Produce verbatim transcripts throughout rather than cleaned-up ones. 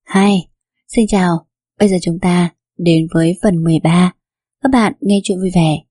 Hi, xin chào. Bây giờ chúng ta đến với phần mười ba. Các bạn nghe chuyện vui vẻ.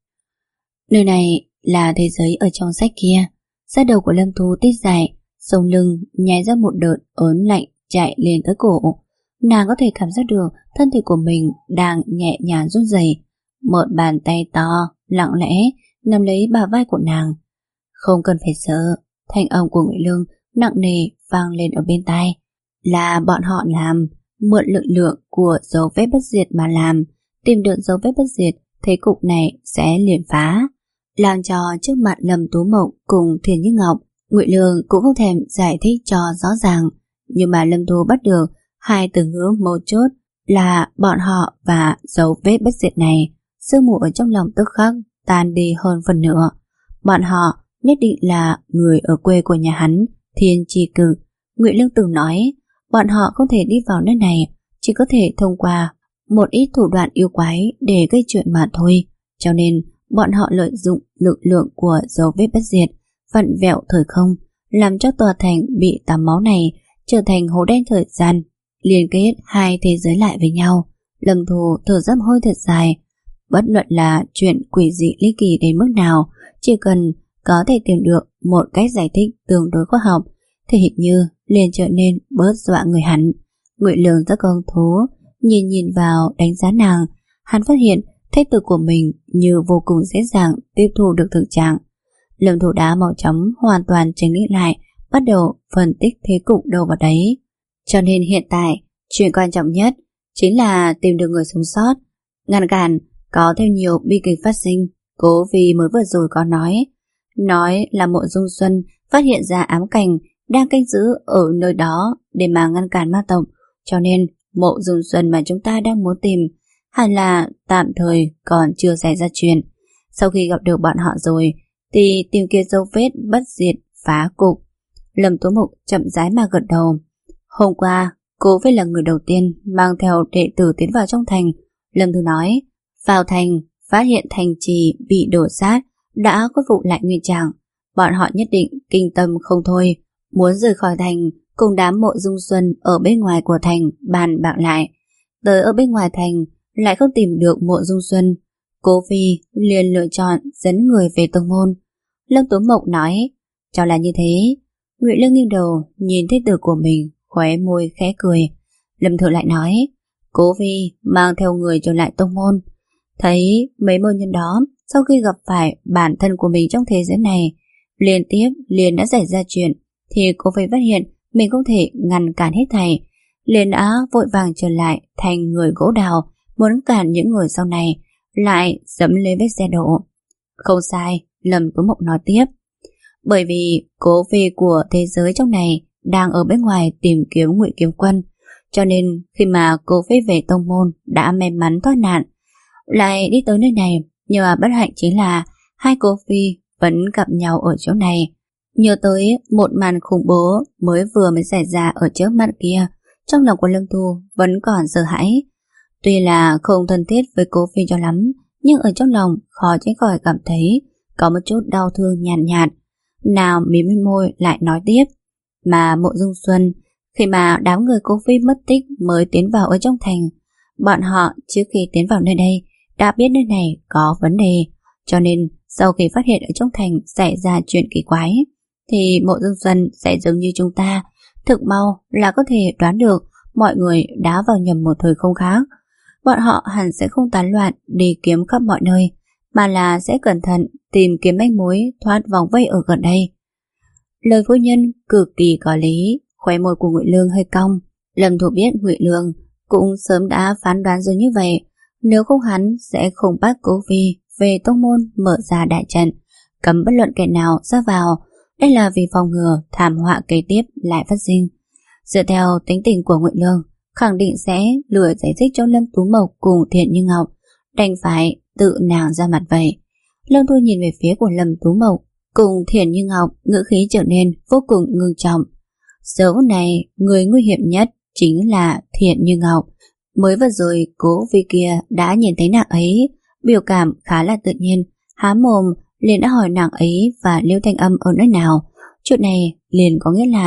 Nơi này là thế giới ở trong sách kia. Da đầu của Lâm Thu tít dài, sống lưng nhảy ra một đợt ớn lạnh chạy lên tới cổ. Nàng có thể cảm giác được thân thể của mình đang nhẹ nhàng run rẩy. Một bàn tay to lặng lẽ nắm lấy bả vai của nàng. Không cần phải sợ, thanh âm của Ngụy Lương nặng nề vang lên ở bên tai. Là bọn họ làm, mượn lực lượng của dấu vết bất diệt mà làm. Tìm được dấu vết bất diệt, thế cục này sẽ liền phá. Làm trò trước mặt Lâm Tú Mộng cùng Thiền Như Ngọc, Ngụy Lương cũng không thèm giải thích cho rõ ràng. Nhưng mà Lâm Tú bắt được hai từ ngữ mấu chốt là bọn họ và dấu vết bất diệt này. Sương mù ở trong lòng tức khắc tan đi hơn phần nữa. Bọn họ nhất định là người ở quê của nhà hắn, Thiên Chi Cử. Ngụy Lương từng nói bọn họ không thể đi vào nơi này, chỉ có thể thông qua một ít thủ đoạn yêu quái để gây chuyện mà thôi. Cho nên bọn họ lợi dụng lực lượng của dấu vết bất diệt, vặn vẹo thời không, làm cho tòa thành bị tắm máu này trở thành hố đen thời gian, liên kết hai thế giới lại với nhau. Lâm Thu thở dốc hơi thật dài. Bất luận là chuyện quỷ dị ly kỳ đến mức nào, chỉ cần có thể tìm được một cách giải thích tương đối khoa học thì hình như liền trở nên bớt dọa người hắn. Ngụy Lương rất công thú, nhìn nhìn vào đánh giá nàng. Hắn phát hiện thế tử của mình như vô cùng dễ dàng tiếp thu được thực trạng. Lâm Thủ đá màu chấm hoàn toàn chỉnh lý lại, bắt đầu phân tích thế cục đâu vào đấy. Cho nên hiện tại chuyện quan trọng nhất chính là tìm được người sống sót, ngăn cản có thêm nhiều bi kịch phát sinh. Cố vì mới vừa rồi có nói nói là Mộ Dung Xuân phát hiện ra ám cảnh đang canh giữ ở nơi đó để mà ngăn cản ma tộc, cho nên Mộ Dung Xuân mà chúng ta đang muốn tìm hẳn là tạm thời còn chưa xảy ra chuyện. Sau khi gặp được bọn họ rồi thì tìm kiếm dấu vết bất diệt phá cục. Lâm Tú Mục chậm rãi mà gật đầu. Hôm qua cô phải là người đầu tiên mang theo đệ tử tiến vào trong thành. Lâm Tú nói vào thành phát hiện thành trì bị đổ sát đã khôi phục lại nguyên trạng. Bọn họ nhất định kinh tâm không thôi, muốn rời khỏi thành cùng đám Mộ Dung Xuân ở bên ngoài của thành bàn bạc lại. Tới ở bên ngoài thành lại không tìm được Mộ Dung Xuân, Cố Phi liền lựa chọn dẫn người về tông môn. Lâm Tú Mộc nói cho là như thế. Ngụy Lương nghiêng đầu nhìn thế tử của mình, khóe môi khẽ cười. Lâm Thử lại nói Cố Phi mang theo người trở lại tông môn. Thấy mấy môn nhân đó sau khi gặp phải bản thân của mình trong thế giới này liên tiếp liền đã xảy ra chuyện, thì cô phải phát hiện mình không thể ngăn cản hết thảy, liền đã vội vàng trở lại thành người gỗ đào, muốn cản những người sau này lại dẫm lên vết xe đổ. Không sai, Lâm Tú Mộng nói tiếp, bởi vì Cố Phi của thế giới trong này đang ở bên ngoài tìm kiếm Ngụy Kiếm Quân, cho nên khi mà cô Phi về tông môn đã may mắn thoát nạn, lại đi tới nơi này. Nhưng mà bất hạnh chính là hai cô Phi vẫn gặp nhau ở chỗ này. Nhớ tới một màn khủng bố mới vừa mới xảy ra ở trước mặt kia, trong lòng của Lâm Thu vẫn còn sợ hãi. Tuy là không thân thiết với cô Phi cho lắm, nhưng ở trong lòng khó tránh khỏi cảm thấy có một chút đau thương nhàn nhạt, nhạt. Nào mím môi lại nói tiếp, mà Mộ Dung Xuân khi mà đám người cô Phi mất tích mới tiến vào ở trong thành, bọn họ trước khi tiến vào nơi đây đã biết nơi này có vấn đề, cho nên sau khi phát hiện ở trong thành xảy ra chuyện kỳ quái thì Mộ Dung Xuân sẽ giống như chúng ta, thực mau là có thể đoán được mọi người đã vào nhầm một thời không khác. Bọn họ hẳn sẽ không tán loạn đi kiếm khắp mọi nơi, mà là sẽ cẩn thận tìm kiếm manh mối thoát vòng vây ở gần đây. Lời phu nhân cực kỳ có lý. Khóe môi của Ngụy Lương hơi cong. Lâm Thủ biết Ngụy Lương cũng sớm đã phán đoán rồi như vậy, nếu không hắn sẽ không bắt Cố Phi về tông môn mở ra đại trận, cấm bất luận kẻ nào ra vào. Đây là vì phòng ngừa thảm họa kế tiếp lại phát sinh. Dựa theo tính tình của Ngụy Lương, khẳng định sẽ lừa giải thích cho Lâm Tú Mộc cùng Thiện Như Ngọc, đành phải tự nàng ra mặt vậy. Lâm Thu nhìn về phía của Lâm Tú Mộc cùng Thiện Như Ngọc, ngữ khí trở nên vô cùng ngưng trọng. Giờ phút này người nguy hiểm nhất chính là Thiện Như Ngọc. Mới vừa rồi Cố Phi kia đã nhìn thấy nàng ấy, biểu cảm khá là tự nhiên, há mồm liền đã hỏi nàng ấy và Liêu Thanh Âm ở nơi nào. Chuyện này liền có nghĩa là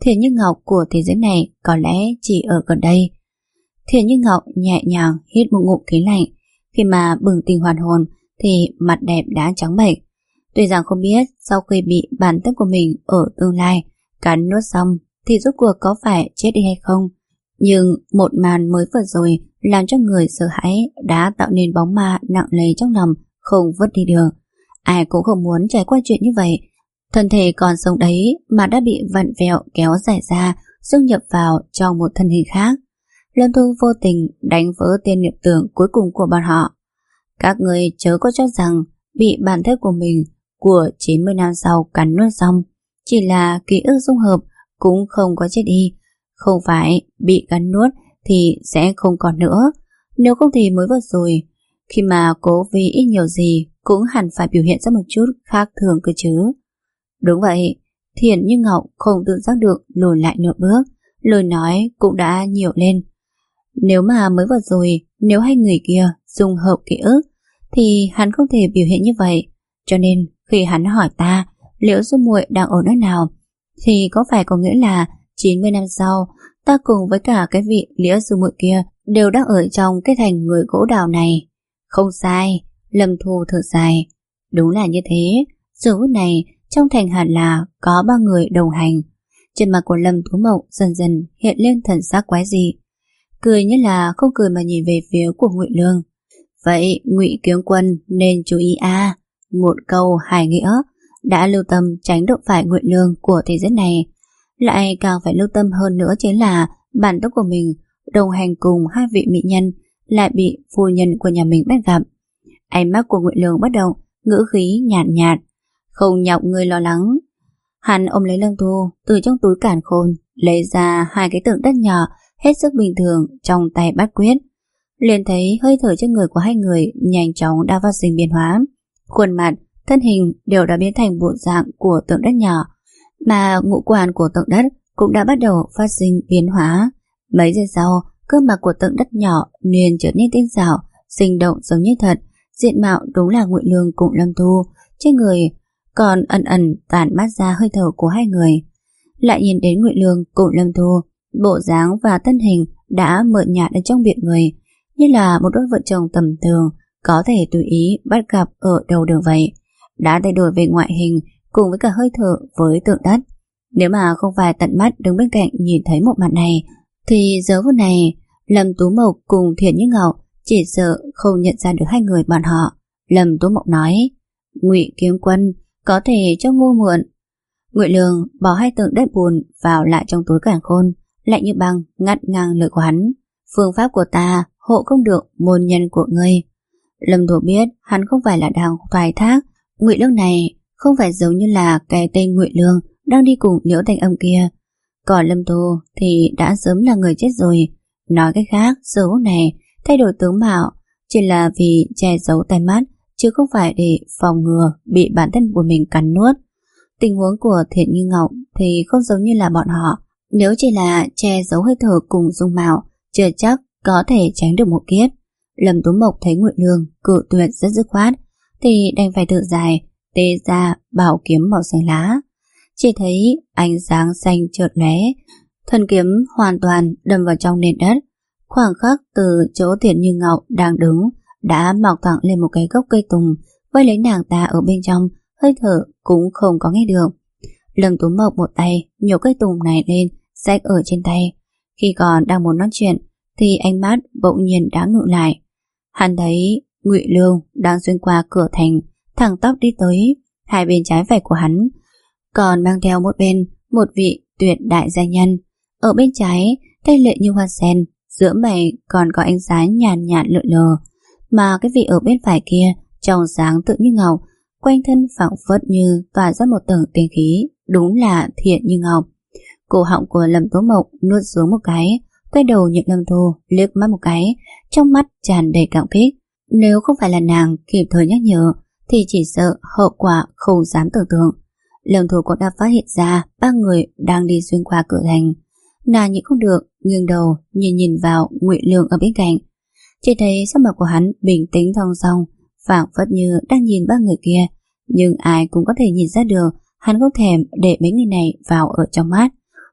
Thiền Như Ngọc của thế giới này có lẽ chỉ ở gần đây. Thiền Như Ngọc nhẹ nhàng hít một ngụm khí lạnh. Khi mà bừng tỉnh hoàn hồn thì mặt đẹp đã trắng bệch. Tuy rằng không biết sau khi bị bản thân của mình ở tương lai cắn nuốt xong thì rốt cuộc có phải chết đi hay không, nhưng một màn mới vừa rồi làm cho người sợ hãi đã tạo nên bóng ma nặng nề trong lòng không vứt đi được. Ai cũng không muốn trải qua chuyện như vậy. Thân thể còn sống đấy mà đã bị vặn vẹo kéo dài ra, dung nhập vào trong một thân hình khác. Lâm Thu vô tình đánh vỡ tiên niệm tưởng cuối cùng của bọn họ. Các người chớ có cho rằng bị bản thân của mình của chín mươi năm sau cắn nuốt xong chỉ là ký ức dung hợp, cũng không có chết đi. Không phải bị cắn nuốt thì sẽ không còn nữa. Nếu không thì mới vừa rồi khi mà cố vì ít nhiều gì cũng hẳn phải biểu hiện ra một chút khác thường cơ chứ. Đúng vậy, Thiền Như Ngọc không tự giác được lùi lại nửa bước, lời nói cũng đã nhiều lên. Nếu mà mới vừa rồi, nếu hai người kia dung hợp ký ức thì hắn không thể biểu hiện như vậy. Cho nên khi hắn hỏi ta Liễu sư muội đang ở nơi nào thì có phải có nghĩa là chín mươi năm sau ta cùng với cả cái vị Liễu sư muội kia đều đang ở trong cái thành người gỗ đào này. Không sai, Lâm Thu thở dài. Đúng là như thế, giờ phút này trong thành hẳn là có ba người đồng hành. Trên mặt của Lâm Tú Mộng dần dần hiện lên thần sắc quái dị, cười như là không cười mà nhìn về phía của Ngụy Lương. Vậy Ngụy Kiếm Quân nên chú ý a, một câu hài nghĩa, đã lưu tâm tránh động phải Ngụy Lương của thế giới này, lại càng phải lưu tâm hơn nữa chính là bản tốc của mình đồng hành cùng hai vị mỹ nhân lại bị phu nhân của nhà mình bắt gặp. Ánh mắt của Ngụy Lương bắt đầu ngữ khí nhạt nhạt. Không nhọc người lo lắng. Hắn ôm lấy Lâm Thu, từ trong túi càn khôn lấy ra hai cái tượng đất nhỏ hết sức bình thường trong tay bắt quyết. Liền thấy hơi thở trên người của hai người nhanh chóng đã phát sinh biến hóa. Khuôn mặt, thân hình đều đã biến thành bộ dạng của tượng đất nhỏ, mà ngũ quan của tượng đất cũng đã bắt đầu phát sinh biến hóa. Mấy giây sau, cơ mặt của tượng đất nhỏ liền trở nên tinh xảo, sinh động giống như thật. Diện mạo đúng là Ngụy Lương cùng Lâm Thu, trên người còn ẩn ẩn tản mát ra hơi thở của hai người. Lại nhìn đến Ngụy Lương cùng Lâm Thu, bộ dáng và thân hình đã mượn nhạt ở trong biển người, như là một đôi vợ chồng tầm thường có thể tùy ý bắt gặp ở đầu đường vậy. Đã thay đổi về ngoại hình cùng với cả hơi thở với tượng đất. Nếu mà không phải tận mắt đứng bên cạnh nhìn thấy một màn này thì giờ phút này Lâm Tú Mộc cùng Thiền Như Ngọc chỉ sợ không nhận ra được hai người bọn họ. Lâm Tú Mộc nói, Ngụy Kiếm Quân có thể cho mua mượn. Ngụy Lương bỏ hai tượng đất bùn vào lại trong túi càn khôn, lạnh như băng ngắt ngang lời của hắn. Phương pháp của ta hộ không được môn nhân của ngươi. Lâm Thủ biết hắn không phải là đang thoái thác. Ngụy Lương này không phải giống như là cái tên Ngụy Lương đang đi cùng Liễu Thanh Âm kia. Còn Lâm Thủ thì đã sớm là người chết rồi. Nói cách khác, giờ phút này thay đổi tướng mạo chỉ là vì che giấu tai mắt, chứ không phải để phòng ngừa bị bản thân của mình cắn nuốt. Tình huống của Thiện Như Ngọc thì không giống như là bọn họ. Nếu chỉ là che giấu hơi thở cùng dung mạo, chưa chắc có thể tránh được một kiếp. Lâm Tú Mộc thấy Ngụy Lương cự tuyệt rất dứt khoát thì đành phải tự dài tê ra bảo kiếm màu xanh lá. Chỉ thấy ánh sáng xanh chợt lóe, thân kiếm hoàn toàn đâm vào trong nền đất. Khoảng khắc từ chỗ Thiện Như Ngọc đang đứng đã mọc thẳng lên một cái gốc cây tùng, vây lấy nàng ta ở bên trong, hơi thở cũng không có nghe được. Lâm Tú Mộc một tay nhổ cây tùng này lên, xách ở trên tay. Khi còn đang muốn nói chuyện thì ánh mắt bỗng nhiên đã ngự lại. Hắn thấy Ngụy Lương đang xuyên qua cửa thành, thẳng tóc đi tới. Hai bên trái phải của hắn còn mang theo một bên một vị tuyệt đại gia nhân. Ở bên trái cây lệ như hoa sen, giữa mày còn có ánh sáng nhàn nhạt lượn lờ, mà cái vị ở bên phải kia trong sáng tự như ngọc, quanh thân phảng phất như tỏa ra một tầng tiên khí, đúng là Thiện Như Ngọc. Cổ họng của Lâm Tố Mộc nuốt xuống một cái, quay đầu nhìn Lâm Thu liếc mắt một cái, trong mắt tràn đầy cảm kích. Nếu không phải là nàng kịp thời nhắc nhở thì chỉ sợ hậu quả không dám tưởng tượng. Lâm Thu cũng đã phát hiện ra ba người đang đi xuyên qua cửa thành. Nàng nhịn không được nghiêng đầu nhìn nhìn vào Ngụy Lương ở bên cạnh, chỉ thấy sắc mặt của hắn bình tĩnh thong dong, phảng phất như đang nhìn ba người kia, nhưng ai cũng có thể nhìn ra được hắn không thèm để mấy người này vào ở trong mắt.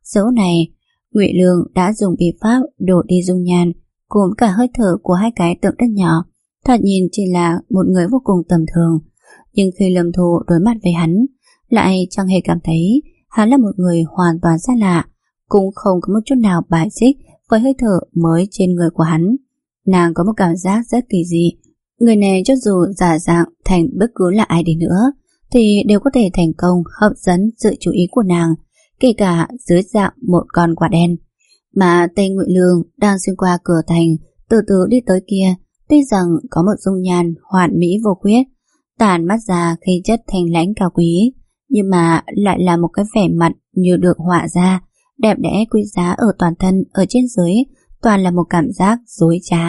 Dẫu này Ngụy Lương đã dùng bí pháp đổ đi dung nhan cùng cả hơi thở của hai cái tượng đất nhỏ, thoạt nhìn chỉ là một người vô cùng tầm thường, nhưng khi Lâm Thu đối mặt với hắn, lại chẳng hề cảm thấy hắn là một người hoàn toàn xa lạ, cũng không có một chút nào bài xích với hơi thở mới trên người của hắn. Nàng có một cảm giác rất kỳ dị, người này cho dù giả dạng thành bất cứ là ai đi nữa thì đều có thể thành công hấp dẫn sự chú ý của nàng, kể cả dưới dạng một con quả đen. Mà Tây Ngụy Lương đang xuyên qua cửa thành từ từ đi tới kia, tuy rằng có một dung nhan hoàn mỹ vô khuyết, tản mắt ra khí chất thanh lãnh cao quý, nhưng mà lại là một cái vẻ mặt như được họa ra, đẹp đẽ quý giá ở toàn thân, ở trên dưới toàn là một cảm giác dối trá.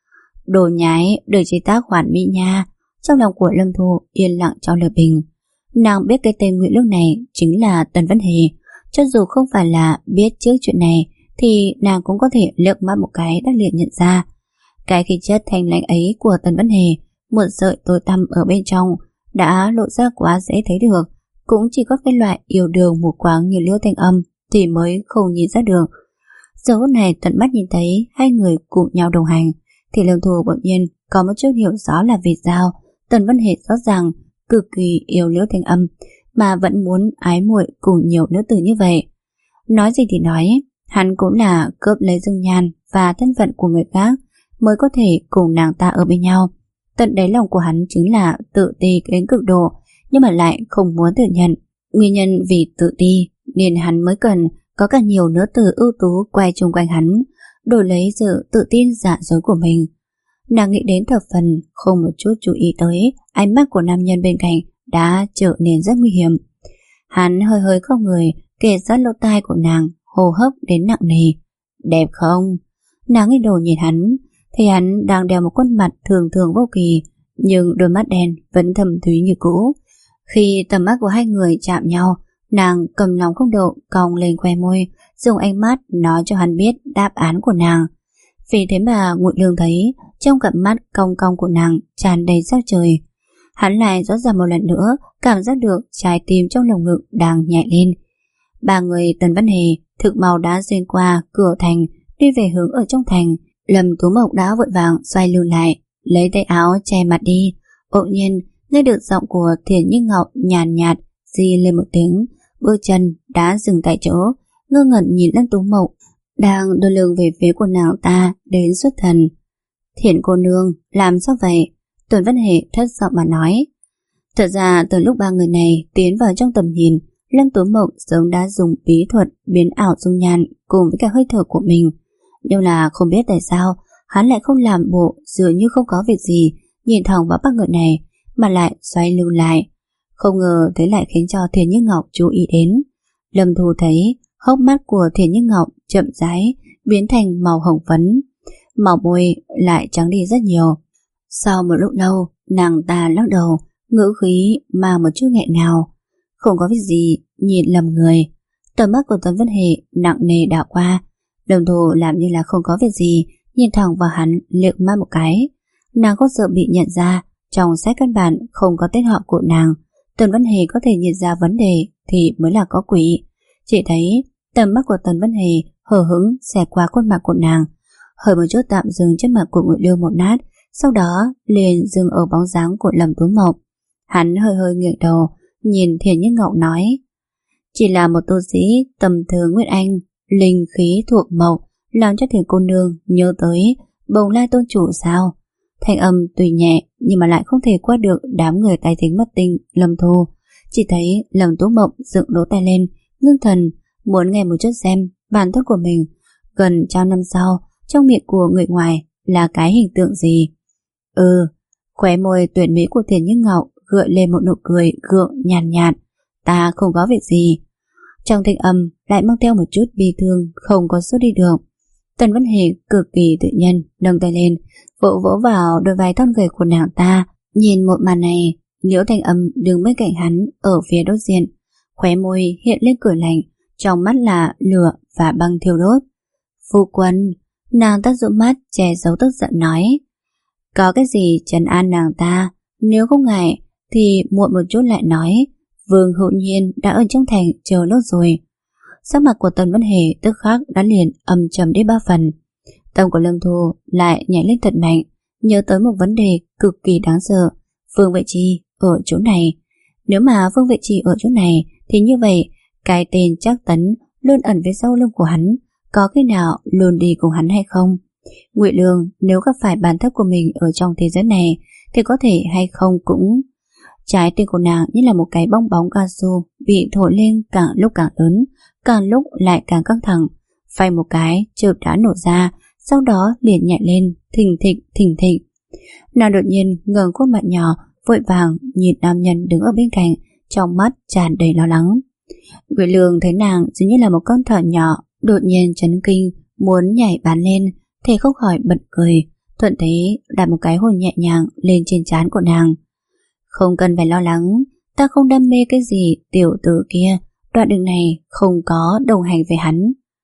Đồ nhái được chế tác hoàn mỹ nha. Trong lòng của Lâm Thu yên lặng cho lời bình. Nàng biết cái tên Ngụy Lương này chính là Tần Vân Hề, cho dù không phải là biết trước chuyện này thì nàng cũng có thể liếc mắt một cái đã liền nhận ra. Cái khí chất thanh lãnh ấy của Tần Vân Hề, một sợi tối tăm ở bên trong đã lộ ra quá dễ thấy được, cũng chỉ có cái loại yêu đương mù quáng như Liễu Thanh Âm thì mới không nhìn ra được. Giờ phút này tận mắt nhìn thấy hai người cùng nhau đồng hành thì Lâm Thu bỗng nhiên có một chút hiểu rõ là vì sao Tần Vân Hề rõ ràng cực kỳ yêu Liễu Thanh Âm mà vẫn muốn ái muội cùng nhiều nữ tử như vậy. Nói gì thì nói, hắn cũng là cướp lấy dung nhan và thân phận của người khác mới có thể cùng nàng ta ở bên nhau. Tận đáy lòng của hắn chính là tự ti đến cực độ, nhưng mà lại không muốn thừa nhận. Nguyên nhân vì tự ti nên hắn mới cần có cả nhiều nữ tử ưu tú quay chung quanh hắn, đổi lấy sự tự tin giả dối của mình. Nàng nghĩ đến thập phần, không một chút chú ý tới ánh mắt của nam nhân bên cạnh đã trở nên rất nguy hiểm. Hắn hơi hơi không người, kề sát lỗ tai của nàng, hô hấp đến nặng nề. Đẹp không? Nàng ngẩng đầu nhìn hắn, thì hắn đang đeo một khuôn mặt thường thường vô kỳ, nhưng đôi mắt đen vẫn thâm thúy như cũ. Khi tầm mắt của hai người chạm nhau, nàng cầm lòng không độ, cong lên khoe môi, dùng ánh mắt nói cho hắn biết đáp án của nàng. Vì thế mà Ngụy Lương thấy trong cặp mắt cong cong của nàng tràn đầy sao trời. Hắn lại rõ ràng một lần nữa cảm giác được trái tim trong lồng ngực đang nhảy lên. Ba người Tần Văn Hề thực mau đã xuyên qua cửa thành, đi về hướng ở trong thành. Lâm Tú Mộc đã vội vàng xoay lưng lại, lấy tay áo che mặt đi. Bỗng nhiên nghe được giọng của Thiền Như Ngọc nhàn nhạt, nhạt di lên một tiếng, bước chân đã dừng tại chỗ, ngơ ngẩn nhìn Lâm Tú Mộc đang đưa lưng về phía của nàng ta đến xuất thần. Thiền cô nương, làm sao vậy? Tuần Văn Hề thất giọng mà nói. Thật ra từ lúc ba người này tiến vào trong tầm nhìn, Lâm Tú Mộc sớm đã dùng bí thuật biến ảo dung nhan cùng với cả hơi thở của mình, nhưng là không biết tại sao hắn lại không làm bộ dường như không có việc gì, nhìn thẳng vào ba người này mà lại xoay lưng lại. Không ngờ thế lại khiến cho Thiền Như Ngọc chú ý đến. Lâm Thu thấy hốc mắt của Thiền Như Ngọc chậm rãi biến thành màu hồng phấn, màu môi lại trắng đi rất nhiều. Sau một lúc lâu, nàng ta lắc đầu, ngữ khí mà một chút nghẹn ngào. Không có việc gì, nhìn lầm người. Tầm mắt của Tuấn Vân Hề nặng nề đảo qua. Lâm Thu làm như là không có việc gì, nhìn thẳng vào hắn liếc mắt một cái. Nàng không sợ bị nhận ra, trong sách căn bản không có tên họ của nàng. Tuấn Vân Hề có thể nhìn ra vấn đề thì mới là có quỷ. Chỉ thấy tầm mắt của Tuấn Vân Hề hờ hững xẹt qua khuôn mặt của nàng, hơi một chút tạm dừng trước mặt của Ngụy Lương một nát, sau đó liền dừng ở bóng dáng của Lâm Tú Mộc. Hắn hơi hơi ngẩng đầu nhìn Thiền Như Ngọc nói, chỉ là một tu sĩ tầm thường Nguyên Anh, linh khí thuộc mộc, làm cho Thiền cô nương nhớ tới Bồng Lai tôn chủ sao? Thanh âm tuy nhẹ nhưng mà lại không thể qua được đám người tài tính mất tinh Lâm Thu. Chỉ thấy Lâm Tú Mộc dựng lỗ tai lên, ngưng thần muốn nghe một chút xem bản thân của mình gần trăm năm sau trong miệng của người ngoài là cái hình tượng gì. Ừ, khóe môi tuyệt mỹ của Thiền Như Ngọc gợi lên một nụ cười gượng nhàn nhạt, nhạt. Ta không có việc gì. Trong thanh âm lại mang theo một chút bi thương không có suốt đi được. Tần Văn Hề cực kỳ tự nhiên nâng tay lên, vỗ vỗ vào đôi vai thon gầy của nàng ta. Nhìn một màn này, Liễu Thanh Âm đứng bên cạnh hắn ở phía đối diện, khóe môi hiện lên cười lạnh, trong mắt là lửa và băng thiêu đốt. Phu quân, nàng ta dụi mắt che giấu tức giận nói, có cái gì trấn an nàng ta, nếu không ngại thì muộn một chút lại nói. Vương Hữu Nhiên đã ở trong thành chờ lâu rồi. Sắc mặt của Tần Vân Hề tức khắc đã liền âm trầm đến ba phần. Tâm của Lâm Thu lại nhảy lên thật mạnh, nhớ tới một vấn đề cực kỳ đáng sợ. Phương Vệ Chi ở chỗ này. Nếu mà Phương Vệ Chi ở chỗ này thì như vậy cái tên Trác Tấn luôn ẩn phía sau lưng của hắn có khi nào luôn đi cùng hắn hay không? Ngụy Lương nếu gặp phải bản thân của mình ở trong thế giới này thì có thể hay không cũng... Trái tim của nàng như là một cái bong bóng cao su bị thổi lên càng lúc càng lớn, càng lúc lại càng căng thẳng. Phanh một cái chợt đã nổ ra, sau đó liền nhẹ lên, thình thịch thình thịch. Nàng đột nhiên ngẩng khuôn mặt nhỏ, vội vàng nhìn nam nhân đứng ở bên cạnh, trong mắt tràn đầy lo lắng. Ngụy Lương thấy nàng giống như là một con thỏ nhỏ, đột nhiên chấn kinh, muốn nhảy bắn lên, thì không khỏi bật cười, thuận thế đặt một cái hôn nhẹ nhàng lên trên trán của nàng. Không cần phải lo lắng, ta không đam mê cái gì tiểu tử kia, đoạn đường này không có đồng hành với hắn.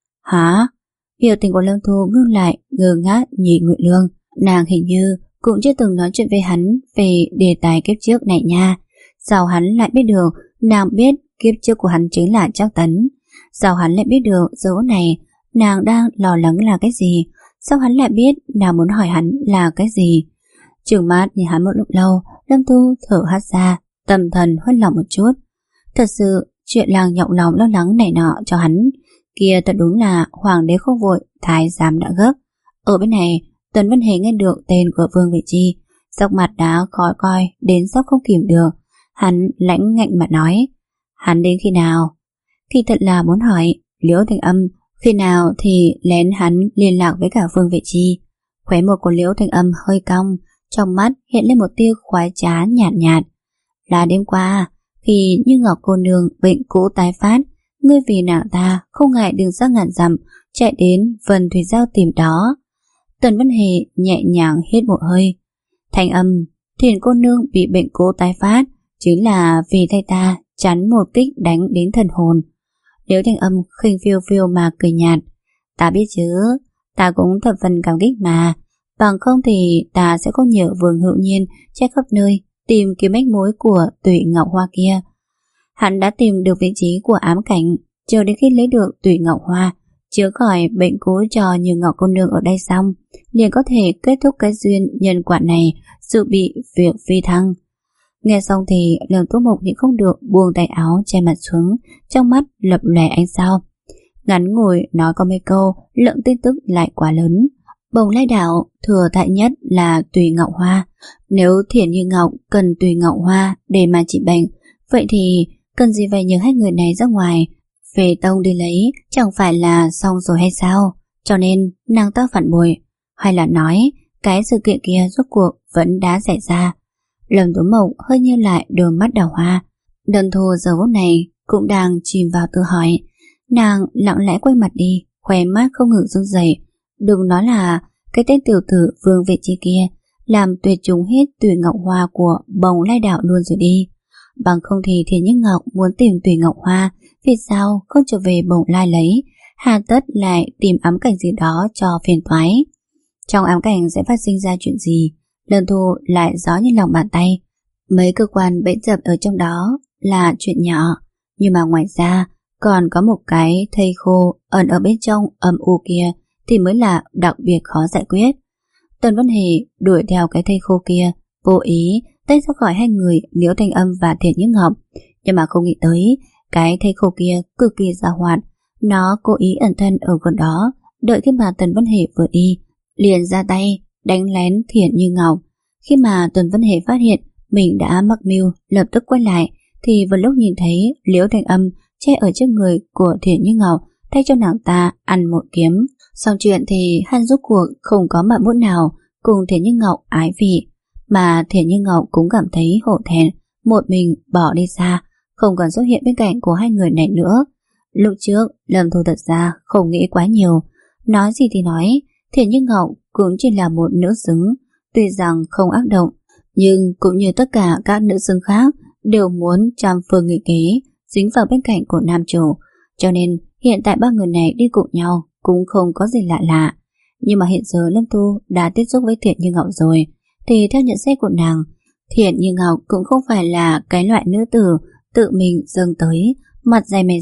Hả? Biểu tình của Lâm Thu ngưng lại, ngơ ngác nhìn Ngụy Lương. Nàng hình như cũng chưa từng nói chuyện với hắn về đề tài kiếp trước này nha. Sao hắn lại biết được? Nàng biết kiếp trước của hắn chính là Trác Tấn. Sao hắn lại biết được dấu này? Nàng đang lo lắng là cái gì? Sao hắn lại biết nàng muốn hỏi hắn là cái gì? Trừng mắt nhìn hắn một lúc lâu, Lâm Thu thở hắt ra, tâm thần hơi lòng một chút. Thật sự chuyện làng nhọc lòng lo lắng này nọ cho hắn kia thật đúng là hoàng đế không vội, thái giám đã gấp. Ở bên này Tần Vân Hề nghe được tên của Vương Vệ Chi, sắc mặt đã khó coi đến sắp không kìm được. Hắn lãnh ngạnh mà nói, hắn đến khi nào? Thì thật là muốn hỏi Liễu Thanh Âm khi nào thì lén hắn liên lạc với cả Vương Vệ Chi. Khóe môi của Liễu Thanh Âm hơi cong, trong mắt hiện lên một tia khoái trá nhạt nhạt. Là đêm qua, khi Như Ngọc cô nương bệnh cũ tái phát, ngươi vì nàng ta không ngại đường xa ngàn dặm chạy đến Vân Thủy Giao tìm đó. Tần Vân Hề nhẹ nhàng hít một hơi. Thanh Âm, Thiền cô nương bị bệnh cũ tái phát chính là vì thay ta chắn một kích đánh đến thần hồn. Liễu Thanh Âm khinh phiêu phiêu mà cười nhạt. Ta biết chứ, ta cũng thập phần cảm kích mà. Bằng không thì ta sẽ có nhờ Vương Hữu Nhiên chạy khắp nơi tìm kiếm manh mối của Tùy Ngọc Hoa kia. Hắn đã tìm được vị trí của ám cảnh, chờ đến khi lấy được Tùy Ngọc Hoa, chữa khỏi bệnh cũ cho Như Ngọc cô nương ở đây xong, liền có thể kết thúc cái duyên nhân quả này, dự bị việc phi thăng. Nghe xong thì Lâm Tú Mộc nhịn không được buông tay áo che mặt xuống, trong mắt lập lòe ánh sao. Ngắn ngồi nói có mấy câu, lượng tin tức lại quá lớn. Bồng Lai Đảo thừa tại nhất là Tùy Ngọc Hoa. Nếu Thiển Như Ngọc cần Tùy Ngọc Hoa để mà trị bệnh, vậy thì cần gì phải nhờ hai người này ra ngoài về tông đi lấy, chẳng phải là xong rồi hay sao? Cho nên nàng ta phản bội, hay là nói cái sự kiện kia rốt cuộc vẫn đã xảy ra. Lâm Tú Mộc hơi nheo lại đôi mắt đào hoa. Đơn Thu giờ phút này cũng đang chìm vào tự hỏi. Nàng lặng lẽ quay mặt đi, khóe mắt không ngừng run rẩy. Đừng nói là cái tên tiểu tử Vương Vệ Chi kia làm tuyệt chủng hết Tùy Ngọc Hoa của Bồng Lai Đạo luôn rồi đi. Bằng không thì Thiền Như Ngọc muốn tìm Tùy Ngọc Hoa, vì sao không trở về Bồng Lai lấy, hà tất lại tìm ám cảnh gì đó cho phiền toái. Trong ám cảnh sẽ phát sinh ra chuyện gì, Lâm Thu lại rõ như lòng bàn tay. Mấy cơ quan bẫy dập ở trong đó là chuyện nhỏ, nhưng mà ngoài ra còn có một cái thây khô ẩn ở bên trong âm u kia thì mới là đặc biệt khó giải quyết. Tần Vân Hề đuổi theo cái thây khô kia, vô ý tách ra khỏi hai người Liễu Thanh Âm và Thiện Như Ngọc, nhưng mà không nghĩ tới cái thây khô kia cực kỳ giàu hoạt. Nó cố ý ẩn thân ở gần đó, đợi khi mà Tần Vân Hề vừa đi liền ra tay đánh lén Thiện Như Ngọc. Khi mà Tần Vân Hề phát hiện mình đã mắc mưu, lập tức quay lại thì vừa lúc nhìn thấy Liễu Thanh Âm che ở trước người của Thiện Như Ngọc, thay cho nàng ta ăn một kiếm. Xong chuyện thì hắn rốt cuộc không có mặt mũi nào cùng Thiện Như Ngọc ái vị, mà Thiện Như Ngọc cũng cảm thấy hổ thẹn, một mình bỏ đi xa, không còn xuất hiện bên cạnh của hai người này nữa. Lúc trước Lâm Thu thật ra không nghĩ quá nhiều, nói gì thì nói, Thiện Như Ngọc cũng chỉ là một nữ xứng, tuy rằng không ác động, nhưng cũng như tất cả các nữ xứng khác đều muốn trăm phương nghị kế dính vào bên cạnh của nam chủ, cho nên hiện tại ba người này đi cùng nhau cũng không có gì lạ lạ. Nhưng mà hiện giờ Lâm Thu đã tiếp xúc với Thiện Như Ngọc rồi, thì theo nhận xét của nàng, Thiện Như Ngọc cũng không phải là cái loại nữ tử tự mình dâng tới, mặt dày mày dạn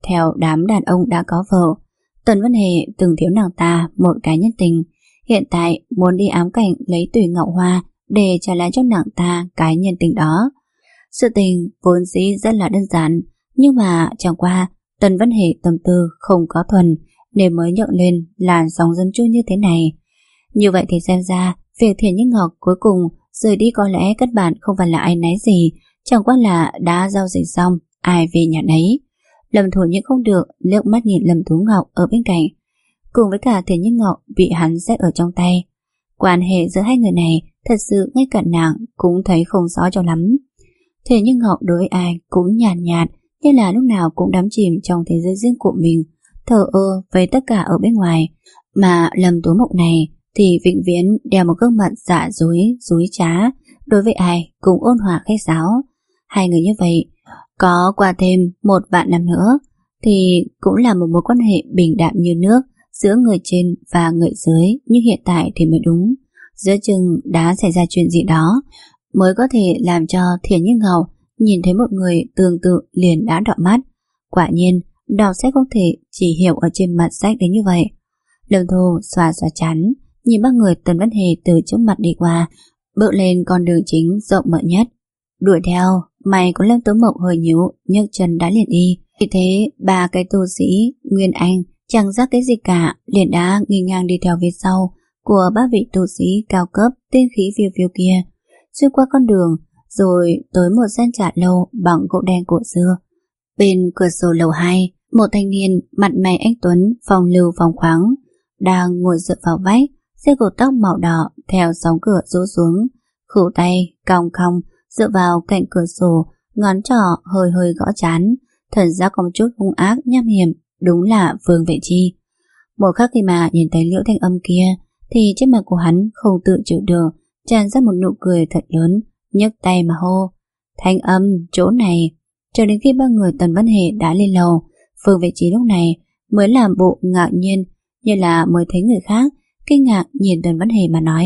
theo đám đàn ông đã có vợ. Tần Vân Hề từng thiếu nàng ta một cái nhân tình, hiện tại muốn đi ám cảnh lấy Tùy Ngạo Hoa để trả lại cho nàng ta cái nhân tình đó. Sự tình vốn dĩ rất là đơn giản, nhưng mà chẳng qua Tần Vân Hề tâm tư không có thuần nên mới nhượng lên làn sóng dân chui như thế này. Như vậy thì xem ra việc Thiền Như Ngọc cuối cùng rời đi có lẽ căn bản không phải là ai nấy gì, chẳng qua là đã giao dịch xong ai về nhà nấy. Lâm Thủ nhưng không được liếc mắt nhìn Lâm Tú Ngọc ở bên cạnh, cùng với cả Thiền Như Ngọc bị hắn xách ở trong tay. Quan hệ giữa hai người này thật sự ngay cả nàng cũng thấy không rõ cho lắm. Thiền Như Ngọc đối với ai cũng nhàn nhạt, nhạt như là lúc nào cũng đắm chìm trong thế giới riêng của mình, thờ ơ với tất cả ở bên ngoài. Mà Lâm Tú Mộng này thì vĩnh viễn đeo một gương mặt dạ dối, dối trá, đối với ai cũng ôn hòa khách sáo. Hai người như vậy có qua thêm một vạn năm nữa thì cũng là một mối quan hệ bình đạm như nước giữa người trên và người dưới như hiện tại thì mới đúng. Giữa chừng đã xảy ra chuyện gì đó mới có thể làm cho Thiền Như Ngọc nhìn thấy một người tương tự liền đã đỏ mắt. Quả nhiên đọc sách không thể chỉ hiểu ở trên mặt sách đến như vậy. Lâm Thu xoa xoa chán, nhìn ba người Tần Vân Hề từ trước mặt đi qua, bước lên con đường chính rộng mở nhất. Đuổi theo, mày của Lâm Tố Mộng hơi nhíu, nhấc chân đã liền y. Vì thế ba cái tu sĩ Nguyên Anh chẳng giác cái gì cả, liền đã nghi ngang đi theo phía sau của ba vị tu sĩ cao cấp tiên khí phiêu phiêu kia, xuyên qua con đường rồi tới một gian trà lâu bằng gỗ đen cổ xưa. Bên cửa sổ lầu hai, một thanh niên mặt mày anh tuấn, phong lưu phóng khoáng đang ngồi dựa vào vách, xếp cột tóc màu đỏ theo sóng cửa rũ xuống, khuỷu tay cong cong dựa vào cạnh cửa sổ, ngón trỏ hơi hơi gõ trán, thần giác có một chút hung ác nham hiểm, đúng là Vương Vệ Chi. Một khắc khi mà nhìn thấy Liễu Thanh Âm kia thì trên mặt của hắn không tự chịu được tràn ra một nụ cười thật lớn, nhấc tay mà hô: Thanh Âm, chỗ này. Cho đến khi ba người Tần Vân Hề đã lên lầu, Vương Vệ Chi lúc này mới làm bộ ngạc nhiên, như là mới thấy người khác, kinh ngạc nhìn Tần Vân Hề mà nói: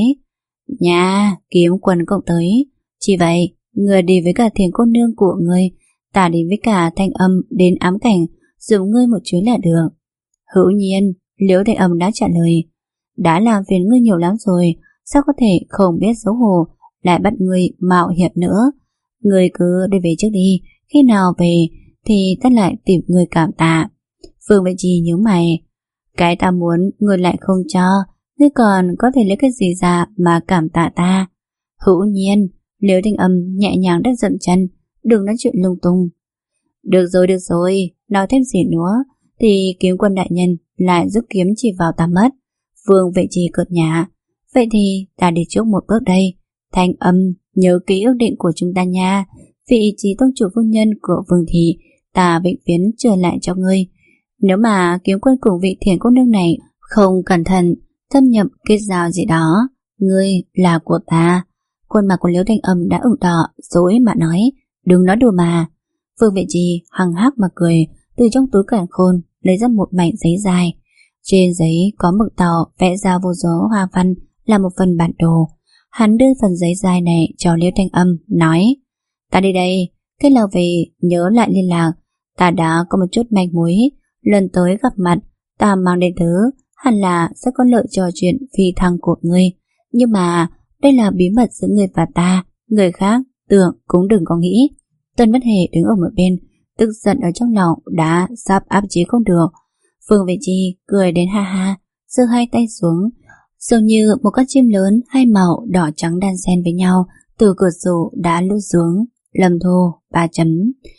Nhà, Kiếm Quân cộng tới. Chỉ vậy, người đi với cả Thiền cô nương của ngươi, ta đi với cả Thanh Âm đến ám cảnh, dùng ngươi một chuyến là được. Hữu nhiên, Liễu Thanh Âm đã trả lời: Đã làm phiền ngươi nhiều lắm rồi, sao có thể không biết xấu hổ, lại bắt ngươi mạo hiểm nữa. Ngươi cứ đi về trước đi, khi nào về thì ta lại tìm ngươi cảm tạ. Phương Vệ Chi nhớ mày: Cái ta muốn ngươi lại không cho, ngươi còn có thể lấy cái gì ra mà cảm tạ ta? Hữu nhiên, Liễu Thanh Âm nhẹ nhàng đất dậm chân, đừng nói chuyện lung tung. Được rồi, được rồi, nói thêm gì nữa thì Kiếm Quân đại nhân lại rút kiếm chỉ vào ta mất. Vương Vệ Chi cợt nhả: Vậy thì ta đi trước một bước đây. Thanh Âm, nhớ ký ước định của chúng ta nha. Vị trí tông chủ phu nhân của Vương thị, ta vĩnh viễn trở lại cho ngươi. Nếu mà Kiếm Quân cùng vị Thiền cô nương này không cẩn thận thâm nhập kết giao gì đó, ngươi là của ta. Khuôn mặt của Liễu Thanh Âm đã ửng đỏ, dối mà nói: Đừng nói đùa mà. Vương Vệ Chi hằng hắc mà cười, từ trong túi càn khôn lấy ra một mảnh giấy dài. Trên giấy có mực tàu vẽ ra vô số hoa văn là một phần bản đồ. Hắn đưa phần giấy dài này cho Liễu Thanh Âm, nói: Ta đi đây, khi nào về nhớ lại liên lạc. Ta đã có một chút manh mối, lần tới gặp mặt ta mang đến thứ hẳn là sẽ có lợi cho chuyện phi thăng của ngươi. Nhưng mà đây là bí mật giữa ngươi và ta, người khác tưởng cũng đừng có nghĩ. Tần Bất Hề đứng ở một bên, tức giận ở trong lòng đã sắp áp chế không được. Phương Vệ Chi cười đến ha ha, giơ hai tay xuống, dường như một con chim lớn hai màu đỏ trắng đan xen với nhau từ cửa sổ đã lướt xuống. Lâm Thu ba chấm.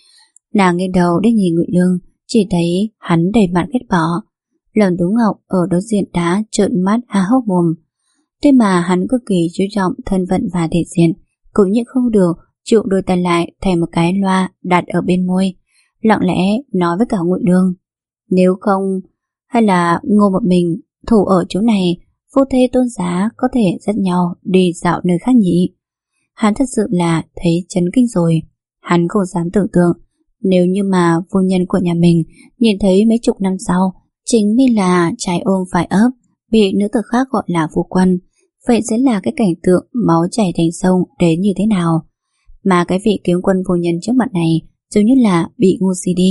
Nàng nghiêng đầu đi nhìn Ngụy Lương, chỉ thấy hắn đầy mặt ghét bỏ. Lâm Tú Ngọc ở đối diện đã trợn mắt há hốc mồm. Tuy mà hắn cực kỳ chú trọng thân phận và thể diện, cũng như không được chịu đôi tay lại thành một cái loa đặt ở bên môi, lặng lẽ nói với cả Ngụy Lương: Nếu không, hay là ngồi một mình thủ ở chỗ này, phu thê tôn giá có thể dắt nhau đi dạo nơi khác nhỉ? Hắn thật sự là thấy chấn kinh rồi. Hắn không dám tưởng tượng nếu như mà phu nhân của nhà mình nhìn thấy mấy chục năm sau chính mình là trái ôm phải ấp, bị nữ tử khác gọi là phu quân, vậy sẽ là cái cảnh tượng máu chảy thành sông đến như thế nào. Mà cái vị Kiếm Quân phu nhân trước mặt này giống như là bị ngu si đi,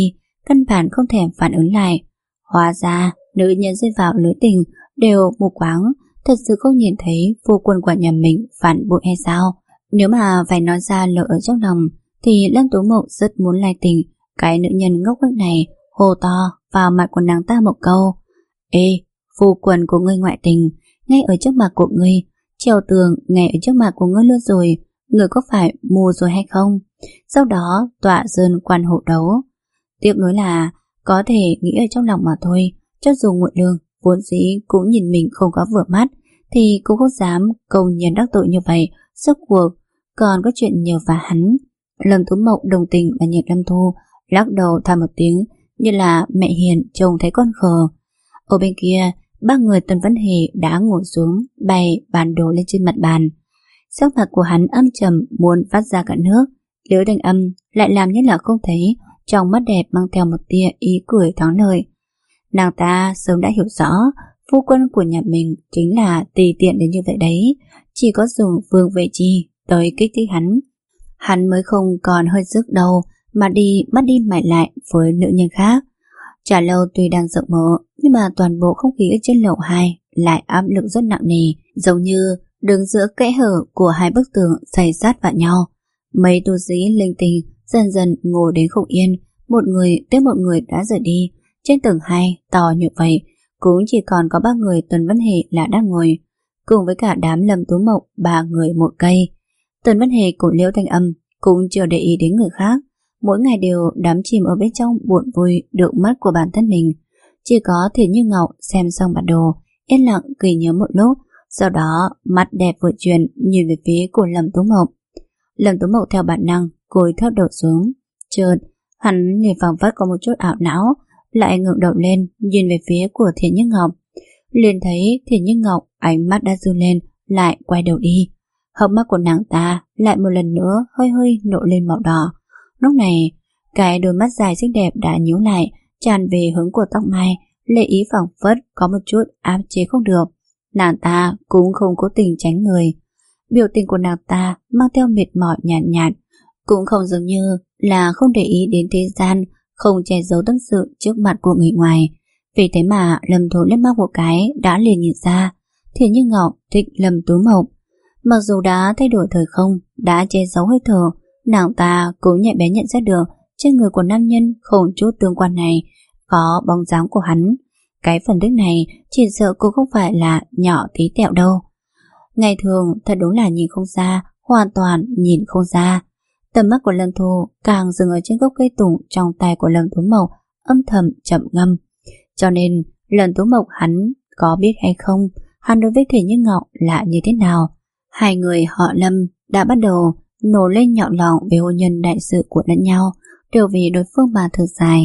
căn bản không thèm phản ứng lại. Hóa ra nữ nhân rơi vào lưới tình đều mù quáng, thật sự không nhìn thấy phu quân của nhà mình phản bội hay sao? Nếu mà phải nói ra lời ở trong lòng thì Lâm Tú Mậu rất muốn lai tình cái nữ nhân ngốc nghếch này, hô to vào mặt của nàng ta một câu: Ê, phu quân của ngươi ngoại tình ngay ở trước mặt của ngươi, treo tường ngay ở trước mặt của ngươi luôn rồi, ngươi có phải mù rồi hay không? Sau đó tọa sơn quan hộ đấu. Tiếc nuối là có thể nghĩ ở trong lòng mà thôi, cho dù Ngụy Lương vốn dĩ cũng nhìn mình không có vừa mắt thì cũng không dám công nhiên đắc tội như vậy. Rốt cuộc còn có chuyện nhờ vả hắn. Lâm Tú Mậu đồng tình và nhìn Lâm Thu, lắc đầu than một tiếng như là mẹ hiền trông thấy con khờ. Ở bên kia, ba người Tần Vân Hề đã ngồi xuống, bày bản đồ lên trên mặt bàn. Sắc mặt của hắn âm trầm muốn phát ra cả nước. Liễu Thanh Âm lại làm như là không thấy, trong mắt đẹp mang theo một tia ý cười thắng lợi. Nàng ta sớm đã hiểu rõ phu quân của nhà mình chính là tùy tiện đến như vậy đấy, chỉ có dùng Vương Vệ Chi tới kích thích hắn, hắn mới không còn hơi sức đâu mà đi mắt đi mày lại với nữ nhân khác. Trà lâu tuy đang rộng mở, nhưng mà toàn bộ không khí ở trên lầu hai lại áp lực rất nặng nề, giống như đứng giữa kẽ hở của hai bức tường xây sát vào nhau. Mấy tu sĩ linh tinh dần dần ngồi đến không yên, một người tiếp một người đã rời đi. Trên tầng hai to như vậy cũng chỉ còn có ba người Tần Vân Hề là đang ngồi, cùng với cả đám Lâm Tú Mậu, ba người một cây. Tần Vân Hề cùng Liễu Thanh Âm cũng chưa để ý đến người khác, mỗi ngày đều đắm chìm ở bên trong buồn vui được mắt của bản thân mình. Chỉ có Thiền Như Ngọc xem xong bản đồ, yên lặng ghi nhớ một lúc, sau đó mắt đẹp vừa chuyển nhìn về phía của Lâm Tú Mậu. Lâm Tú Mậu theo bản năng cúi thấp đầu xuống, chợt hắn liền phảng phất có một chút ảo não, lại ngẩng đầu lên nhìn về phía của Thiền Như Ngọc, liền thấy Thiền Như Ngọc ánh mắt đã dương lên, lại quay đầu đi. Hốc mắt của nàng ta lại một lần nữa hơi hơi nộ lên màu đỏ. Lúc này cái đôi mắt dài xinh đẹp đã nhíu lại, tràn về hướng của Tóc Mai, lệ ý phảng phất có một chút áp chế không được. Nàng ta cũng không cố tình tránh người, biểu tình của nàng ta mang theo mệt mỏi nhàn nhạt, nhạt, cũng không giống như là không để ý đến thế gian, không che giấu tâm sự trước mặt của người ngoài. Vì thế mà Lâm Thu liếc mắt một cái đã liền nhìn ra Thiền Như Ngọc thích Lâm Tú Mậu. Mặc dù đã thay đổi thời không, đã che giấu hơi thở, nàng ta cũng nhạy bén nhận ra được trên người của nam nhân không chút tương quan này có bóng dáng của hắn. Cái phần tích này chỉ sợ cô không phải là nhỏ tí tẹo đâu. Ngày thường thật đúng là nhìn không ra, hoàn toàn nhìn không ra. Tầm mắt của Lâm Thu càng dừng ở trên gốc cây tùng trong tay của Lâm Tú Mậu, âm thầm chậm ngâm. Cho nên Lâm Tú Mậu hắn có biết hay không, hắn đối với Thiền Như Ngọc là như thế nào. Hai người họ Lâm đã bắt đầu nổ lên nhọn lòng về hôn nhân đại sự của lẫn nhau, đều vì đối phương mà thở dài.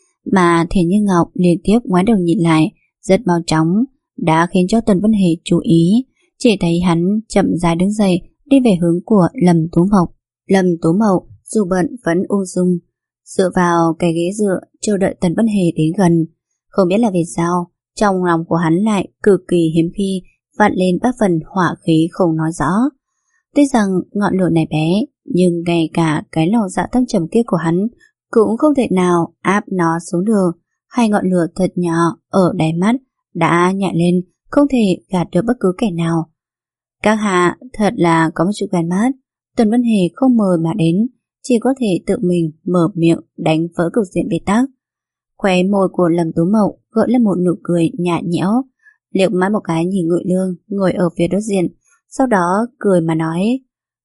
Mà Thiền Như Ngọc liên tiếp ngoái đầu nhìn lại, rất mau chóng, đã khiến cho Tần Vân Hề chú ý. Chỉ thấy hắn chậm rãi đứng dậy, đi về hướng của Lâm Tú Mậu. Lâm Tú Mậu dù bận vẫn ung dung, dựa vào cái ghế dựa chờ đợi Tần Vân Hề đến gần. Không biết là vì sao, trong lòng của hắn lại cực kỳ hiếm khi vặn lên bác phần hỏa khí không nói rõ. Tuy rằng ngọn lửa này bé, nhưng ngay cả cái lòng dạ thâm trầm kia của hắn cũng không thể nào áp nó xuống được. Hai ngọn lửa thật nhỏ ở đáy mắt đã nhảy lên, không thể gạt được bất cứ kẻ nào. Các hạ thật là có một chút ghen mát. Tần Vân Hề không mời mà đến, chỉ có thể tự mình mở miệng đánh vỡ cục diện bế tắc. Khóe môi của Lâm Tú Mậu gợi lên một nụ cười nhạt nhẽo, liếc mắt một cái nhìn Ngụy Lương ngồi ở phía đối diện, sau đó cười mà nói: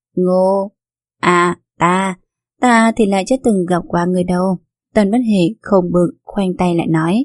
Ngô, à ta, ta thì lại chưa từng gặp qua người đâu. Tần Vân Hề không bực, khoanh tay lại nói: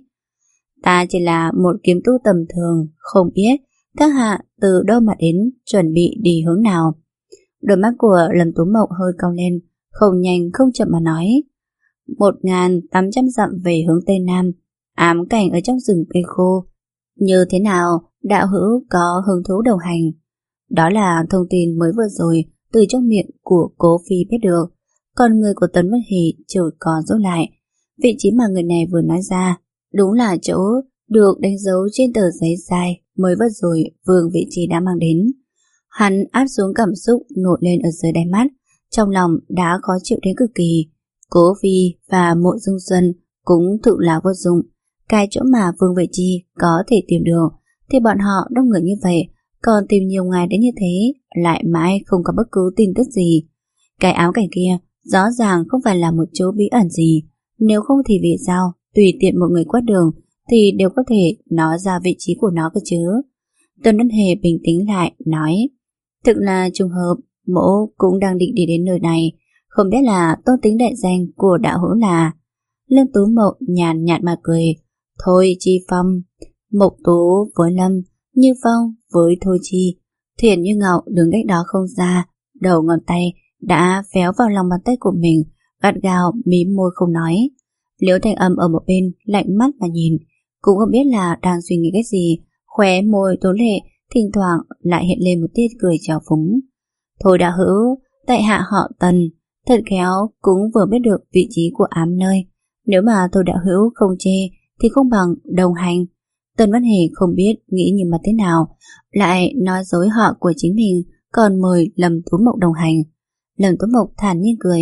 Ta chỉ là một kiếm tu tầm thường, không biết các hạ từ đâu mà đến, chuẩn bị đi hướng nào. Đôi mắt của Lâm Tú Mậu hơi cong lên, không nhanh không chậm mà nói: Một ngàn tám trăm dặm về hướng Tây Nam, ám cảnh ở trong rừng cây khô. Như thế nào, đạo hữu có hứng thú đồng hành? Đó là thông tin mới vừa rồi từ trong miệng của Cố Phi biết được. Còn người của Tấn Vân Hề chợt còn rút lại. Vị trí mà người này vừa nói ra đúng là chỗ được đánh dấu trên tờ giấy dài mới vừa rồi Vương Vị Trí đã mang đến. Hắn áp xuống cảm xúc nổi lên ở dưới đáy mắt, trong lòng đã khó chịu đến cực kỳ. Cố Phi và Mộ Dung Xuân cũng thực là vô dụng. Cái chỗ mà Vương Vệ Chi có thể tìm được thì bọn họ đông người như vậy, còn tìm nhiều ngày đến như thế lại mãi không có bất cứ tin tức gì. Cái áo cảnh kia rõ ràng không phải là một chỗ bí ẩn gì, nếu không thì vì sao tùy tiện một người qua đường thì đều có thể nói ra vị trí của nó cơ chứ. Tôn Ân Hề bình tĩnh lại nói, thực là trùng hợp, mỗ cũng đang định đi đến nơi này, không biết là tôn tính đại danh của đạo hữu là. Lâm Tú Mậu nhàn nhạt mà cười, Thôi Chi Phong. Mộc Tú với Lâm, Như Phong với Thôi Chi. Thiền Như Ngạo đứng cách đó không xa, đầu ngón tay đã véo vào lòng bàn tay của mình, gắt gao mím môi không nói. Liễu Thanh Âm ở một bên lạnh mắt mà nhìn, cũng không biết là đang suy nghĩ cái gì, khóe môi Tố Lệ thỉnh thoảng lại hiện lên một tia cười trào phúng. Thôi đạo hữu, tại hạ họ Tần, thật khéo cũng vừa biết được vị trí của ám nơi. Nếu mà Thôi đạo hữu không chê thì không bằng đồng hành. Tần Văn Hề không biết nghĩ như mà thế nào, lại nói dối họ của chính mình, còn mời Lâm Tú Mộc đồng hành. Lâm Tú Mộc thản nhiên cười,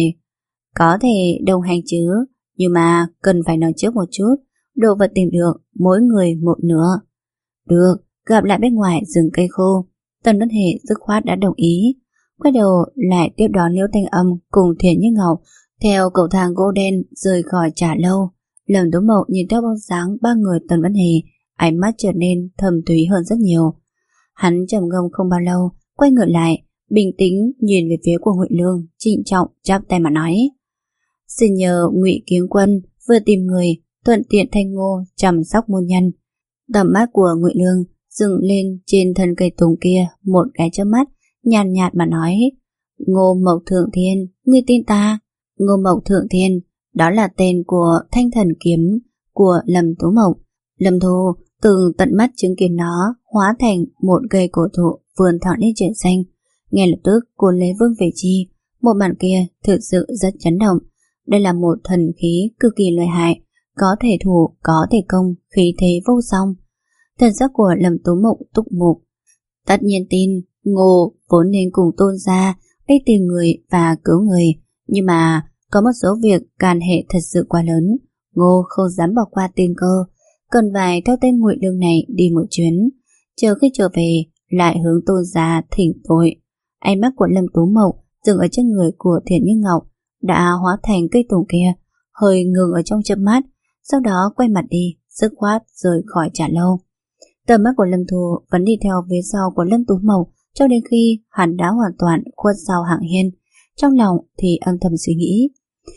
có thể đồng hành chứ, nhưng mà cần phải nói trước một chút, đồ vật tìm được mỗi người một nửa. Được, gặp lại bên ngoài rừng cây khô. Tần Văn Hề dứt khoát đã đồng ý. Quay đầu lại tiếp đón Liễu Thanh Âm cùng Thiền Như Ngọc theo cầu thang gỗ đen rời khỏi trà lâu. Lâm Tú Mộc nhìn theo bóng dáng ba người Tần Văn Hề, ánh mắt trở nên thâm thúy hơn rất nhiều. Hắn trầm ngâm không bao lâu, quay ngược lại, bình tĩnh nhìn về phía của Ngụy Lương, trịnh trọng chắp tay mà nói, xin nhờ Ngụy Kiếm Quân vừa tìm người thuận tiện thanh ngô chăm sóc môn nhân. Tầm mắt của Ngụy Lương dừng lên trên thân cây tùng kia một cái chớp mắt, nhàn nhạt, nhạt mà nói, Ngô Mộc Thượng Thiên, ngươi tin ta? Ngô Mộc Thượng Thiên, đó là tên của thanh thần kiếm của Lâm Tú Mộc. Lâm Thu từng tận mắt chứng kiến nó hóa thành một cây cổ thụ vươn thẳng lên trời xanh, ngay lập tức cuốn lấy Vương Vệ Chi. Một màn kia thực sự rất chấn động. Đây là một thần khí cực kỳ lợi hại, có thể thủ, có thể công, khí thế vô song. Thần sắc của Lâm Tú Mộc túc mục. Tất nhiên tin Ngô vốn nên cùng Tôn gia đi tìm người và cứu người, nhưng mà có một số việc càn hệ thật sự quá lớn, Ngô không dám bỏ qua tiên cơ, cần phải theo tên Ngụy Lương này đi một chuyến, chờ khi trở về lại hướng Tôn gia thỉnh tội. Ánh mắt của Lâm Tú Mộc dừng ở trên người của Thiện Như Ngọc đã hóa thành cây tùng kia, hơi ngừng ở trong chớp mắt, sau đó quay mặt đi, dứt khoát rời khỏi trà lâu. Tầm mắt của Lâm Thu vẫn đi theo phía sau của Lâm Tú Mộc cho đến khi hắn đã hoàn toàn khuất sau hạng hiên. Trong lòng thì âm thầm suy nghĩ,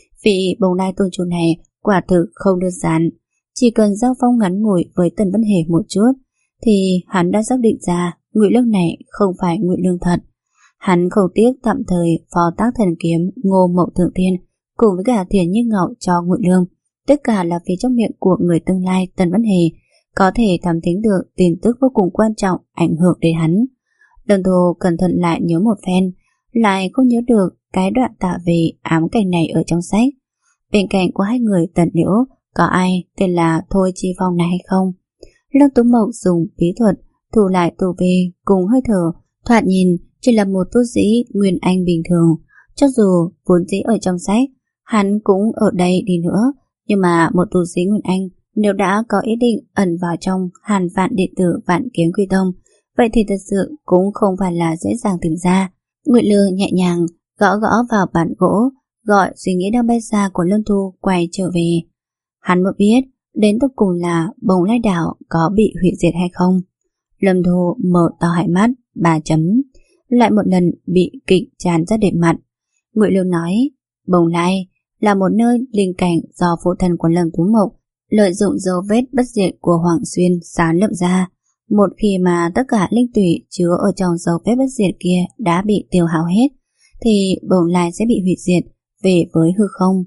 vị bồng lai tôn chủ này quả thực không đơn giản. Chỉ cần giao phong ngắn ngủi với Tần Văn Hề một chút thì hắn đã xác định ra Ngụy Lương này không phải Ngụy Lương thật. Hắn không tiếc tạm thời phó tác thần kiếm Ngô Mộc Thượng Thiên cùng với cả Thiền Như Ngọc cho Ngụy Lương, tất cả là vì trong miệng của người tương lai Tần Văn Hề có thể thám thính được tin tức vô cùng quan trọng ảnh hưởng đến hắn. Lâm Thu cẩn thận lại nhớ một phen, lại không nhớ được cái đoạn tả về ám cảnh này ở trong sách. Bên cạnh của hai người Tần Liễu có ai tên là Thôi Chi Phong này hay không? Lâm Tú Mộc dùng bí thuật thu lại tu vi cùng hơi thở, thoạt nhìn chỉ là một tu sĩ nguyên anh bình thường. Cho dù vốn dĩ ở trong sách hắn cũng ở đây đi nữa, nhưng mà một tu sĩ nguyên anh nếu đã có ý định ẩn vào trong Hàn Vạn đệ tử Vạn Kiếm Quy Tông, vậy thì thật sự cũng không phải là dễ dàng tìm ra. Ngụy Lương nhẹ nhàng gõ gõ vào bàn gỗ, gọi suy nghĩ đang bay xa của Lâm Thu quay trở về. Hắn mới biết đến tận cùng là Bồng Lai đảo có bị hủy diệt hay không. Lâm Thu mở to hai mắt, ba chấm, lại một lần bị kịch tràn ra đệm mặt. Ngụy Lương nói, Bồng Lai là một nơi linh cảnh do phụ thân của Lâm Tú Mộc lợi dụng dấu vết bất diệt của Hoàng Xuyên sáng lập ra. Một khi mà tất cả linh tủy chứa ở trong dấu vết bất diệt kia đã bị tiêu hao hết, thì Bồng Lai sẽ bị hủy diệt về với hư không.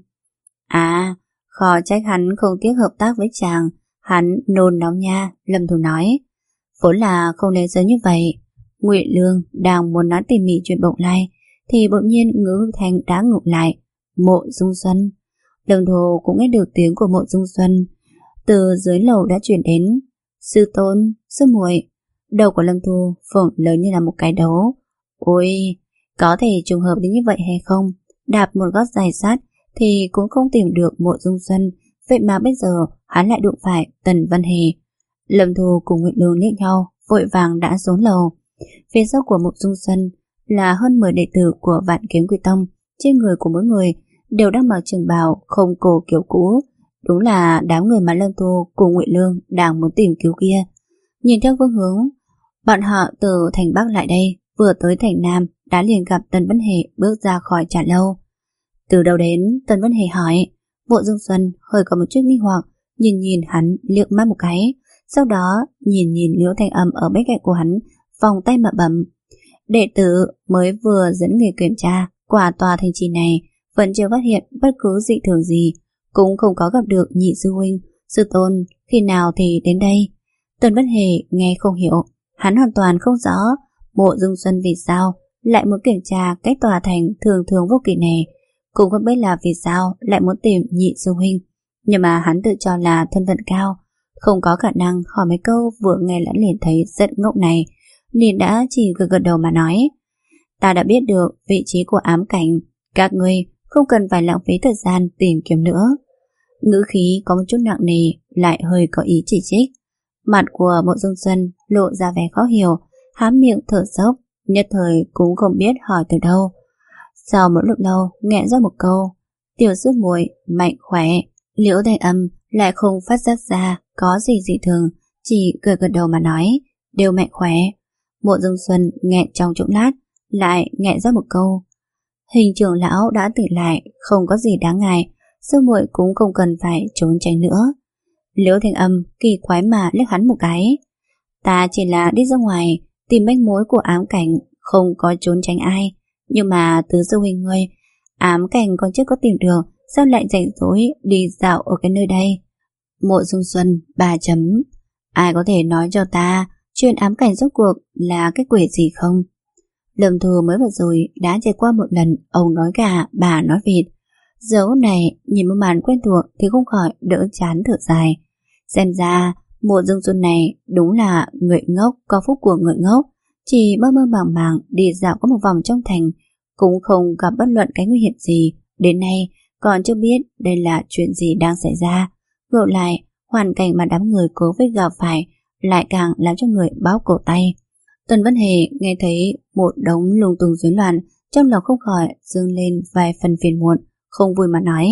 À, khó trách hắn không tiếc hợp tác với chàng, hắn nôn nóng nha. Lâm Thu nói, vốn là không nên giống như vậy. Ngụy Lương đang muốn nói tỉ mỉ chuyện Bồng Lai thì bỗng nhiên ngữ thanh đã ngục lại, Mộ Dung Xuân. Lâm Thu cũng nghe được tiếng của Mộ Dung Xuân từ dưới lầu đã chuyển đến. Sư tôn, sư muội. Đầu của Lâm Thu phồng lớn như là một cái đấu. Ôi, có thể trùng hợp đến như vậy hay không? Đạp một gót giày sắt thì cũng không tìm được Mộ Dung Xuân, vậy mà bây giờ hắn lại đụng phải Tần Văn Hề. Lâm Thu cùng Nguyệt Lương liếc nhau, vội vàng đã xuống lầu. Phía sau của Mộ Dung Xuân là hơn mười đệ tử của Vạn Kiếm Quy Tông, trên người của mỗi người đều đang mặc trường bào không cổ kiểu cũ. Đúng là đám người mà Lâm Thu cùng Nguyệt Lương đang muốn tìm cứu kia. Nhìn theo phương hướng bọn họ từ thành Bắc lại đây, vừa tới thành Nam đã liền gặp Tần Văn Hề bước ra khỏi trà lâu. Từ đâu đến? Tần Văn Hề hỏi. Mộ Dung Xuân hơi có một chút nghi hoặc, nhìn nhìn hắn liếc mắt một cái, sau đó nhìn nhìn Liễu Thanh Âm ở bên cạnh của hắn, vòng tay mà bẩm: đệ tử mới vừa dẫn người kiểm tra quả tòa thành trì này, vẫn chưa phát hiện bất cứ dị thường gì, cũng không có gặp được nhị sư huynh, sư tôn khi nào thì đến đây. Tần Văn Hề nghe không hiểu, hắn hoàn toàn không rõ Mộ Dung Xuân vì sao lại muốn kiểm tra cái tòa thành thường thường vô kỳ này, cũng không biết là vì sao lại muốn tìm nhị sư huynh, nhưng mà hắn tự cho là thân phận cao, không có khả năng hỏi mấy câu vừa nghe đã liền thấy rất ngốc này, liền đã chỉ gật gật đầu mà nói: ta đã biết được vị trí của ám cảnh, các ngươi không cần phải lãng phí thời gian tìm kiếm nữa. Ngữ khí có một chút nặng nề, lại hơi có ý chỉ trích. Mặt của Mộ Dung Xuân lộ ra vẻ khó hiểu, há miệng thở dốc, nhất thời cũng không biết hỏi từ đâu. Sau một lúc lâu nghẹn ra một câu: tiểu sư muội mạnh khỏe. Liễu Thanh Âm lại không phát giác ra có gì dị thường, chỉ gật gật đầu mà nói: đều mạnh khỏe. Mộ Dung Xuân nghẹn trong chốc lát, lại nghẹn ra một câu: hình trưởng lão đã tỉnh lại, không có gì đáng ngại, sư muội cũng không cần phải trốn tránh nữa. Liễu Thanh Âm kỳ quái mà liếc hắn một cái: ta chỉ là đi ra ngoài tìm manh mối của ám cảnh, không có trốn tránh ai, nhưng mà tứ sư huynh ngươi, ám cảnh còn chưa có tìm được, sao lại rảnh rỗi đi dạo ở cái nơi đây? Mộ Dung Xuân bà chấm: ai có thể nói cho ta chuyện ám cảnh rốt cuộc là cái quỷ gì không? Lâm Thu mới vừa rồi đã trải qua một lần ông nói gà bà nói vịt, giờ hôm này nhìn một màn quen thuộc thì không khỏi đỡ chán thở dài. Xem ra Mộ Dung Xuân này đúng là người ngốc có phúc của người ngốc, chỉ mơ mơ màng màng đi dạo có một vòng trong thành, cũng không gặp bất luận cái nguy hiểm gì, đến nay còn chưa biết đây là chuyện gì đang xảy ra. Ngược lại, hoàn cảnh mà đám người cố vết gặp phải lại càng làm cho người bóp cổ tay. Tần Văn Hề nghe thấy một đống lung tung rối loạn, trong lòng không khỏi dâng lên vài phần phiền muộn, không vui mà nói: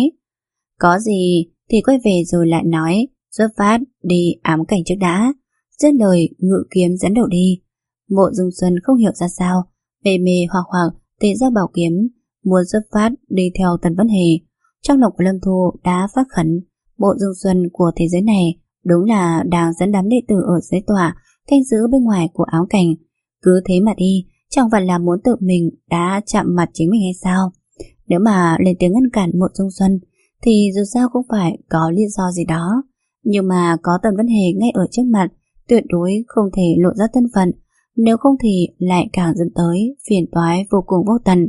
có gì thì quay về rồi lại nói, xuất phát đi ám cảnh trước đã. Dứt lời ngự kiếm dẫn đầu đi. Mộ Dung Xuân không hiểu ra sao, mê mê hoặc hoặc tế ra bảo kiếm, muốn xuất phát đi theo Tần Văn Hề. Trong lòng của Lâm Thu đã phát khẩn, Mộ Dung Xuân của thế giới này đúng là đang dẫn đám đệ tử ở dưới tòa canh giữ bên ngoài của ám cảnh. Cứ thế mà đi, chẳng phải là muốn tự mình đã chạm mặt chính mình hay sao? Nếu mà lên tiếng ngăn cản Mộ Dung Xuân thì dù sao cũng phải có lý do gì đó, nhưng mà có Tần Văn Hề ngay ở trước mặt, tuyệt đối không thể lộ ra thân phận, nếu không thì lại càng dẫn tới phiền toái vô cùng vô tận.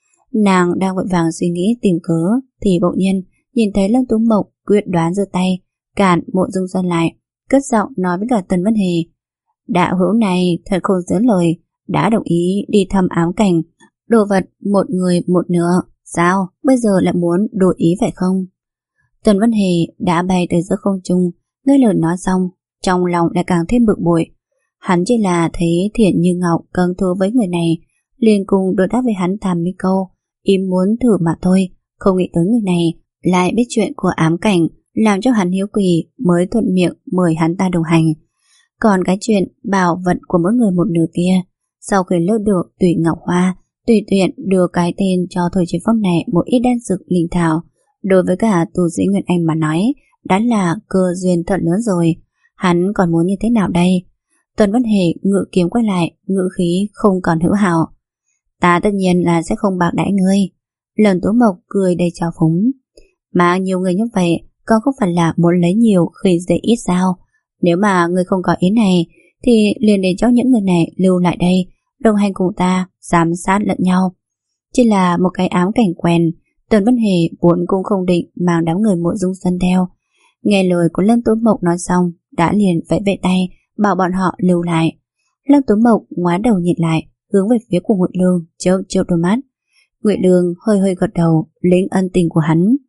Nàng đang vội vàng suy nghĩ tìm cớ thì bỗng nhiên nhìn thấy Lâm Tú Mộc quyết đoán giơ tay cản Mộ Dung Xuân lại, cất giọng nói với cả Tần Văn Hề: đạo hữu này thật không giữ lời, đã đồng ý đi thăm ám cảnh, đồ vật một người một nửa, sao bây giờ lại muốn đổi ý phải không? Tần Văn Hề đã bay tới giữa không trung, nghe lời nói xong, trong lòng lại càng thêm bực bội. Hắn chỉ là thấy Thiện Như Ngọc cân thua với người này, liền cùng đối đáp với hắn thầm mấy câu, ý muốn thử mà thôi, không nghĩ tới người này lại biết chuyện của ám cảnh, làm cho hắn hiếu kỳ mới thuận miệng mời hắn ta đồng hành. Còn cái chuyện bảo vận của mỗi người một nửa kia, sau khi lỡ được Tùy Ngọc Hoa tùy tiện đưa cái tên cho Thôi Chí Phong này một ít đan dược linh thảo, đối với cả tu sĩ Nguyên Anh mà nói đã là cơ duyên thật lớn rồi, hắn còn muốn như thế nào đây? Tần Văn Hề ngự kiếm quay lại, ngữ khí không còn hữu hảo: ta tất nhiên là sẽ không bạc đãi ngươi. Lần Tố Mộc cười đầy trào phúng: mà nhiều người như vậy còn không phải là muốn lấy nhiều khi dễ ít sao? Nếu mà ngươi không có ý này thì liền để cho những người này lưu lại đây, đồng hành cùng ta, giám sát lẫn nhau. Chỉ là một cái ám cảnh quen, Tần Văn Hề vốn cũng không định mang đám người Mộ Dung Xuân theo. Nghe lời của Lâm Tú Mộc nói xong, đã liền vẫy vẫy tay bảo bọn họ lưu lại. Lâm Tú Mộc ngoái đầu nhìn lại, hướng về phía của Ngụy Lương, chớp chớp đôi mắt. Ngụy Lương hơi hơi gật đầu, lĩnh ân tình của hắn.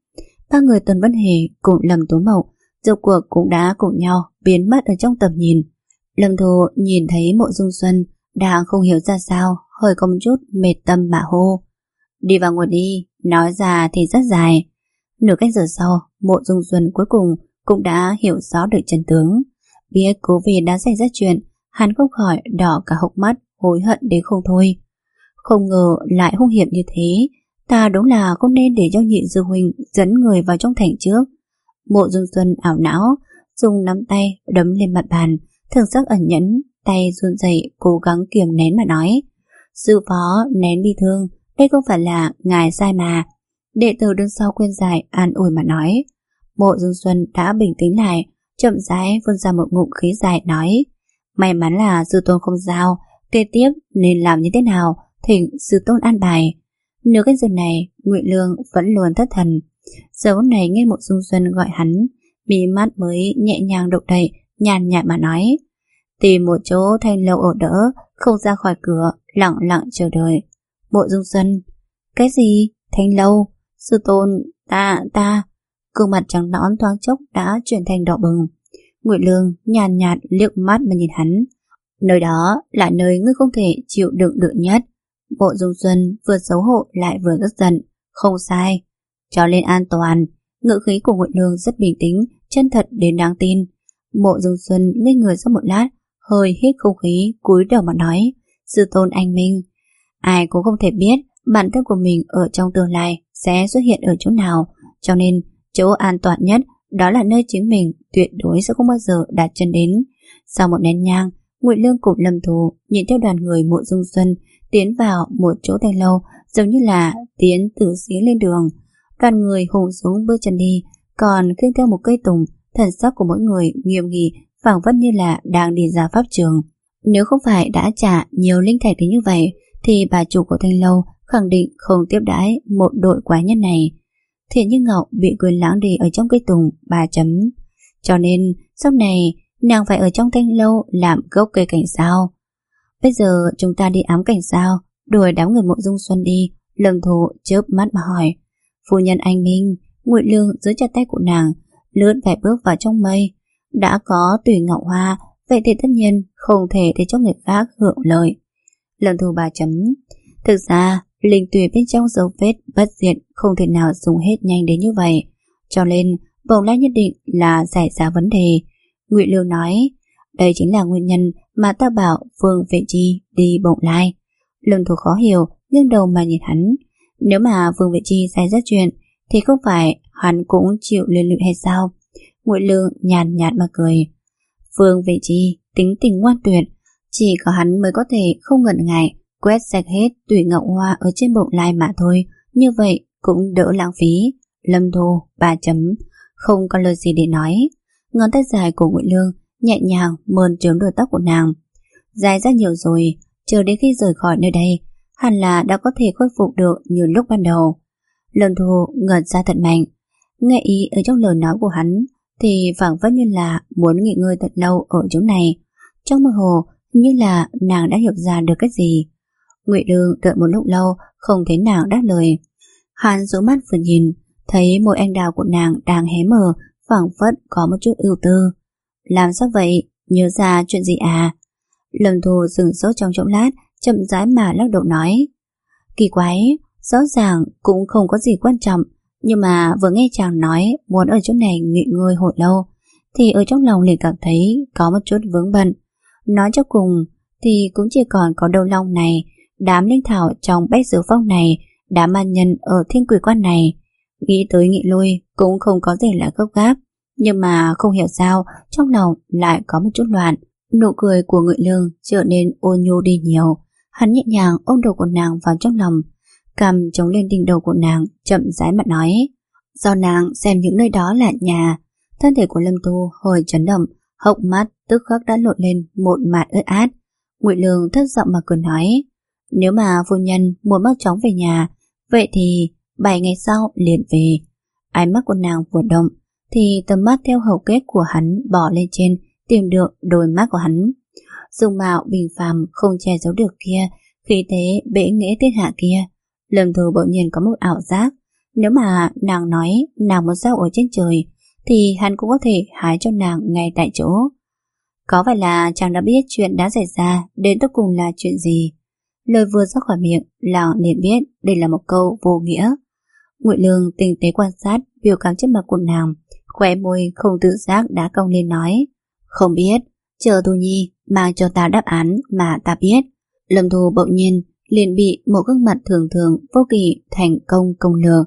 Ba người Tần Vân Hề cùng Lâm Tú Mậu rốt cuộc cũng đã cùng nhau biến mất ở trong tầm nhìn. Lâm Thu nhìn thấy Mộ Dung Xuân đang không hiểu ra sao, hơi có một chút mệt tâm mà hô: "Đi vào ngồi đi, nói ra thì rất dài." Nửa cách giờ sau, Mộ Dung Xuân cuối cùng cũng đã hiểu rõ được chân tướng. Biết cố vì đã xảy ra chuyện, hắn không khỏi đỏ cả hốc mắt, hối hận đến không thôi. Không ngờ lại hung hiểm như thế, ta đúng là không nên để cho Nhị sư huynh dẫn người vào trong thành trước. Mộ Dung Xuân ảo não, dùng nắm tay đấm lên mặt bàn, thường sắc ẩn nhẫn, tay run rẩy cố gắng kiềm nén mà nói: "Sư phó nén bi thương, đây không phải là ngài sai mà." Đệ tử đứng sau khuyên giải an ủi mà nói. Mộ Dung Xuân đã bình tĩnh lại, chậm rãi phun ra một ngụm khí dài nói: "May mắn là sư tôn không giao, kế tiếp nên làm như thế nào, thỉnh sư tôn an bài." Nửa cái giờ này, Ngụy Lương vẫn luôn thất thần. Giờ này nghe Mộ Dung Xuân gọi hắn, mí mắt mới nhẹ nhàng động đậy, nhàn nhạt mà nói: "Tìm một chỗ thanh lâu ở đỡ, không ra khỏi cửa, lặng lặng chờ đợi." Mộ Dung Xuân: "Cái gì? Thanh lâu? Sư tôn, ta, ta..." Gương mặt trắng nõn thoáng chốc đã chuyển thành đỏ bừng. Ngụy Lương nhàn nhạt liếc mắt mà nhìn hắn: "Nơi đó là nơi ngươi không thể chịu đựng được nhất." Mộ Dung Xuân vừa xấu hổ lại vừa rất giận. "Không sai, cho lên an toàn." Ngữ khí của Ngụy Lương rất bình tĩnh, chân thật đến đáng tin. Mộ Dung Xuân ngây người sau một lát, hơi hít không khí, cúi đầu mà nói: "Sư tôn anh minh, ai cũng không thể biết bản thân của mình ở trong tương lai sẽ xuất hiện ở chỗ nào, cho nên chỗ an toàn nhất đó là nơi chính mình tuyệt đối sẽ không bao giờ đặt chân đến." Sau một nén nhang, Ngụy Lương cùng Lâm Thù nhìn theo đoàn người Mộ Dung Xuân tiến vào một chỗ thanh lâu, giống như là tiến từ xí lên đường. Đoàn người hùng xuống bước chân đi, còn khiêng theo một cây tùng, thần sắc của mỗi người nghiêm nghị, phảng phất như là đang đi ra pháp trường. Nếu không phải đã trả nhiều linh thạch đến như vậy, thì bà chủ của thanh lâu khẳng định không tiếp đãi một đội quái nhân này. Thiện Như Ngọc bị quyền lãng đi ở trong cây tùng ba chấm, cho nên sau này nàng phải ở trong thanh lâu làm gốc cây cảnh sao. Bây giờ chúng ta đi ám cảnh sao? Đuổi đám người Mộ Dung Xuân đi. Lâm Thù chớp mắt mà hỏi: "Phu nhân anh minh." Ngụy Lương giữ chặt tay của nàng, lướt vài bước vào trong mây. Đã có Tùy Ngọc Hoa, vậy thì tất nhiên không thể để cho người khác hưởng lợi. Lâm Thù bà chấm: "Thực ra linh tùy bên trong dấu vết bất diệt không thể nào dùng hết nhanh đến như vậy, cho nên Bồng Lai nhất định là xảy ra vấn đề." Ngụy Lương nói: "Đây chính là nguyên nhân mà ta bảo Vương Vệ Chi đi Bồng Lai." Lâm Thù khó hiểu, nghiêng đầu mà nhìn hắn. Nếu mà Vương Vệ Chi xảy ra chuyện thì không phải hắn cũng chịu liên lụy hay sao? Ngụy Lương nhàn nhạt mà cười: "Vương Vệ Chi tính tình ngoan tuyệt, chỉ có hắn mới có thể không ngần ngại quét sạch hết Tùy Ngọc Hoa ở trên Bồng Lai mà thôi, như vậy cũng đỡ lãng phí." Lâm Thù ba chấm không có lời gì để nói. Ngón tay dài của Ngụy Lương nhẹ nhàng mơn trớn đuôi tóc của nàng. "Dài ra nhiều rồi, chờ đến khi rời khỏi nơi đây hẳn là đã có thể khôi phục được như lúc ban đầu." Lâm Thù ngẩn ra thật mạnh. Nghe ý ở trong lời nói của hắn thì phảng phất như là muốn nghỉ ngơi thật lâu ở chỗ này. Trong mơ hồ như là nàng đã hiểu ra được cái gì. Ngụy Lương đợi một lúc lâu không thấy nàng đáp lời. Hắn rũ mắt vừa nhìn, thấy môi anh đào của nàng đang hé mở, phảng phất có một chút ưu tư. "Làm sao vậy? Nhớ ra chuyện gì à?" Lâm Thù dừng sốt trong chốc lát, chậm rãi mà lắc đầu nói: "Kỳ quái, rõ ràng cũng không có gì quan trọng, nhưng mà vừa nghe chàng nói muốn ở chỗ này nghỉ ngơi hồi lâu, thì ở trong lòng liền cảm thấy có một chút vướng bận. Nói cho cùng thì cũng chỉ còn có Đầu Long này, đám linh thảo trong Bách Dược Phong này, đám ma nhân ở Thiên Quỷ Quan này. Nghĩ tới nghĩ lui cũng không có gì là gấp gáp, nhưng mà không hiểu sao trong lòng lại có một chút loạn." Nụ cười của Ngụy Lương trở nên ôn nhu đi nhiều. Hắn nhẹ nhàng ôm đầu của nàng vào trong lòng, cầm chống lên đỉnh đầu của nàng, chậm rãi mà nói: "Do nàng xem những nơi đó là nhà." Thân thể của Lâm Tu hơi chấn động, hốc mắt tức khắc đã lộn lên một mạt ướt át. Ngụy Lương thất giọng mà cười nói: "Nếu mà phu nhân muốn mau chóng về nhà, vậy thì bảy ngày sau liền về." Ánh mắt của nàng vừa động thì tầm mắt theo hầu kết của hắn bỏ lên trên, tìm được đôi mắt của hắn. Dung mạo bình phàm không che giấu được kia, khí thế bệ nghệ thiên hạ kia. Lâm Thư bỗng nhiên có một ảo giác, Nếu mà nàng nói nàng muốn sao ở trên trời thì hắn cũng có thể hái cho nàng ngay tại chỗ. Có phải là chàng đã biết chuyện đã xảy ra đến cuối cùng là chuyện gì? Lời vừa ra khỏi miệng, nàng liền biết đây là một câu vô nghĩa. Ngụy Lương tinh tế quan sát biểu cảm trên mặt của nàng, khóe môi không tự giác đã cong lên nói: Không biết, chờ Thu Nhi mang cho ta đáp án mà ta biết. Lâm Thu bỗng nhiên liền bị một gương mặt thường thường vô kỳ thành công công lược.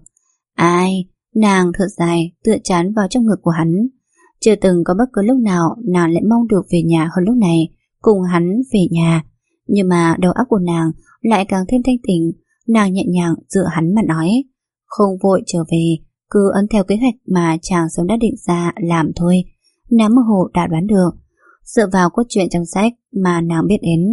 Ai? Nàng thở dài tựa chán vào trong ngực của hắn. Chưa từng có bất cứ lúc nào nàng lại mong được về nhà hơn lúc này, cùng hắn về nhà. Nhưng mà đầu óc của nàng lại càng thêm thanh tỉnh. Nàng nhẹ nhàng dựa hắn mà nói: Không vội trở về, cứ ấn theo kế hoạch mà chàng sớm đã định ra làm thôi. Nàng mơ hồ đã đoán được, dựa vào cốt truyện trong sách mà nàng biết đến,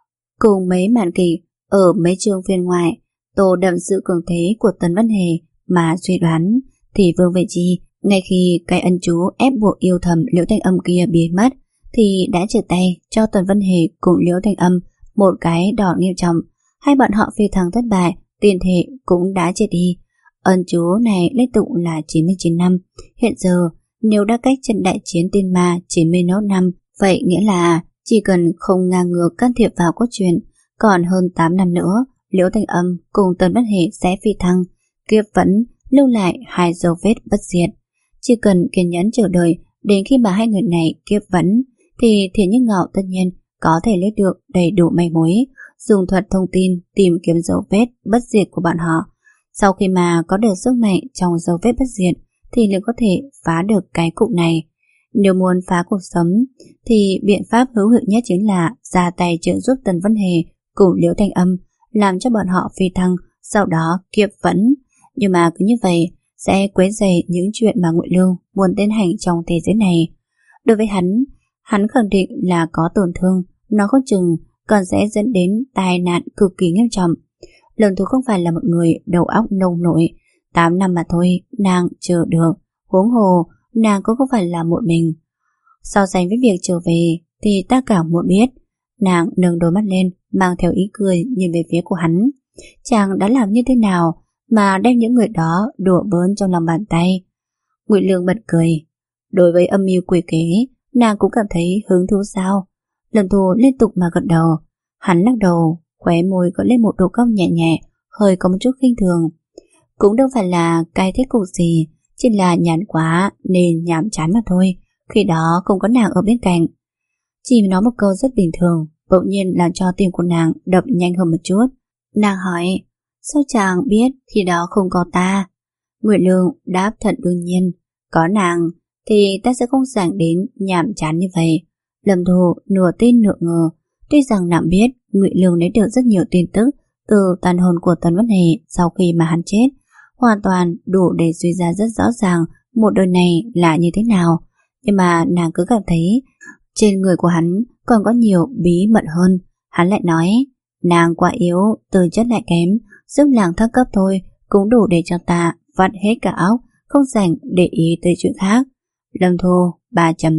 cùng mấy màn kịch ở mấy chương phiên ngoại tô đậm sự cường thế của Tần Văn Hề mà suy đoán, thì Vương Vệ Chi ngay khi cái ân chú ép buộc yêu thầm Liễu Thanh Âm kia biến mất thì đã trở tay cho Tần Văn Hề cùng Liễu Thanh Âm một cái đòn nghiêm trọng. Hai bọn họ phi thăng thất bại, tiền thể cũng đã chết đi. Ân chú này lấy tụng là chín mươi chín năm. Hiện giờ nếu đã cách trận đại chiến tiên ma chín mươi mốt năm, vậy nghĩa là chỉ cần không ngang ngược can thiệp vào cốt truyện, còn hơn tám năm nữa Liễu Thanh Âm cùng Tần Văn Hề sẽ phi thăng, kiếp vẫn lưu lại hai dấu vết bất diệt. Chỉ cần kiên nhẫn chờ đợi đến khi mà hai người này kiếp vẫn, thì Thiền Như Ngạo tất nhiên có thể lấy được đầy đủ manh mối, dùng thuật thông tin tìm kiếm dấu vết bất diệt của bọn họ. Sau khi mà có được sức mạnh trong dấu vết bất diệt thì liền có thể phá được cái cục này. Nếu muốn phá cuộc sống thì biện pháp hữu hiệu nhất chính là ra tay trợ giúp Tần Văn Hề cùng Liễu Thanh Âm, làm cho bọn họ phi thăng, sau đó kiếp vẫn. Nhưng mà cứ như vậy sẽ quấy rầy những chuyện mà Ngụy Lương muốn tiến hành trong thế giới này. Đối với hắn, hắn khẳng định là có tổn thương, nó không chừng còn sẽ dẫn đến tai nạn cực kỳ nghiêm trọng. Lâm Thu không phải là một người đầu óc nông nổi, tám năm mà thôi nàng chờ được, huống hồ nàng cũng không phải là một mình. So sánh với việc trở về thì ta càng muốn biết. Nàng nâng đôi mắt lên, mang theo ý cười nhìn về phía của hắn. Chàng đã làm như thế nào mà đem những người đó đùa bỡn trong lòng bàn tay? Ngụy Lương bật cười. Đối với âm mưu quỷ kế, nàng cũng cảm thấy hứng thú sao? Lâm Thu liên tục mà gật đầu. Hắn lắc đầu, khóe môi gợi lên một độ cong nhẹ nhẹ, hơi có một chút khinh thường. Cũng đâu phải là cái thế cục gì, chỉ là nhàn quá nên nhàm chán mà thôi. Khi đó không có nàng ở bên cạnh. Chỉ nói một câu rất bình thường, bỗng nhiên làm cho tim của nàng đập nhanh hơn một chút. Nàng hỏi: Sao chàng biết khi đó không có ta? Ngụy Lương đáp thật đương nhiên: Có nàng thì ta sẽ không giảng đến nhàm chán như vậy. Lâm Thu nửa tin nửa ngờ. Tuy rằng nàng biết Ngụy Lương lấy được rất nhiều tin tức từ tàn hồn của Tần Văn Hề sau khi mà hắn chết, hoàn toàn đủ để suy ra rất rõ ràng một đời này là như thế nào, nhưng mà nàng cứ cảm thấy trên người của hắn còn có nhiều bí mật hơn. Hắn lại nói: Nàng quá yếu, tư chất lại kém, giúp nàng thăng cấp thôi cũng đủ để cho ta vắt hết cả óc, không dành để ý tới chuyện khác. Lâm Thu ba chấm.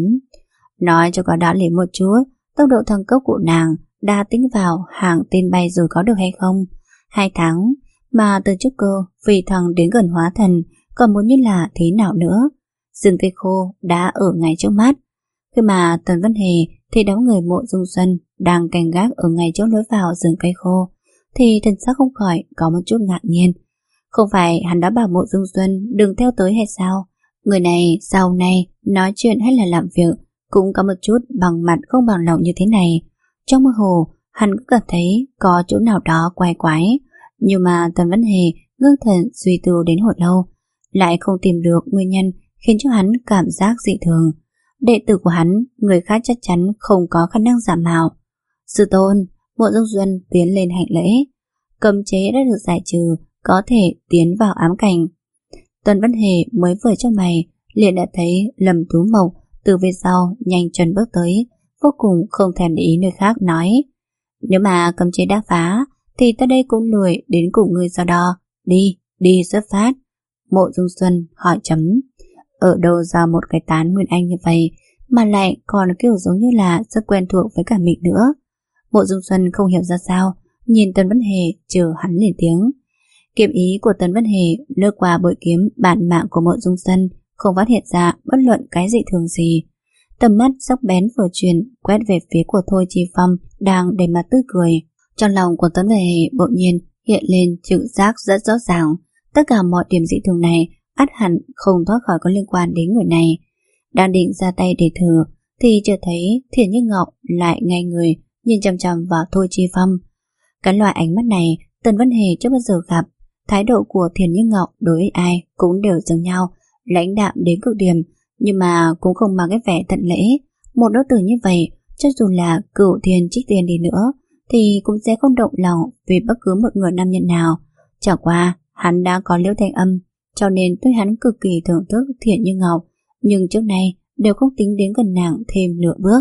Nói cho có đạo lý một chút, tốc độ thăng cấp của nàng đã tính vào hàng tên bay rồi có được hay không? Hai tháng mà từ trúc cơ phi thăng đến gần hóa thần, còn muốn như là thế nào nữa? Rừng cây khô đã ở ngay trước mắt. Khi mà Tần Văn Hề thì đám người Mộ Dung Xuân đang canh gác ở ngay chỗ lối vào rừng cây khô, thì thần sắc không khỏi có một chút ngạc nhiên. Không phải hắn đã bảo Mộ Dung Xuân đừng theo tới hay sao? Người này sau này nói chuyện hay là làm việc cũng có một chút bằng mặt không bằng lòng như thế này. Trong mơ hồ hắn cũng cảm thấy có chỗ nào đó quái quái, nhưng mà Tần Văn Hề ngưng thần suy tư đến hồi lâu, lại không tìm được nguyên nhân khiến cho hắn cảm giác dị thường. Đệ tử của hắn, người khác chắc chắn không có khả năng giả mạo. Sư tôn, Mộ Dung Xuân tiến lên hành lễ. Cấm chế đã được giải trừ, có thể tiến vào ám cảnh. Tần Văn Hề mới vừa cho mày, liền đã thấy Lâm Tú Mộc từ phía sau nhanh chân bước tới, vô cùng không thèm để ý nơi khác nói: Nếu mà cấm chế đã phá thì ta đây cũng lười đến cùng ngươi so đo. Đi, đi xuất phát. Mộ Dung Xuân hỏi chấm. Ở đâu ra một cái tán Nguyên Anh như vậy mà lại còn kiểu giống như là rất quen thuộc với cả mình nữa? Mộ Dung Xuân không hiểu ra sao, nhìn Tần Văn Hề chờ hắn lên tiếng. Kiếm ý của Tần Vân Hề lướt qua bội kiếm bản mạng của Mộ Dung Sân, không phát hiện ra bất luận cái dị thường gì. Tầm mắt sắc bén vừa truyền quét về phía của Thôi Chi Phong đang đầy mặt tươi cười. Trong lòng của Tần Vân Hề bỗng nhiên hiện lên trực giác rất rõ ràng. Tất cả mọi điểm dị thường này ắt hẳn không thoát khỏi có liên quan đến người này. Đang định ra tay để thử thì chợt thấy Thiền Như Ngọc lại ngay người nhìn chằm chằm vào Thôi Chi Phong. Cái loại ánh mắt này Tần Vân Hề chưa bao giờ gặp. Thái độ của Thiền Như Ngọc đối với ai cũng đều giống nhau, lãnh đạm đến cực điểm, nhưng mà cũng không mang cái vẻ tận lễ. Một đối tượng như vậy, cho dù là cửu tiền trích tiền đi nữa thì cũng sẽ không động lòng vì bất cứ một người nam nhân nào. Chẳng qua hắn đã có Liễu Thanh Âm, cho nên tuy hắn cực kỳ thưởng thức Thiền Như Ngọc, nhưng trước nay đều không tính đến gần nàng thêm nửa bước.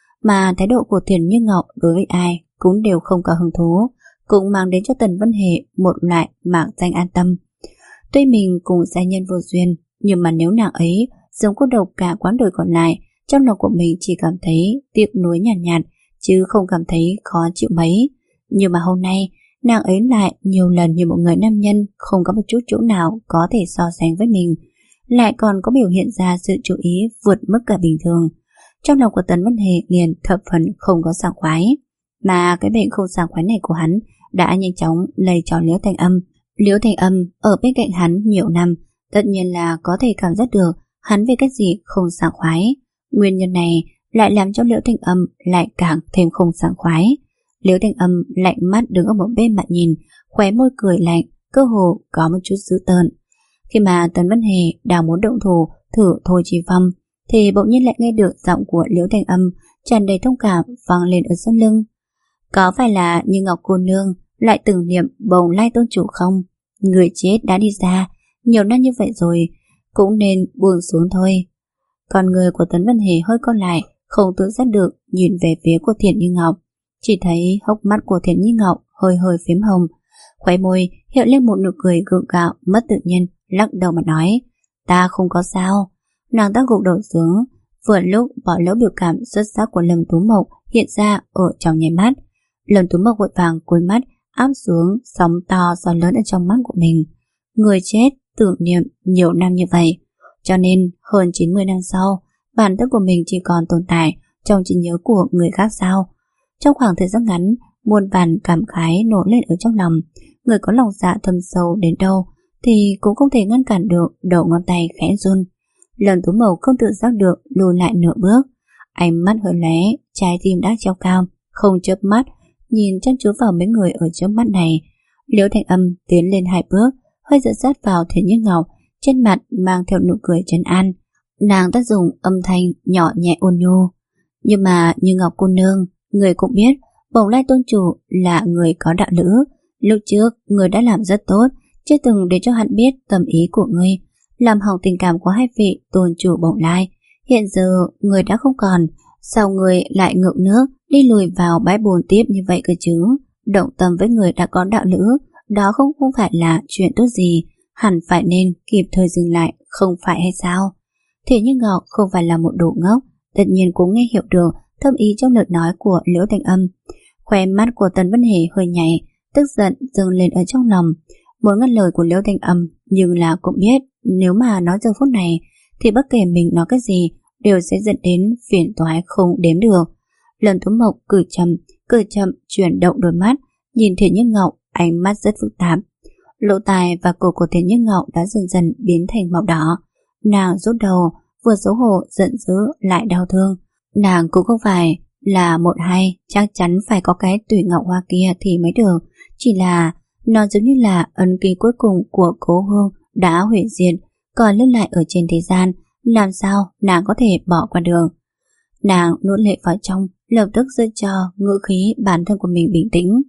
Mà thái độ của Thiền Như Ngọc đối với ai cũng đều không có hứng thú, cũng mang đến cho Tần Vân Hề một loại mạc danh an tâm. Tuy mình cùng giai nhân vô duyên, nhưng mà nếu nàng ấy giống cô độc cả quãng đời còn lại, trong lòng của mình chỉ cảm thấy tiếc nuối nhàn nhạt, nhạt, chứ không cảm thấy khó chịu mấy. Nhưng mà hôm nay, nàng ấy lại nhiều lần như một người nam nhân không có một chút chỗ nào có thể so sánh với mình, lại còn có biểu hiện ra sự chú ý vượt mức cả bình thường. Trong lòng của Tần Vân Hề liền thập phần không có sảng khoái, mà cái bệnh không sảng khoái này của hắn đã nhanh chóng lây cho Liễu Thanh Âm. Liễu Thanh Âm ở bên cạnh hắn nhiều năm, tất nhiên là có thể cảm giác được hắn về cái gì không sảng khoái. Nguyên nhân này lại làm cho Liễu Thanh Âm lại càng thêm không sảng khoái. Liễu Thanh Âm lạnh mắt đứng ở một bên mà nhìn, khóe môi cười lạnh, cơ hồ có một chút dữ tợn. Khi mà Tần Vân Hề đang muốn động thủ thử Thôi Chi Phong, thì bỗng nhiên lại nghe được giọng của Liễu Thanh Âm tràn đầy thông cảm vang lên ở sau lưng. Có phải là Như Ngọc cô nương lại tưởng niệm bồng lai tôn chủ không? Người chết đã đi ra, nhiều năm như vậy rồi, cũng nên buông xuống thôi. Còn người của Tần Vân Hề hơi co lại, không tự giác được nhìn về phía của Thiền Như Ngọc. Chỉ thấy hốc mắt của Thiền Như Ngọc hơi hơi phím hồng, khóe môi hiện lên một nụ cười gượng gạo mất tự nhiên, lắc đầu mà nói: Ta không có sao. Nàng ta gục đầu xuống, vừa lúc bỏ lỡ biểu cảm xuất sắc của Lâm Tú Mộc hiện ra ở trong nháy mắt. Lâm Tú Mộc vội vàng cúi mắt áp xuống sóng to gió lớn ở trong mắt của mình. Người chết tưởng niệm nhiều năm như vậy, cho nên hơn chín mươi năm sau, bản thân của mình chỉ còn tồn tại trong trí nhớ của người khác sao? Trong khoảng thời gian ngắn, muôn vàn cảm khái nổi lên ở trong lòng. Người có lòng dạ thâm sâu đến đâu thì cũng không thể ngăn cản được đầu ngón tay khẽ run. Lâm Tú Mộc không tự giác được lùi lại nửa bước, ánh mắt hơi lóe, trái tim đã treo cao, không chớp mắt nhìn chăm chú vào mấy người ở trước mắt này. Liễu Thanh Âm tiến lên hai bước, hơi dựa sát vào Thiền Như Ngọc, trên mặt mang theo nụ cười trấn an. Nàng ta dùng âm thanh nhỏ nhẹ ôn nhu: Nhưng mà Như Ngọc cô nương, người cũng biết bồng lai tôn chủ là người có đạo lữ. Lúc trước người đã làm rất tốt, chưa từng để cho hắn biết tâm ý của ngươi, làm hỏng tình cảm của hai vị tôn chủ bồng lai. Hiện giờ người đã không còn, sao người lại ngược nước đi lùi vào bãi bùn tiếp như vậy cơ chứ? Động tâm với người đã có đạo lữ, đó không không phải là chuyện tốt gì, hẳn phải nên kịp thời dừng lại, không phải hay sao? Thiền Như Ngọc không phải là một đồ ngốc, tất nhiên cũng nghe hiểu được thâm ý trong lời nói của Liễu Thanh Âm. Khóe mắt của Tần Vân Hề hơi nhảy, tức giận dâng lên ở trong lòng, muốn ngắt lời của Liễu Thanh Âm, nhưng là cũng biết nếu mà nói giờ phút này thì bất kể mình nói cái gì đều sẽ dẫn đến phiền toái không đếm được. Lâm Tú Mộc cười chậm, cười chậm chuyển động đôi mắt, nhìn Thiền Như Ngọc, ánh mắt rất phức tạp. Lỗ tai và cổ của Thiền Như Ngọc đã dần dần biến thành màu đỏ. Nàng rút đầu, vừa xấu hổ, giận dữ lại đau thương. Nàng cũng không phải là một hay, chắc chắn phải có cái tùy ngọc hoa kia thì mới được. Chỉ là nó giống như là ấn ký cuối cùng của cố hương đã hủy diệt, còn lưu lại ở trên thế gian, làm sao nàng có thể bỏ qua được. Nàng nuốt lệ vào trong, lập tức giữ cho ngữ khí bản thân của mình bình tĩnh.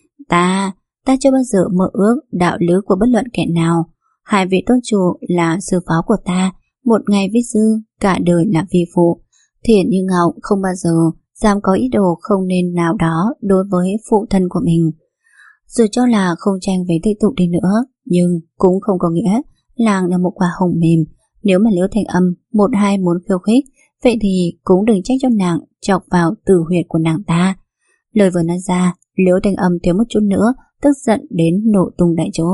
Ta, ta chưa bao giờ mơ ước đạo lữ của bất luận kẻ nào. Hai vị tôn chủ là sư phó của ta, một ngày vi sư, cả đời là vi phụ. Thiền Như Ngọc không bao giờ dám có ý đồ không nên nào đó đối với phụ thân của mình. Dù cho là không tranh với thị tụ đi nữa, nhưng cũng không có nghĩa nàng là một quả hồng mềm. Nếu mà Liễu Thanh Âm một hai muốn khiêu khích, vậy thì cũng đừng trách cho nàng chọc vào tử huyệt của nàng ta. Lời vừa nói ra, Liễu Thanh Âm thiếu một chút nữa tức giận đến nổ tung tại chỗ.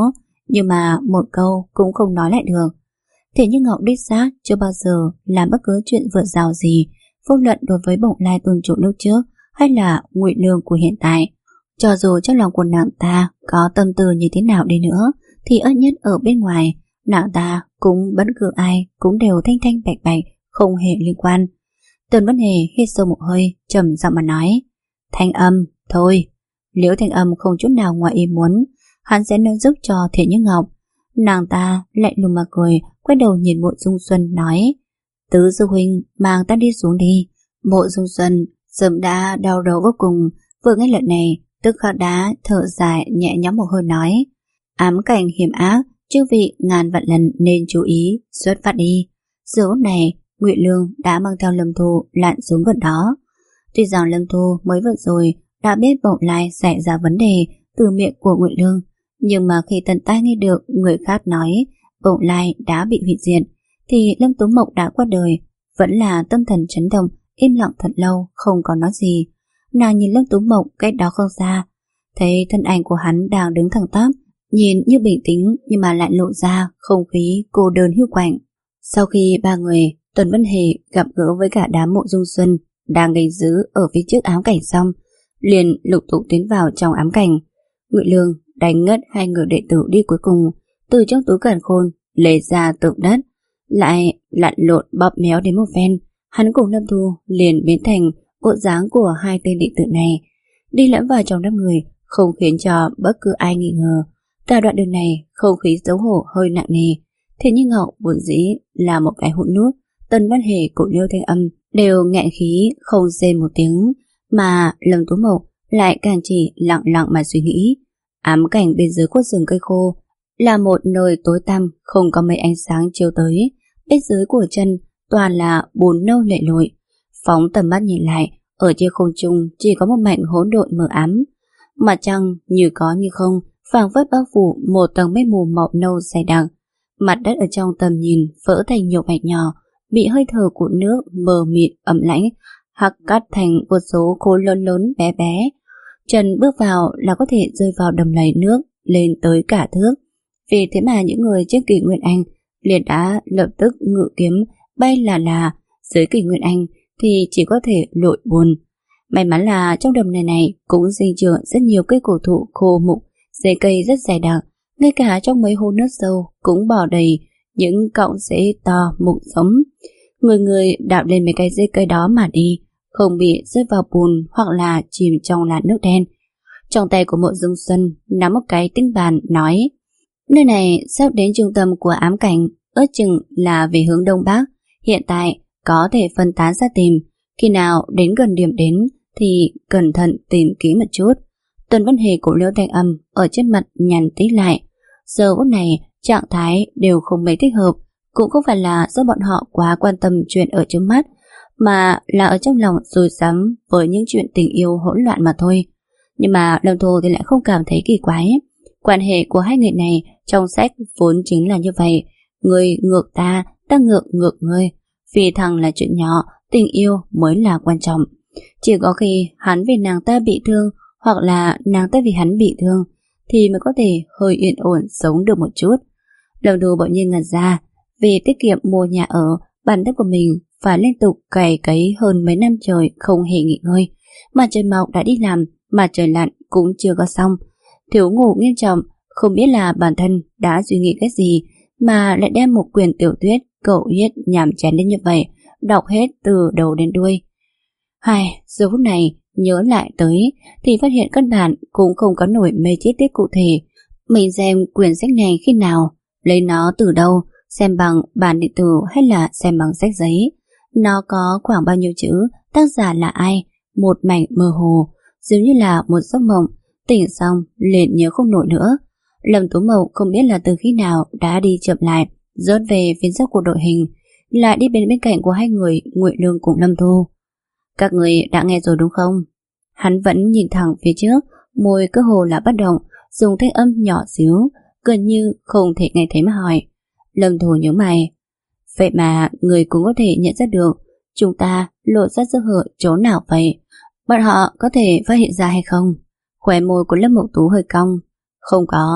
nhưng mà một câu cũng không nói lại được. Thế nhưng Ngọc đích xác chưa bao giờ làm bất cứ chuyện vượt rào gì, vô luận đối với Bổng Lai Tôn Chủ lúc trước hay là Ngụy Lương của hiện tại. Cho dù trong lòng của nàng ta có tâm tư như thế nào đi nữa, thì ít nhất ở bên ngoài, nàng ta cũng bất cứ ai cũng đều thanh thanh bạch bạch, không hề liên quan. Tần Vân Hề hít sâu một hơi, trầm giọng mà nói: Thanh Âm, thôi. Liễu Thanh Âm không chút nào ngoài ý muốn, hắn sẽ nâng giúp cho Thiện Như Ngọc. Nàng ta lạnh lùng mà cười, quay đầu nhìn Mộ Dung Xuân nói: Tứ sư huynh, mang ta đi xuống đi. Mộ Dung Xuân sớm đã đau đầu vô cùng, vừa nghe lời này tức khắc đã thở dài nhẹ nhõm một hơi nói: Ám cảnh hiểm ác, chư vị ngàn vạn lần nên chú ý, xuất phát đi. Giờ lúc này Ngụy Lương đã mang theo Lâm Thu lặn xuống gần đó. Tuy rằng Lâm Thu mới vừa rồi đã biết Bổng Lai xảy ra vấn đề từ miệng của Ngụy Lương, nhưng mà khi tận tai nghe được người khác nói Bổng Lai đã bị hủy diệt, thì Lâm Tú Mộc đã qua đời, vẫn là tâm thần chấn động, im lặng thật lâu không có nói gì. Nàng nhìn Lâm Tú Mộc cách đó không xa, thấy thân ảnh của hắn đang đứng thẳng tắp, nhìn như bình tĩnh nhưng mà lại lộ ra không khí cô đơn hiu quạnh. Sau khi ba người Tuần Vân Hề gặp gỡ với cả đám Mộ Dung Xuân đang gây giữ ở phía trước ám cảnh xong, liền lục tục tiến vào trong ám cảnh. Ngụy Lương đánh ngất hai người đệ tử đi cuối cùng, từ trong túi càn khôn lấy ra tượng đất, lại lặn lộn bóp méo đến một phen. Hắn cùng Lâm Thu liền biến thành bộ dáng của hai tên đệ tử này, đi lẫn vào trong đám người, không khiến cho bất cứ ai nghi ngờ. Cả đoạn đường này không khí xấu hổ hơi nặng nề. Thế nhưng Ngọc vốn dĩ là một cái hụt nước, Tần Văn Hề cũng Liêu Thanh Âm đều nghẹn khí không rên một tiếng, mà Lâm Tú Mộc lại càng chỉ lặng lặng mà suy nghĩ. Ám cảnh bên dưới khuất rừng cây khô là một nơi tối tăm, không có mấy ánh sáng chiếu tới. Bên dưới của chân toàn là bùn nâu lệ lội. Phóng tầm mắt nhìn lại, ở trên không trung chỉ có một mảnh hỗn độn mờ ám. Mặt trăng như có như không, phảng phất bao phủ một tầng mây mù màu nâu dày đặc. Mặt đất ở trong tầm nhìn vỡ thành nhiều mạch nhỏ, bị hơi thở của nước mờ mịt ẩm lãnh hắc cắt thành một số khối lớn lớn bé bé. Chân bước vào là có thể rơi vào đầm lầy nước lên tới cả thước. Vì thế mà những người trên Kỷ Nguyên Anh liền đã lập tức ngự kiếm bay là là. Dưới Kỷ Nguyên Anh thì chỉ có thể lội buồn. May mắn là trong đầm này này cũng sinh trưởng rất nhiều cây cổ thụ khô mục, rễ cây rất dày đặc, ngay cả trong mấy hồ nước sâu cũng bò đầy những cọng rễ to mục sống. Người người đạp lên mấy cái rễ cây đó mà đi, không bị rơi vào bùn hoặc là chìm trong làn nước đen. Trong tay của Mộ Dung Xuân nắm một cái tinh bàn nói: Nơi này sắp đến trung tâm của ám cảnh, ước chừng là về hướng đông bắc. Hiện tại có thể phân tán ra tìm, khi nào đến gần điểm đến thì cẩn thận tìm kỹ một chút. Tuần Văn Hề của Liêu Thanh Âm ở trên mặt nhằn tí lại. Giờ phút này trạng thái đều không mấy thích hợp, cũng không phải là do bọn họ quá quan tâm chuyện ở trước mắt, mà là ở trong lòng rồi sắm với những chuyện tình yêu hỗn loạn mà thôi. Nhưng mà Lâm Thu thì lại không cảm thấy kỳ quái. Quan hệ của hai người này trong sách vốn chính là như vậy, người ngược ta, ta ngược ngược ngươi. Vì thằng là chuyện nhỏ, tình yêu mới là quan trọng. Chỉ có khi hắn vì nàng ta bị thương, hoặc là nàng ta vì hắn bị thương, thì mới có thể hơi yên ổn sống được một chút. Lâm Thu bỗng nhiên ngẩn ra. Vì tiết kiệm mua nhà ở, bản thân của mình phải liên tục cày cấy hơn mấy năm trời không hề nghỉ ngơi. Mà trời mọc đã đi làm, mà trời lặn cũng chưa có xong. Thiếu ngủ nghiêm trọng, không biết là bản thân đã suy nghĩ cái gì mà lại đem một quyển tiểu thuyết cậu viết nhàm chán đến như vậy, đọc hết từ đầu đến đuôi. Hai, giờ phút này nhớ lại tới thì phát hiện căn bản cũng không có nổi mấy chi tiết cụ thể. Mình xem quyển sách này khi nào, lấy nó từ đâu, xem bằng bản điện tử hay là xem bằng sách giấy. Nó có khoảng bao nhiêu chữ, tác giả là ai, một mảnh mơ hồ, giống như là một giấc mộng. Tỉnh xong liền nhớ không nổi nữa. Lâm Tú Mộc không biết là từ khi nào đã đi chậm lại, rớt về phía sau của đội hình, lại đi bên bên cạnh của hai người Ngụy Lương cùng Lâm Thu. Các người đã nghe rồi đúng không? Hắn vẫn nhìn thẳng phía trước, môi cơ hồ là bất động, dùng thanh âm nhỏ xíu, gần như không thể nghe thấy mà hỏi. Lâm Thu nhớ mày. Vậy mà người cũng có thể nhận ra được chúng ta lộ ra sơ hở chỗ nào vậy? Bọn họ có thể phát hiện ra hay không? Khóe môi của Lâm Mộng Tú hơi cong. Không có,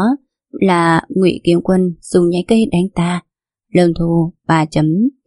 là Ngụy Kiếm Quân dùng nhánh cây đánh ta. Lâm Thu ba chấm.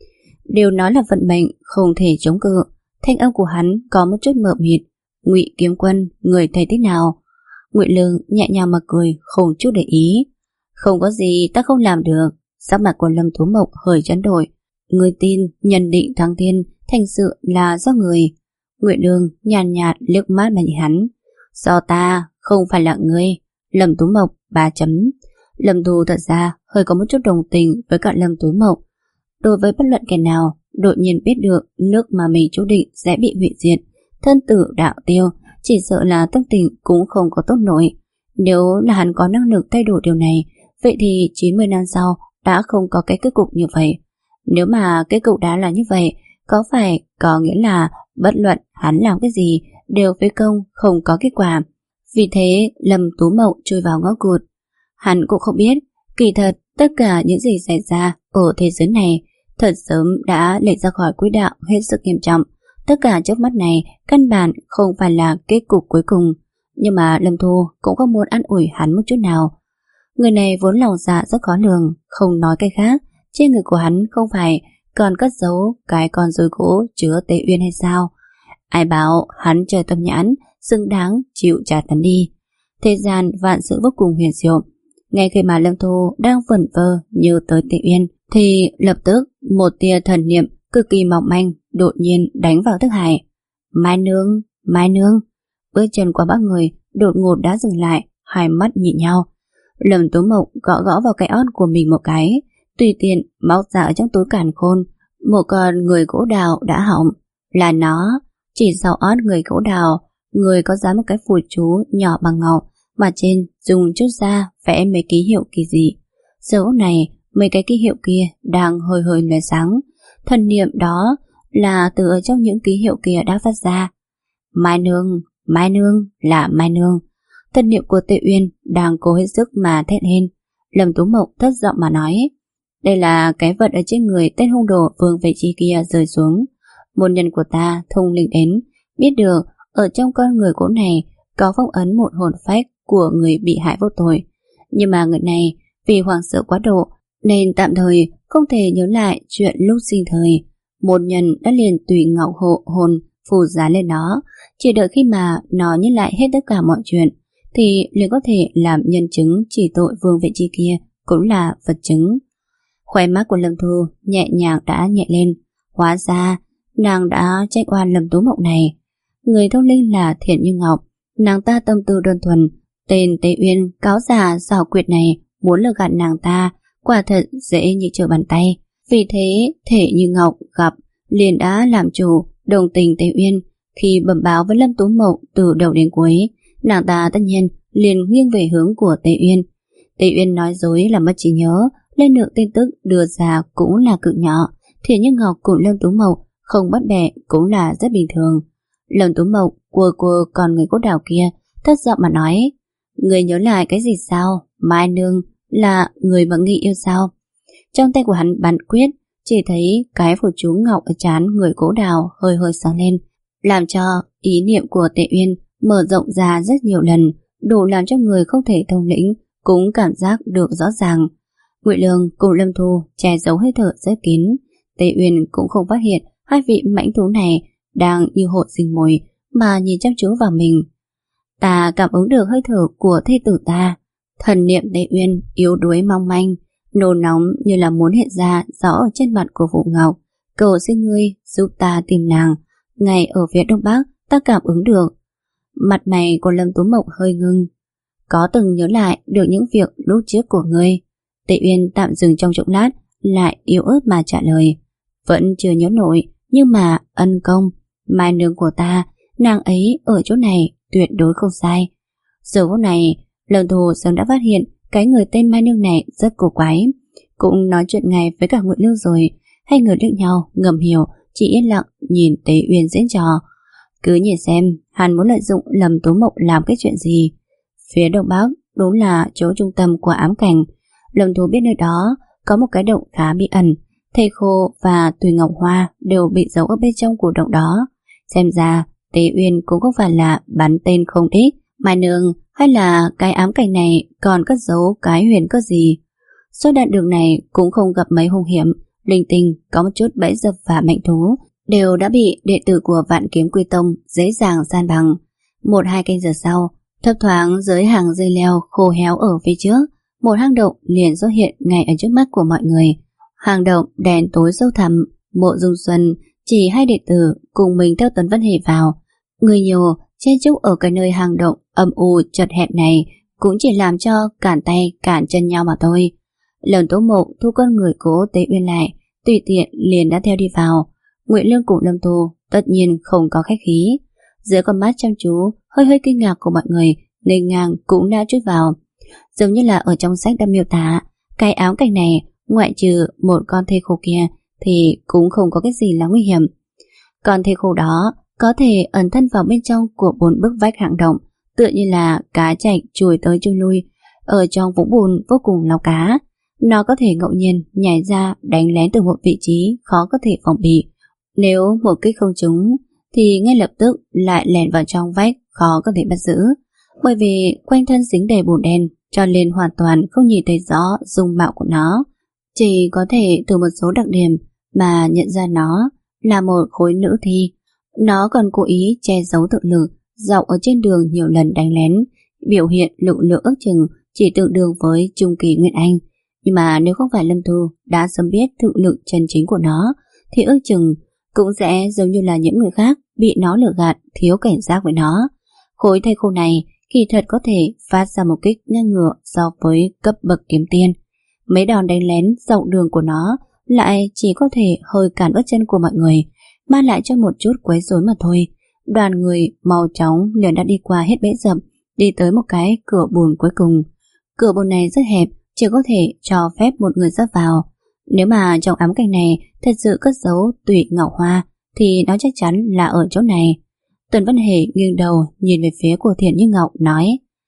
Đều nói là vận mệnh không thể chống cự. Thanh âm của hắn có một chút mờ mịt. Ngụy Kiếm Quân, người thấy thế nào? Ngụy Lương nhẹ nhàng mà cười, không chút để ý. Không có gì ta không làm được. Sắc mặt của Lâm Tú Mộc hơi chấn đổi. Người tin nhân định thăng thiên thành sự là do người. Ngụy Lương nhàn nhạt, nhạt liếc mắt mà nhìn hắn. Do ta, không phải là ngươi. Lâm Tú Mộc ba chấm. Lâm Thu thật ra hơi có một chút đồng tình với cả Lâm Tú Mộc. Đối với bất luận kẻ nào đột nhiên biết được nước mà mình chú định sẽ bị hủy diệt, thân tử đạo tiêu, chỉ sợ là tâm tình cũng không có tốt nổi. Nếu là hắn có năng lực thay đổi điều này, vậy thì chín mươi năm sau đã không có cái kết cục như vậy. Nếu mà kết cục đã là như vậy, có phải có nghĩa là bất luận hắn làm cái gì đều với công không có kết quả. Vì thế Lâm Tú Mộc chui vào ngõ cụt. Hắn cũng không biết, kỳ thật tất cả những gì xảy ra ở thế giới này thật sớm đã lệch ra khỏi quỹ đạo hết sức nghiêm trọng. Tất cả trước mắt này căn bản không phải là kết cục cuối cùng. Nhưng mà Lâm Thu cũng không muốn an ủi hắn một chút nào. Người này vốn lòng dạ rất khó lường, không nói cái khác, trên người của hắn không phải còn cất giấu cái con rối gỗ chứa Tế Uyên hay sao? Ai bảo hắn trời tâm nhãn, xứng đáng chịu trả tấn đi. Thế gian vạn sự vô cùng huyền diệu. Ngay khi mà Lâm Thu đang vẩn vơ như tới Tế Uyên, thì lập tức một tia thần niệm cực kỳ mỏng manh đột nhiên đánh vào thức hải. Mai nương, Mai nương. Bước chân qua ba người đột ngột đã dừng lại, hai mắt nhìn nhau. Lâm Tú Mộc gõ gõ vào cái ót của mình một cái, tùy tiện móc ra ở trong túi càn khôn một con người gỗ đào đã hỏng. Là nó. Chỉ sau ót người gỗ đào, người có dán một cái phù chú nhỏ bằng ngọc, mà trên dùng chút da vẽ mấy ký hiệu kỳ dị. Dấu này, mấy cái ký hiệu kia đang hơi hơi lóe sáng. Thần niệm đó là từ ở trong những ký hiệu kia đã phát ra. Mai nương, Mai nương, là Mai nương. Thần niệm của Tế Uyên đang cố hết sức mà thét lên. Lâm Tú Mộc thất giọng mà nói, đây là cái vật ở trên người tên hung đồ Vương Vệ Chi kia rơi xuống. Môn nhân của ta thông linh đến, biết được ở trong con người gỗ này có phong ấn một hồn phách của người bị hại vô tội. Nhưng mà người này vì hoảng sợ quá độ nên tạm thời không thể nhớ lại chuyện lúc sinh thời. Môn nhân đã liền tùy ngọc hộ hồn phù giá lên nó, chỉ đợi khi mà nó nhớ lại hết tất cả mọi chuyện thì liền có thể làm nhân chứng chỉ tội Vương Vệ Chi kia, cũng là vật chứng. Khóe mắt của Lâm Thu nhẹ nhàng đã nhẹ lên. Hóa ra nàng đã trách oan Lâm Tú Mộc này. Người thông linh là Thiện Như Ngọc, nàng ta tâm tư đơn thuần. Tên Tế Uyên cáo già xảo quyệt này muốn lừa gạt nàng ta quả thật dễ như trở bàn tay. Vì thế Thể Như Ngọc gặp liền đã làm chủ đồng tình Tế Uyên. Khi bẩm báo với Lâm Tú Mộc từ đầu đến cuối, nàng ta tất nhiên liền nghiêng về hướng của Tế Uyên. Tế Uyên nói dối là mất trí nhớ, lên lượng tin tức đưa ra cũng là cực nhỏ. Thiện Như Ngọc cùng Lâm Tú Mộc không bắt bẻ cũng là rất bình thường. Lâm Tú Mộc cua cua còn người gỗ đào kia thất giọng mà nói, người nhớ lại cái gì sao? Mai nương là người mà nghĩ yêu sao? Trong tay của hắn bắn quyết, chỉ thấy cái phù chú ngọc ở trán người gỗ đào hơi hơi sáng lên, làm cho ý niệm của Tế Uyên mở rộng ra rất nhiều lần, đủ làm cho người không thể thông lĩnh cũng cảm giác được rõ ràng. Ngụy Lương cùng Lâm Thu che giấu hơi thở rất kín. Tế Uyên cũng không phát hiện hai vị mãnh thú này đang như hộ sinh mồi mà nhìn chăm chú vào mình. Ta cảm ứng được hơi thở của thê tử ta. Thần niệm Tế Uyên yếu đuối mong manh, nôn nóng như là muốn hiện ra rõ ở trên mặt của Vũ Ngọc. Cầu xin ngươi giúp ta tìm nàng. Ngay ở phía đông bắc ta cảm ứng được. Mặt mày của Lâm Tú Mộc hơi ngưng. Có từng nhớ lại được những việc lúc trước của ngươi? Tế Uyên tạm dừng trong chốc lát, lại yếu ớt mà trả lời. Vẫn chưa nhớ nổi, nhưng mà ân công, Mai nương của ta, nàng ấy ở chỗ này tuyệt đối không sai. Giờ phút này, Lâm Thu sớm đã phát hiện cái người tên Mai nương này rất cổ quái. Cũng nói chuyện ngay với cả Ngụy Lương rồi. Hai người liếc nhau ngầm hiểu, chỉ yên lặng nhìn Tế Uyên diễn trò. Cứ nhìn xem hắn muốn lợi dụng Lâm Tú Mộc làm cái chuyện gì. Phía đông bắc đúng là chỗ trung tâm của ám cảnh. Lâm Thu biết nơi đó có một cái động khá bí ẩn. Thây khô và Tùy Ngọc Hoa đều bị giấu ở bên trong của động đó. Xem ra Tế Uyên cũng không phải là bắn tên không đích, Mai nương, hay là cái ám cảnh này còn cất giấu cái huyền cơ gì? Suốt đoạn đường này cũng không gặp mấy hung hiểm, linh tinh, có một chút bẫy dập và mệnh thú đều đã bị đệ tử của Vạn Kiếm Quy Tông dễ dàng san bằng. Một hai canh giờ sau, thấp thoáng dưới hàng dây leo khô héo ở phía trước, một hang động liền xuất hiện ngay ở trước mắt của mọi người. Hang động đèn tối sâu thẳm, Mộ Dung Xuân chỉ hai đệ tử cùng mình theo Tần Vân Hề vào. Người nhiều chen chúc ở cái nơi hang động âm u chật hẹp này cũng chỉ làm cho cản tay cản chân nhau mà thôi. Lần Tố Mộ thu con người Cố Tế Uyên lại, tùy tiện liền đã theo đi vào. Ngụy Lương cùng Lâm Tu tất nhiên không có khách khí. Dưới con mắt chăm chú hơi hơi kinh ngạc của mọi người, nghênh ngang cũng đã chui vào. Giống như là ở trong sách đã miêu tả, cái áo cảnh này ngoại trừ một con thây khô kia thì cũng không có cái gì là nguy hiểm. Con thây khô đó có thể ẩn thân vào bên trong của bốn bức vách hang động, tựa như là cá chạch chui tới chui lui ở trong vũng bùn vô cùng lau cá. Nó có thể ngẫu nhiên nhảy ra đánh lén từ một vị trí khó có thể phòng bị. Nếu một kích không trúng thì ngay lập tức lại lẻn vào trong vách khó có thể bắt giữ. Bởi vì quanh thân dính đầy bùn đen cho nên hoàn toàn không nhìn thấy rõ dung mạo của nó. Chỉ có thể từ một số đặc điểm mà nhận ra nó là một khối nữ thi. Nó còn cố ý che giấu thực lực, dạo ở trên đường nhiều lần đánh lén, biểu hiện lựu lựu ước chừng chỉ tương đương với trung kỳ Nguyên Anh. Nhưng mà nếu không phải Lâm Thu đã sớm biết thực lực chân chính của nó thì ước chừng cũng sẽ giống như là những người khác bị nó lừa gạt, thiếu cảnh giác với nó. Khối thây khô này kỳ thật có thể phát ra một kích ngang ngửa so với cấp bậc kiếm tiên. Mấy đòn đánh lén dọc đường của nó lại chỉ có thể hơi cản bước chân của mọi người, mang lại cho một chút quấy rối mà thôi. Đoàn người mau chóng liền đã đi qua hết bẫy dập, đi tới một cái cửa bùn cuối cùng. Cửa bùn này rất hẹp, chỉ có thể cho phép một người ra vào. Nếu mà trong ám cảnh này thật sự cất giấu Tụy Ngọc Hoa thì nó chắc chắn là ở chỗ này. Tần Vân Hề nghiêng đầu nhìn về phía của Thiện Như Ngọc nói: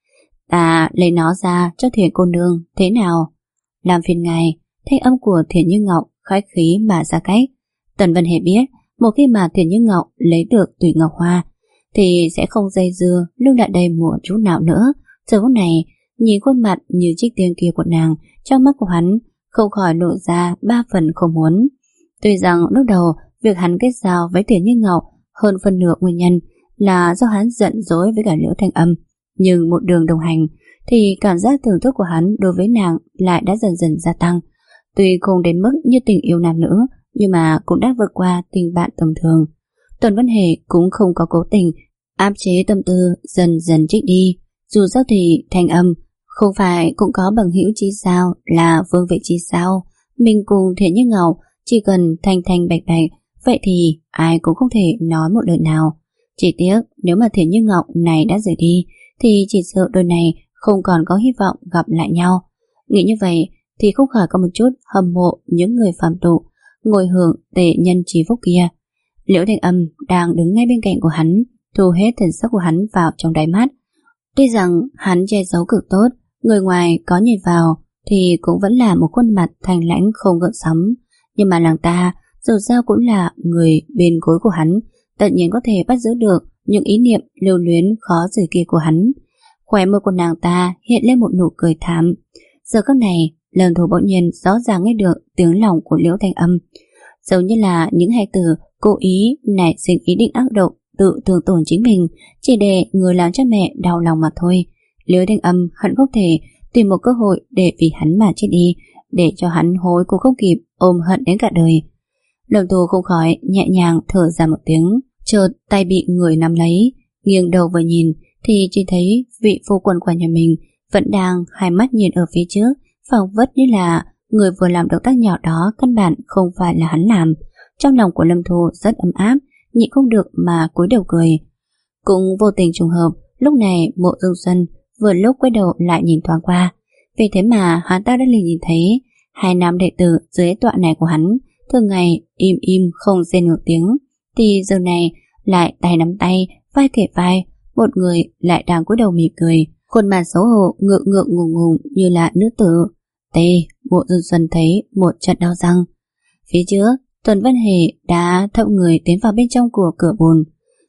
"Ta lấy nó ra cho Thiện cô nương thế nào?" Làm phiền ngài. Thanh âm của Thiện Như Ngọc khách khí mà ra cách. Tần Vân Hề biết một khi mà Thiện Như Ngọc lấy được Tụy Ngọc Hoa thì sẽ không dây dưa lưu lại đây một chút nào nữa. Giờ phút này nhìn khuôn mặt như chiếc tiên kia của nàng, trong mắt của hắn không khỏi lộ ra ba phần không muốn. Tuy rằng lúc đầu việc hắn kết giao với Thiện Như Ngọc hơn phần nửa nguyên nhân là do hắn giận dỗi với cả Liễu Thanh Âm, nhưng một đường đồng hành thì cảm giác thưởng thức của hắn đối với nàng lại đã dần dần gia tăng. Tuy không đến mức như tình yêu nam nữ, nhưng mà cũng đã vượt qua tình bạn tầm thường. Tuần Văn Hề cũng không có cố tình áp chế tâm tư dần dần trích đi. Dù sao thì Thanh Âm không phải cũng có bằng hữu chí sao, là vương vệ chí sao. Mình cùng Thiện Như Ngọc chỉ cần thanh thanh bạch bạch, vậy thì ai cũng không thể nói một lời nào. Chỉ tiếc nếu mà Thiện Như Ngọc này đã rời đi thì chỉ sợ đôi này không còn có hy vọng gặp lại nhau. Nghĩ như vậy thì không khỏi có một chút hâm mộ những người phàm tục ngồi hưởng tệ nhân trí phúc kia. Liễu Thanh Âm đang đứng ngay bên cạnh của hắn, thu hết thần sắc của hắn vào trong đáy mắt. Tuy rằng hắn che giấu cực tốt, người ngoài có nhìn vào thì cũng vẫn là một khuôn mặt thanh lãnh không gợn sóng, nhưng mà nàng ta dù sao cũng là người bên gối của hắn, tất nhiên có thể bắt giữ được những ý niệm lưu luyến khó rời kia của hắn. Khóe môi của nàng ta hiện lên một nụ cười thảm. Giờ khắc này, Lâm Thu bỗng nhiên rõ ràng nghe được tiếng lòng của Liễu Thanh Âm, giống như là những hai từ cố ý nảy sinh ý định ác độc tự thương tổn chính mình, chỉ để người làm cho mẹ đau lòng mà thôi. Liễu Thanh Âm hận không thể tìm một cơ hội để vì hắn mà chết đi, để cho hắn hối cũng không kịp, ôm hận đến cả đời. Lâm Thu không khỏi nhẹ nhàng thở ra một tiếng, chợt tay bị người nắm lấy, nghiêng đầu vừa nhìn thì chỉ thấy vị phu quân của nhà mình vẫn đang hai mắt nhìn ở phía trước, phảng phất như là người vừa làm động tác nhỏ đó căn bản không phải là hắn làm. Trong lòng của Lâm Thu rất ấm áp, nhịn không được mà cúi đầu cười. Cũng vô tình trùng hợp, lúc này Mộ Dung Xuân vừa lúc quay đầu lại nhìn thoáng qua, vì thế mà hắn ta đã liền nhìn thấy hai nam đệ tử dưới tọa này của hắn thường ngày im im không rên một tiếng, thì giờ này lại tay nắm tay, vai kề vai, một người lại đang cúi đầu mỉm cười, khuôn mặt xấu hổ ngượng ngượng ngùng ngùng như là nữ tử. Tê, Mộ Dung Xuân thấy một trận đau răng. Phía trước, Tuần Văn Hề đã thậu người tiến vào bên trong của cửa bùn.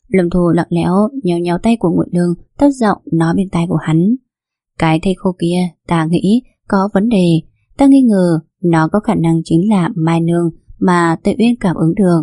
Lâm Thu lặng lẽo nhéo nhéo tay của Ngụy Lương, thấp giọng nói bên tai của hắn: Cái thây khô kia ta nghĩ có vấn đề. Ta nghi ngờ nó có khả năng chính là Mai Nương mà Tề Uyên cảm ứng được.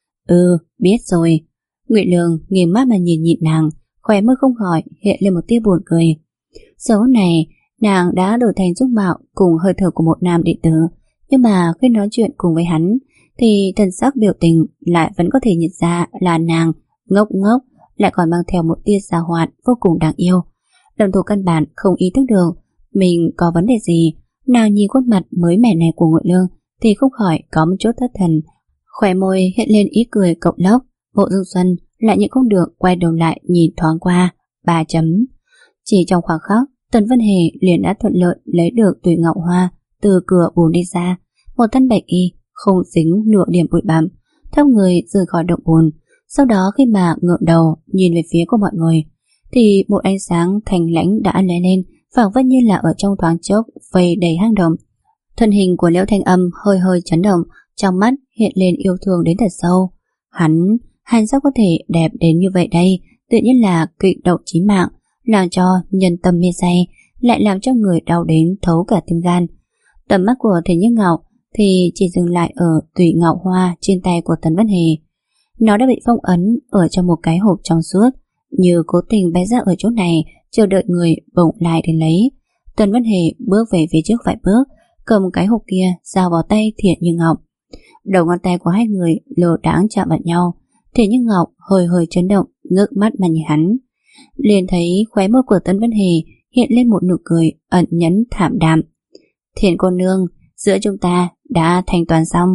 Ừ, biết rồi. Ngụy Lương nghiêm mắt mà nhìn nhịn nàng, khóe môi không khỏi hiện lên một tia buồn cười. Giờ phút này nàng đã đổi thành dung mạo cùng hơi thở của một nam đệ tử, nhưng mà khi nói chuyện cùng với hắn thì thần sắc biểu tình lại vẫn có thể nhận ra là nàng ngốc ngốc, lại còn mang theo một tia già hoạt vô cùng đáng yêu. Lâm Thu căn bản không ý thức được mình có vấn đề gì. Nàng nhìn khuôn mặt mới mẻ này của Ngụy Lương thì không khỏi có một chút thất thần, khóe môi hiện lên ý cười cộc lốc. Mộ Dương Xuân lại nhịn không được quay đầu lại nhìn thoáng qua. Ba chấm. Chỉ trong khoảng khắc, Tần Vân Hề liền đã thuận lợi lấy được Tùy Ngạo Hoa từ cửa bùn đi ra, một thân bạch y không dính nửa điểm bụi bặm, theo người rời khỏi động bùn. Sau đó khi mà ngượng đầu nhìn về phía của mọi người thì một ánh sáng thanh lãnh đã lóe lên, phảng phất như là ở trong thoáng chốc vây đầy hang động. Thân hình của Liễu Thanh Âm hơi hơi chấn động, trong mắt hiện lên yêu thương đến thật sâu. Hắn, hắn sao có thể đẹp đến như vậy đây? Tự nhiên là kịch độc chí mạng, làm cho nhân tâm mê say, lại làm cho người đau đến thấu cả tim gan. Tầm mắt của Thiền Như Ngọc thì chỉ dừng lại ở Tùy Ngạo Hoa trên tay của Tần Vân Hề. Nó đã bị phong ấn ở trong một cái hộp trong suốt, như cố tình bé ra ở chỗ này, chờ đợi người bỗng lại đến lấy. Tần Vân Hề bước về phía trước vài bước, cầm cái hộp kia giao vào tay Thiện Như Ngọc. Đầu ngón tay của hai người lờ đãng chạm vào nhau. Thiện Như Ngọc hơi hơi chấn động, ngước mắt mà nhìn hắn. Liền thấy khóe môi của Tần Vân Hề hiện lên một nụ cười ẩn nhẫn thảm đạm. Thiện cô nương, giữa chúng ta đã thanh toán xong.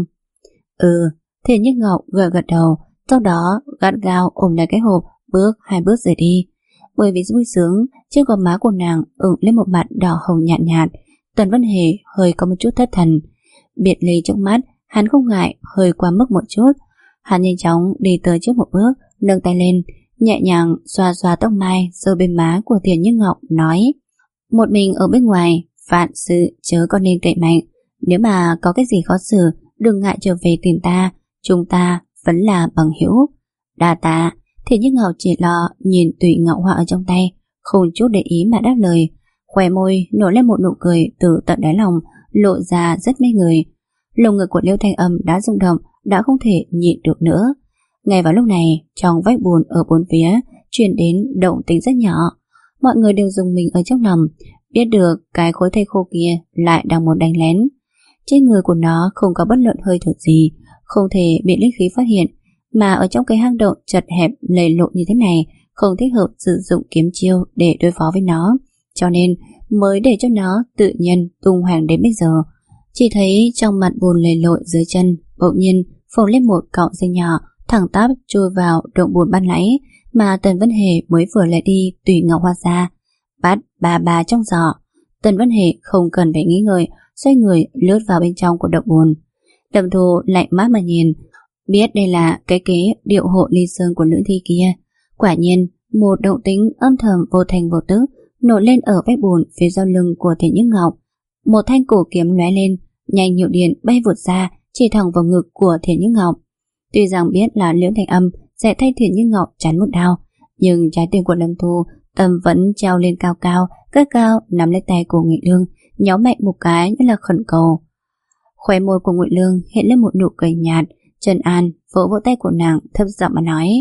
Ừ. Thiện Như Ngọc gật gật đầu, sau đó gắt gao ôm lấy cái hộp, bước hai bước rời đi. Bởi vì vui sướng, trên gò má của nàng ửng lên một mặt đỏ hồng nhạt nhạt. Tần Vân Hề hơi có một chút thất thần. Biệt ly trước mắt, hắn không ngại hơi quá mức một chút. Hắn nhanh chóng đi tới trước một bước, nâng tay lên, nhẹ nhàng xoa xoa tóc mai rơi bên má của Thiện Như Ngọc, nói: Một mình ở bên ngoài, vạn sự chớ có nên cậy mạnh. Nếu mà có cái gì khó xử, đừng ngại trở về tìm ta, chúng ta vẫn là bằng hữu. Đa tạ. Thiện Như Ngọc chỉ lo nhìn Tùy Ngạo Hoa ở trong tay, không chút để ý mà đáp lời. Khóe môi nổi lên một nụ cười từ tận đáy lòng, lộ ra rất mê người. Lồng ngực của Liễu Thanh Âm đã rung động, đã không thể nhịn được nữa. Ngay vào lúc này, trong vách bùn ở bốn phía truyền đến động tĩnh rất nhỏ. Mọi người đều dùng mình ở trong lòng, biết được cái khối thây khô kia lại đang muốn đánh lén. Trên người của nó không có bất luận hơi thở gì, không thể bị linh khí phát hiện, mà ở trong cái hang động chật hẹp lầy lội như thế này không thích hợp sử dụng kiếm chiêu để đối phó với nó, cho nên mới để cho nó tự nhiên tung hoành đến bây giờ. Chỉ thấy trong mặt bùn lầy lội dưới chân bỗng nhiên phồng lên một cọng dây nhỏ, thẳng tắp chui vào động bùn ban nãy mà Tần Vân Hề mới vừa lại đi Tùy Ngạo Hoa ra. Bắt bà bà trong giỏ. Tần Vân Hề không cần phải nghĩ ngợi, xoay người lướt vào bên trong của động bùn. Lâm Thu lạnh mắt mà nhìn, biết đây là cái kế điệu hộ ly sơn của nữ thi kia. Quả nhiên, một động tính âm thầm vô thành vô tức nổi lên ở vách bùn phía sau lưng của Thiện Như Ngọc. Một thanh cổ kiếm lóe lên, nhanh như điện bay vụt ra, chỉ thẳng vào ngực của Thiện Như Ngọc. Tuy rằng biết là Liễu Thanh Âm sẽ thay Thiện Như Ngọc chắn một đao, nhưng trái tim của Lâm Thu tâm vẫn treo lên cao cao, cất cao nắm lấy tay của Ngụy Lương, nhéo mạnh một cái như là khẩn cầu. Khóe môi của Ngụy Lương hiện lên một nụ cười nhạt, trấn an vỗ vỗ tay của nàng, thấp giọng mà nói: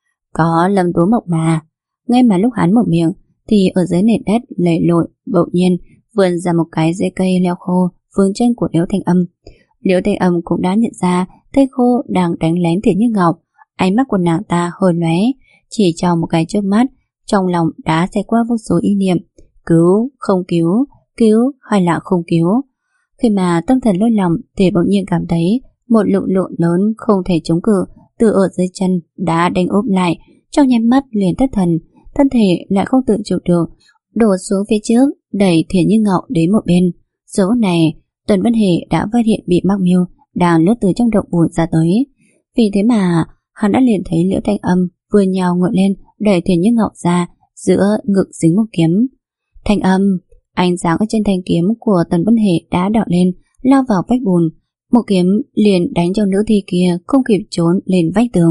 Có Lâm Tú Mộc mà. Ngay mà lúc hắn mở miệng thì ở dưới nền đất lầy lội bỗng nhiên vươn ra một cái rễ cây leo khô vướng chân của Liễu Thanh Âm. Liễu Thanh Âm cũng đã nhận ra cây khô đang đánh lén Thiện Như Ngọc. Ánh mắt của nàng ta hơi lóe, chỉ trong một cái chớp mắt, trong lòng đã xẹt qua vô số ý niệm: cứu, không cứu, cứu hay là không cứu. Khi mà tâm thần lôi lòng thì bỗng nhiên cảm thấy một lực lượng lớn không thể chống cự từ ở dưới chân đã đánh úp lại, trong nháy mắt liền thất thần, thân thể lại không tự chủ được đổ xuống phía trước, đẩy Thiện Như Ngọc đến một bên. Giờ phút này Tần Vân Hề đã phát hiện bị mắc mưu đang lướt từ trong động bùn ra tới. Vì thế mà hắn đã liền thấy Liễu Thanh Âm vừa nhào ngựa lên đẩy Thiện Như Ngọc ra, giữa ngực dính một kiếm. Thanh Âm, ánh sáng ở trên thanh kiếm của Tần Vân Hề đã đỏ lên, lao vào vách bùn. Một kiếm liền đánh cho nữ thi kia không kịp trốn lên vách tường.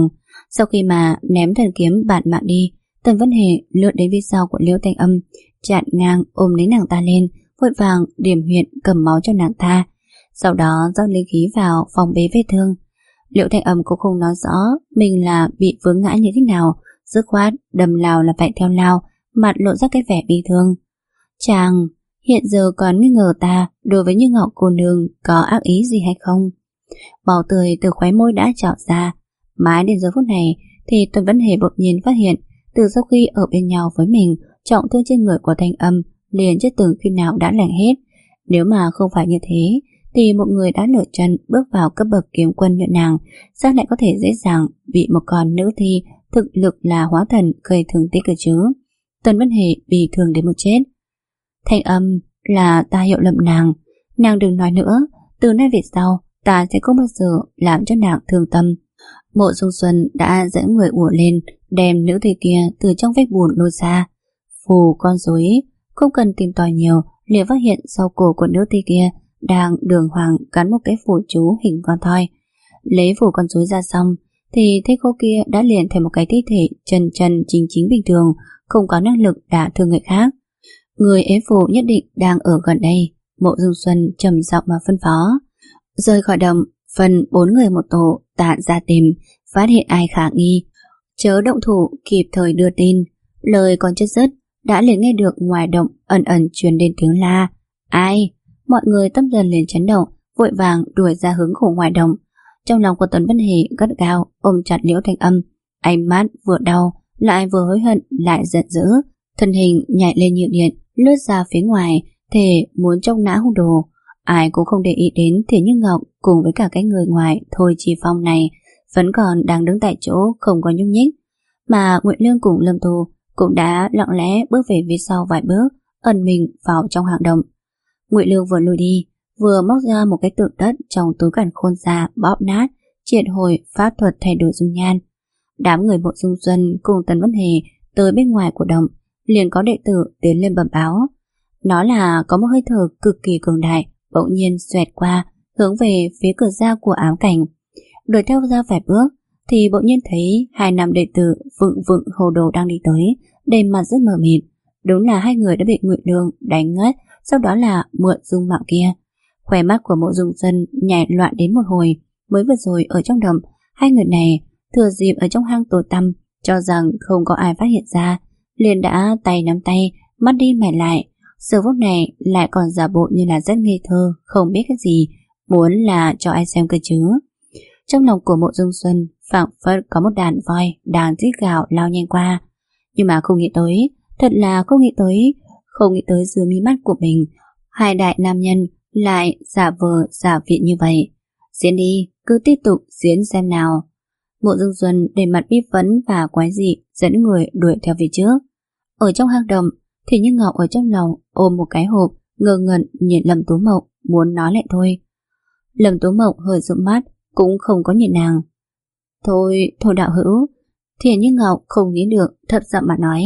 Sau khi mà ném thần kiếm bản mạng đi, Tần Vân Hề lướt đến phía sau của Liễu Thanh Âm, chặn ngang ôm lấy nàng ta lên, vội vàng điểm huyệt cầm máu cho nàng ta, sau đó rót linh khí vào phòng bế vết thương. Liễu Thanh Âm cũng không nói rõ mình là bị vướng ngã như thế nào, dứt khoát đầm lao là phải theo lao, mặt lộ ra cái vẻ bi thương. Chàng hiện giờ còn nghi ngờ ta đối với Như Ngọc cô nương có ác ý gì hay không? Máu tươi từ khóe môi đã trào ra. Mãi đến giờ phút này thì Tần Vân Hề bỗng nhiên phát hiện, từ sau khi ở bên nhau với mình, trọng thương trên người của Thanh Âm liền chưa từng khi nào đã lành hết. Nếu mà không phải như thế thì một người đã lựa chân bước vào cấp bậc kiếm quân như nàng sao lại có thể dễ dàng bị một con nữ thi thực lực là hóa thần gây thương tích cơ chứ? Tần Vân Hề bị thương đến một chết. Thanh Âm là ta hiểu lầm nàng, nàng đừng nói nữa, từ nay về sau ta sẽ không bao giờ làm cho nàng thương tâm. Mộ Dung Xuân đã dẫn người ùa lên, đem nữ thi kia từ trong vách bùn lôi ra. Phù con rối, không cần tìm tòi nhiều, liền phát hiện sau cổ của nữ thi kia đang đường hoàng gắn một cái phù chú hình con thoi. Lấy phù con rối ra xong thì thế cô kia đã liền thành một cái thi thể trần trần chính chính bình thường, không có năng lực đả thương người khác. Người ế phù nhất định đang ở gần đây. Mộ Dung Xuân trầm giọng mà phân phó. Rời khỏi động, phần bốn người một tổ tản ra tìm, phát hiện ai khả nghi, chớ động thủ, kịp thời đưa tin. Lời còn chưa dứt, đã liền nghe được ngoài động ẩn ẩn truyền đến tiếng la. Ai? Mọi người tâm dần liền chấn động, vội vàng đuổi ra hướng của ngoài động. Trong lòng của Tần Vân Hề gắt gao ôm chặt Liễu Thanh Âm, ánh mắt vừa đau lại vừa hối hận lại giận dữ, thân hình nhảy lên như điện lướt ra phía ngoài, thề muốn chọc nã hung đồ. Ai cũng không để ý đến Thiền Như Ngọc cùng với cả cái người ngoài Thôi Chi Phong này vẫn còn đang đứng tại chỗ không có nhúc nhích, mà Nguyệt Lương cùng Lâm Tu cũng đã lặng lẽ bước về phía sau vài bước, ẩn mình vào trong hang động. Nguyệt Lương vừa lùi đi, vừa móc ra một cái tượng đất trong túi càn khôn ra bóp nát, triệt hồi pháp thuật thay đổi dung nhan. Đám người Mộ Dung Xuân cùng Tần Vân Hề tới bên ngoài của động, liền có đệ tử tiến lên bẩm báo. Nó là có một hơi thở cực kỳ cường đại bỗng nhiên xoẹt qua, hướng về phía cửa ra của ám cảnh. Đuổi theo ra vài bước thì bỗng nhiên thấy hai nam đệ tử vựng vựng hồ đồ đang đi tới, đầy mặt rất mờ mịt. Đúng là hai người đã bị Nguyệt Lương đánh ngất, sau đó là mượn dung mạo kia. Khóe mắt của Mộ Dung Xuân nhảy loạn đến một hồi. Mới vừa rồi ở trong động, hai người này thừa dịp ở trong hang tối tăm, cho rằng không có ai phát hiện ra, liền đã tay nắm tay, mắt đi mày lại. Giờ phút này lại còn giả bộ như là rất ngây thơ, không biết cái gì, muốn là cho ai xem cơ chứ. Trong lòng của Mộ Dung Xuân phảng phất có một đàn voi đang rít gào lao nhanh qua, nhưng mà không nghĩ tới, thật là không nghĩ tới, không nghĩ tới dưới mí mắt của mình hai đại nam nhân lại giả vờ giả vị như vậy. Diễn đi, cứ tiếp tục diễn xem nào. Mộ Dung Xuân đầy mặt bi phẫn và quái dị dẫn người đuổi theo phía trước. Ở trong hang động thì Như Ngọc ở trong lòng ôm một cái hộp, ngơ ngẩn nhìn Lâm Tú Mộng, muốn nói lại thôi. Lâm Tú Mộng hơi rụm mắt, cũng không có nhìn nàng. Thôi, thôi đạo hữu. Thì Như Ngọc không nghĩ được, thấp giọng mà nói.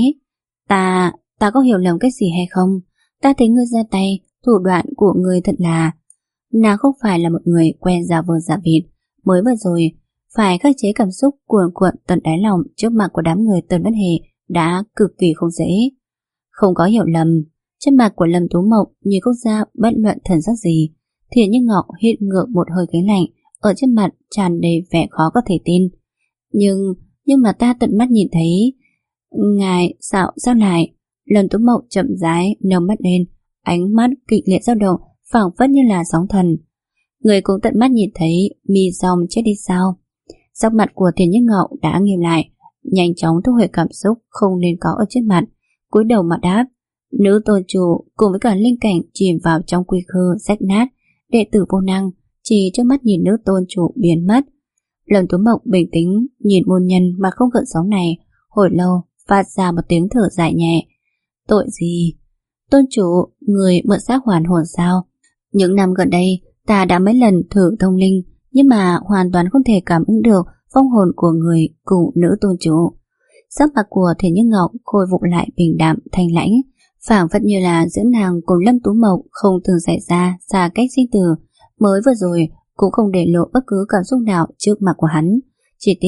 Ta, ta có hiểu lầm cái gì hay không? Ta thấy ngươi ra tay, thủ đoạn của ngươi thật là... Nàng không phải là một người quen giả vờ giả vịt, mới vừa rồi phải khắc chế cảm xúc cuồn cuộn tận đáy lòng trước mặt của đám người Tần Vân Hề đã cực kỳ không dễ. Không có hiểu lầm, trên mặt của Lâm Tú Mộng như không ra bất luận thần sắc gì. Thiền Như Ngọc hít ngược một hơi khí lạnh, ở trên mặt tràn đầy vẻ khó có thể tin. Nhưng, nhưng mà ta tận mắt nhìn thấy. Ngài, sao, sao lại? Lâm Tú Mộng chậm rãi nâng mắt lên, ánh mắt kịch liệt dao động, phảng phất như là sóng thần. Người cũng tận mắt nhìn thấy Mi Dòng chết đi sao? Sắc mặt của Thiền Như Ngọc đã nghiêm lại, nhanh chóng thu hồi cảm xúc không nên có ở trước mặt, cúi đầu mà đáp. Nữ tôn chủ cùng với cả linh cảnh chìm vào trong quy khư rách nát, đệ tử vô năng chỉ trước mắt nhìn nữ tôn chủ biến mất. Lâm Tú Mộng bình tĩnh nhìn môn nhân mà không gợn sóng này, hồi lâu phát ra một tiếng thở dài nhẹ. Tội gì? Tôn chủ, người mượn xác hoàn hồn sao? Những năm gần đây ta đã mấy lần thử thông linh, nhưng mà hoàn toàn không thể cảm ứng được phong hồn của người cùng nữ tôn chủ. Sắc mặt của Thiền Như Ngọc khôi phục lại bình đạm thanh lãnh, phảng phất như là giữa nàng cùng Lâm Tú Mộng không từng xảy ra xa cách sinh tử. Mới vừa rồi cũng không để lộ bất cứ cảm xúc nào trước mặt của hắn. Chỉ tiếc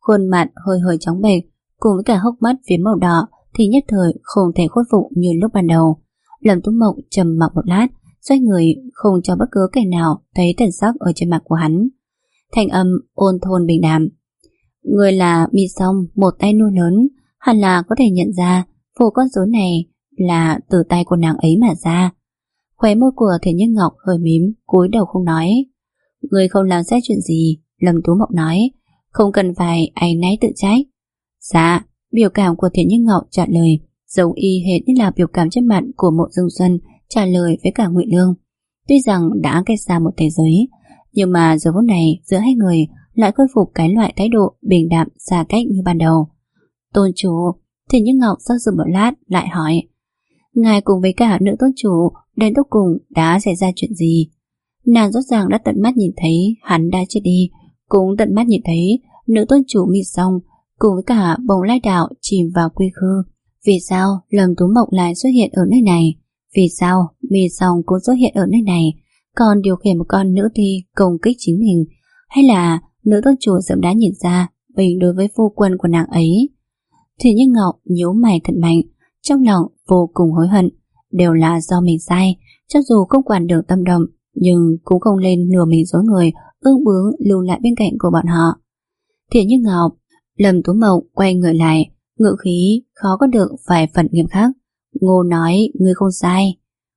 khuôn mặt hơi hơi trắng bệch cùng với cả hốc mắt phía màu đỏ thì nhất thời không thể khôi phục như lúc ban đầu. Lâm Tú Mộng trầm mặc một lát, xoay người không cho bất cứ kẻ nào thấy thần sắc ở trên mặt của hắn. Thanh âm ôn thôn bình đạm. Người là Mi Song, một tay nuôi lớn, hẳn là có thể nhận ra vụ con rối này là từ tay của nàng ấy mà ra. Khóe môi của Thiển Như Ngọc hơi mím, cúi đầu không nói. Người không làm xét chuyện gì, Lâm Tú Mộng nói, không cần phải áy náy tự trách. Dạ, biểu cảm của Thiển Như Ngọc trả lời giống y hệt như là biểu cảm trên mặt của Mộ Dương Xuân trả lời với cả Ngụy Lương. Tuy rằng đã cách xa một thế giới, nhưng mà giờ phút này giữa hai người lại khôi phục cái loại thái độ bình đạm xa cách như ban đầu. Tôn chủ, Thiển Như Ngọc do dự một lát lại hỏi, ngài cùng với cả nữ tôn chủ đến cuối cùng đã xảy ra chuyện gì? Nàng rõ ràng đã tận mắt nhìn thấy hắn đã chết đi, cũng tận mắt nhìn thấy nữ tôn chủ Mi Song cùng với cả Bồng Lai Đạo chìm vào quy khư. Vì sao Lâm Tú Mộng lại xuất hiện ở nơi này? Vì sao Mi Song cũng xuất hiện ở nơi này, còn điều khiển một con nữ thi công kích chính mình? Hay là nữ tôn chủ sớm đã nhìn ra mình đối với phu quân của nàng ấy? Thì Như Ngọc nhíu mày thật mạnh, trong lòng vô cùng hối hận. Đều là do mình sai, cho dù không quản được tâm động, nhưng cũng không lên lừa mình dối người, ương bướng lưu lại bên cạnh của bọn họ. Thì Như Ngọc, Lâm Tú Mộng quay người lại, ngữ khí khó có được vài phần nghiêm khắc. Ngô nói ngươi không sai.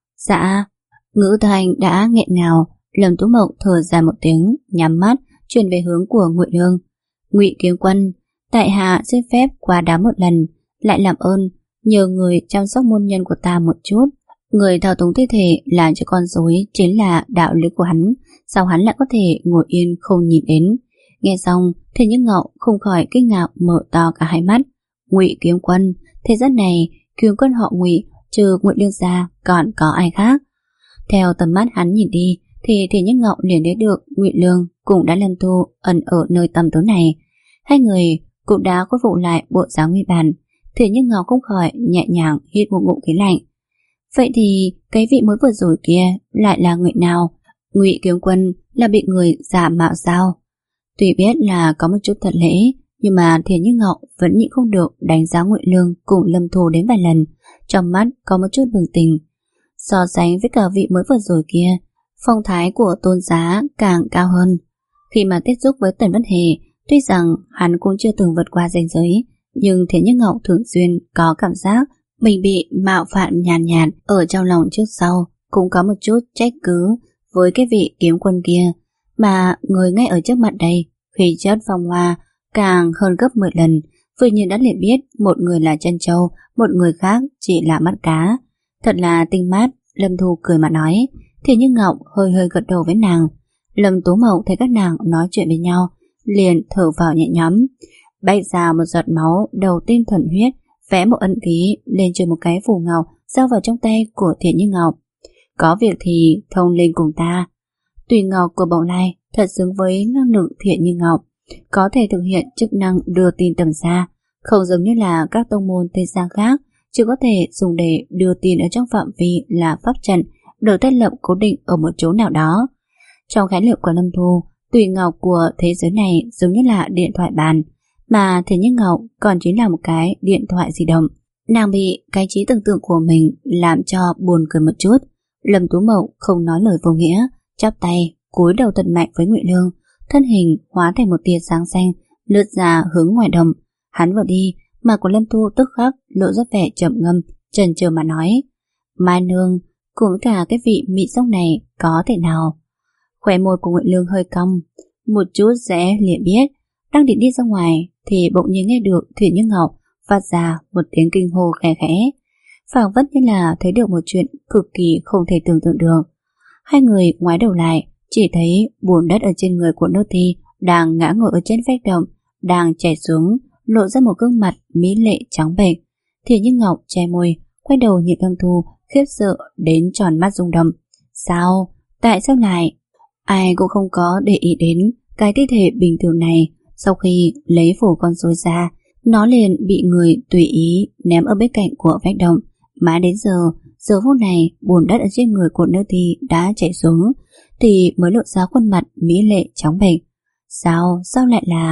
Dạ. Ngữ thanh đã nghẹn ngào. Lâm Tú Mộng thở dài một tiếng, nhắm mắt chuyển về hướng của Ngụy Lương. Ngụy Kiếm Quân, tại hạ xin phép qua đá một lần, lại làm ơn nhờ người chăm sóc môn nhân của ta một chút. Người thao túng thi thể làm cho con rối chính là đạo lữ của hắn, sao hắn lại có thể ngồi yên không nhìn đến? Nghe xong, Thiển Như Ngọc không khỏi kinh ngạc mở to cả hai mắt. Ngụy Kiếm Quân, thế gian này kiếm quân họ Ngụy trừ Ngụy Lương ra còn có ai khác? Theo tầm mắt hắn nhìn đi thì Thiển Như Ngọc liền thấy được Ngụy Lương cũng đã lâm tu ẩn ở nơi tầm tối này. Hai người cũng đã khôi phục lại bộ dáng nguyên bản. Thiển Như Ngọc không khỏi nhẹ nhàng hít một ngụm khí lạnh. Vậy thì cái vị mới vừa rồi kia lại là người nào? Ngụy Kiếm Quân là bị người giả mạo sao? Tuy biết là có một chút thật lễ, nhưng mà Thiển Như Ngọc vẫn nhịn không được đánh giá Ngụy Lương cùng Lâm Thù đến vài lần, trong mắt có một chút bừng tỉnh. So sánh với cả vị mới vừa rồi kia, phong thái của Tôn Giá càng cao hơn. Khi mà tiếp xúc với Tần Vân Hề, tuy rằng hắn cũng chưa từng vượt qua ranh giới, nhưng Thiển Như Ngọc thường xuyên có cảm giác mình bị mạo phạm nhàn nhạt, nhạt ở trong lòng trước sau, cũng có một chút trách cứ với cái vị kiếm quân kia, mà người ngay ở trước mặt đây, khí chất phong hoa càng hơn gấp mười lần, vừa nhìn đã liền biết một người là chân châu, một người khác chỉ là mắt cá. Thật là tinh mát. Lâm Thu cười mà nói. Thì Như Ngọc hơi hơi gật đầu với nàng. Lâm Tú Mộng thấy các nàng nói chuyện với nhau, liền thở vào nhẹ nhõm, bay ra một giọt máu đầu tiên thuần huyết, vẽ một ấn ký lên trên một cái phù ngọc giao vào trong tay của Thiển Như Ngọc. Có việc thì thông linh cùng ta. Tùy ngọc của Bồng Lai thật xứng với năng lực Thiển Như Ngọc, có thể thực hiện chức năng đưa tin tầm xa, không giống như là các tông môn Tây Giang khác chỉ có thể dùng để đưa tin ở trong phạm vi là pháp trận được thiết lập cố định ở một chỗ nào đó. Trong khái niệm của Lâm Thu, tùy ngọc của thế giới này giống như là điện thoại bàn, mà Thiển Như Ngọc còn chính là một cái điện thoại di động. Nàng bị cái trí tưởng tượng của mình làm cho buồn cười một chút. Lâm Tú Mộng không nói lời vô nghĩa, chắp tay cúi đầu thật mạnh với Ngụy Lương, thân hình hóa thành một tia sáng xanh lướt ra hướng ngoài đồng. Hắn vừa đi, mặt của Lâm Thu tức khắc lộ ra vẻ trầm ngâm, chần chừ mà nói: Mai nương cùng với cả cái vị mị sông này có thể nào? Khóe môi của Ngụy Lương hơi cong, một chút rẽ liền biết. Đang định đi ra ngoài thì bỗng nhiên nghe được Thiển Như Ngọc phát ra một tiếng kinh hô khẽ khẽ, phảng phất như là thấy được một chuyện cực kỳ không thể tưởng tượng được. Hai người ngoái đầu lại, chỉ thấy bùn đất ở trên người của nữ thi đang ngã ngồi ở trên vách động, đang chảy xuống, lộ ra một gương mặt mỹ lệ trắng bệch. Thiển Như Ngọc che môi, quay đầu nhìn Lâm Thu, khiếp sợ đến tròn mắt rung động. Sao? Tại sao lại? Ai cũng không có để ý đến cái thi thể bình thường này. Sau khi lấy phủ con rối ra, nó liền bị người tùy ý ném ở bên cạnh của vách động. Mãi đến giờ, giờ phút này bùn đất ở trên người của nữ thi đã chảy xuống, thì mới lộ ra khuôn mặt mỹ lệ trắng bệch. Sao? Sao lại là?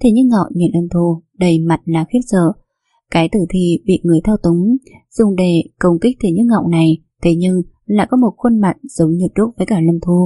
Thế nhưng Ngọ nhìn Lâm Thu đầy mặt là khiếp sợ. Cái tử thi bị người thao túng dùng để công kích Thế Nhưng Ngọc này, thế nhưng lại có một khuôn mặt giống như đúc với cả Lâm Thu.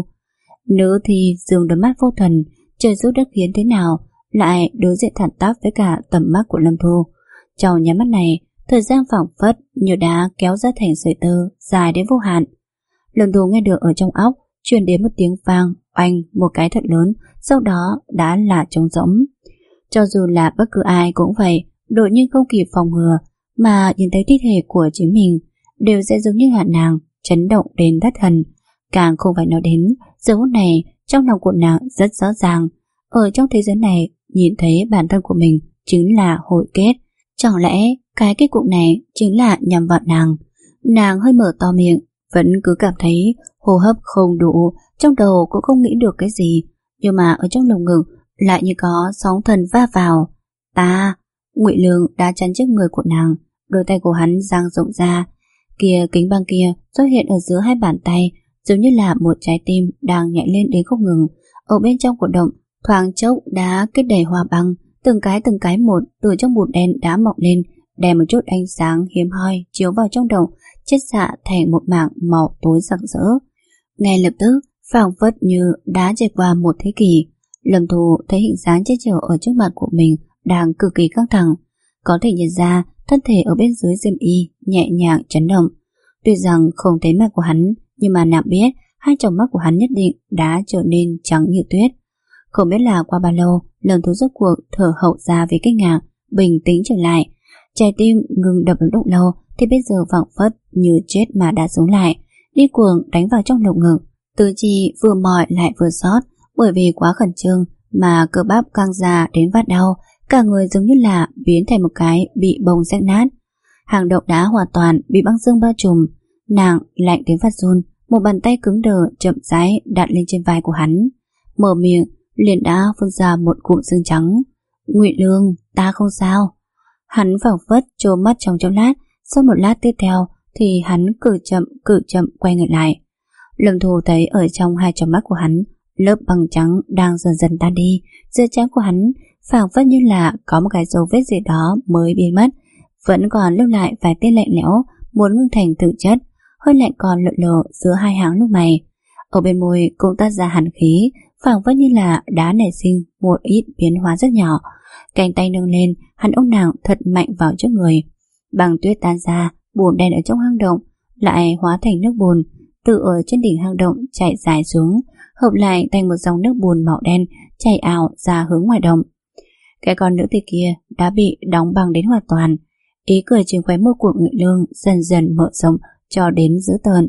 Nữ thì dường đôi mắt vô thần, trời giúp đất khiến thế nào lại đối diện thẳng tắp với cả tầm mắt của Lâm Thu. Trong nháy mắt này, thời gian phảng phất như đá kéo ra thành sợi tơ dài đến vô hạn. Lâm Thu nghe được ở trong óc truyền đến một tiếng vang oanh một cái thật lớn, sau đó đã là trống rỗng. Cho dù là bất cứ ai cũng vậy, đột nhiên không kịp phòng ngừa mà nhìn thấy thi thể của chính mình, đều sẽ giống như là nàng chấn động đến thất thần. Càng không phải nói đến giờ phút này trong lòng của nàng rất rõ ràng, ở trong thế giới này nhìn thấy bản thân của mình chính là hội kết. Chẳng lẽ cái kết cục này chính là nhằm vào nàng? Nàng hơi mở to miệng, vẫn cứ cảm thấy hô hấp không đủ, trong đầu cũng không nghĩ được cái gì, nhưng mà ở trong lồng ngực lại như có sóng thần va vào. Ta, Ngụy Lương đã chắn trước người của nàng, đôi tay của hắn dang rộng ra, kia kính băng kia xuất hiện ở giữa hai bàn tay, giống như là một trái tim đang nhảy lên đến không ngừng. Ở bên trong của động, thoáng chốc đã kết đầy hoa băng, từng cái từng cái một từ trong bùn đen đã mọc lên, đem một chút ánh sáng hiếm hoi chiếu vào trong động, chiết xạ thành một mảng màu tối rạng rỡ. Ngay lập tức, phảng phất như đã trải qua một thế kỷ, Lâm Thu thấy hình dáng chết chở ở trước mặt của mình đang cực kỳ căng thẳng. Có thể nhận ra thân thể ở bên dưới xiêm y nhẹ nhàng chấn động. Tuy rằng không thấy mặt của hắn, nhưng mà nàng biết hai tròng mắt của hắn nhất định đã trở nên trắng như tuyết. Không biết là qua bao lâu, Lâm Thu rốt cuộc thở hậu ra vì kinh ngạc, bình tĩnh trở lại. Trái tim ngừng đập một lúc lâu thì bây giờ phảng phất như chết mà đã sống lại, đi cuồng đánh vào trong lồng ngực. Tứ chi vừa mỏi lại vừa xót, bởi vì quá khẩn trương mà cơ bắp căng ra đến phát đau, cả người giống như là biến thành một cái bị bông rách nát. Hang động đã hoàn toàn bị băng dương bao trùm. Nàng lạnh đến phát run, một bàn tay cứng đờ chậm rãi đặt lên trên vai của hắn, mở miệng liền đã phun ra một cụm xương trắng. Ngụy Lương, ta không sao. Hắn phảng phất trố mắt trong chốc lát, sau một lát tiếp theo thì hắn cử chậm cử chậm quay người lại. Lâm Thu thấy ở trong hai tròng mắt của hắn lớp băng trắng đang dần dần tan đi, dưới trán của hắn phảng phất như là có một cái dấu vết gì đó mới biến mất, vẫn còn lưu lại vài tia lạnh lẽo muốn ngưng thành thực chất, hơi lạnh còn lượn lờ giữa hai hàng lông mày. Ở bên môi cũng toát ra hàn khí, phảng phất như là đã nảy sinh một ít biến hóa rất nhỏ. Cánh tay nâng lên, hắn ôm nàng thật mạnh vào trước người. Băng tuyết tan ra, bùn đen ở trong hang động lại hóa thành nước bùn, từ ở trên đỉnh hang động chảy dài xuống, hợp lại thành một dòng nước bùn màu đen chảy ảo ra hướng ngoài động. Cái con nữ tử kia đã bị đóng băng đến hoàn toàn. Ý cười trên khóe môi của Ngụy Lương dần dần mở rộng cho đến dữ tợn.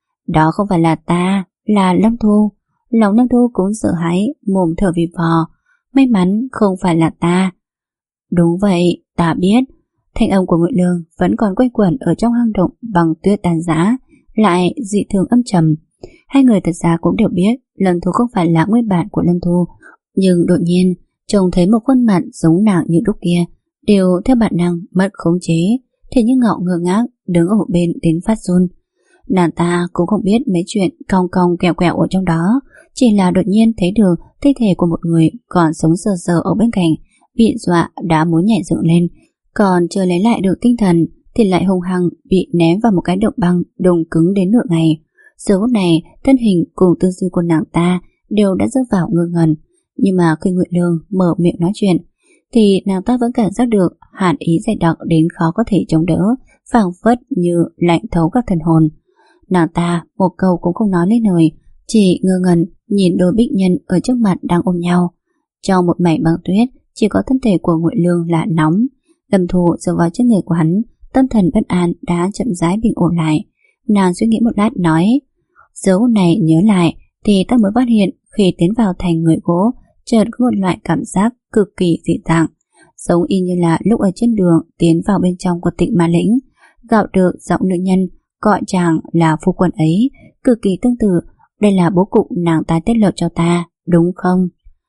Đó không phải là ta, là Lâm Thu. Lòng Lâm Thu cũng sợ hãi, mồm thở vì vò. May mắn không phải là ta. Đúng vậy, ta biết. Thanh âm của Ngụy Lương vẫn còn quanh quẩn ở trong hang động bằng tuyết tàn rã, lại dị thường âm trầm. Hai người thật ra cũng đều biết Lâm Thu không phải là nguyên bản của Lâm Thu, nhưng đột nhiên trông thấy một khuôn mặt giống nàng như lúc kia, đều theo bản năng mất khống chế. Thế nhưng Ngọ ngơ ngác đứng ở bên đến phát run. Nàng ta cũng không biết mấy chuyện cong cong kẹo kẹo ở trong đó, chỉ là đột nhiên thấy được thi thể của một người còn sống sờ sờ ở bên cạnh, bị dọa đã muốn nhảy dựng lên, còn chưa lấy lại được tinh thần thì lại hung hăng bị ném vào một cái động băng đông cứng đến nửa ngày. Giờ phút này thân hình cùng tư duy của nàng ta đều đã rơi vào ngơ ngẩn, nhưng mà khi Ngụy Lương mở miệng nói chuyện thì nàng ta vẫn cảm giác được hàn ý dày đặc đến khó có thể chống đỡ, phảng phất như lạnh thấu các thần hồn. Nàng ta một câu cũng không nói lên lời, chỉ ngơ ngẩn nhìn đôi bích nhân ở trước mặt đang ôm nhau. Trong một mảnh băng tuyết, chỉ có thân thể của Ngụy Lương là nóng. Lâm Thu dựa vào trên người của hắn, tâm thần bất an đã chậm rãi bình ổn lại. Nàng suy nghĩ một lát nói, dấu này nhớ lại thì ta mới phát hiện khi tiến vào thành người gỗ, chợt có một loại cảm giác cực kỳ dị dạng, giống y như là lúc ở trên đường tiến vào bên trong của Tịnh Ma Lĩnh, gặp được giọng nữ nhân gọi chàng là phu quân ấy, cực kỳ tương tự. Đây là bố cục nàng ta tiết lộ cho ta, đúng không?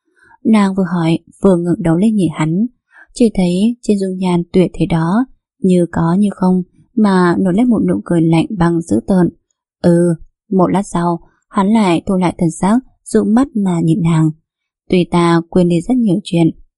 Nàng vừa hỏi vừa ngẩng đầu lên nhìn hắn, chỉ thấy trên dung nhan tuyệt thế đó như có như không mà nổi lên một nụ cười lạnh băng dữ tợn. Ừ. Một lát sau hắn lại thu lại thần sắc, dụ mắt mà nhìn nàng. Tuy ta quên đi rất nhiều chuyện,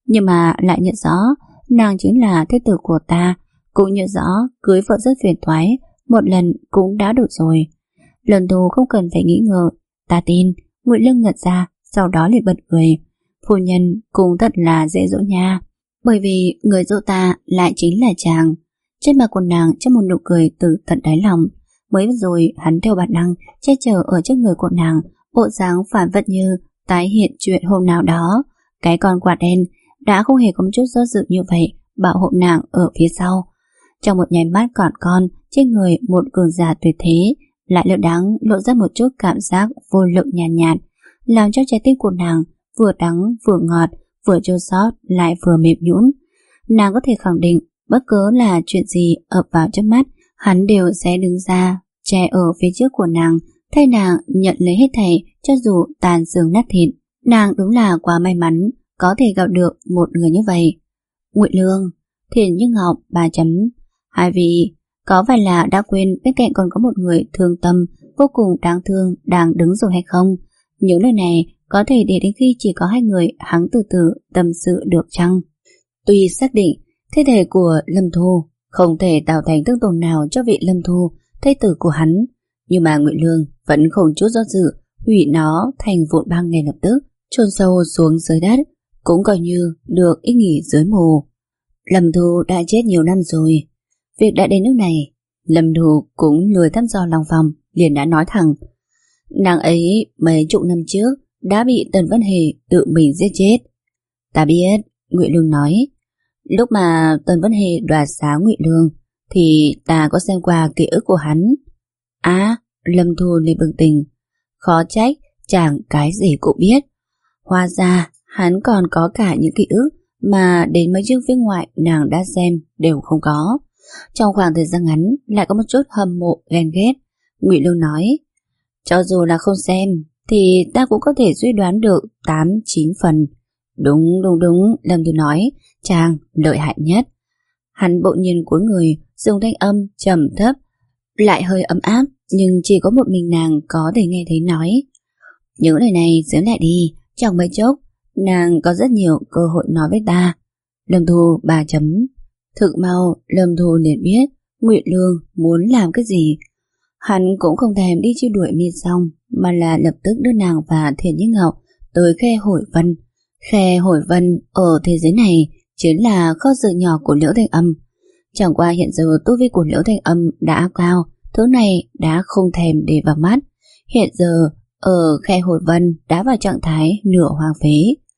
Nhưng mà lại nhận rõ nàng chính là thế tử của ta, cũng nhận rõ cưới vợ rất phiền toái, một lần cũng đã đủ rồi. Lần Thu không cần phải nghĩ ngợi, ta tin. Ngụy Lương ngật ra, sau đó liền bật cười. Phu nhân cũng thật là dễ dỗ nha, bởi vì người dỗ ta lại chính là chàng. Trên mặt của nàng trong một nụ cười từ tận đáy lòng. Mới rồi hắn theo bản năng che chở ở trước người của nàng, bộ dáng phản vật như tái hiện chuyện hôm nào đó. Cái con quạ đen đã không hề có một chút do dự như vậy, bảo hộ nàng ở phía sau. Trong một nháy mắt còn con, trên người một cường giả tuyệt thế lại lợ đáng lộ ra một chút cảm giác vô lực nhàn nhạt, nhạt, làm cho trái tim của nàng vừa đắng vừa ngọt, vừa chua xót lại vừa mềm nhũn. Nàng có thể khẳng định bất cứ là chuyện gì ập vào trước mắt, hắn đều sẽ đứng ra che ở phía trước của nàng, thay nàng nhận lấy hết thảy, cho dù tàn xương nát thịt. Nàng đúng là quá may mắn có thể gặp được một người như vậy. Ngụy Lương, Thiền Như Ngọc, ba chấm. Hai vị có phải là đã quên bên cạnh còn có một người thương tâm vô cùng đáng thương đang đứng rồi hay không? Những lời này có thể để đến khi chỉ có hai người hắn từ từ tâm sự được chăng? Tuy xác định thi thể của Lâm Thu không thể tạo thành thương tổn nào cho vị Lâm Thu, thê tử của hắn, nhưng mà Ngụy Lương vẫn không chút do dự hủy nó thành vụn băng ngay lập tức, chôn sâu xuống dưới đất, cũng coi như được ít nghỉ dưới mồ. Lâm Thu đã chết nhiều năm rồi. Việc đã đến nước này, Lâm Thu cũng lười thăm dò lòng vòng, liền đã nói thẳng. Nàng ấy mấy chục năm trước đã bị Tần Văn Hề tự mình giết chết. Ta biết, Ngụy Lương nói. Lúc mà Tần Văn Hề đoạt xá Ngụy Lương thì ta có xem qua ký ức của hắn. À, Lâm Thu liền bừng tỉnh. Khó trách chàng cái gì cũng biết. Hóa ra hắn còn có cả những ký ức mà đến mấy chương phía ngoại nàng đã xem đều không có. Trong khoảng thời gian ngắn lại có một chút hâm mộ ghen ghét. Ngụy Lương nói, cho dù là không xem thì ta cũng có thể suy đoán được tám chín phần. Đúng đúng đúng, Lâm Thu nói, chàng lợi hại nhất. Hắn bỗng nhiên cúi người, dùng thanh âm trầm thấp lại hơi ấm áp, nhưng chỉ có một mình nàng có thể nghe thấy nói. Những lời này giữ lại đi, chẳng mấy chốc nàng có rất nhiều cơ hội nói với ta. Lâm Thu ba chấm. Thực mau Lâm Thu liền biết Ngụy Lương muốn làm cái gì. Hắn cũng không thèm đi truy đuổi Miên Song, mà là lập tức đưa nàng và Thiền Như Ngọc tới khe Hồi Vân. Khe Hồi Vân ở thế giới này chính là kho dự nhỏ của Liễu Thanh Âm. Chẳng qua hiện giờ tu vi của Liễu Thanh Âm đã cao, thứ này đã không thèm để vào mắt. Hiện giờ ở khe Hồi Vân đã vào trạng thái nửa hoang phế.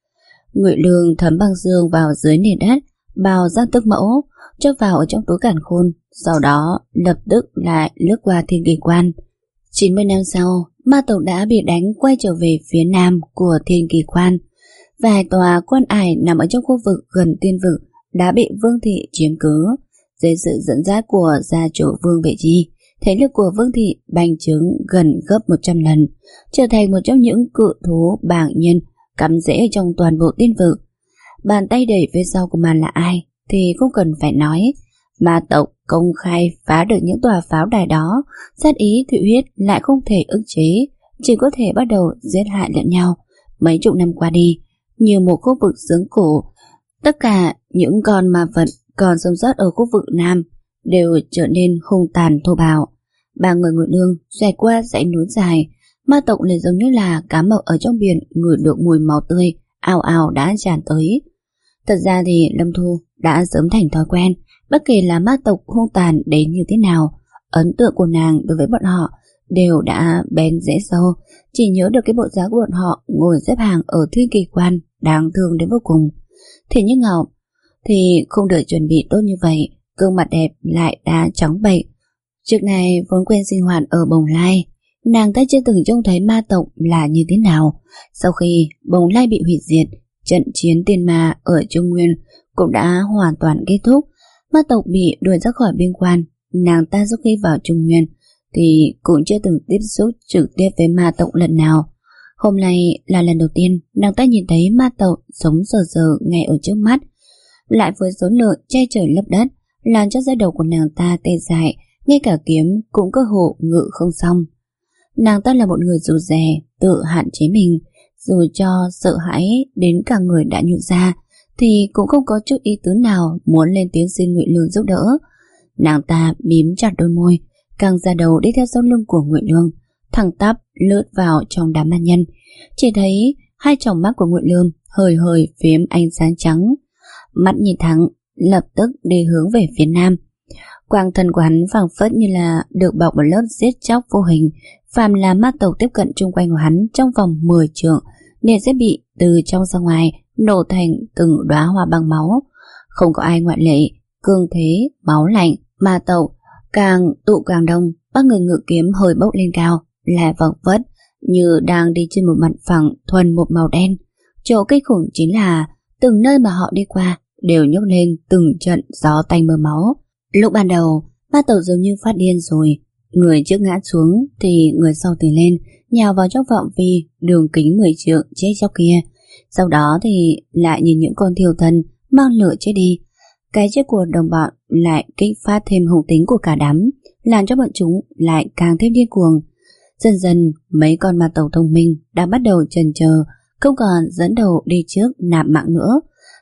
Ngụy Lương thấm băng dương vào dưới nền đất, bào ra tức mẫu, cho vào ở trong túi càn khôn, sau đó lập tức lại lướt qua Thiên Kỳ Quan. chín mươi năm sau, ma tộc đã bị đánh quay trở về phía nam của Thiên Kỳ Quan. Vài tòa quan ải nằm ở trong khu vực gần tiên vực đã bị Vương Thị chiếm cứ. Dưới sự dẫn dắt của gia chủ Vương Vệ Chi, thế lực của Vương Thị bành trướng gần gấp một trăm lần, trở thành một trong những cự thú bảng nhiên cắm rễ trong toàn bộ tiên vực. Bàn tay đẩy phía sau của màn là ai thì không cần phải nói. Ma tộc công khai phá được những tòa pháo đài đó, sát ý thụy huyết lại không thể ức chế, chỉ có thể bắt đầu giết hại lẫn nhau. Mấy chục năm qua đi, như một khu vực dưỡng cổ, tất cả những con ma vật còn sống sót ở khu vực nam đều trở nên hung tàn thô bạo. Ba người Ngụy Lương xoay qua dãy núi dài, ma tộc liền giống như là cá mập ở trong biển ngửi được mùi máu tươi, ào ào đã tràn tới. Thật ra thì Lâm Thu đã sớm thành thói quen, bất kể là ma tộc hung tàn đến như thế nào, ấn tượng của nàng đối với bọn họ đều đã bén rễ sâu, chỉ nhớ được cái bộ dáng của bọn họ ngồi xếp hàng ở Thiên Kỳ Quan đáng thương đến vô cùng. Thế nhưng Ngọc thì không được chuẩn bị tốt như vậy, gương mặt đẹp lại đã trắng bệch. Trước này vốn quen sinh hoạt ở Bồng Lai, nàng ta chưa từng trông thấy ma tộc là như thế nào. Sau khi Bồng Lai bị hủy diệt, trận chiến tiên ma ở Trung Nguyên cũng đã hoàn toàn kết thúc. Ma tộc bị đuổi ra khỏi biên quan. Nàng ta sau khi vào Trung Nguyên thì cũng chưa từng tiếp xúc trực tiếp với ma tộc lần nào. Hôm nay là lần đầu tiên nàng ta nhìn thấy ma tộc sống sờ sờ ngay ở trước mắt, lại với số lượng che trời lấp đất, làm cho da đầu của nàng ta tê dại, ngay cả kiếm cũng cơ hồ ngự không xong. Nàng ta là một người rụt rè, tự hạn chế mình, dù cho sợ hãi đến cả người đã nhụn ra, thì cũng không có chút ý tứ nào muốn lên tiếng xin Ngụy Lương giúp đỡ. Nàng ta mím chặt đôi môi, căng ra đầu đi theo sau lưng của Ngụy Lương, thẳng tắp lướt vào trong đám ma nhân. Chỉ thấy hai tròng mắt của Ngụy Lương hơi hơi phiếm ánh sáng trắng, mắt nhìn thẳng, lập tức đi hướng về phía nam. Quang thân của hắn phảng phất như là được bọc một lớp giết chóc vô hình, phàm là ma tộc tiếp cận chung quanh của hắn trong vòng mười trượng nên sẽ bị từ trong ra ngoài nổ thành từng đóa hoa băng máu. Không có ai ngoại lệ, cương thế, máu lạnh, ma tộc càng tụ càng đông, các người ngự kiếm hơi bốc lên cao, lại vòng vất như đang đi trên một mặt phẳng thuần một màu đen. Chỗ kinh khủng chính là từng nơi mà họ đi qua đều nhấc lên từng trận gió tanh mưa máu. Lúc ban đầu, ma tộc dường như phát điên rồi, người trước ngã xuống thì người sau thì lên, nhào vào trong phạm vi đường kính mười trượng chết chóc kia. Sau đó thì lại nhìn những con thiêu thân mang lửa chết đi. Cái chết của đồng bọn lại kích phát thêm hung tính của cả đám, làm cho bọn chúng lại càng thêm điên cuồng. Dần dần mấy con ma tộc thông minh đã bắt đầu chần chờ, không còn dẫn đầu đi trước nạp mạng nữa,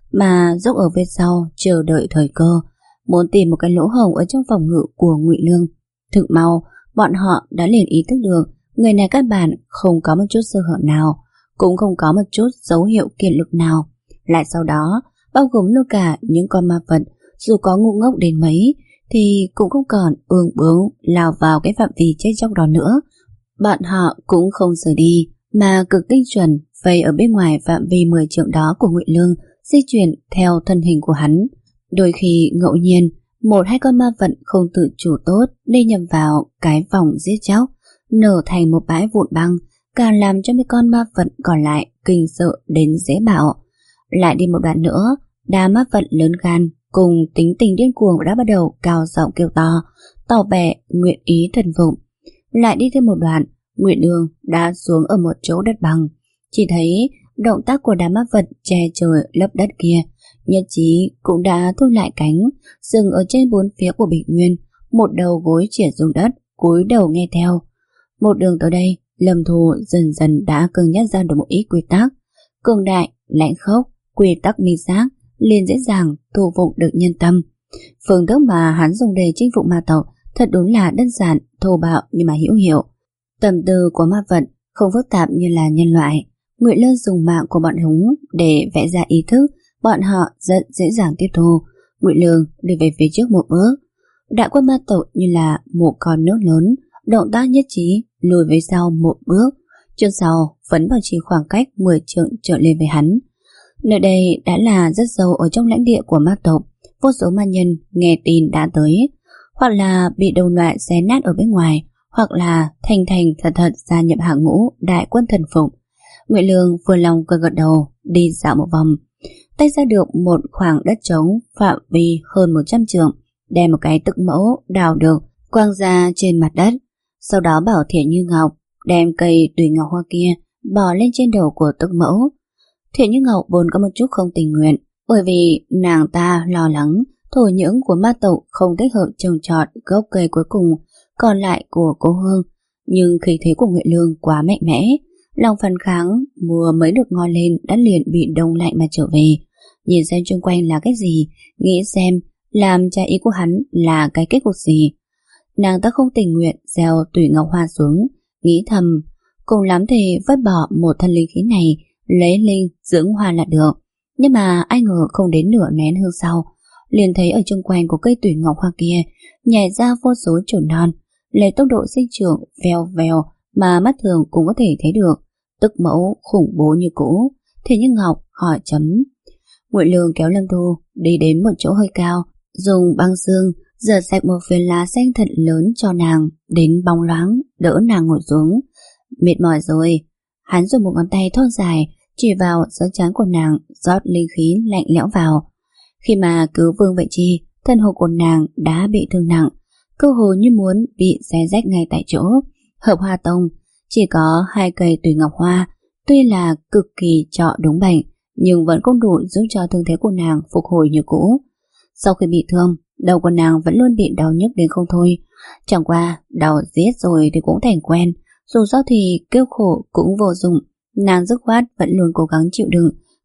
mà dốc ở phía sau chờ đợi thời cơ, muốn tìm một cái lỗ hổng ở trong phòng ngự của Ngụy Lương. Thực mau, bọn họ đã liền ý thức được người này căn bản không có một chút sơ hở nào, cũng không có một chút dấu hiệu kiệt lực nào. Lại sau đó, bao gồm luôn cả những con ma vật, dù có ngu ngốc đến mấy thì cũng không còn ương bướng lao vào cái phạm vi chết chóc đó nữa. Bọn họ cũng không rời đi, mà cực tinh chuẩn vây ở bên ngoài phạm vi mười trượng đó của Ngụy Lương, di chuyển theo thân hình của hắn. Đôi khi ngẫu nhiên một hai con ma vận không tự chủ tốt nên nhầm vào cái vòng giết chóc, nở thành một bãi vụn băng, càng làm cho mấy con ma vận còn lại kinh sợ đến dễ bảo. Lại đi một đoạn nữa, đám ma vận lớn gan cùng tính tình điên cuồng đã bắt đầu cao giọng kêu to, tỏ vẻ nguyện ý thần phục. Lại đi thêm một đoạn, Ngụy Lương đã xuống ở một chỗ đất bằng, chỉ thấy động tác của đám ma vật che trời lấp đất kia, nhất trí cũng đã thu lại cánh, dừng ở trên bốn phía của Bình Nguyên, một đầu gối chĩa xuống đất, cúi đầu nghe theo. Một đường tới đây, Lâm Thù dần dần đã cân nhắc ra được một ít quy tắc cường đại, lãnh khốc, quy tắc minh xác, liền dễ dàng thu phục được nhân tâm. Phương thức mà hắn dùng để chinh phục ma tộc thật đúng là đơn giản, thô bạo nhưng mà hữu hiệu. Tầm tư của ma vật không phức tạp như là nhân loại. Ngụy Lương dùng mạng của bọn chúng để vẽ ra ý thức, bọn họ rất dễ dàng tiếp thu. Ngụy Lương đi về phía trước một bước, đại quân ma tộc như là một con nước lớn, động tác nhất trí lùi về sau một bước, chân sau vẫn bảo trì khoảng cách mười trượng trở lên với hắn. Nơi đây đã là rất sâu ở trong lãnh địa của ma tộc, vô số ma nhân nghe tin đã tới, hoặc là bị đồng loại xé nát ở bên ngoài, hoặc là thành thành thật thật gia nhập hàng ngũ đại quân thần phục. Ngụy Lương vừa lòng gật gật đầu, đi dạo một vòng, tách ra được một khoảng đất trống phạm vi hơn một trăm trượng, đem một cái tự mẫu đào được quăng ra trên mặt đất. Sau đó bảo Thiện Như Ngọc đem cây tùy ngọc hoa kia bỏ lên trên đầu của tự mẫu. Thiện Như Ngọc vốn có một chút không tình nguyện, bởi vì nàng ta lo lắng thổ nhưỡng của ma tộc không thích hợp trồng trọt gốc cây cuối cùng còn lại của cô Hương. Nhưng khí thế của Ngụy Lương quá mạnh mẽ, lòng phản kháng mùa mới được ngoi lên đã liền bị đông lạnh mà trở về. Nhìn xem xung quanh là cái gì, nghĩ xem làm trái ý của hắn là cái kết cục gì. Nàng ta không tình nguyện gieo tùy ngọc hoa xuống, nghĩ thầm cùng lắm thì vứt bỏ một thân linh khí này, lấy linh dưỡng hoa là được. Nhưng mà ai ngờ không đến nửa nén hương sau, liền thấy ở chung quanh của cây tùy ngọc hoa kia nhảy ra vô số chồi non, lấy tốc độ sinh trưởng vèo vèo mà mắt thường cũng có thể thấy được. Tức mẫu khủng bố như cũ. Thế nhưng Ngọc hỏi chấm. Ngụy Lương kéo Lâm Thu đi đến một chỗ hơi cao, dùng băng xương rửa sạch một phiến lá xanh thật lớn cho nàng, đến bóng loáng đỡ nàng ngồi xuống. Mệt mỏi rồi, hắn dùng một ngón tay thon dài chỉ vào giữa trán của nàng, rót linh khí lạnh lẽo vào. Khi mà cứu Vương Vậy Chi, thân hồn của nàng đã bị thương nặng, cơ hồ như muốn bị xé rách ngay tại chỗ. Hợp Hoa Tông chỉ có hai cây tùy ngọc hoa, tuy là cực kỳ trọ đúng bệnh, nhưng vẫn không đủ giúp cho thương thế của nàng phục hồi như cũ. Sau khi bị thương, đầu của nàng vẫn luôn bị đau nhức đến không thôi. Chẳng qua đau giết rồi thì cũng thành quen, dù sao thì kêu khổ cũng vô dụng. Nàng dứt khoát vẫn luôn cố gắng chịu đựng,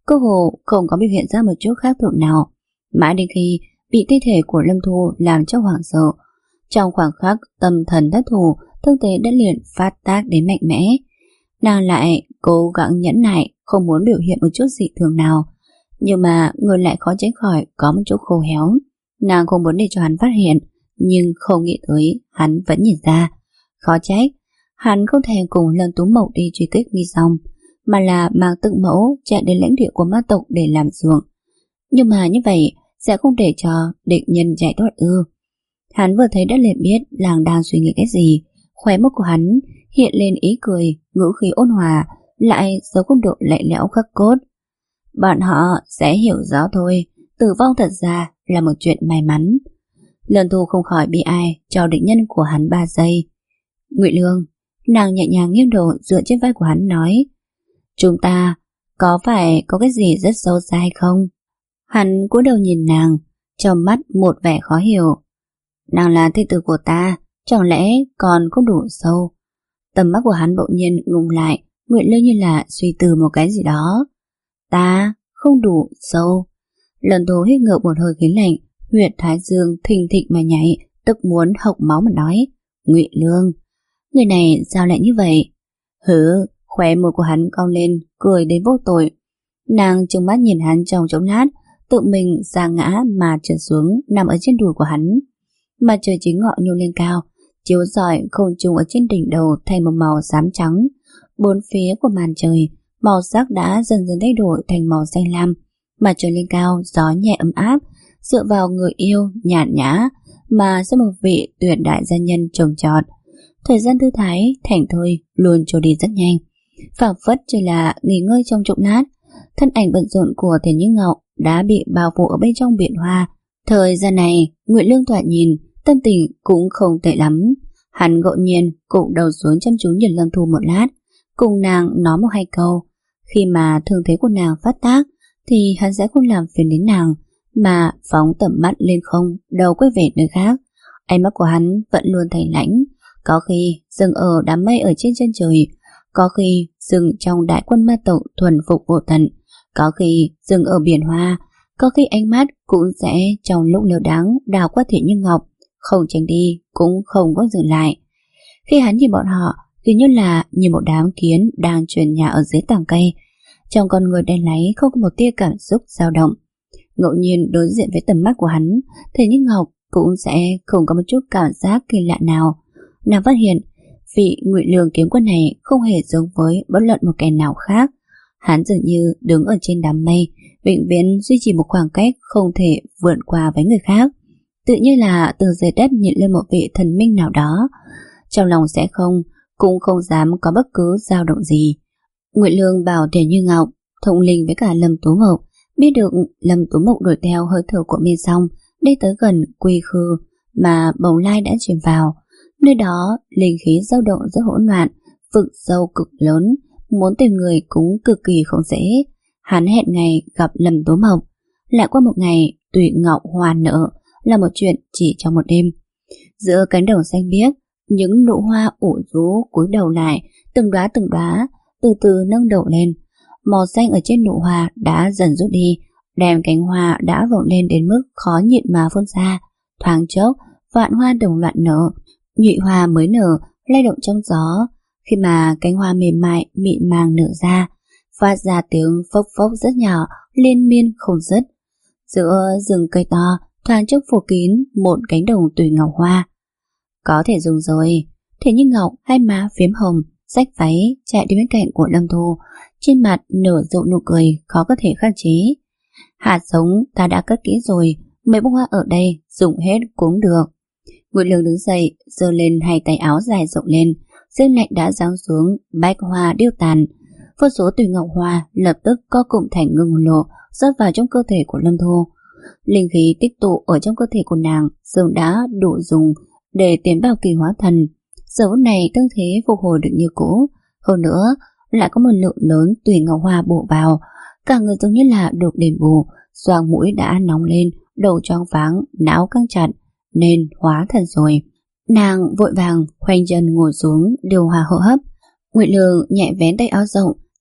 cơ hồ không có biểu hiện ra một chút khác thường nào, mãi đến khi bị thi thể của Lâm Thu làm cho hoảng sợ. Trong khoảng khắc tâm thần thất thủ, thương thế đã liền phát tác đến mạnh mẽ. Nàng lại cố gắng nhẫn nại, không muốn biểu hiện một chút dị thường nào, nhưng mà người lại khó tránh khỏi có một chút khô héo. Nàng không muốn để cho hắn phát hiện, nhưng không nghĩ tới hắn vẫn nhìn ra. Khó trách hắn không thể cùng Lâm Tú Mộc đi truy kích Nghi Song, mà là mang tự mẫu chạy đến lãnh địa của ma tộc để làm ruộng. Nhưng mà như vậy sẽ không để cho địch nhân chạy thoát ư? Hắn vừa thấy đã liền biết nàng đang suy nghĩ cái gì. Khóe môi của hắn hiện lên ý cười, ngữ khí ôn hòa, lại giấu không độ lạnh lẽo khắc cốt. Bọn họ sẽ hiểu rõ thôi, tử vong thật ra là một chuyện may mắn. Lần Thu không khỏi bi ai cho địch nhân của hắn ba giây. Ngụy Lương, nàng nhẹ nhàng nghiêng đầu dựa trên vai của hắn nói, chúng ta có phải có cái gì rất sâu xa hay không? Hắn cúi đầu nhìn nàng, trong mắt một vẻ khó hiểu. Nàng là thê tử của ta, chẳng lẽ còn không đủ sâu? Tầm mắt của hắn bỗng nhiên ngùng lại, Ngụy Lương như là suy tư một cái gì đó. Ta không đủ sâu. Lần Thu hít ngược một hơi khí lạnh, huyệt thái dương thình thịch mà nhảy, tức muốn hộc máu mà nói, Ngụy Lương, người này sao lại như vậy? Hứ, khóe môi của hắn cong lên, cười đến vô tội. Nàng trừng mắt nhìn hắn trong chốc lát, tự mình sa ngã mà trượt xuống nằm ở trên đùi của hắn. Mặt trời chính ngọ nhô lên cao, chiếu rọi không trung ở trên đỉnh đầu thành một màu xám trắng. Bốn phía của màn trời, màu sắc đã dần dần thay đổi thành màu xanh lam. Mặt trời lên cao, gió nhẹ ấm áp, dựa vào người yêu nhàn nhã mà sẽ một vị tuyệt đại gia nhân trồng trọt. Thời gian thư thái, thảnh thơi luôn trôi đi rất nhanh, phảng phất chỉ là nghỉ ngơi trong chốc lát. Thân ảnh bận rộn của Tiền Như Ngọc đã bị bao phủ ở bên trong biển hoa. Thời gian này, Ngụy Lương thoạt nhìn tâm tình cũng không tệ lắm. Hắn ngẫu nhiên cụp đầu xuống chăm chú nhìn Lâm Thu một lát, cùng nàng nói một hai câu. Khi mà thương thế của nàng phát tác thì hắn sẽ không làm phiền đến nàng, mà phóng tầm mắt lên không, đầu quay về nơi khác. Ánh mắt của hắn vẫn luôn thành lãnh, có khi dừng ở đám mây ở trên chân trời, có khi dừng trong đại quân ma tộc thuần phục vô tận, có khi dừng ở biển hoa, có khi ánh mắt cũng sẽ trong lúc lơ đãng đào qua Thiện Như Ngọc, không tránh đi cũng không có dừng lại. Khi hắn nhìn bọn họ thì như là như một đám kiến đang chuyển nhà ở dưới tàng cây, trong con người đen láy không có một tia cảm xúc dao động. Ngẫu nhiên đối diện với tầm mắt của hắn, Thiện Như Ngọc cũng sẽ không có một chút cảm giác kỳ lạ nào. Nàng phát hiện vị Ngụy Lương kiếm quân này không hề giống với bất luận một kẻ nào khác. Hắn dường như đứng ở trên đám mây, vĩnh viễn duy trì một khoảng cách không thể vượt qua với người khác, tự như là từ dưới đất nhìn lên một vị thần minh nào đó. Trong lòng sẽ không, cũng không dám có bất cứ dao động gì. Ngụy Lương bảo Tiền Như Ngọc thông linh với cả Lâm Tú Mộc, biết được Lâm Tú Mộc đuổi theo hơi thở của Mi Song đi tới gần Quy Khư mà bồng lai đã truyền vào. Nơi đó linh khí dao động rất hỗn loạn, vực sâu cực lớn, muốn tìm người cũng cực kỳ không dễ. Hắn hẹn ngày gặp Lâm Tú Mộc, lại qua một ngày tùy ngọc hoa nở là một chuyện chỉ trong một đêm. Giữa cánh đồng xanh biếc, những nụ hoa ủ rú cúi đầu lại, từng đóa từng đóa từ từ nâng đầu lên. Màu xanh ở trên nụ hoa đã dần rút đi, đem cánh hoa đã vọng lên đến mức khó nhịn mà phun ra. Thoáng chốc, vạn hoa đồng loạn nở, nhụy hoa mới nở lay động trong gió. Khi mà cánh hoa mềm mại mịn màng nở ra, phát ra tiếng phốc phốc rất nhỏ, liên miên không dứt. Giữa rừng cây to, thoáng chốc phủ kín một cánh đồng tùy ngọc hoa. Có thể dùng rồi. Thế nhưng Ngọc hai má phiếm hồng, xách váy chạy đến bên cạnh của Lâm Thu, trên mặt nở rộ nụ cười khó có thể khắc chế. Hạt giống ta đã cất kỹ rồi, mấy bông hoa ở đây dùng hết cũng được. Ngụy Lương đứng dậy, giơ lên hai tay áo dài rộng lên, dương lạnh đã giáng xuống, bách hoa điêu tàn. Vô số tùy ngọc hoa lập tức co cụm thành ngưng lộ, rót vào trong cơ thể của Lâm Thu. Linh khí tích tụ ở trong cơ thể của nàng dường đã đủ dùng để tiến vào kỳ hóa thần. Giờ phút này tương thế phục hồi được như cũ, hơn nữa lại có một lượng lớn tùy ngọc hoa bổ vào, cả người giống như là được đền bù. Xoang mũi đã nóng lên, đầu choáng váng, não căng chặt, nên hóa thần rồi. Nàng vội vàng khoanh chân ngồi xuống điều hòa hô hấp. Ngụy Lương nhẹ vén tay áo rộng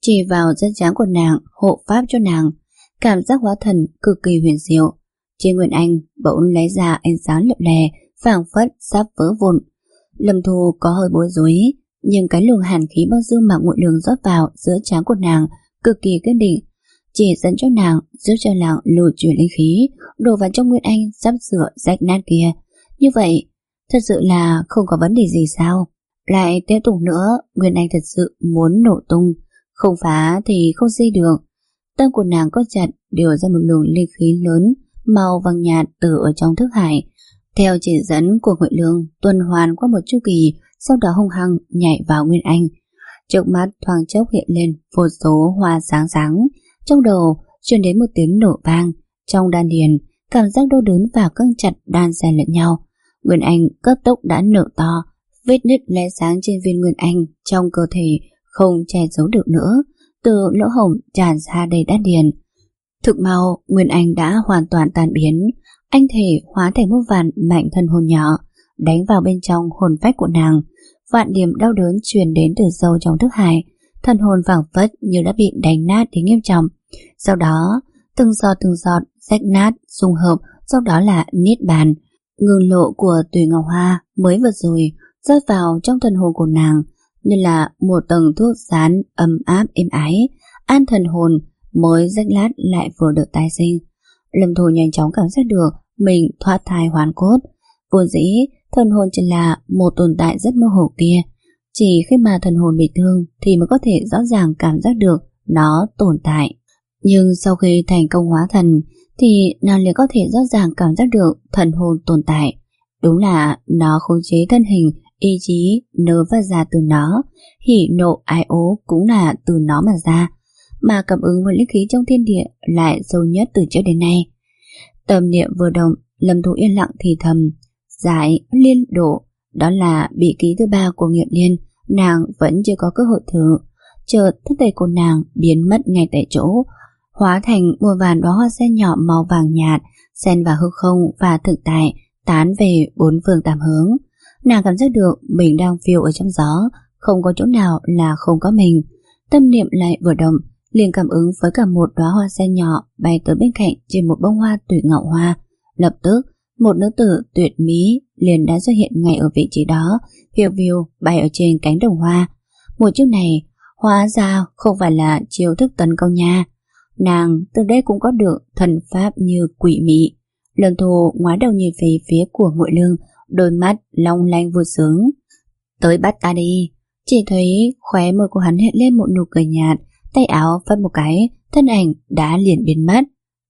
chỉ vào chân trán của nàng hộ pháp cho nàng. Cảm giác hóa thần cực kỳ huyền diệu. Trên Nguyên Anh bỗng lấy ra ánh sáng lập lè, phảng phất sắp vỡ vụn. Lâm Thu có hơi bối rối, nhưng cái luồng hàn khí bao dương mà Ngụy Lương rót vào giữa trán của nàng cực kỳ kiên định, chỉ dẫn cho nàng, giúp cho nàng lưu chuyển linh khí đổ vào trong Nguyên Anh sắp sửa rách nát kia. Như vậy thật sự là không có vấn đề gì sao? Lại tiếp tục nữa, Nguyên Anh thật sự muốn nổ tung, không phá thì không xây được. Tâm của nàng có chặt, điều ra một luồng linh khí lớn màu vàng nhạt từ ở trong thức hải, theo chỉ dẫn của Ngụy Lương tuần hoàn qua một chu kỳ, sau đó hung hăng nhảy vào Nguyên Anh. Trước mắt thoáng chốc hiện lên vô số hoa sáng sáng, trong đầu truyền đến một tiếng nổ vang. Trong đan điền, cảm giác đau đớn và căng chặt đan xen lẫn nhau. Nguyên Anh cấp tốc đã nở to, vết nứt lóe sáng trên viên Nguyên Anh trong cơ thể không che giấu được nữa, từ lỗ hổng tràn ra đầy đan điền. Thực mau, Nguyên Anh đã hoàn toàn tan biến, anh thể hóa thành một vạn mạnh thân hồn nhỏ, đánh vào bên trong hồn phách của nàng. Vạn điểm đau đớn truyền đến từ sâu trong thức hải, thân hồn phảng phất như đã bị đánh nát đến nghiêm trọng. Sau đó, từng giọt từng giọt rách nát, dung hợp, sau đó là niết bàn. Ngưng lộ của Tùy Ngọc Hoa mới vừa rồi rơi vào trong thần hồn của nàng, như là một tầng thuốc rán ấm áp êm ái, an thần hồn mới rách lát lại vừa được tái sinh. Lâm Thu nhanh chóng cảm giác được mình thoát thai hoàn cốt. Vốn dĩ thần hồn chỉ là một tồn tại rất mơ hồ kia, chỉ khi mà thần hồn bị thương thì mới có thể rõ ràng cảm giác được nó tồn tại. Nhưng sau khi thành công hóa thần thì nàng liền có thể rõ ràng cảm giác được thần hồn tồn tại. Đúng là nó khống chế thân hình, ý chí, nơ và ra từ nó, hỉ nộ ái ố cũng là từ nó mà ra, mà cảm ứng với linh khí trong thiên địa lại sâu nhất từ trước đến nay. Tâm niệm vừa động, Lâm Thu yên lặng thì thầm, giải liên độ, đó là bị ký thứ ba của Nghiệp Liên, nàng vẫn chưa có cơ hội thử. Chợt thân thể của nàng biến mất ngay tại chỗ, hóa thành một vàn đóa hoa sen nhỏ màu vàng nhạt, xen vào hư không và thực tại, tán về bốn phương tám hướng. Nàng cảm giác được mình đang phiêu ở trong gió, không có chỗ nào là không có mình. Tâm niệm lại vừa động, liền cảm ứng với cả một đóa hoa sen nhỏ bay tới bên cạnh trên một bông hoa Tùy Ngọc Hoa. Lập tức, một nữ tử tuyệt mỹ liền đã xuất hiện ngay ở vị trí đó, phiêu phiêu bay ở trên cánh đồng hoa. Một chiếc này hóa ra không phải là chiêu thức tấn công nha. Nàng từ đây cũng có được thần pháp như quỷ mị. Lâm Thu ngoái đầu nhìn về phía của Ngụy Lương, đôi mắt long lanh vui sướng. Tới bắt ta đi. Chỉ thấy khóe môi của hắn hiện lên một nụ cười nhạt, tay áo phất một cái, thân ảnh đã liền biến mất.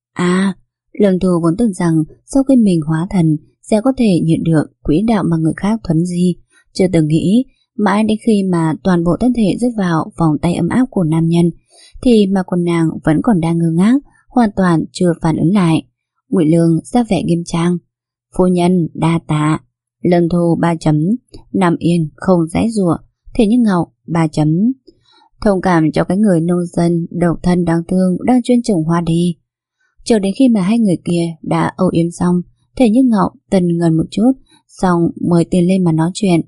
À, Lâm Thu vốn tưởng rằng sau khi mình hóa thần sẽ có thể nhận được quỹ đạo mà người khác thuấn di, chưa từng nghĩ mãi đến khi mà toàn bộ thân thể rơi vào vòng tay ấm áp của nam nhân thì mà quần nàng vẫn còn đang ngơ ngác, hoàn toàn chưa phản ứng lại. Ngụy Lương ra vẻ nghiêm trang, phu nhân đa tạ. Lâm Thu ba chấm, nằm yên không giãy giụa. Thế nhưng Ngọc ba chấm, thông cảm cho cái người nông dân độc thân đáng thương đang chuyên trồng hoa đi. Chờ đến khi mà hai người kia đã âu yếm xong, Thế nhưng Ngọc tần ngần một chút, xong mới tiến lên mà nói chuyện.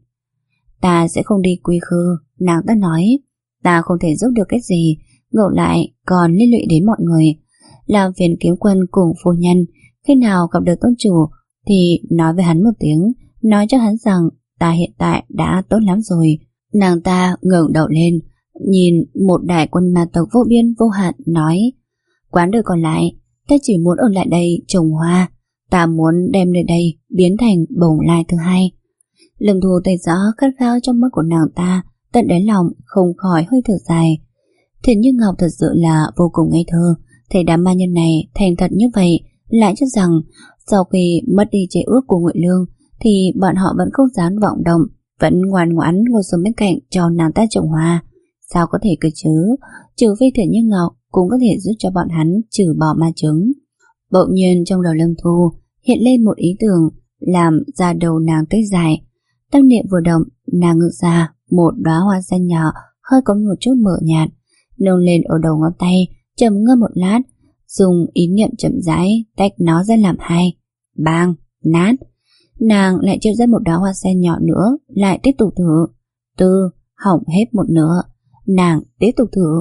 Ta sẽ không đi quy khư, nàng ta nói. Ta không thể giúp được cái gì, ngược lại còn liên lụy đến mọi người. Làm phiền Kiếm Quân cùng phu nhân, khi nào gặp được tôn chủ thì nói với hắn một tiếng, nói cho hắn rằng ta hiện tại đã tốt lắm rồi. Nàng ta ngẩng đầu lên, nhìn một đại quân ma tộc vô biên vô hạn, nói: quãng đời còn lại, ta chỉ muốn ở lại đây trồng hoa. Ta muốn đem nơi đây biến thành bồng lai thứ hai. Lâm Thu thấy rõ khát khao trong mắt của nàng ta, tận đáy lòng không khỏi hơi thở dài. Thế nhưng Ngọc thật sự là vô cùng ngây thơ, thấy đám ma nhân này thành thật như vậy, lại cho rằng sau khi mất đi chế ước của Ngụy Lương thì bọn họ vẫn không dám vọng động, vẫn ngoan ngoãn ngồi xuống bên cạnh cho nàng ta trồng hoa. Sao có thể cơ chứ? Trừ phi Thiện Như Ngọc cũng có thể giúp cho bọn hắn trừ bỏ ma chứng. Bỗng nhiên trong đầu Lâm Thu hiện lên một ý tưởng, làm ra đầu nàng tết dài. Tâm niệm vừa động, nàng ngự ra một đóa hoa xanh nhỏ, hơi có một chút mờ nhạt, nâng lên ở đầu ngón tay, trầm ngâm một lát, dùng ý niệm chậm rãi tách nó ra làm hai. Bang, nát. Nàng lại treo ra một đóa hoa sen nhỏ nữa, lại tiếp tục thử. Tư, hỏng hết một nửa. Nàng tiếp tục thử.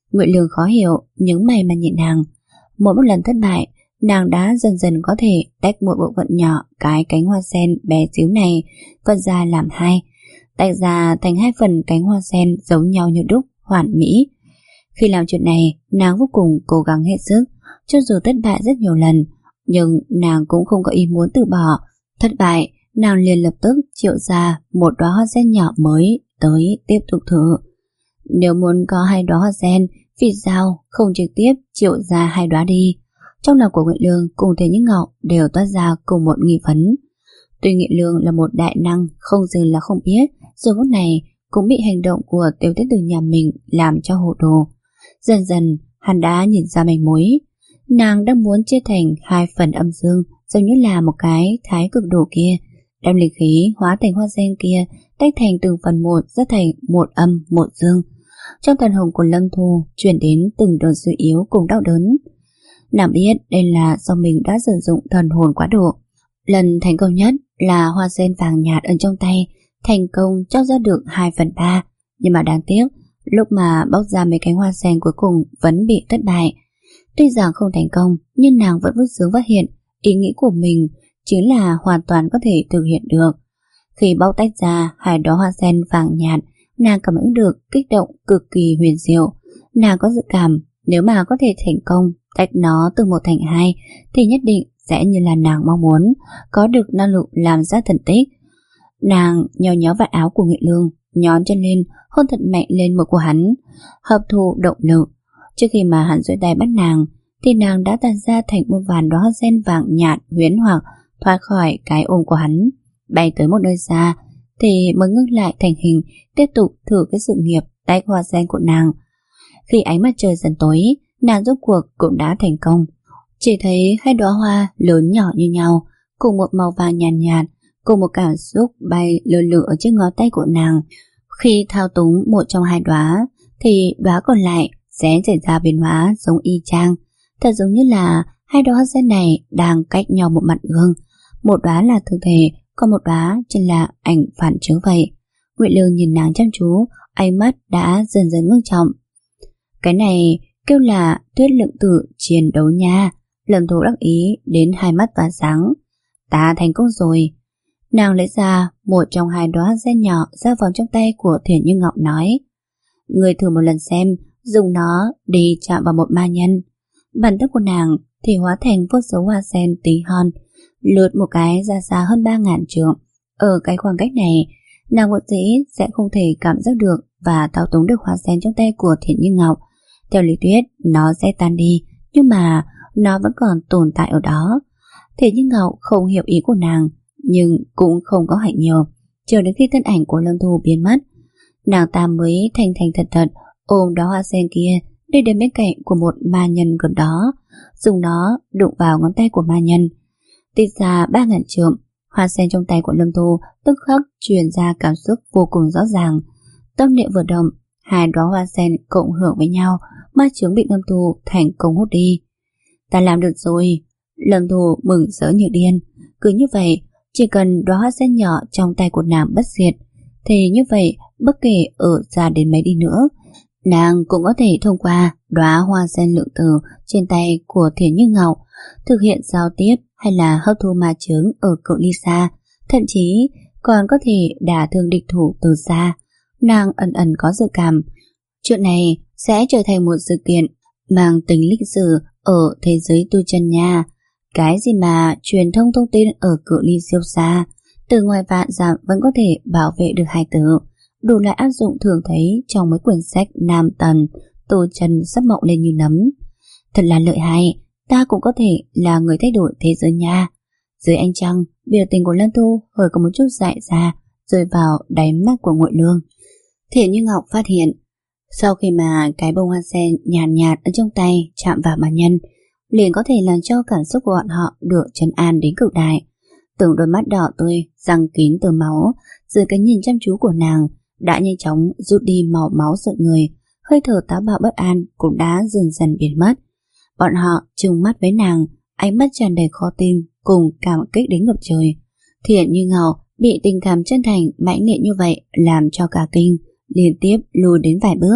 Nguyệt Lương khó hiểu, nhướng mày mà nhìn nàng. Mỗi một lần thất bại, nàng đã dần dần có thể tách một bộ phận nhỏ cái cánh hoa sen bé xíu này phân ra làm hai, tách ra thành hai phần cánh hoa sen giống nhau như đúc, hoàn mỹ. Khi làm chuyện này, nàng vô cùng cố gắng hết sức, cho dù thất bại rất nhiều lần, nhưng nàng cũng không có ý muốn từ bỏ. Thất bại, nàng liền lập tức triệu ra một đóa hoa sen nhỏ mới tới tiếp tục thử. Nếu muốn có hai đóa hoa sen, vì sao không trực tiếp triệu ra hai đóa đi? Trong lòng của Nguyệt Lương cùng Thế Như Ngọc đều toát ra cùng một nghi vấn. Tuy Nguyệt Lương là một đại năng không dừng là không biết, giờ phút này cũng bị hành động của Tiểu Tiết Tử nhà mình làm cho hồ đồ. Dần dần hắn đã nhìn ra manh mối. Nàng đang muốn chia thành hai phần âm dương, giống như là một cái thái cực đồ kia, đem linh khí hóa thành hoa sen kia tách thành từng phần một, ra thành một âm một dương. Trong thần hồn của Lâm Thu truyền đến từng đợt suy yếu cùng đau đớn. Nàng biết đây là do mình đã sử dụng thần hồn quá độ. Lần thành công nhất là hoa sen vàng nhạt ở trong tay thành công chóc ra được hai phần ba, nhưng mà đáng tiếc lúc mà bóc ra mấy cánh hoa sen cuối cùng vẫn bị thất bại. Tuy rằng không thành công, nhưng nàng vẫn vui sướng phát hiện ý nghĩ của mình chính là hoàn toàn có thể thực hiện được. Khi bóc tách ra hai đóa hoa sen vàng nhạt, nàng cảm ứng được kích động cực kỳ huyền diệu. Nàng có dự cảm nếu mà có thể thành công tách nó từ một thành hai thì nhất định sẽ như là nàng mong muốn, có được năng lực làm ra thần tích. Nàng nhéo nhéo vạt áo của Nguyệt Lương, nhón chân lên, hôn thật mạnh lên môi của hắn, hợp thụ động lực. Trước khi mà hắn duỗi tay bắt nàng, thì nàng đã tan ra thành một vàn đóa hoa sen vàng nhạt huyễn hoặc thoát khỏi cái ôm của hắn, bay tới một nơi xa, thì mới ngưng lại thành hình, tiếp tục thử cái sự nghiệp tách hoa sen của nàng. Khi ánh mặt trời dần tối, nàng rốt cuộc cũng đã thành công. Chỉ thấy hai đóa hoa lớn nhỏ như nhau, cùng một màu vàng nhàn nhạt, nhạt, cùng một cảm xúc bay lơ lửng ở trên ngón tay của nàng. Khi thao túng một trong hai đóa, thì đóa còn lại sẽ xảy ra biến hóa giống y chang. Thật giống như là hai đóa hoa sen này đang cách nhau một mặt gương. Một đóa là thực thể, còn một đóa chính là ảnh phản chiếu vậy. Nguyệt Lương nhìn nàng chăm chú, ánh mắt đã dần dần ngưng trọng. Cái này kêu là Tuyết Lượng Tử chiến đấu nha. Lâm Thu đắc ý đến hai mắt tỏa sáng. Ta thành công rồi. Nàng lấy ra một trong hai đóa sen nhỏ ra vào trong tay của Thiển Như Ngọc nói: người thử một lần xem, dùng nó đi chạm vào một ma nhân. Bản thân của nàng thì hóa thành vô số hoa sen tí hon, lướt một cái ra xa hơn ba ngàn trượng. Ở cái khoảng cách này, nàng vốn dĩ sẽ không thể cảm giác được và thao túng được hoa sen trong tay của Thiển Như Ngọc. Theo lý thuyết, nó sẽ tan đi, nhưng mà nó vẫn còn tồn tại ở đó. Thiển Như Ngọc không hiểu ý của nàng, nhưng cũng không có hạnh nhiều. Chờ đến khi thân ảnh của Lâm Thu biến mất, nàng ta mới thành thành thật thật ôm đóa hoa sen kia đi đến bên cạnh của một ma nhân gần đó, dùng nó đụng vào ngón tay của ma nhân. Tít ra ba ngàn trượng, hoa sen trong tay của Lâm Thu tức khắc truyền ra cảm xúc vô cùng rõ ràng. Tâm niệm vừa động, hai đóa hoa sen cộng hưởng với nhau, ma chướng bị Lâm Thu thành công hút đi. Ta làm được rồi. Lâm Thu mừng rỡ như điên. Cứ như vậy, chỉ cần đóa hoa sen nhỏ trong tay của nàng bất diệt, thì như vậy bất kể ở xa đến mấy đi nữa, nàng cũng có thể thông qua đóa hoa sen lượng tử trên tay của Thiển Như Ngọc thực hiện giao tiếp hay là hấp thu ma chướng ở cự ly xa, thậm chí còn có thể đả thương địch thủ từ xa. Nàng ẩn ẩn có dự cảm chuyện này sẽ trở thành một sự kiện mang tính lịch sử ở thế giới tu chân nha. Cái gì mà truyền thông thông tin ở cự ly siêu xa, từ ngoài vạn dặm vẫn có thể bảo vệ được hai tử, đủ lại áp dụng thường thấy trong mấy quyển sách Nam Tần, tu chân sắp mộng lên như nấm. Thật là lợi hại, ta cũng có thể là người thay đổi thế giới nha. Dưới ánh trăng, biểu tình của Lâm Thu hơi có một chút dại ra, rơi vào đáy mắt của Nguyệt Lương. Thiển Như Ngọc phát hiện, sau khi mà cái bông hoa sen nhàn nhạt, nhạt ở trong tay chạm vào ma nhân, liền có thể làm cho cảm xúc của bọn họ được trấn an đến cực đại. Từng đôi mắt đỏ tươi, răng kín từ máu, dưới cái nhìn chăm chú của nàng đã nhanh chóng rút đi màu máu sợ người, hơi thở táo bạo bất an cũng đã dần dần biến mất. Bọn họ trừng mắt với nàng, ánh mắt tràn đầy khó tin cùng cảm kích đến ngập trời. Thiển Như Ngọc bị tình cảm chân thành mãnh liệt như vậy làm cho cả kinh, liên tiếp lùi đến vài bước,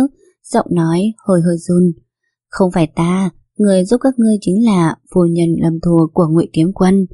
giọng nói hơi hơi run. Không phải ta, người giúp các ngươi chính là phu nhân Lâm Thu của Ngụy Kiếm Quân.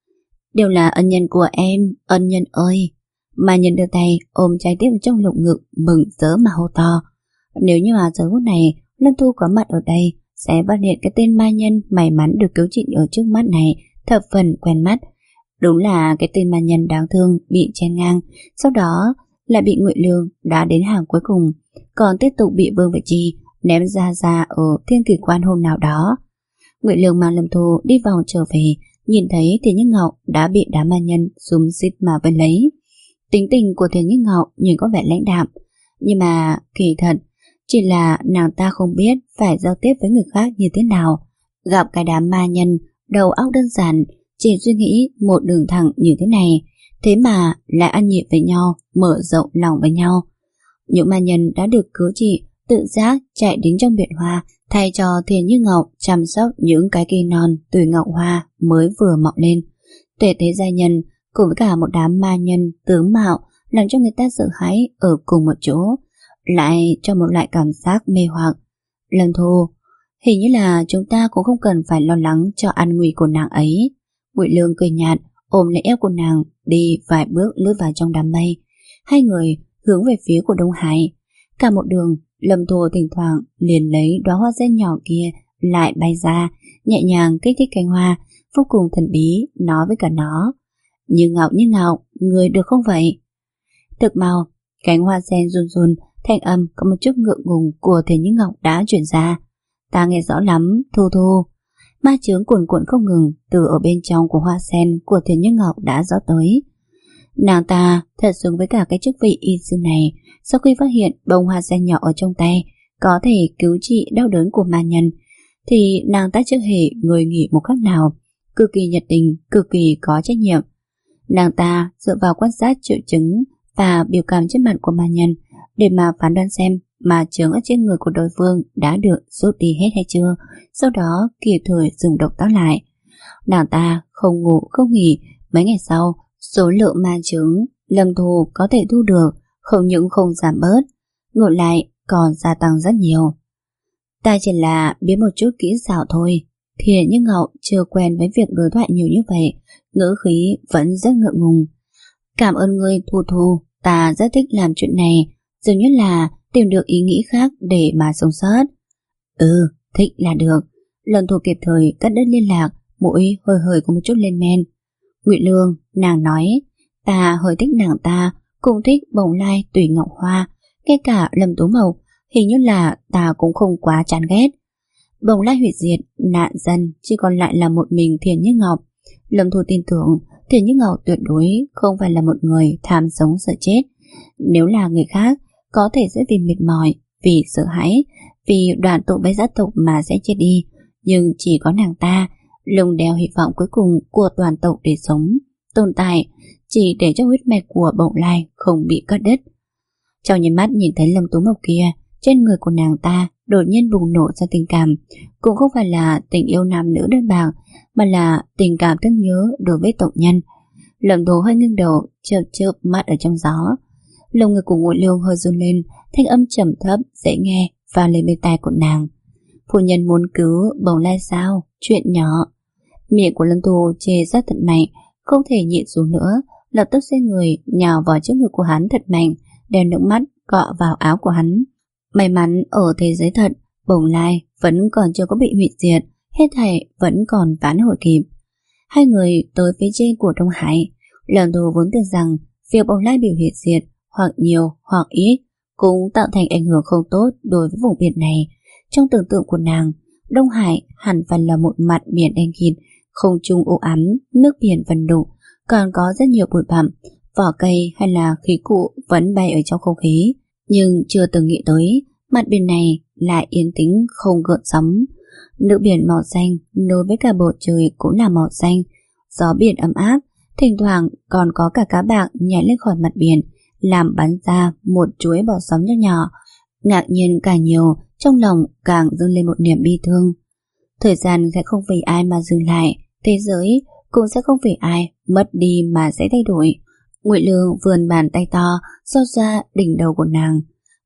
Đều là ân nhân của em, ân nhân ơi. Ma Nhân đưa tay ôm trái tim trong lồng ngực, mừng rỡ mà hô to. Nếu như mà giờ phút này Lâm Thu có mặt ở đây, sẽ phát hiện cái tên ma nhân may mắn được cứu trị ở trước mắt này thập phần quen mắt. Đúng là cái tên ma nhân đáng thương bị chen ngang, sau đó lại bị Ngụy Lương đã đến hàng cuối cùng, còn tiếp tục bị Vương Vệ Chi ném ra ra ở Thiên Thủy Quan hôm nào đó. Ngụy Lương mang Lâm Thu đi vòng trở về, nhìn thấy Thiên Nhất Ngọc đã bị đám ma nhân xúm xít mà vây lấy. Tính tình của Thiên Nhất Ngọc nhìn có vẻ lãnh đạm, nhưng mà kỳ thật chỉ là nàng ta không biết phải giao tiếp với người khác như thế nào. Gặp cái đám ma nhân đầu óc đơn giản, chỉ suy nghĩ một đường thẳng như thế này, thế mà lại ăn nhịp với nhau, mở rộng lòng với nhau. Những ma nhân đã được cứu trị tự giác chạy đến trong biển hoa, thay cho Thiên Như Ngọc chăm sóc những cái cây non từ ngọc hoa mới vừa mọc lên. Tuệ Tế gia nhân cùng với cả một đám ma nhân tướng mạo làm cho người ta sợ hãi ở cùng một chỗ, lại cho một loại cảm giác mê hoặc. Lâm Thu, hình như là chúng ta cũng không cần phải lo lắng cho an nguy của nàng ấy. Ngụy Lương cười nhạt ôm lấy eo của nàng, đi vài bước lướt vào trong đám mây. Hai người hướng về phía của Đông Hải. Cả một đường Lâm Thu thỉnh thoảng liền lấy đóa hoa sen nhỏ kia lại bay ra, nhẹ nhàng kích thích cánh hoa, vô cùng thần bí nói với cả nó. Như Ngọc, Như Ngọc, người được không vậy? Thực mau, cánh hoa sen run run, thanh âm có một chút ngượng ngùng của Thiên Như Ngọc đã chuyển ra. Ta nghe rõ lắm, Thu Thu. Ma chướng cuồn cuộn không ngừng từ ở bên trong của hoa sen của Thiên Như Ngọc đã rõ tới. Nàng ta thật xứng với cả cái chức vị y sư này. Sau khi phát hiện bông hoa sen nhỏ ở trong tay có thể cứu trị đau đớn của ma nhân, thì nàng ta chưa hề ngơi nghỉ một khắc nào, cực kỳ nhiệt tình, cực kỳ có trách nhiệm. Nàng ta dựa vào quan sát triệu chứng và biểu cảm trên mặt của ma nhân để mà phán đoán xem ma chướng ở trên người của đối phương đã được rút đi hết hay chưa, sau đó kịp thời dùng độc tác lại. Nàng ta không ngủ không nghỉ. Mấy ngày sau, số lượng ma chướng Lâm Thu có thể thu được không những không giảm bớt, ngược lại còn gia tăng rất nhiều. Ta chỉ là biết một chút kỹ xảo thôi. Thiên Như Ngọc chưa quen với việc đối thoại nhiều như vậy, ngữ khí vẫn rất ngượng ngùng. Cảm ơn ngươi Thu Thu, ta rất thích làm chuyện này, dường như là tìm được ý nghĩ khác để mà sống sót. Ừ, thích là được. Lâm Thu kịp thời cắt đứt liên lạc, mũi hơi hơi có một chút lên men. Ngụy Lương, nàng nói, ta hơi thích nàng ta, cũng thích bồng lai tùy ngọc hoa, ngay cả Lâm Tú Mộc, hình như là ta cũng không quá chán ghét. Bồng lai hủy diệt, nạn dân, chỉ còn lại là một mình Thiên Như Ngọc. Lâm Thu tin tưởng Thiên Như Ngọc tuyệt đối không phải là một người tham sống sợ chết. Nếu là người khác, có thể sẽ vì mệt mỏi, vì sợ hãi, vì đoàn tụ với gia tộc mà sẽ chết đi. Nhưng chỉ có nàng ta lồng đeo hy vọng cuối cùng của toàn tộc để sống, tồn tại, chỉ để cho huyết mạch của bồng lai không bị cắt đứt. Trong nhìn mắt nhìn thấy Lâm Tú Mộc kia, trên người của nàng ta đột nhiên bùng nổ ra tình cảm, cũng không phải là tình yêu nam nữ đơn bạc, mà là tình cảm thương nhớ đối với tộc nhân. Lâm Tú hơi nghiêng đầu, chợp chợp mắt ở trong gió. Lồng ngực của Ngụy Lương hơi run lên, thanh âm trầm thấp dễ nghe vang lên bên tai của nàng. Phu nhân muốn cứu bồng lai sao? Chuyện nhỏ. Miệng của Lâm Tú chê rất thật mạnh, không thể nhịn xuống nữa, lập tức xoay người nhào vào trước ngực của hắn thật mạnh, đem nước mắt cọ vào áo của hắn. May mắn ở thế giới thật, bồng lai vẫn còn chưa có bị hủy diệt, hết thảy vẫn còn vãn hồi kịp. Hai người tới phía trên của Đông Hải. Lâm Tú vốn tưởng rằng việc bồng lai bị hủy diệt hoặc nhiều hoặc ít cũng tạo thành ảnh hưởng không tốt đối với vùng biển này. Trong tưởng tượng của nàng, Đông Hải hẳn phải là một mặt biển đen kịt, không trung u ám, nước biển vần đục, còn có rất nhiều bụi bặm, vỏ cây hay là khí cụ vẫn bay ở trong không khí. Nhưng chưa từng nghĩ tới mặt biển này lại yên tĩnh không gợn sóng. Nước biển màu xanh nối với cả bầu trời cũng là màu xanh, gió biển ấm áp, thỉnh thoảng còn có cả cá bạc nhảy lên khỏi mặt biển, làm bắn ra một chuỗi bọt sóng nhỏ nhỏ. Ngạc nhiên càng nhiều, trong lòng càng dâng lên một niềm bi thương. Thời gian sẽ không vì ai mà dừng lại, thế giới cũng sẽ không vì ai mất đi mà sẽ thay đổi. Ngụy Lương vươn bàn tay to xoa xoa đỉnh đầu của nàng.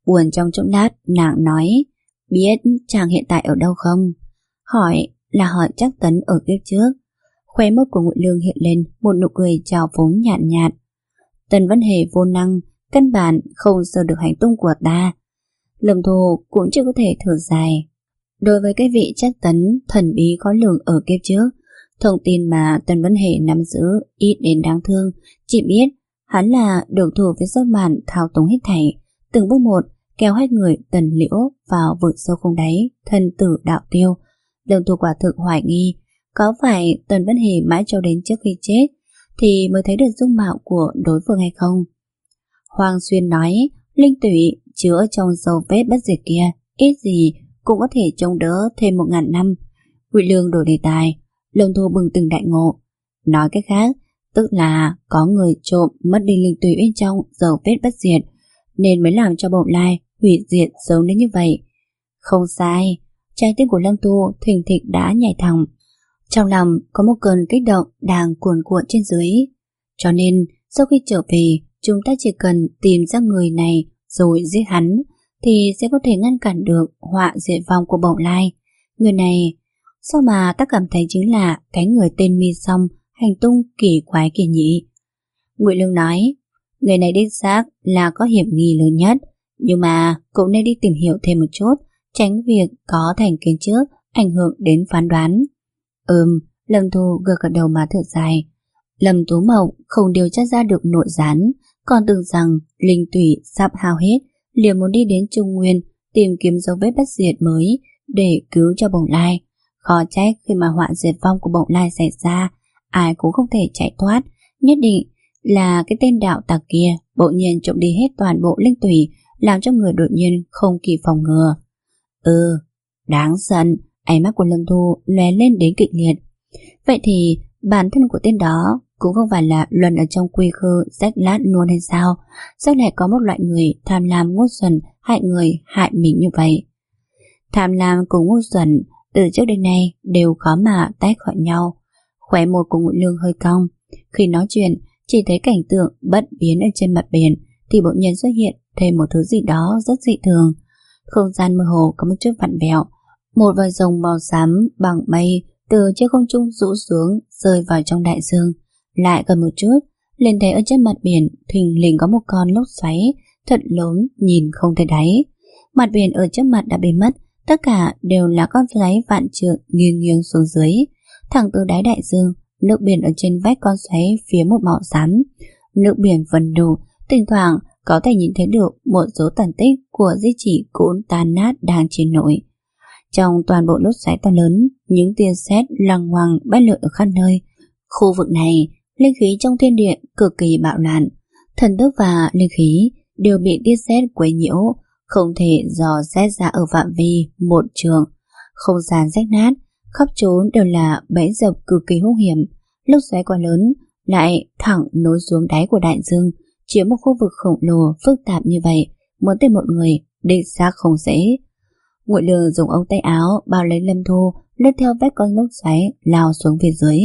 Buồn trong chốc lát, nàng nói, biết chàng hiện tại ở đâu không? Hỏi là hỏi Trác Tấn ở kiếp trước. Khóe môi của Ngụy Lương hiện lên một nụ cười trào phúng nhạt nhạt. Tần Văn Hề vô năng, căn bản không sờ được hành tung của ta. Lâm Thu cũng chưa có thể thở dài. Đối với cái vị Trác Tấn thần bí khó lường ở kiếp trước, thông tin mà Tần Văn Hề nắm giữ ít đến đáng thương, chỉ biết hắn là được thủ phía sau màn thao túng hết thảy, từng bước một kéo hết người Tần Liễu vào vực sâu không đáy, thân tử đạo tiêu. Lâm Thu quả thực hoài nghi có phải Tần Văn Hề mãi cho đến trước khi chết thì mới thấy được dung mạo của đối phương hay không. Hoàng Xuyên nói, linh tủy chứa trong dấu vết bất diệt kia ít gì cũng có thể chống đỡ thêm một ngàn năm. Ngụy Lương đổi đề tài. Lâm Thu bừng tỉnh đại ngộ. Nói cách khác, tức là có người trộm mất đi linh tủy bên trong dấu vết bất diệt, nên mới làm cho Bồng Lai hủy diệt sớm đến như vậy. Không sai. Trái tim của Lâm Thu thình thịch đã nhảy thẳng. Trong lòng có một cơn kích động đang cuồn cuộn trên dưới. Cho nên sau khi trở về, chúng ta chỉ cần tìm ra người này rồi giết hắn thì sẽ có thể ngăn cản được họa diệt vong của Bồng Lai. Người này sao mà ta cảm thấy chính là cái người tên Mi Song hành tung kỳ quái kỳ nhỉ? Ngụy Lương nói, người này đích xác là có hiểm nghi lớn nhất, nhưng mà cũng nên đi tìm hiểu thêm một chút, tránh việc có thành kiến trước ảnh hưởng đến phán đoán. Ừm, Lâm Thu gật gật đầu mà thở dài. Lâm Tú Mộng không điều tra ra được nội gián, còn tưởng rằng linh tủy sắp hao hết, liền muốn đi đến Trung Nguyên tìm kiếm dấu vết bất diệt mới để cứu cho Bồng Lai. Khó trách khi mà họa diệt vong của Bồng Lai xảy ra, ai cũng không thể chạy thoát, nhất định là cái tên đạo tặc kia bỗng nhiên trộm đi hết toàn bộ linh tủy, làm cho người đột nhiên không kịp phòng ngừa. Ừ, đáng giận. Ánh mắt của Lâm Thu lóe lên đến kịch liệt. Vậy thì bản thân của tên đó cũng không phải là luân ở trong quy khư rách lát luôn hay sao? Sao lại có một loại người tham lam ngu xuẩn hại người hại mình như vậy? Tham lam cùng ngu xuẩn từ trước đến nay đều khó mà tách khỏi nhau. Khóe môi của Ngụy Lương hơi cong. Khi nói chuyện, chỉ thấy cảnh tượng bất biến ở trên mặt biển thì bỗng nhiên xuất hiện thêm một thứ gì đó rất dị thường. Không gian mơ hồ có một chút vặn vẹo. Một vòi rồng màu xám bằng mây từ trên không trung rũ xuống, rơi vào trong đại dương. Lại gần một chút, lên thấy ở trên mặt biển thình lình có một con lốc xoáy thật lớn nhìn không thấy đáy. Mặt biển ở trước mặt đã biến mất, tất cả đều là con xoáy vạn trượng nghiêng nghiêng xuống dưới, thẳng từ đáy đại dương. Nước biển ở trên vách con xoáy phía một màu xám, nước biển vần đủ, thỉnh thoảng có thể nhìn thấy được một số tàn tích của di chỉ cũ tan nát đang chìm nổi. Trong toàn bộ lốc xoáy to lớn, những tia sét loằng ngoằng bay lượn ở khắp nơi. Khu vực này, linh khí trong thiên địa cực kỳ bạo loạn, thần thức và linh khí đều bị tia sét quấy nhiễu, không thể dò xét ra ở phạm vi một trường. Không gian rách nát, khắp trốn đều là bẫy dập cực kỳ hung hiểm. Lốc xoáy quá lớn lại thẳng nối xuống đáy của đại dương, chiếm một khu vực khổng lồ phức tạp như vậy, muốn tìm một người đích xác không dễ. Ngụy Lương dùng ống tay áo bao lấy Lâm Thu, lướt theo vách con lốc xoáy lao xuống phía dưới.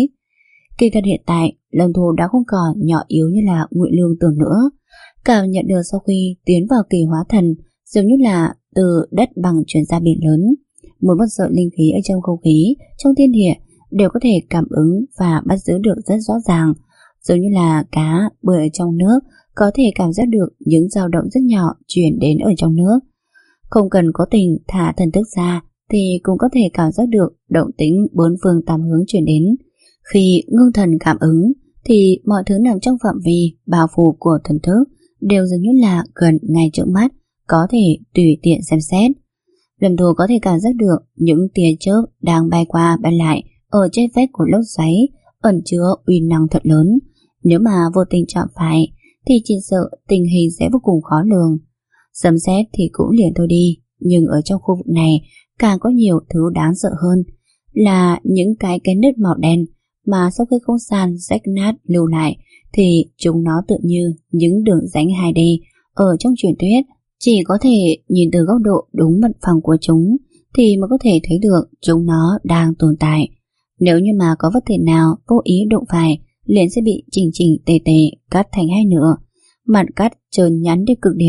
Kỳ thật hiện tại Lâm Thu đã không còn nhỏ yếu như là Ngụy Lương tưởng nữa. Cảm nhận được sau khi tiến vào kỳ hóa thần, giống như là từ đất bằng chuyển ra biển lớn. Mỗi một sợi linh khí ở trong không khí, trong thiên địa đều có thể cảm ứng và bắt giữ được rất rõ ràng, giống như là cá bơi ở trong nước có thể cảm giác được những dao động rất nhỏ chuyển đến ở trong nước. Không cần có tình thả thần thức ra thì cũng có thể cảm giác được động tĩnh bốn phương tám hướng chuyển đến. Khi ngưng thần cảm ứng thì mọi thứ nằm trong phạm vi bao phủ của thần thức đều giống như là gần ngay trước mắt, có thể tùy tiện xem xét. Lâm Thu có thể cảm giác được những tia chớp đang bay qua bay lại ở trên vách của lốc xoáy, ẩn chứa uy năng thật lớn. Nếu mà vô tình chạm phải thì chỉ sợ tình hình sẽ vô cùng khó lường. Sấm sét thì cũng liền thôi đi, nhưng ở trong khu vực này càng có nhiều thứ đáng sợ hơn, là những cái cái nứt màu đen mà sau khi không gian rách nát lưu lại thì chúng nó tựa như những đường rãnh hai D ở trong truyền thuyết, chỉ có thể nhìn từ góc độ đúng mặt phẳng của chúng thì mới có thể thấy được chúng nó đang tồn tại. Nếu như mà có vật thể nào vô ý đụng phải, liền sẽ bị chỉnh chỉnh tề tề cắt thành hai nửa, mặt cắt trơn nhắn đến cực điểm,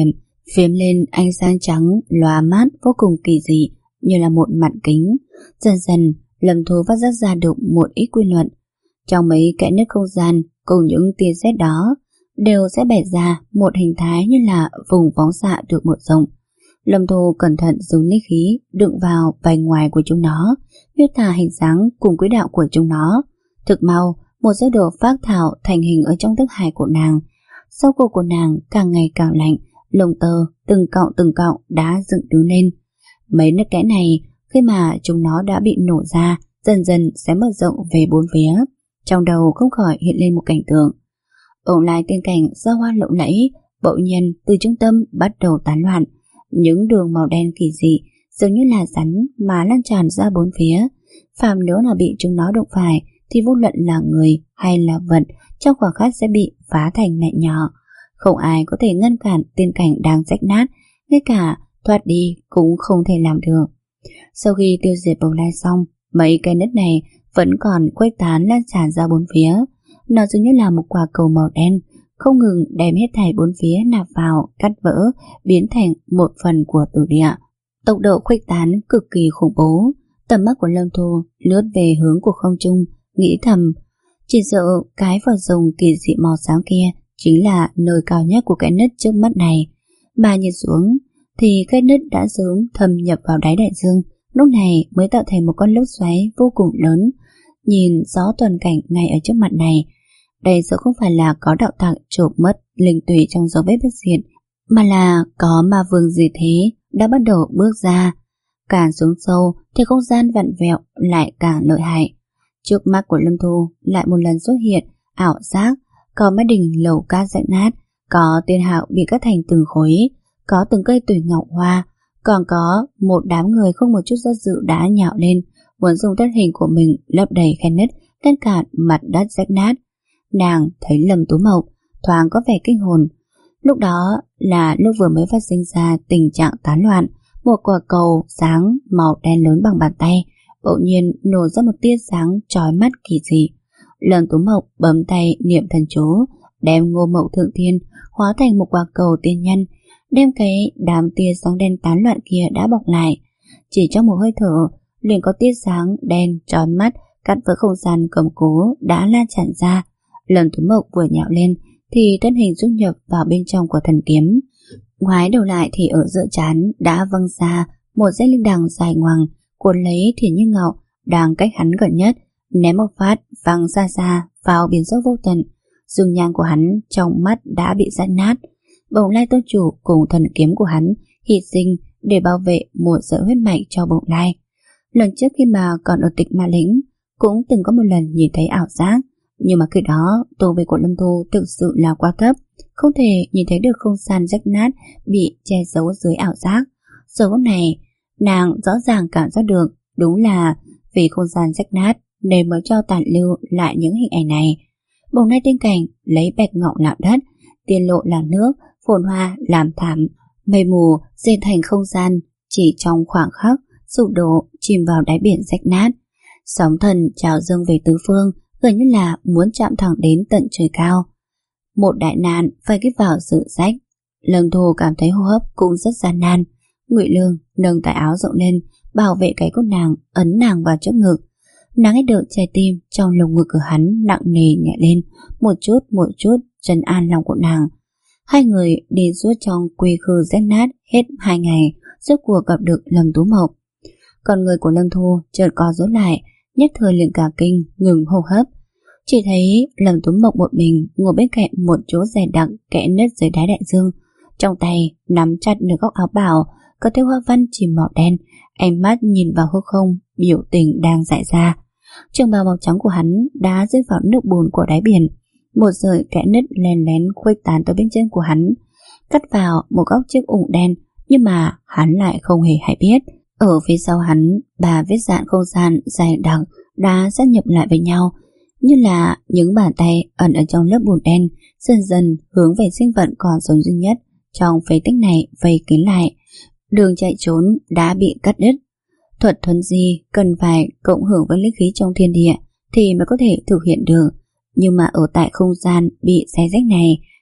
phiếm lên ánh sáng trắng lóa mát vô cùng kỳ dị như là một mặt kính. Dần dần Lâm Thu phát giác ra được một ít quy luật. Trong mấy kẽ nứt không gian cùng những tia sét đó đều sẽ bẻ ra một hình thái như là vùng phóng xạ được mở rộng. Lâm Thu cẩn thận dùng linh khí đựng vào vành ngoài của chúng nó, miêu tả hình dáng cùng quỹ đạo của chúng nó. Thực mau, một giấc đồ phác thảo thành hình ở trong thức hải của nàng. Sau cổ của nàng càng ngày càng lạnh, lông tơ từng cọng từng cọng đã dựng đứng lên. Mấy nứt kẽ này khi mà chúng nó đã bị nổ ra, dần dần sẽ mở rộng về bốn phía. Trong đầu không khỏi hiện lên một cảnh tượng. Bỗng lại tiên cảnh do hoa lộng lẫy, bỗng nhiên từ trung tâm bắt đầu tán loạn. Những đường màu đen kỳ dị giống như là rắn mà lan tràn ra bốn phía. Phàm nếu là bị chúng nó đụng phải thì vô luận là người hay là vật trong khoảng khắc sẽ bị phá thành mảnh nhỏ. Không ai có thể ngăn cản tiên cảnh đang rách nát, ngay cả thoát đi cũng không thể làm được. Sau khi tiêu diệt bồng lai xong, mấy cái nứt này vẫn còn khuếch tán lan tràn ra bốn phía. Nó giống như là một quả cầu màu đen, không ngừng đem hết thảy bốn phía nạp vào, cắt vỡ, biến thành một phần của tử địa. Tốc độ khuếch tán cực kỳ khủng bố. Tầm mắt của Lâm Thu lướt về hướng của không trung, nghĩ thầm, chỉ sợ cái vòi rồng kỳ dị màu xám kia chính là nơi cao nhất của cái nứt trước mắt này. Mà nhìn xuống thì cái nứt đã sớm thâm nhập vào đáy đại dương, lúc này mới tạo thành một con lốc xoáy vô cùng lớn. Nhìn rõ toàn cảnh ngay ở trước mặt này, đây sẽ không phải là có đạo tặc chộp mất linh tùy trong dấu vết bất diệt, mà là có ma vương gì thế đã bắt đầu bước ra. Càng xuống sâu thì không gian vặn vẹo lại càng lợi hại. Trước mắt của Lâm Thu lại một lần xuất hiện ảo giác, có mái đình lầu cát rách nát, có tiên hạo bị cắt thành từng khối, có từng cây tùy ngọc hoa, còn có một đám người không một chút do dự đã nhạo lên, muốn dùng thân hình của mình lấp đầy khe nứt, ngăn cản mặt đất rách nát. Nàng thấy Lâm Tú Mộc thoáng có vẻ kinh hồn. Lúc đó là lúc vừa mới phát sinh ra tình trạng tán loạn, một quả cầu sáng màu đen lớn bằng bàn tay bỗng nhiên nổ ra một tia sáng chói mắt kỳ dị. Lâm Tú Mộc bấm tay niệm thần chú, đem Ngô Mậu Thượng Thiên hóa thành một quả cầu tiên nhân, đem cái đám tia sáng đen tán loạn kia đã bọc lại. Chỉ trong một hơi thở, liền có tia sáng đen chói mắt cắt vỡ không gian cầm cố đã lan tràn ra. Lâm Tú Mộc vừa nhạo lên thì thân hình dung nhập vào bên trong của thần kiếm. Ngoái đầu lại thì ở giữa trán đã văng ra một dãy linh đằng dài ngoằng, cuốn lấy Thiền Như Ngọc đang cách hắn gần nhất, ném một phát văng xa xa vào biển sâu vô tận. Dung nhan của hắn trong mắt đã bị rách nát. Bồng lai tôn chủ cùng thần kiếm của hắn hy sinh để bảo vệ một sợi huyết mạch cho Bồng lai. Lần trước khi mà còn ở Tịch Ma Lĩnh cũng từng có một lần nhìn thấy ảo giác, nhưng mà khi đó tu vi của Lâm Thu thực sự là quá thấp, không thể nhìn thấy được không gian rách nát bị che giấu dưới ảo giác. Giờ phút này nàng rõ ràng cảm giác được đúng là vì không gian rách nát nên mới cho tàn lưu lại những hình ảnh này. Bồng lai tiên cảnh lấy bạch ngọc làm đất, tiên lộ làm nước, phồn hoa làm thảm, mây mù dệt thành không gian, chỉ trong khoảng khắc sụp đổ chìm vào đáy biển rách nát. Sóng thần trào dâng về tứ phương, gần như là muốn chạm thẳng đến tận trời cao. Một đại nạn phải kết vào sự rách. Lâm Thu cảm thấy hô hấp cũng rất gian nan. Ngụy Lương nâng tay áo rộng lên, bảo vệ cái cốt nàng, ấn nàng vào trước ngực. Nàng nghe được trái tim trong lồng ngực của hắn nặng nề nhẹ lên, một chút một chút trấn an lòng của nàng. Hai người đi suốt trong quy khư rách nát hết hai ngày, rốt cuộc gặp được Lâm Tú Mộc. Còn người của Lâm Thu chợt co rút lại, nhất thời liền cả kinh, ngừng hô hấp. Chỉ thấy Lâm Tú Mộc một mình ngồi bên cạnh một chỗ dày đặc kẽ nứt dưới đáy đại dương, trong tay nắm chặt nửa góc áo bào có thêu hoa văn chìm màu đen, ánh mắt nhìn vào hư không, biểu tình đang dại ra. Trường bào màu trắng của hắn đã rơi vào nước bùn của đáy biển, một sợi kẽ nứt lén lén khuếch tán tới bên chân của hắn, cắt vào một góc chiếc ủng đen, nhưng mà hắn lại không hề hay biết. Ở phía sau hắn, ba vết dạn không gian dài đặc đã sát nhập lại với nhau, như là những bàn tay ẩn ở trong lớp bùn đen, dần dần hướng về sinh vật còn sống duy nhất trong phế tích này vây kín lại. Đường chạy trốn đã bị cắt đứt. Thuật thuần di cần phải cộng hưởng với linh khí trong thiên địa thì mới có thể thực hiện được, nhưng mà ở tại không gian bị xé rách này,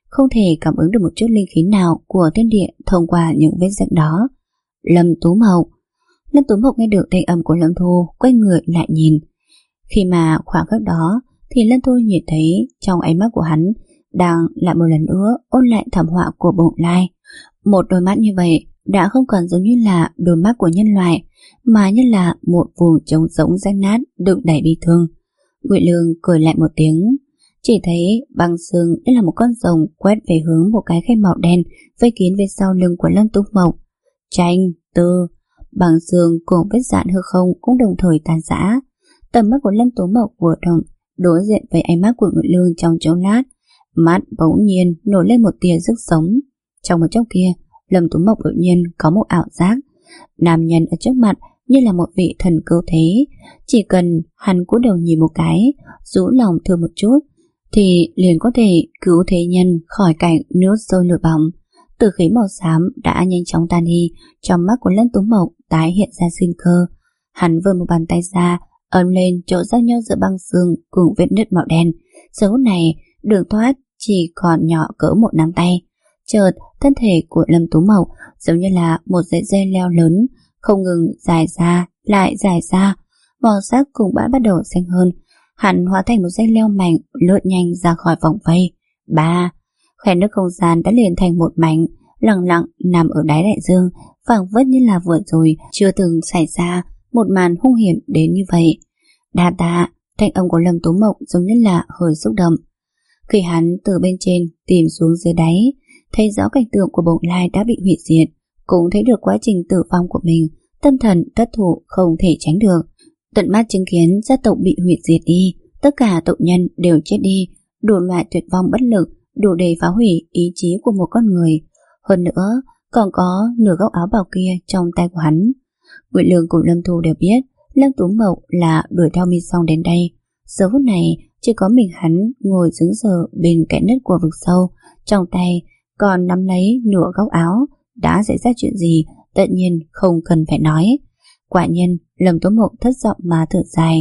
không thể cảm ứng được một chút linh khí nào của thiên địa thông qua những vết rách đó. Lâm Tú Mộc. Lâm Tú Mộc nghe được thanh âm của Lâm Thu, quay người lại nhìn. Khi mà khoảng khắc đó thì Lâm Thu nhìn thấy trong ánh mắt của hắn đang lại một lần nữa ôn lại thảm họa của Bồng Lai. Một đôi mắt như vậy đã không còn giống như là đôi mắt của nhân loại, mà như là một vùng trống rỗng rách nát đựng đầy bi thương. Ngụy Lương cười lại một tiếng, chỉ thấy băng sương đây là một con rồng quét về hướng một cái khe màu đen vây kín về sau lưng của Lâm Tú Mộc. Tranh, tư, băng sương cùng vết dạn hư không cũng đồng thời tan rã. Tầm mắt của Lâm Tú Mộc vừa động, đối diện với ánh mắt của Ngụy Lương trong chốc lát, mắt bỗng nhiên nổi lên một tia sức sống. Trong một chốc kia, Lâm Tú Mộc đột nhiên có một ảo giác, nam nhân ở trước mặt như là một vị thần cứu thế, chỉ cần hắn cúi đầu nhìn một cái, rũ lòng thương một chút, thì liền có thể cứu thế nhân khỏi cảnh nước sôi lửa bỏng. Tử khí màu xám đã nhanh chóng tan đi, trong mắt của Lâm Tú Mộc tái hiện ra sinh cơ. Hắn vươn một bàn tay ra, ấn lên chỗ giao nhau giữa băng xương cùng vết nứt màu đen. Giờ phút này, đường thoát chỉ còn nhỏ cỡ một nắm tay. Chợt, thân thể của Lâm Tú Mộc giống như là một dãy dây leo lớn, không ngừng dài ra, lại dài ra. Màu sắc cùng đã bắt đầu xanh hơn. Hắn hóa thành một dây leo mảnh lướt nhanh ra khỏi vòng vây. Ba, khe nước không gian đã liền thành một mảnh, lặng lặng nằm ở đáy đại dương, phảng phất như là vừa rồi chưa từng xảy ra một màn hung hiểm đến như vậy. Đa tạ, thanh âm của Lâm Tú Mộc giống như là hơi xúc động. Khi hắn từ bên trên tìm xuống dưới đáy, thấy rõ cảnh tượng của Bồng Lai đã bị hủy diệt, cũng thấy được quá trình tử vong của mình, tâm thần thất thủ không thể tránh được. Tận mắt chứng kiến gia tộc bị hủy diệt đi, tất cả tộc nhân đều chết đi, đủ loại tuyệt vong bất lực, đủ để phá hủy ý chí của một con người. Hơn nữa, còn có nửa góc áo bào kia trong tay của hắn. Ngụy Lương cùng Lâm Thu đều biết Lâm Tú Mộc là đuổi theo Mi Song đến đây. Giờ phút này chỉ có mình hắn ngồi sững sờ bên cạnh đất của vực sâu, trong tay còn nắm lấy nửa góc áo. Đã xảy ra chuyện gì tất nhiên không cần phải nói. Quả nhiên Lâm Tú Mộc thất giọng mà thở dài.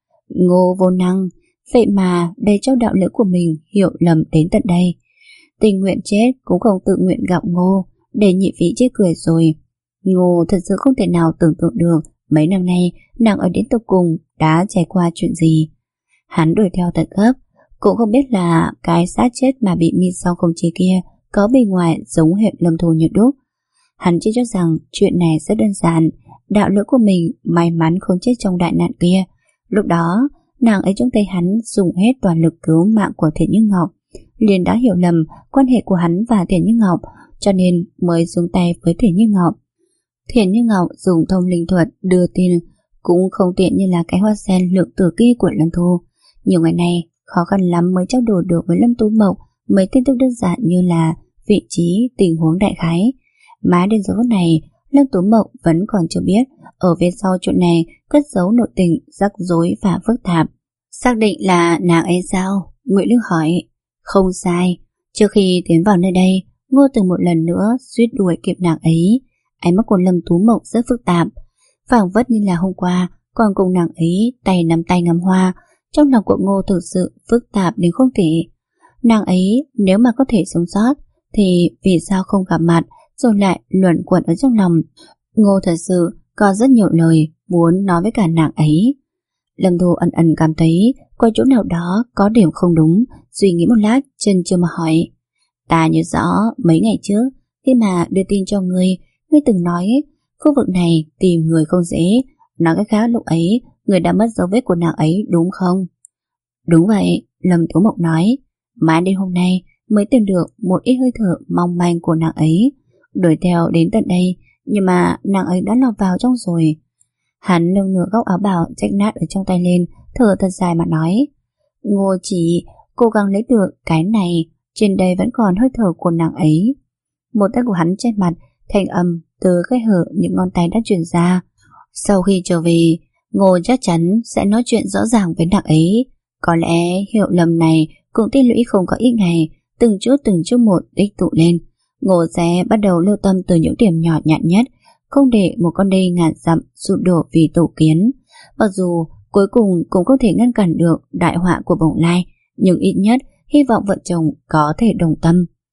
Ngô vô năng, vậy mà để cho đạo lữ của mình hiểu lầm đến tận đây. Tình nguyện chết cũng không tự nguyện gặp Ngô, để nhị vị chết cười rồi. Ngô thật sự không thể nào tưởng tượng được mấy năm nay nàng ở đến tận cùng đã trải qua chuyện gì. Hắn đuổi theo tận gấp, cũng không biết là cái xác chết mà bị Mi Song không chế kia có bề ngoài giống hệt Lâm Thu như đúc. Hắn chỉ cho rằng chuyện này rất đơn giản, đạo lữ của mình may mắn không chết trong đại nạn kia. Lúc đó nàng ấy trong tay hắn dùng hết toàn lực cứu mạng của Thiện Như Ngọc, liền đã hiểu lầm quan hệ của hắn và Thiện Như Ngọc, cho nên mới xuống tay với Thiện Như Ngọc. Thiện Như Ngọc dùng thông linh thuật đưa tin cũng không tiện như là cái hoa sen lượng tử kia của Lâm Thu. Nhiều ngày nay khó khăn lắm mới trao đổi được với Lâm Tú Mộc mấy tin tức đơn giản như là vị trí, tình huống đại khái. Mà đến giờ phút này Lâm Tú Mộc vẫn còn chưa biết ở phía sau chuyện này cất giấu nội tình rắc rối và phức tạp. Xác định là nàng ấy sao? Ngụy Lương hỏi. Không sai, trước khi tiến vào nơi đây, Ngô từng một lần nữa suýt đuổi kịp nàng ấy. Ánh mắt của Lâm Tú Mộc rất phức tạp, phảng phất như là hôm qua còn cùng nàng ấy tay nắm tay ngắm hoa. Trong lòng của Ngô thực sự phức tạp đến không thể. Nàng ấy nếu mà có thể sống sót thì vì sao không gặp mặt rồi lại luẩn quẩn ở trong lòng. Ngô thật sự có rất nhiều lời muốn nói với cả nàng ấy. Lâm Thu ẩn ẩn cảm thấy có chỗ nào đó có điểm không đúng, suy nghĩ một lát chân chưa mà hỏi. Ta nhớ rõ mấy ngày trước khi mà đưa tin cho ngươi, ngươi từng nói khu vực này tìm người không dễ. Nói cách khác lúc ấy người đã mất dấu vết của nàng ấy đúng không? Đúng vậy, Lâm Tú Mộc nói. Mãi đến hôm nay mới tìm được một ít hơi thở mong manh của nàng ấy, đuổi theo đến tận đây, nhưng mà nàng ấy đã lọt vào trong rồi. Hắn nâng nửa góc áo bào rách nát ở trong tay lên, thở thật dài mà nói. Ngô chỉ cố gắng lấy được cái này, trên đây vẫn còn hơi thở của nàng ấy. Một tay của hắn trên mặt, thanh âm từ cái hở những ngón tay đã truyền ra. Sau khi trở về, Ngô chắc chắn sẽ nói chuyện rõ ràng với nàng ấy. Có lẽ hiểu lầm này cũng tích lũy không có ít ngày, từng chút từng chút một tích tụ lên. Ngô sẽ bắt đầu lưu tâm từ những điểm nhỏ nhặt nhất, không để một con đê ngàn dặm sụp đổ vì tổ kiến. Mặc dù cuối cùng cũng không thể ngăn cản được đại họa của Bồng Lai, nhưng ít nhất hy vọng vợ chồng có thể đồng tâm.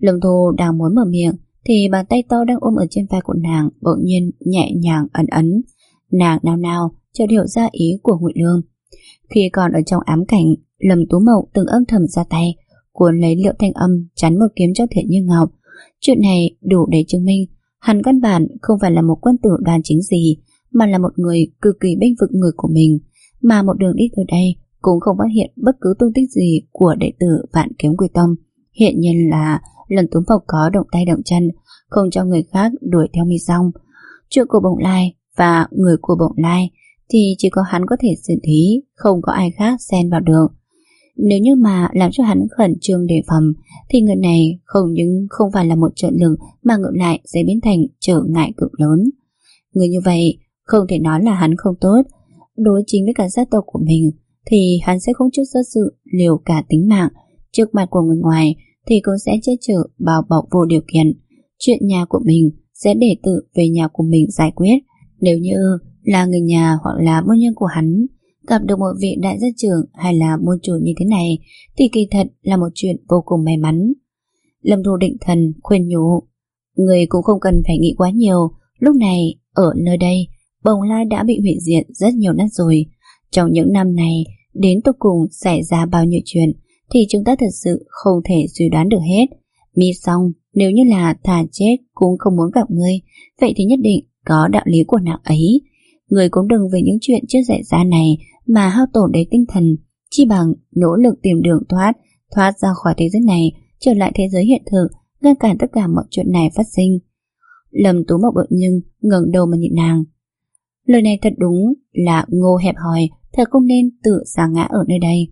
Lâm Thu đang muốn mở miệng thì bàn tay to đang ôm ở trên vai của nàng bỗng nhiên nhẹ nhàng ấn ấn. Nàng nào nào chợt hiểu ra ý của Ngụy Lương. Khi còn ở trong ám cảnh, Lâm Tú Mậu từng âm thầm ra tay cuốn lấy Liệu Thanh Âm chắn một kiếm cho Thiện Như Ngọc. Chuyện này đủ để chứng minh hắn căn bản không phải là một quân tử đoan chính gì, mà là một người cực kỳ bênh vực người của mình. Mà một đường đi từ đây cũng không phát hiện bất cứ tung tích gì của đệ tử Vạn Kiếm Quy Tông. Hiện nhiên là Lâm Tú Mậu có động tay động chân, không cho người khác đuổi theo Mi Song. Chuyện của Bồng Lai và người của Bồng Lai thì chỉ có hắn có thể xử lý, không có ai khác xen vào được. Nếu như mà làm cho hắn khẩn trương đề phòng thì người này không những không phải là một trợ lực mà ngược lại sẽ biến thành trở ngại cực lớn. Người như vậy không thể nói là hắn không tốt. Đối chính với cả gia tộc của mình thì hắn sẽ không chút do dự liều cả tính mạng. Trước mặt của người ngoài thì cũng sẽ che chở bao bọc vô điều kiện. Chuyện nhà của mình sẽ để tự về nhà của mình giải quyết. Nếu như là người nhà hoặc là môn nhân của hắn gặp được một vị đại gia trưởng hay là môn chủ như thế này thì kỳ thật là một chuyện vô cùng may mắn. Lâm Thu định thần khuyên nhủ, người cũng không cần phải nghĩ quá nhiều. Lúc này ở nơi đây Bồng Lai đã bị hủy diệt rất nhiều năm rồi. Trong những năm này đến tột cùng xảy ra bao nhiêu chuyện thì chúng ta thật sự không thể suy đoán được hết. Mi Song nếu như là thà chết cũng không muốn gặp ngươi, vậy thì nhất định có đạo lý của nàng ấy. Người cũng đừng vì những chuyện chưa xảy ra này mà hao tổn đến tinh thần, chi bằng nỗ lực tìm đường thoát, thoát ra khỏi thế giới này, trở lại thế giới hiện thực, ngăn cản tất cả mọi chuyện này phát sinh. Lâm Tú Mậu bỗng nhưng ngẩng đầu mà nhìn nàng. Lời này thật đúng là ngô hẹp hòi, thật không nên tự sa ngã ở nơi đây.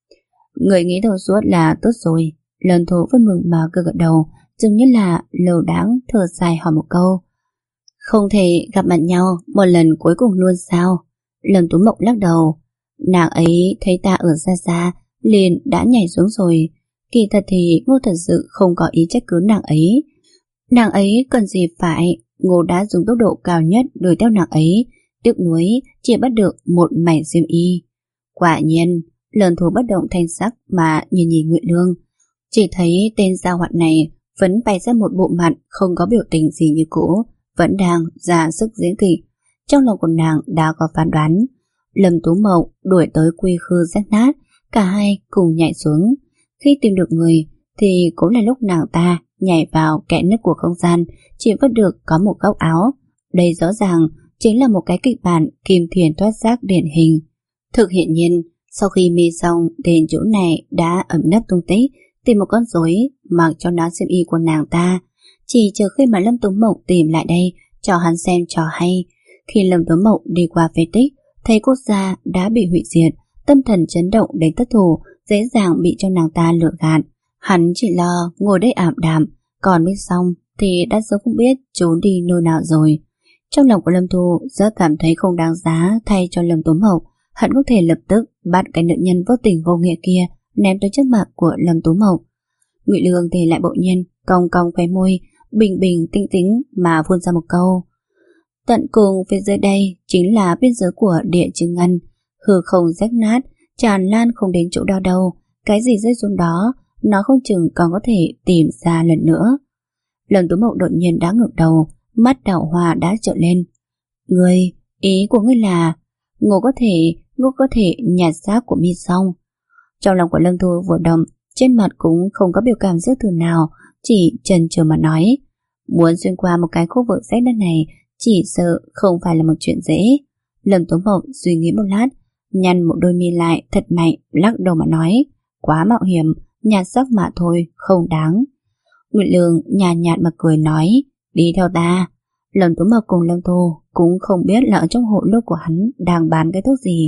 Người nghĩ thấu suốt là tốt rồi. Lần Thu vui mừng mà gật gật đầu, dường như là lầu đáng thở dài hỏi một câu. Không thể gặp mặt nhau một lần cuối cùng luôn sao? Lâm Tú Mộng lắc đầu. Nàng ấy thấy ta ở xa xa liền đã nhảy xuống rồi. Kỳ thật thì Ngô thật sự không có ý trách cứ nàng ấy. Nàng ấy cần gì phải. Ngô đã dùng tốc độ cao nhất đuổi theo nàng ấy, tiếc nuối chỉ bắt được một mảnh xiêm y. Quả nhiên Lần Thu bất động thanh sắc mà nhìn nhìn Ngụy Lương, chỉ thấy tên gia hoạn này vẫn bày ra một bộ mặt không có biểu tình gì như cũ, vẫn đang ra sức diễn kịch. Trong lòng của nàng đã có phán đoán. Lâm Tú Mậu đuổi tới quy khư rách nát, cả hai cùng nhảy xuống. Khi tìm được người thì cũng là lúc nàng ta nhảy vào kẽ nứt của không gian, chỉ vớt được có một góc áo. Đây rõ ràng chính là một cái kịch bản kim thiền thoát xác điển hình. Thực hiện nhiên, sau khi Mi xong đến chỗ này đã ẩn nấp tung tích, tìm một con rối mặc cho nó xiêm y của nàng ta, chỉ chờ khi mà Lâm Tú Mậu tìm lại đây cho hắn xem trò hay. Khi Lâm Tú Mậu đi qua phế tích, thấy quốc gia đã bị hủy diệt, tâm thần chấn động đến thất thủ, dễ dàng bị cho nàng ta lừa gạt. Hắn chỉ lo ngồi đây ảm đạm, còn Mi xong thì đã sớm không biết trốn đi nơi nào rồi. Trong lòng của Lâm Thu rất cảm thấy không đáng giá thay cho Lâm Tú Mậu. Hắn có thể lập tức bắt cái nữ nhân vô tình vô nghĩa kia ném tới trước mặt của Lâm Tú Mậu. Ngụy Lương thì lại bỗng nhiên cong cong khóe môi, bình bình tĩnh tĩnh mà phun ra một câu. Tận cùng phía dưới đây chính là biên giới của địa chư ngân, hư không rách nát, tràn lan không đến chỗ đó đâu. Cái gì rơi xuống đó, nó không chừng còn có thể tìm ra lần nữa. Lâm Tú Mậu đột nhiên đã ngẩng đầu, mắt đảo hoa đã trợn lên. Ngươi, ý của ngươi là Ngô có thể, Ngô có thể nhặt xác của Mi xong. Trong lòng của Lâm Thu vừa động, trên mặt cũng không có biểu cảm rất thường nào, chỉ chần chừ mà nói. Muốn xuyên qua một cái khu vực rách đất này chỉ sợ không phải là một chuyện dễ. Lâm Tú Mộng suy nghĩ một lát, nhăn một đôi mi lại thật mạnh, lắc đầu mà nói. Quá mạo hiểm, nhặt xác mà thôi, không đáng. Ngụy Lương nhàn nhạt mà cười nói. Đi theo ta. Lâm Tú Mộng cùng Lâm Thu cũng không biết là ở trong hộ lô của hắn đang bán cái thuốc gì.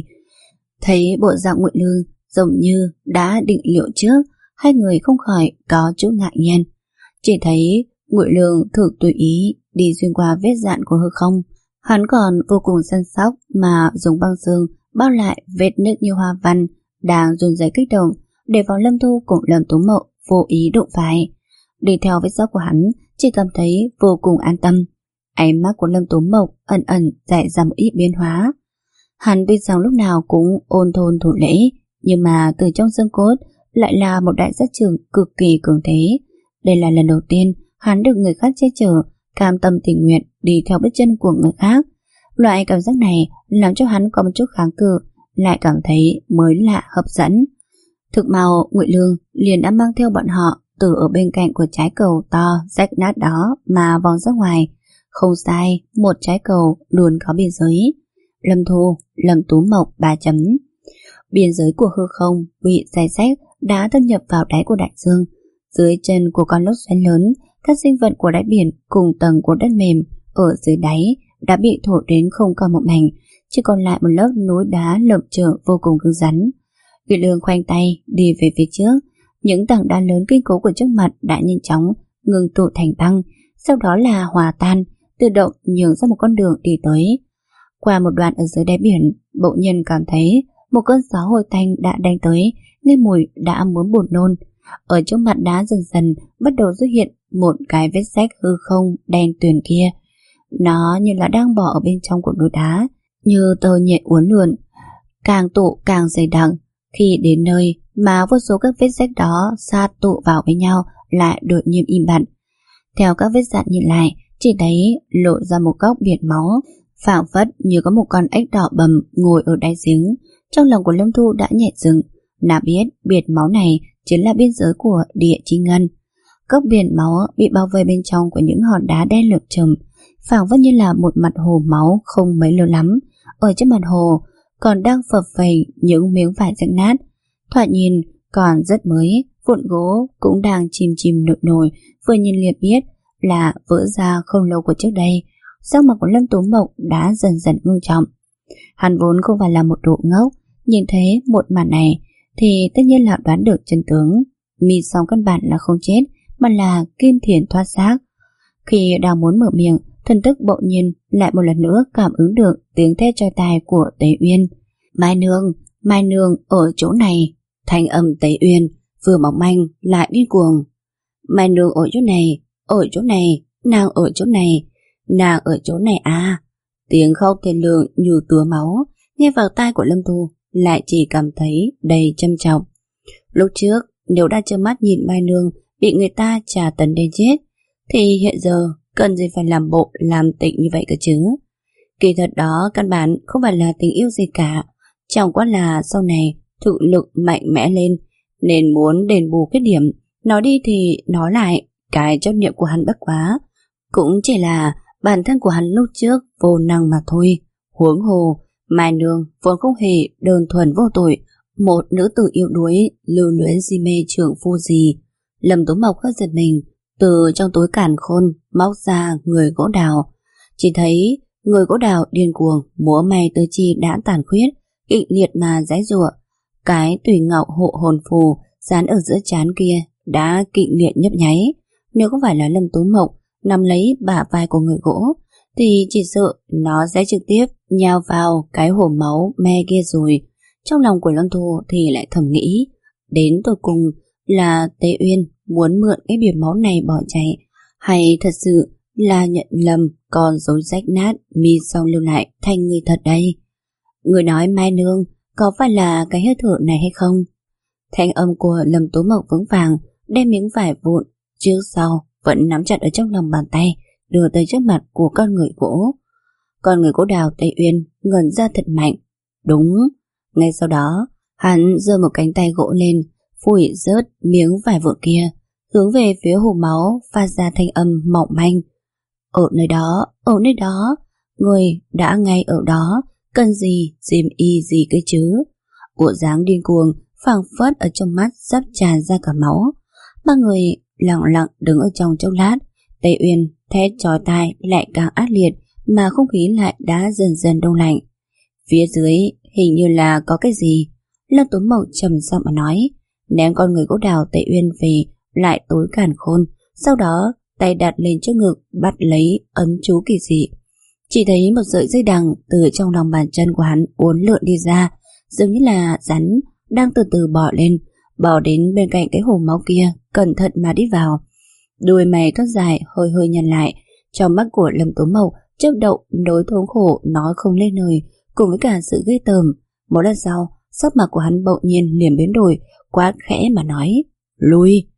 Thấy bộ dạng Ngụy Lương giống như đã định liệu trước, hai người không khỏi có chút ngạc nhiên. Chỉ thấy Ngụy Lương thử tùy ý đi xuyên qua vết dạn của hư không. Hắn còn vô cùng săn sóc mà dùng băng xương bao lại vết nứt như hoa văn đang run rẩy kích động để vào Lâm Thu cùng Lâm Tú Mậu vô ý đụng phải. Đi theo vết dốc của hắn, chỉ cảm thấy vô cùng an tâm. Ánh mắt của Lâm Tú Mậu ẩn ẩn dạy ra một ít biến hóa. Hắn tuy rằng lúc nào cũng ôn thôn thủ lễ, nhưng mà từ trong xương cốt lại là một đại sát trưởng cực kỳ cường thế. Đây là lần đầu tiên hắn được người khác che chở, cam tâm tình nguyện đi theo bước chân của người khác. Loại cảm giác này làm cho hắn có một chút kháng cự, lại cảm thấy mới lạ hấp dẫn. Thực mau Ngụy Lương liền đã mang theo bọn họ từ ở bên cạnh của trái cầu to rách nát đó mà vòng ra ngoài. Không sai, một trái cầu luôn có biên giới. Lâm Thu, Lâm Tú Mộc ba chấm. Biên giới của hư không bị xé rách đã thâm nhập vào đáy của đại dương. Dưới chân của con lốc xoáy lớn, các sinh vật của đáy biển cùng tầng của đất mềm ở dưới đáy đã bị thổi đến không còn một mảnh, chỉ còn lại một lớp núi đá lởm chởm vô cùng cứng rắn. Ngụy Lương khoanh tay đi về phía trước, những tảng đá lớn kiên cố của trước mặt đã nhanh chóng ngừng tụ thành băng, sau đó là hòa tan, tự động nhường ra một con đường đi tới. Qua một đoạn ở dưới đáy biển, bỗng nhiên cảm thấy một cơn gió hôi tanh đã đánh tới, nghe mùi đã muốn buồn nôn. Ở trước mặt đá dần dần bắt đầu xuất hiện một cái vết rách hư không đen tuyền kia. Nó như là đang bò ở bên trong của núi đá, như tơ nhện uốn lượn, càng tụ càng dày đặc. Khi đến nơi mà vô số các vết rách đó sát tụ vào với nhau lại đột nhiên im bặt. Theo các vết dạn nhìn lại, chỉ thấy lộ ra một góc biển máu, phảng phất như có một con ếch đỏ bầm ngồi ở đáy giếng. Trong lòng của Lâm Thu đã nhẹ dựng, nào biết biển máu này chính là biên giới của Địa Chi Ngân. Góc biển máu bị bao vây bên trong của những hòn đá đen lởm chởm, phảng phất như là một mặt hồ máu không mấy lâu lắm. Ở trên mặt hồ còn đang phập phồng những miếng vải rách nát, thoạt nhìn còn rất mới. Vụn gỗ cũng đang chìm chìm nổi nổi, vừa nhìn liền biết là vỡ ra không lâu của trước đây. Sắc mặt của Lâm Tú Mộc đã dần dần ngưng trọng. Hắn vốn không phải là một đồ ngốc, nhìn thấy một màn này thì tất nhiên là đoán được chân tướng. Mi Song căn bản là không chết, mà là kim thiền thoát xác. Khi đang muốn mở miệng, thần thức bỗng nhiên lại một lần nữa cảm ứng được tiếng thét chói tai của Tế Uyên. Mai Nương, Mai Nương ở chỗ này. Thanh âm Tế Uyên vừa mỏng manh lại điên cuồng. Mai Nương ở chỗ này, ở chỗ này, nàng ở chỗ này, nàng ở chỗ này à. Tiếng khóc thê lương như túa máu, nghe vào tai của Lâm Thu lại chỉ cảm thấy đầy châm trọng. Lúc trước nếu đã trơ mắt nhìn Mai Nương bị người ta trả tấn đến chết, thì hiện giờ cần gì phải làm bộ làm tịnh như vậy cơ chứ. Kỳ thật đó căn bản không phải là tình yêu gì cả, chẳng qua là sau này thực lực mạnh mẽ lên nên muốn đền bù khuyết điểm. Nói đi thì nói lại, cái chấp niệm của hắn bất quá cũng chỉ là bản thân của hắn lúc trước vô năng mà thôi. Huống hồ Mai Nương vốn không hề đơn thuần vô tội, một nữ tử yêu đuối lưu luyến si mê trưởng phu gì. Lâm Tú Mộc hơi giật mình, từ trong túi càn khôn móc ra người gỗ đào. Chỉ thấy người gỗ đào điên cuồng múa may tứ chi đã tàn khuyết, kịch liệt mà giãy giụa. Cái tùy ngạo hộ hồn phù dán ở giữa trán kia đã kịch liệt nhấp nháy. Nếu không phải là Lâm Tú Mộc nắm lấy bả vai của người gỗ thì chỉ sợ nó sẽ trực tiếp nhào vào cái hồ máu me kia rồi. Trong lòng của Lâm Thu thì lại thầm nghĩ, đến tột cùng là Tế Uyên muốn mượn cái biển máu này bỏ chạy, hay thật sự là nhận lầm còn dấu rách nát Mi Song lưu lại thành người thật đây. Người nói Mai Nương có phải là cái hơi thở này hay không? Thanh âm của Lâm Tú Mộc vững vàng, đem miếng vải vụn trước sau vẫn nắm chặt ở trong lòng bàn tay, đưa tới trước mặt của con người gỗ. Con người gỗ đào Tây Uyên ngẩn ra thật mạnh. Đúng. Ngay sau đó hắn giơ một cánh tay gỗ lên, phủi rớt miếng vải vụn kia, hướng về phía hồ máu phát ra thanh âm mỏng manh. Ở nơi đó, ở nơi đó, người đã ngay ở đó, cần gì diêm y gì cái chứ. Bộ dáng điên cuồng phảng phất ở trong mắt sắp tràn ra cả máu. Ba người lặng lặng đứng ở trong chốc lát, Tây Uyên thét chói tai lại càng ác liệt, mà không khí lại đã dần dần đông lạnh. Phía dưới hình như là có cái gì. Lâm Tú Mộc trầm giọng mà nói, ném con người gỗ đào Tây Uyên về lại tối càn khôn, sau đó tay đặt lên trước ngực bắt lấy ấn chú kỳ dị. Chỉ thấy một sợi dây đằng từ trong lòng bàn chân của hắn uốn lượn đi ra, giống như là rắn đang từ từ bò lên, bò đến bên cạnh cái hồ máu kia, cẩn thận mà đi vào. Đuôi mày thon dài hơi hơi nhăn lại, trong mắt của Lâm Tú Mộc chớp động nỗi thống khổ nói không lên lời, cùng với cả sự ghê tởm. Một lát sau, sắc mặt của hắn bỗng nhiên liền biến đổi, quát khẽ mà nói, lui.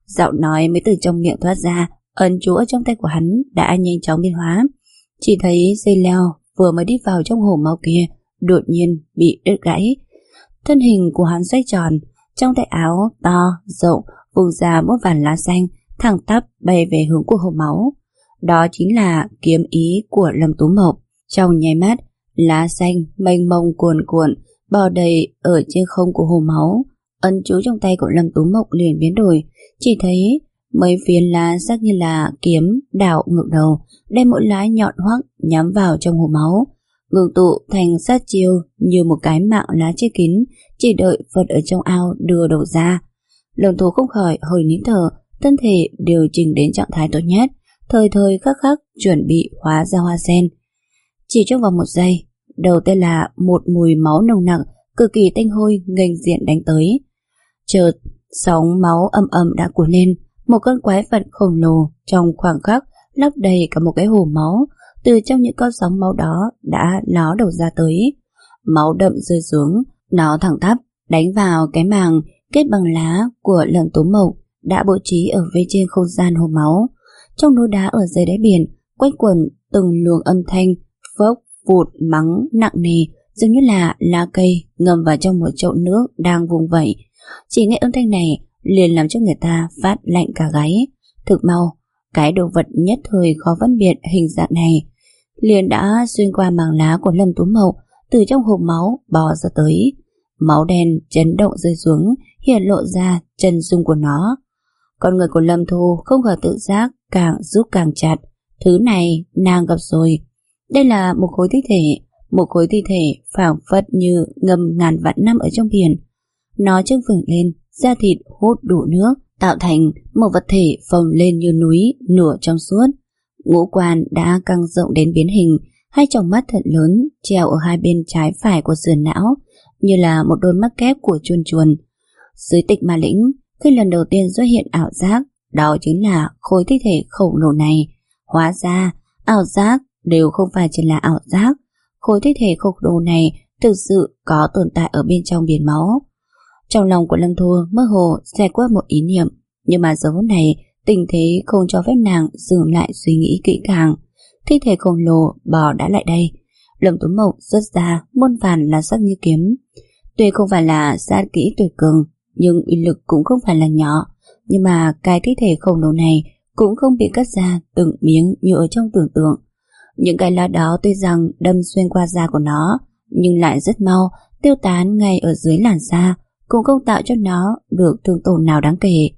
giọng nói mới từ trong miệng thoát ra, ấn chú ở trong tay của hắn đã nhanh chóng biến hóa. Chỉ thấy dây leo vừa mới đi vào trong hồ máu kia đột nhiên bị đứt gãy. Thân hình của hắn xoay tròn, trong tay áo to, rộng, vùng ra một vàn lá xanh thẳng tắp bay về hướng của hồ máu. Đó chính là kiếm ý của Lâm Tú Mộc. Trong nháy mắt, lá xanh mênh mông cuồn cuộn bò đầy ở trên không của hồ máu. Ấn chú trong tay của Lâm Tú Mộc liền biến đổi, chỉ thấy mấy phiến lá sắc như là kiếm đảo ngược đầu, đem mỗi lá nhọn hoắc nhắm vào trong hồ máu, ngưng tụ thành sát chiêu như một cái mạng lá che kín, chỉ đợi vật ở trong ao đưa đầu ra. Lâm Tú không khỏi hơi nín thở, thân thể điều chỉnh đến trạng thái tốt nhất, thời thời khắc khắc chuẩn bị hóa ra hoa sen. Chỉ trong vòng một giây, đầu tiên là một mùi máu nồng nặc cực kỳ tanh hôi nghênh diện đánh tới. Chợt sóng máu ầm ầm đã cuốn lên, một con quái vật khổng lồ trong khoảng khắc lấp đầy cả một cái hồ máu. Từ trong những con sóng máu đó đã ló đầu ra tới, máu đậm rơi xuống, nó thẳng tắp đánh vào cái màng kết bằng lá của Lâm Tú Mộc đã bố trí ở phía trên không gian hồ máu. Trong núi đá ở dưới đáy biển quanh quẩn từng luồng âm thanh phốc vụt mắng nặng nề, giống như là lá cây ngâm vào trong một chậu nước đang vùng vẩy. Chỉ nghe âm thanh này liền làm cho người ta phát lạnh cả gáy. Thực mau, cái đồ vật nhất thời khó phân biệt hình dạng này liền đã xuyên qua màng lá của Lâm Tú Mộc, từ trong hộp máu bò ra tới. Máu đen chấn động rơi xuống, hiện lộ ra chân dung của nó. Con người của Lâm Thu không ngờ tự giác càng rút càng chặt. Thứ này nàng gặp rồi. Đây là một khối thi thể, một khối thi thể phảng phất như ngâm ngàn vạn năm ở trong biển. Nó trưng phình lên, da thịt hút đủ nước, tạo thành một vật thể phồng lên như núi, nửa trong suốt. Ngũ quan đã căng rộng đến biến hình, hai tròng mắt thật lớn treo ở hai bên trái phải của sườn não, như là một đôi mắt kép của chuồn chuồn. Dưới Tịch Ma Lĩnh, khi lần đầu tiên xuất hiện ảo giác, đó chính là khối thi thể khổng lồ này. Hóa ra, ảo giác đều không phải chỉ là ảo giác. Khối thi thể khổng lồ này thực sự có tồn tại ở bên trong biển máu. Trong lòng của Lâm Thu mơ hồ xẹt qua một ý niệm, nhưng mà giờ phút này tình thế không cho phép nàng dừng lại suy nghĩ kỹ càng. Thi thể khổng lồ bò đã lại đây. Lâm Tú Mộc xuất ra muôn vàn là sắc như kiếm. Tuy không phải là sát kỹ tuyệt cường, nhưng uy lực cũng không phải là nhỏ. Nhưng mà cái thi thể khổng lồ này cũng không bị cắt ra từng miếng như ở trong tưởng tượng. Những cái lá đó tuy rằng đâm xuyên qua da của nó, nhưng lại rất mau tiêu tán ngay ở dưới làn da, cũng không tạo cho nó được thương tổn nào đáng kể.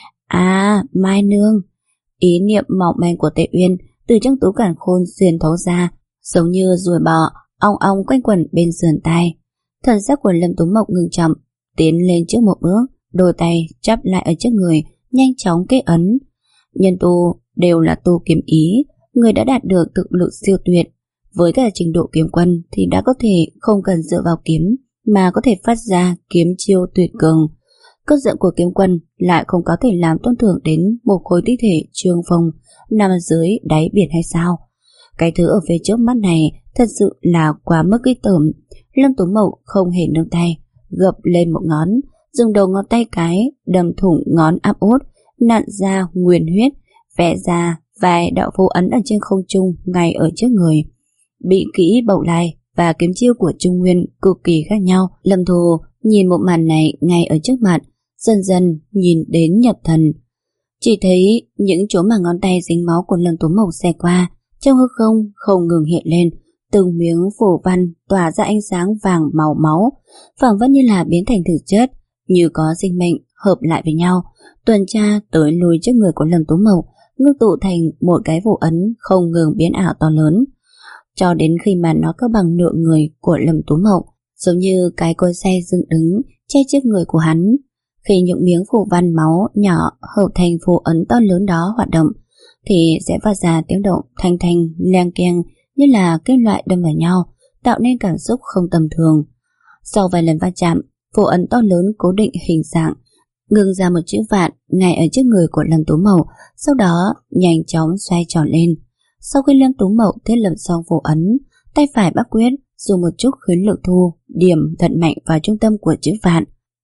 À, Mai Nương! Ý niệm mỏng manh của Tệ Uyên từ trong tú càn khôn xuyên thấu ra, giống như ruồi bọ ong ong quanh quẩn bên sườn tai. Thần sắc của Lâm Tú Mộc ngừng chậm, tiến lên trước một bước, đôi tay chắp lại ở trước người, nhanh chóng kết ấn. Nhân tu đều là tu kiếm ý, người đã đạt được thực lực siêu tuyệt. Với cả trình độ kiếm quân thì đã có thể không cần dựa vào kiếm mà có thể phát ra kiếm chiêu tuyệt cường. Cơn giận của kiếm quân lại không có thể làm tổn thương đến một khối thi thể trương phong nằm dưới đáy biển hay sao? Cái thứ ở phía trước mắt này thật sự là quá mức ghê tởm. Lâm Tú Mộc không hề nương tay, gập lên một ngón, dùng đầu ngón tay cái đâm thủng ngón áp út, nặn ra nguyền huyết, vẽ ra vài đạo phù ấn ở trên không trung ngay ở trước người. Bị kỹ bậu lai và kiếm chiêu của Trung Nguyên cực kỳ khác nhau. Lâm Thu nhìn một màn này ngay ở trước mặt, dần dần nhìn đến nhập thần. Chỉ thấy những chỗ mà ngón tay dính máu của Lâm Tú Mộc xẹt qua, trong hư không không ngừng hiện lên từng miếng phù văn tỏa ra ánh sáng vàng màu máu, phảng phất như là biến thành thực chất, như có sinh mệnh hợp lại với nhau, tuần tra tới lui trước người của Lâm Tú Mộc, ngưng tụ thành một cái phù ấn không ngừng biến ảo to lớn, cho đến khi mà nó có bằng nửa người của Lâm Tú Mộc, giống như cái cối xay dựng đứng che trước người của hắn. Khi những miếng phù văn máu nhỏ hợp thành phù ấn to lớn đó hoạt động, thì sẽ phát ra tiếng động thanh thanh leng keng như là kim loại đâm vào nhau, tạo nên cảm xúc không tầm thường. Sau vài lần va chạm, phù ấn to lớn cố định hình dạng, ngưng ra một chữ vạn ngay ở trước người của Lâm Tú Mộc, sau đó nhanh chóng xoay tròn lên. Sau khi Lâm Tú Mộc thiết lập xong phù ấn, tay phải bắt quyết dùng một chút khuyến lực thu điểm thật mạnh vào trung tâm của chữ vạn.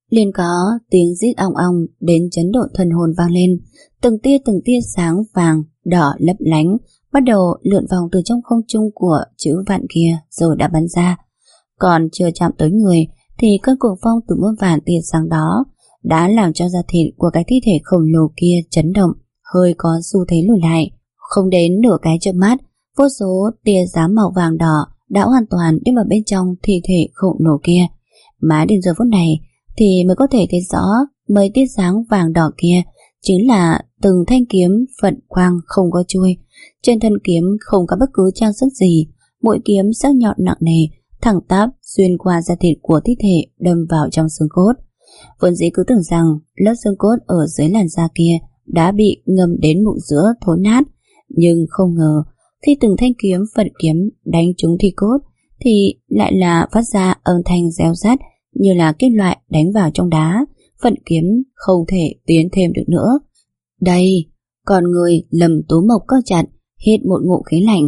liền có tiếng rít ong ong đến chấn động thần hồn vang lên. Từng tia từng tia sáng vàng đỏ lấp lánh bắt đầu lượn vòng từ trong không trung của chữ vạn kia rồi đã bắn ra. Còn chưa chạm tới người thì cơn cuồng phong từ muôn vàn tia sáng đó đã làm cho da thịt của cái thi thể khổng lồ kia chấn động, hơi có xu thế lùi lại. Không đến nửa cái chớp mắt, vô số tia sáng màu vàng đỏ đã hoàn toàn đi vào bên trong thi thể khổng lồ kia. Mà đến giờ phút này thì mới có thể thấy rõ mấy tia sáng vàng đỏ kia chính là từng thanh kiếm phận quang không có chuôi. Trên thân kiếm không có bất cứ trang sức gì, mũi kiếm sắc nhọn nặng nề thẳng tắp xuyên qua da thịt của thi thể đâm vào trong xương cốt. Vốn dĩ cứ tưởng rằng lớp xương cốt ở dưới làn da kia đã bị ngâm đến mụn giữa thối nát, nhưng không ngờ khi từng thanh kiếm phận kiếm đánh trúng thi cốt thì lại là phát ra âm thanh réo rắt như là kim loại đánh vào trong đá. Phận kiếm không thể tiến thêm được nữa. Đây, con người Lâm Tú Mộc co chặt, hít một ngụm khí lạnh.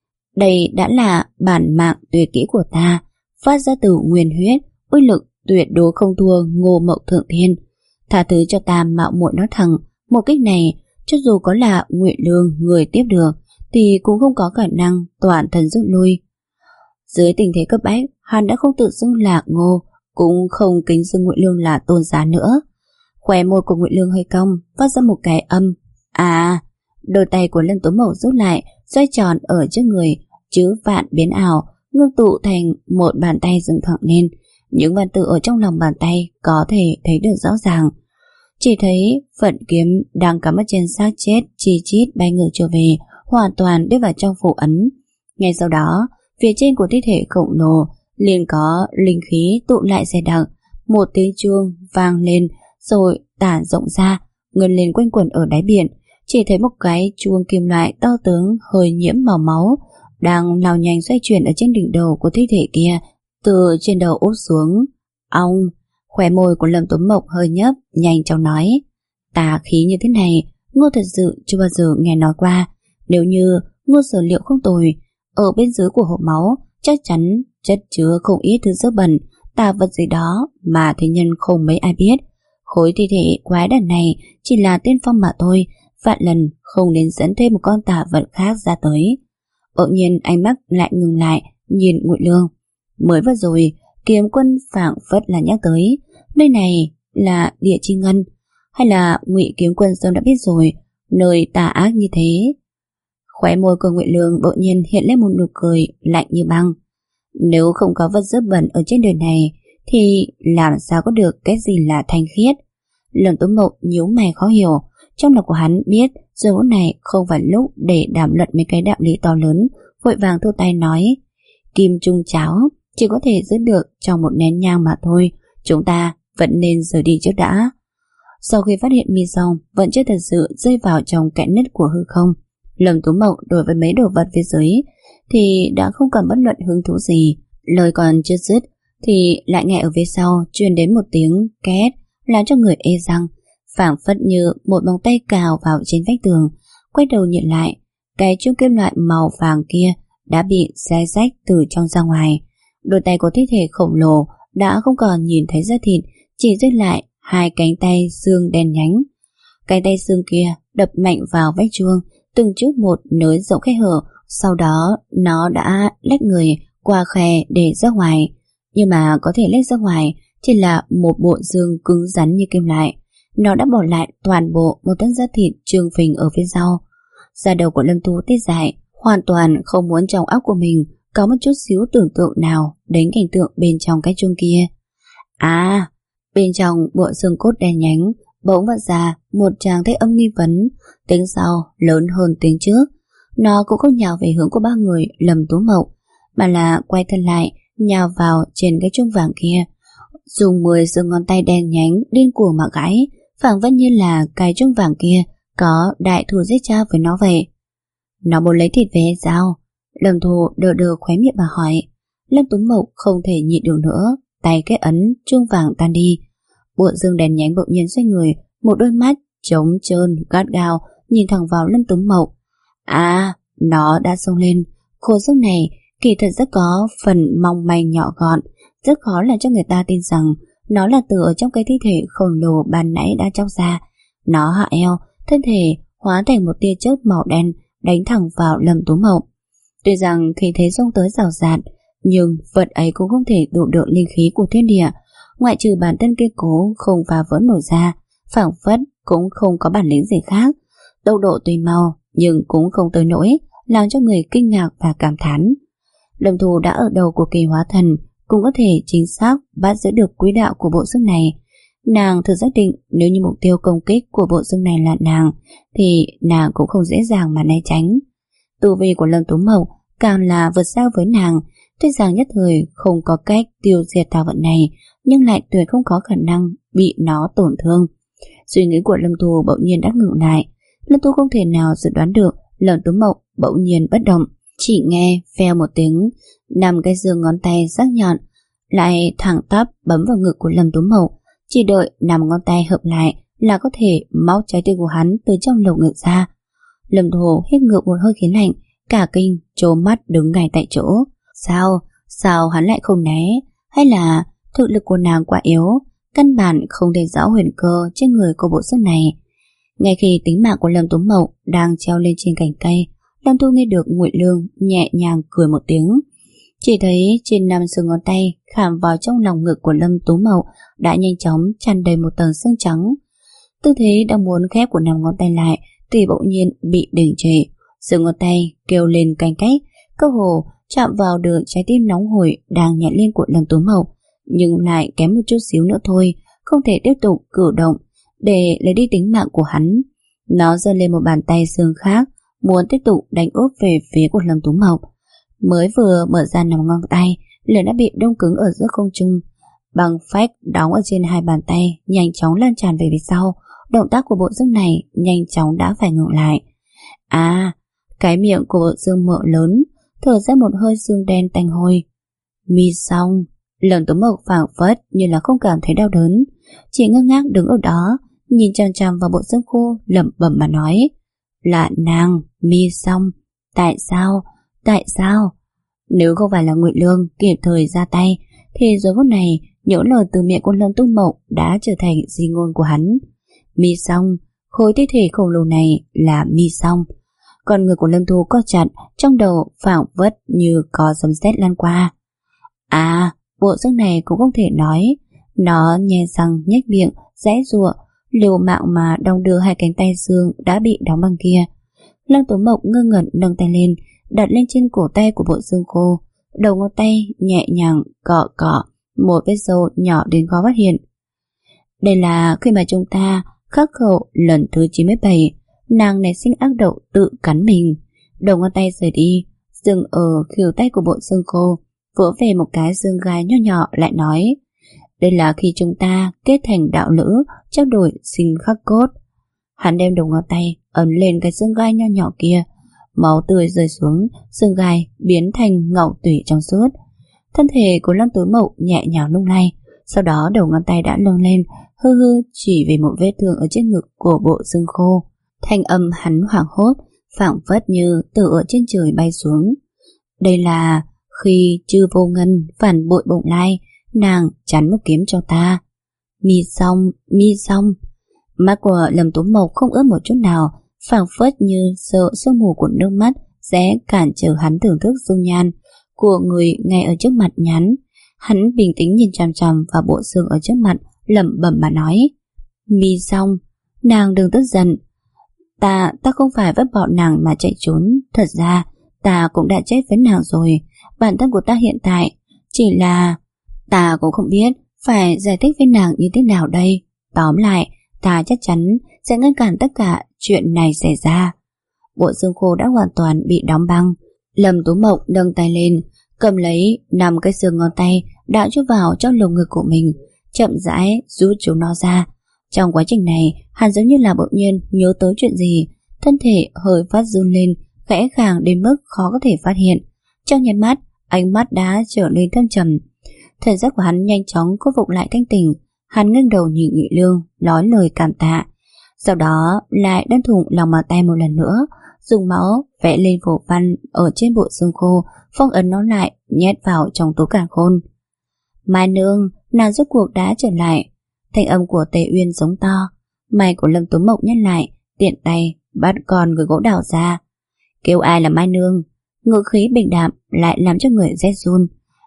Đây đã là bản mạng tuyệt kỹ của ta, phát ra từ nguyên huyết, uy lực tuyệt đối không thua Ngô Mậu Thượng Thiên. Tha thứ cho ta mạo muội nói thẳng, một kích này cho dù có là Ngụy Lương người tiếp được thì cũng không có khả năng toàn thân rút lui. Dưới tình thế cấp bách, hắn đã không tự xưng là Ngô, cũng không kính xưng Ngụy Lương là tôn giá nữa. Khóe môi của Ngụy Lương hơi cong, phát ra một cái âm. À, đôi tay của Lâm Tú Mộc rút lại, xoay tròn ở trước người, chữ vạn biến ảo, ngưng tụ thành một bàn tay dựng thẳng lên. Những văn tự ở trong lòng bàn tay có thể thấy được rõ ràng. Chỉ thấy phận kiếm đang cắm ở trên xác chết chi chít bay ngược trở về, hoàn toàn đi vào trong phù ấn. Ngay sau đó, phía trên của thi thể khổng lồ liền có linh khí tụ lại dày đặc, một tiếng chuông vang lên rồi tản rộng ra, ngân lên quanh quẩn ở đáy biển. Chỉ thấy một cái chuông kim loại to tướng hơi nhiễm màu máu đang lao nhanh xoay chuyển ở trên đỉnh đầu của thi thể kia, từ trên đầu úp xuống. Ong, khóe môi của Lâm Tuấn Mộc hơi nhấp, nhanh chóng nói: tà khí như thế này, Ngô thật sự chưa bao giờ nghe nói qua. Nếu như Ngô sở liệu không tồi, ở bên dưới của hộp máu chắc chắn chất chứa không ít thứ dơ bẩn, tà vật gì đó mà thế nhân không mấy ai biết. Khối thi thể quái đản này chỉ là tiên phong mà thôi, vạn lần không nên dẫn thêm một con tà vật khác ra tới. Đột nhiên ánh mắt lại ngừng lại, nhìn Ngụy Lương. Mới vừa rồi kiếm quân phảng phất là nhắc tới nơi này là địa chi ngân, hay là Ngụy kiếm quân sớm đã biết rồi nơi tà ác như thế? Khóe môi của Ngụy Lương đột nhiên hiện lên một nụ cười lạnh như băng. Nếu không có vật dơ bẩn ở trên đời này thì làm sao có được cái gì là thanh khiết? Lâm Tuấn Mộc nhíu mày khó hiểu. Trong lòng của hắn biết giờ phút này không phải lúc để đàm luận mấy cái đạo lý to lớn, vội vàng thu tay nói: kim trung cháo chỉ có thể giữ được trong một nén nhang mà thôi, chúng ta vẫn nên rời đi trước đã. Sau khi phát hiện Mi Song vẫn chưa thật sự rơi vào trong kẽ nứt của hư không, Lâm Tú Mộc đối với mấy đồ vật phía dưới thì đã không còn bất luận hứng thú gì. Lời còn chưa dứt thì lại nghe ở phía sau truyền đến một tiếng két làm cho người ê răng, phảng phất như một vòng tay cào vào trên vách tường. Quay đầu nhìn lại, cái chuông kim loại màu vàng kia đã bị xé rách từ trong ra ngoài. Đôi tay của thi thể khổng lồ đã không còn nhìn thấy da thịt, chỉ dứt lại hai cánh tay xương đen nhánh. Cánh tay xương kia đập mạnh vào vách chuông, từng chút một nới rộng khe hở, sau đó nó đã lách người qua khe để ra ngoài. Nhưng mà có thể lách ra ngoài chỉ là một bộ xương cứng rắn như kim loại. Nó đã bỏ lại toàn bộ một tấn da thịt trương phình ở phía sau. Da đầu của Lâm Tú tê dại, hoàn toàn không muốn trong óc của mình có một chút xíu tưởng tượng nào đến cảnh tượng bên trong cái chuông kia. À, bên trong bộ xương cốt đen nhánh bỗng vỡ ra một tràng thấy âm nghi vấn, tiếng sau lớn hơn tiếng trước. Nó cũng không nhào về hướng của ba người Lâm Tú Mộc, mà là quay thân lại nhào vào trên cái chuông vàng kia, dùng mười xương ngón tay đen nhánh điên cuồng mà gãy, phảng phất như là cái chuông vàng kia có đại thù giết cha với nó vậy. Nó muốn lấy thịt về hay sao? Lâm Thù đờ đờ khóe miệng mà hỏi. Lâm Tú Mộc không thể nhịn được nữa, tay cái ấn chuông vàng tan đi. Bộ xương đèn nhánh bỗng nhiên xoay người, một đôi mắt trống trơn gắt gao nhìn thẳng vào Lâm Tú Mộc. À, nó đã xông lên. Khối xương này kỳ thật rất có phần mong manh nhỏ gọn, rất khó làm cho người ta tin rằng Nó là từ ở trong cái thi thể khổng lồ ban nãy đã chóc ra. Nó hạ eo, thân thể hóa thành một tia chớp màu đen đánh thẳng vào Lâm Tú Mộng. Tuy rằng khí thế xông tới rào rạt, nhưng vật ấy cũng không thể đụng được linh khí của thiên địa, ngoại trừ bản thân kiên cố không phá vỡ nổi ra, phảng phất cũng không có bản lĩnh gì khác. Tốc độ tuy mau nhưng cũng không tới nỗi làm cho người kinh ngạc và cảm thán. Lâm Thu đã ở đầu của kỳ hóa thần, cũng có thể chính xác bắt giữ được quỹ đạo của bộ xương này. Nàng thử xác định nếu như mục tiêu công kích của bộ xương này là nàng, thì nàng cũng không dễ dàng mà né tránh. Tu vi của Lâm Tú Mộng càng là vượt xa với nàng, tuy rằng nhất thời không có cách tiêu diệt tà vận này, nhưng lại tuyệt không có khả năng bị nó tổn thương. Suy nghĩ của Lâm Thu bỗng nhiên đã ngừng lại. Lâm Thu không thể nào dự đoán được Lâm Tú Mộng bỗng nhiên bất động, chỉ nghe phèo một tiếng, năm cái xương ngón tay sắc nhọn lại thẳng tắp bấm vào ngực của Lâm Tú Mộng. Chỉ đợi năm ngón tay hợp lại là có thể móc trái tim của hắn từ trong lồng ngực ra. Lâm Thu hít ngược một hơi khí lạnh, cả kinh trố mắt đứng ngay tại chỗ. Sao? Sao hắn lại không né? Hay là thực lực của nàng quá yếu, căn bản không thể rõ huyền cơ trên người của bộ xương này? Ngay khi tính mạng của Lâm Tú Mộng đang treo lên trên cành cây, Lâm Thu nghe được Ngụy Lương nhẹ nhàng cười một tiếng. Chỉ thấy trên năm xương ngón tay khảm vào trong lòng ngực của Lâm Tú Mộng đã nhanh chóng tràn đầy một tầng xương trắng. Tư thế đang muốn khép của năm ngón tay lại thì bỗng nhiên bị đình trệ. Xương ngón tay kêu lên canh cách, cơ hồ chạm vào được trái tim nóng hổi đang nhảy lên của Lâm Tú Mộng, nhưng lại kém một chút xíu nữa thôi, không thể tiếp tục cử động để lấy đi tính mạng của hắn. Nó giơ lên một bàn tay xương khác, muốn tiếp tục đánh úp về phía của Lâm Tú Mộng. Mới vừa mở ra năm ngón tay, liền đã bị đông cứng ở giữa không trung. Băng phách đóng ở trên hai bàn tay nhanh chóng lan tràn về phía sau. Động tác của bộ xương này nhanh chóng đã phải ngừng lại. À, cái miệng của bộ xương mở lớn, thở ra một hơi xương đen tanh hôi. Mi xong. Lâm Tú Mộng phảng phất như là không cảm thấy đau đớn, chỉ ngơ ngác đứng ở đó, nhìn chằm chằm vào bộ xương khô, lẩm bẩm mà nói: là nàng, Mi xong. Tại sao? Tại sao? Nếu không phải là Ngụy Lương kịp thời ra tay, thì giờ phút này những lời từ miệng của Lâm Tú Mộng đã trở thành di ngôn của hắn. Mi xong, khối thi thể khổng lồ này là Mi xong. Còn người của Lâm Thu co chặt, trong đầu phảng phất như có sấm sét lan qua. À, bộ xương này cũng không thể nói. Nó nhe răng nhếch miệng, giãy giụa, liều mạng mà đong đưa hai cánh tay xương đã bị đóng băng kia. Lâm Tú Mộng ngơ ngẩn nâng tay lên, đặt lên trên cổ tay của bộ xương khô, đầu ngón tay nhẹ nhàng cọ cọ một vết sâu nhỏ đến khó phát hiện. Đây là khi mà chúng ta khắc khẩu lần thứ chín mươi bảy, nàng nảy sinh ác độc tự cắn mình. Đầu ngón tay rời đi, dừng ở khuỷu tay của bộ xương khô, vỗ về một cái xương gai nho nhỏ, lại nói: đây là khi chúng ta kết thành đạo lữ, trao đổi sinh khắc cốt. Hắn đem đầu ngón tay ấn lên cái xương gai nho nhỏ kia, máu tươi rơi xuống, xương gai biến thành ngọc tủy trong suốt. Thân thể của Lâm Tú Mộng nhẹ nhàng lung lay, sau đó đầu ngón tay đã lâng lên, hư hư chỉ về một vết thương ở trên ngực của bộ xương khô. Thanh âm hắn hoảng hốt, phảng phất như từ ở trên trời bay xuống. Đây là khi Chư Vô Ngân phản bội Bụng Lai, nàng chắn một kiếm cho ta. Mi xong, mi xong. Mắt của Lâm Tú Mộng không ướt một chút nào, phảng phất như sợ sương mù của nước mắt sẽ cản trở hắn thưởng thức dung nhan của người ngay ở trước mặt nhắn. Hắn bình tĩnh nhìn chằm chằm vào bộ xương ở trước mặt, lẩm bẩm mà nói: Mi xong, nàng đừng tức giận. Ta, ta không phải vứt bỏ nàng mà chạy trốn. Thật ra, ta cũng đã chết với nàng rồi. Bản thân của ta hiện tại chỉ là... Ta cũng không biết phải giải thích với nàng như thế nào đây. Tóm lại, ta chắc chắn sẽ ngăn cản tất cả chuyện này xảy ra. Bộ xương khô đã hoàn toàn bị đóng băng. Lâm Tú Mộng nâng tay lên, cầm lấy năm cái xương ngón tay đã chui vào trong lồng ngực của mình, chậm rãi rút chúng nó ra. Trong quá trình này, hắn giống như là bỗng nhiên nhớ tới chuyện gì, thân thể hơi phát run lên, khẽ khàng đến mức khó có thể phát hiện. Trong nháy mắt, ánh mắt đã trở nên thâm trầm. Thần giác của hắn nhanh chóng khôi phục lại thanh tỉnh. Hắn ngẩng đầu nhìn Ngụy Lương, nói lời cảm tạ. Sau đó lại đâm thủng lòng bàn tay một lần nữa, dùng máu vẽ lên phù văn ở trên bộ xương khô, phong ấn nó lại, nhét vào trong túi càn khôn. Mai nương, nàng rốt cuộc đã trở lại. Thanh âm của Tề Uyên giống to. Mày của Lâm Tú Mộng nhăn lại, tiện tay bắt con người gỗ đào ra. Kêu ai là Mai Nương? Ngữ khí bình đạm lại làm cho người rét run.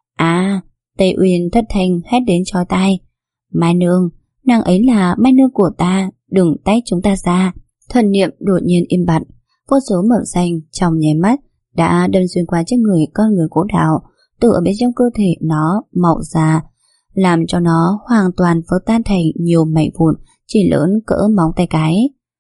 À, Tề Uyên thất thanh hét đến chói tai. Mai Nương, nàng ấy là Mai Nương của ta, đừng tách chúng ta ra. Thần niệm đột nhiên im bặt, vô số màu xanh trong nháy mắt đã đâm xuyên qua chiếc người con người gỗ đào, tự ở bên trong cơ thể nó mọc ra, làm cho nó hoàn toàn vỡ tan thành nhiều mảnh vụn chỉ lớn cỡ móng tay cái.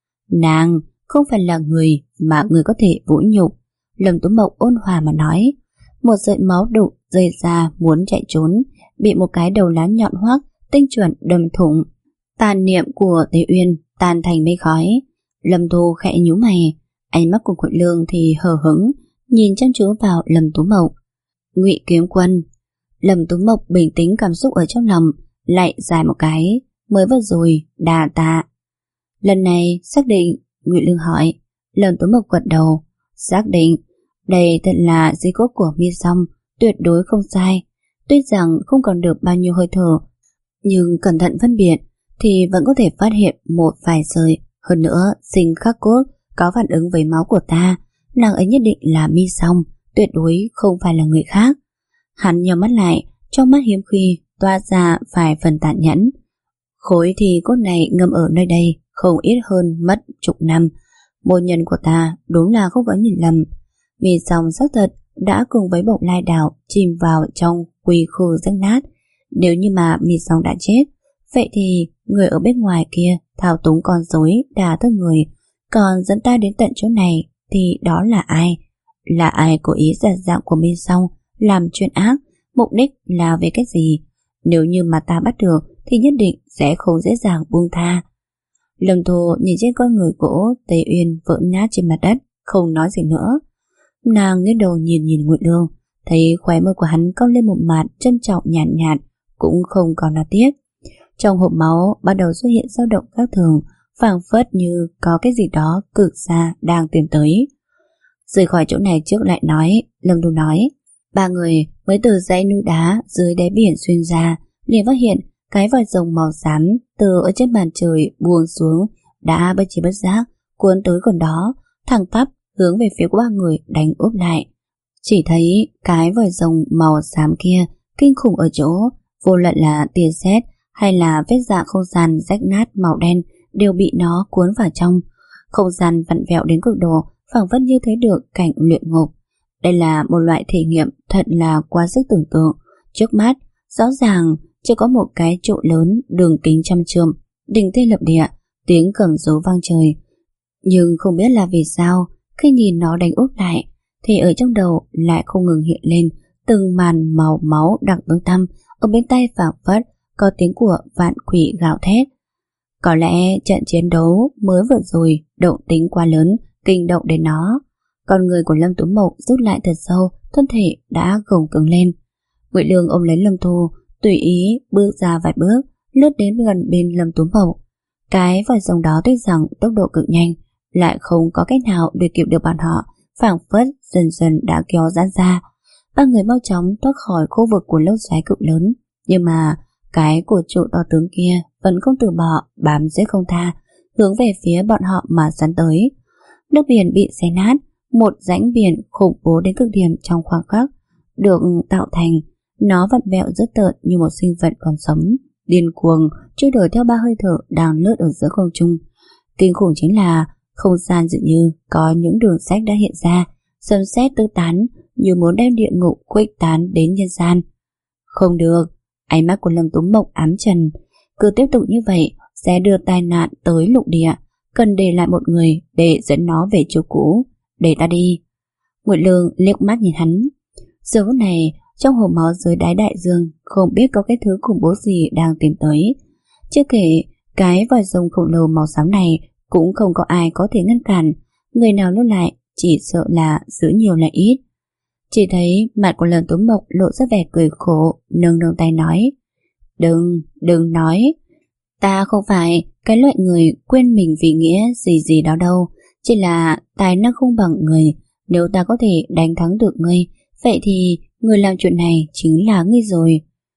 Nàng không phải là người mà người có thể vũ nhục. Lâm Tú Mộng ôn hòa mà nói. Một sợi máu đục rơi ra muốn chạy trốn, bị một cái đầu lá nhọn hoắt tinh chuẩn đâm thủng. Tàn niệm của Tề Uyên tan thành mây khói. Lâm Thu khẽ nhíu mày, ánh mắt của Quận Lương thì hờ hững nhìn chăm chú vào Lâm Tú Mộng. Ngụy Kiếm Quân. Lâm Tú Mộng bình tĩnh cảm xúc ở trong lòng, lại dài một cái. Mới vừa rồi đà tạ. Lần này xác định? Ngụy Lương hỏi. Lâm Tú Mộng gật đầu. Xác định. Đây thật là di cốt của Mi Song, tuyệt đối không sai. Tuy rằng không còn được bao nhiêu hơi thở, nhưng cẩn thận phân biệt thì vẫn có thể phát hiện một vài sợi. Hơn nữa, sinh khắc cốt có phản ứng với máu của ta. Nàng ấy nhất định là Mi Song, tuyệt đối không phải là người khác. Hắn nhắm mắt lại, trong mắt hiếm khi toa ra vài phần tàn nhẫn. Khối thì cốt này ngâm ở nơi đây không ít hơn mất chục năm. Môn nhân của ta đúng là không có nhìn lầm. Mi Song xác thật đã cùng với Bộc Lai Đảo chìm vào trong quy khư rách nát. Nếu như mà Mi Song đã chết, vậy thì người ở bên ngoài kia thao túng con rối đả thương người, còn dẫn ta đến tận chỗ này thì đó là ai? Là ai cố ý giả dạng của Mi Song làm chuyện ác, mục đích là về cái gì? Nếu như mà ta bắt được thì nhất định sẽ không dễ dàng buông tha. Lâm Thu nhìn trên con người gỗ Tề Uyên vỡ nát trên mặt đất, không nói gì nữa. Nàng nghiêng đầu nhìn nhìn Ngụy Lương, thấy khóe môi của hắn cong lên một mặt trân trọng nhàn nhạt, nhạt, cũng không còn nói tiếp. Trong hộp máu bắt đầu xuất hiện dao động khác thường, phảng phất như có cái gì đó cực xa đang tiến tới. Rời khỏi chỗ này trước lại nói, Lâm Thu nói. Ba người mới từ dãy núi đá dưới đáy biển xuyên ra, liền phát hiện cái vòi rồng màu xám từ ở trên bàn trời buông xuống, đã bất chi bất giác cuốn tới gần đó, thẳng tắp hướng về phía của ba người đánh úp lại. Chỉ thấy cái vòi rồng màu xám kia kinh khủng ở chỗ, vô luận là tia sét hay là vết dạ không gian rách nát màu đen đều bị nó cuốn vào trong. Không gian vặn vẹo đến cực độ, phảng phất như thấy được cảnh luyện ngục. Đây là một loại thể nghiệm thật là quá sức tưởng tượng. Trước mắt rõ ràng chỉ có một cái trụ lớn đường kính trăm trượng, đỉnh thiên lập địa, tiếng cầm rú vang trời. Nhưng không biết là vì sao, khi nhìn nó đánh úp lại thì ở trong đầu lại không ngừng hiện lên từng màn màu máu đặc tối tăm. Ở bên tai phảng phất có tiếng của vạn quỷ gào thét. Có lẽ trận chiến đấu mới vừa rồi động tính quá lớn, kinh động đến nó. Con người của Lâm Tú Mộng rút lại thật sâu, thân thể đã gồng cứng lên. Ngụy Lương ôm lấy Lâm Thu, tùy ý bước ra vài bước, lướt đến gần bên Lâm Tú Mộng. Cái vòi rồng đó tuy rằng tốc độ cực nhanh, lại không có cách nào để kịp được bọn họ, phảng phất dần dần đã kéo giãn ra. Ba người mau chóng thoát khỏi khu vực của lốc xoáy cực lớn, nhưng mà cái của trụ to tướng kia vẫn không từ bỏ, bám giết không tha, hướng về phía bọn họ mà sắn tới. Nước biển bị xé nát, một rãnh biển khủng bố đến cực điểm trong khoảnh khắc được tạo thành. Nó vặn vẹo dữ tợn như một sinh vật còn sống, điên cuồng trôi nổi theo ba hơi thở đang lướt ở giữa không trung. Kinh khủng chính là không gian dường như có những đường rách đã hiện ra, sấm sét tứ tán như muốn đem địa ngục khuếch tán đến nhân gian. Không được, ánh mắt của Lâm Tú Mộng ám trần. Cứ tiếp tục như vậy sẽ đưa tai nạn tới lục địa, cần để lại một người để dẫn nó về chỗ cũ. Để ta đi. Ngụy Lương liếc mắt nhìn hắn. Giờ phút này trong hồ máu dưới đáy đại dương không biết có cái thứ khủng bố gì đang tìm tới. Chưa kể cái vòi rồng khổng lồ màu xám này cũng không có ai có thể ngăn cản. Người nào lưu lại chỉ sợ là giữ nhiều là ít. Chỉ thấy mặt của Lâm Tú Mộng lộ ra vẻ cười khổ, nâng nâng tay nói. Đừng, đừng nói. Ta không phải cái loại người quên mình vì nghĩa gì gì đó đâu. Chỉ là tài năng không bằng người. Nếu ta có thể đánh thắng được ngươi, vậy thì người làm chuyện này chính là ngươi rồi.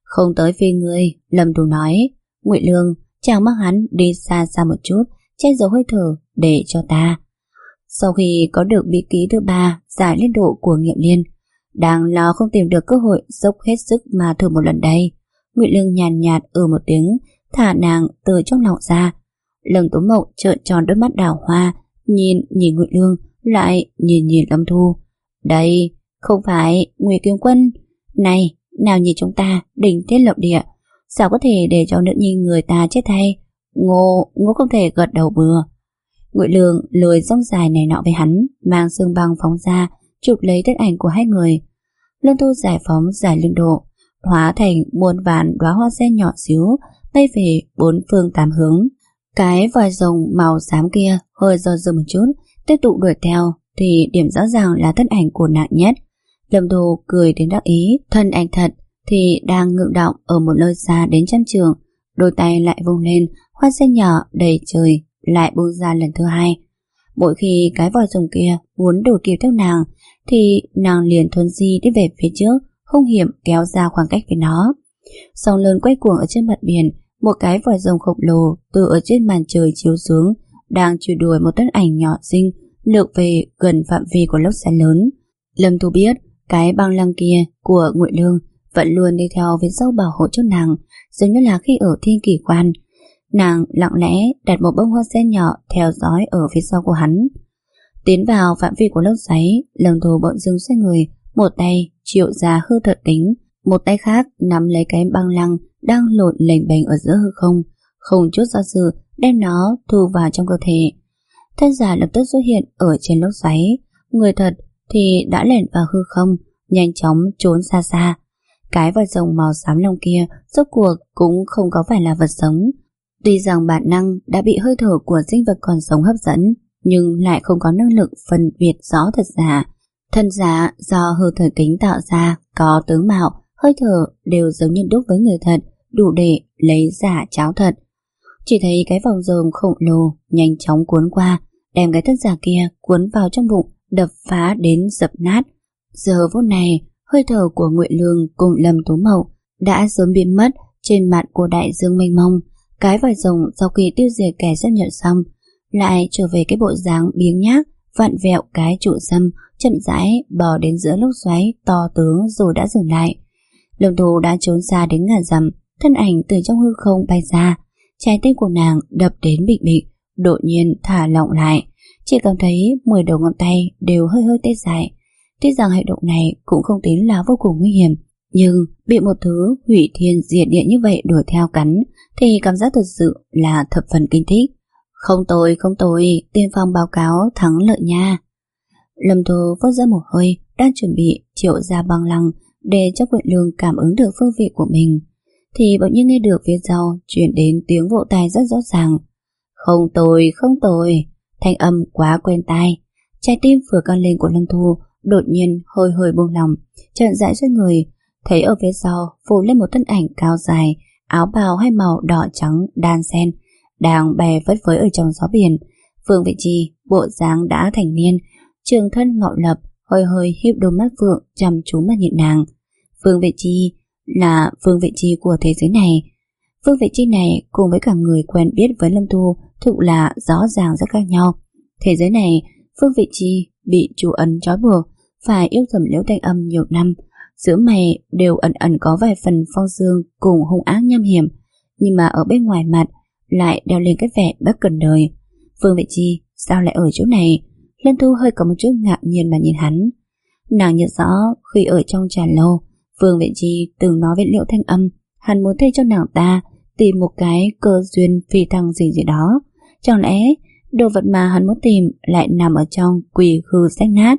Không tới phi ngươi, Lâm Tú nói. Ngụy Lương, chàng mang hắn đi xa xa một chút, che giấu hơi thở để cho ta. Sau khi có được bí ký thứ ba giải liên độ của Nghiệm Liên, đang lo không tìm được cơ hội dốc hết sức mà thử một lần đây. Ngụy Lương nhàn nhạt ừ một tiếng, thả nàng từ trong lòng ra. Lâm Tú Mộng trợn tròn đôi mắt đào hoa, nhìn nhìn Ngụy Lương, lại nhìn nhìn Lâm Thu. Đây không phải Ngụy Kiếm Quân. Này, nào nhìn chúng ta đỉnh thiết lập địa, sao có thể để cho nữ nhi người ta chết thay? Ngô, ngô không thể gật đầu bừa. Ngụy Lương lười rong dài này nọ với hắn, mang xương băng phóng ra, chụp lấy thân ảnh của hai người. Lâm Thu giải phóng giải liên độ, hóa thành muôn vàn đóa hoa sen nhỏ xíu, bay về bốn phương tám hướng. Cái vòi rồng màu xám kia hơi do dự một chút, tiếp tục đuổi theo, thì điểm rõ ràng là thân ảnh của nạn nhất. Lâm Thu cười đến đắc ý, thân ảnh thật thì đang ngự động ở một nơi xa đến trăm trường, đôi tay lại vung lên, hoa sen nhỏ đầy trời lại buông ra lần thứ hai. Mỗi khi cái vòi rồng kia muốn đuổi kịp theo nàng, thì nàng liền thuần di đi về phía trước, hung hiểm kéo ra khoảng cách với nó. Sóng lớn quay cuồng ở trên mặt biển, một cái vòi rồng khổng lồ từ ở trên màn trời chiếu xuống, đang truy đuổi một thân ảnh nhỏ xinh lược về gần phạm vi của lốc xoáy lớn. Lâm Thu biết cái băng lăng kia của Ngụy Lương vẫn luôn đi theo phía sau bảo hộ cho nàng, giống như là khi ở Thiên Kỳ Quan. Nàng lặng lẽ đặt một bông hoa sen nhỏ theo dõi ở phía sau của hắn. Tiến vào phạm vi của lốc xoáy, Lâm Thu bỗng dưng xoay người, một tay triệu ra hư thật tính, một tay khác nắm lấy cái băng lăng đang lộn lềnh bềnh ở giữa hư không, không chút do dự đem nó thu vào trong cơ thể. Thân giả lập tức xuất hiện ở trên lốc xoáy, người thật thì đã lẻn vào hư không, nhanh chóng trốn xa xa. Cái vòi rồng màu xám lông kia rốt cuộc cũng không có phải là vật sống. Tuy rằng bản năng đã bị hơi thở của sinh vật còn sống hấp dẫn, nhưng lại không có năng lực phân biệt rõ thật giả. Thân giả do hư thời kính tạo ra có tướng mạo, hơi thở đều giống như đúc với người thật, đủ để lấy giả cháo thật. Chỉ thấy cái vòng rồng khổng lồ nhanh chóng cuốn qua, đem cái thân giả kia cuốn vào trong bụng, đập phá đến dập nát. Giờ phút này, hơi thở của Ngụy Lương cùng Lâm Tú Mộng đã sớm biến mất trên mặt của đại dương mênh mông. Cái vòi rồng sau khi tiêu diệt kẻ xâm nhập xong, lại trở về cái bộ dáng biếng nhác, vặn vẹo cái trụ sâm, chậm rãi bò đến giữa lốc xoáy to tướng rồi đã dừng lại. Lâm Thu đã trốn xa đến ngàn dặm, thân ảnh từ trong hư không bay ra. Trái tim của nàng đập đến bịch bịch, đột nhiên thả lỏng lại, chỉ cảm thấy mười đầu ngón tay đều hơi hơi tê dại. Tuy rằng hành động này cũng không tính là vô cùng nguy hiểm, nhưng bị một thứ hủy thiên diệt địa như vậy đuổi theo cắn thì cảm giác thật sự là thập phần kinh thích. Không tồi, không tồi, tiên phong báo cáo thắng lợi nha. Lâm Thu vớt ra một hơi, đang chuẩn bị triệu ra băng lăng để cho Ngụy Lương cảm ứng được phương vị của mình, thì bỗng nhiên nghe được phía sau truyền đến tiếng vỗ tay rất rõ ràng. Không tồi, không tồi, thanh âm quá quen tai. Trái tim vừa căng lên của Lâm Thu đột nhiên hơi hơi buông lòng, chợt dãi xoay người, thấy ở phía sau phủ lên một thân ảnh cao dài, áo bào hai màu đỏ trắng đan xen, đang bè vất với ở trong gió biển. Phương Vị Chi bộ dáng đã thành niên, trường thân ngạo lập, hơi hơi híp đôi mắt phượng chăm chú mà nhìn nàng. Phương Vị Chi là Phương Vị Chi của thế giới này. Phương Vị Chi này cùng với cả người quen biết với Lâm Thu thực là rõ ràng rất khác nhau. Thế giới này, Phương Vị Chi bị chủ ấn trói buộc, phải yêu thầm Liễu Thanh Âm nhiều năm, giữa mày đều ẩn ẩn có vài phần phong dương cùng hung ác nham hiểm, nhưng mà ở bên ngoài mặt lại đeo lên cái vẻ bất cần đời. Phương Vị Chi sao lại ở chỗ này? Lâm Thu hơi có một chút ngạc nhiên mà nhìn hắn. Nàng nhớ rõ khi ở trong trà lâu, Phương Vị Chi từng nói với Liễu Thanh Âm hắn muốn thay cho nàng ta tìm một cái cơ duyên phi thăng gì gì đó. Chẳng lẽ đồ vật mà hắn muốn tìm lại nằm ở trong quỷ khư rách nát?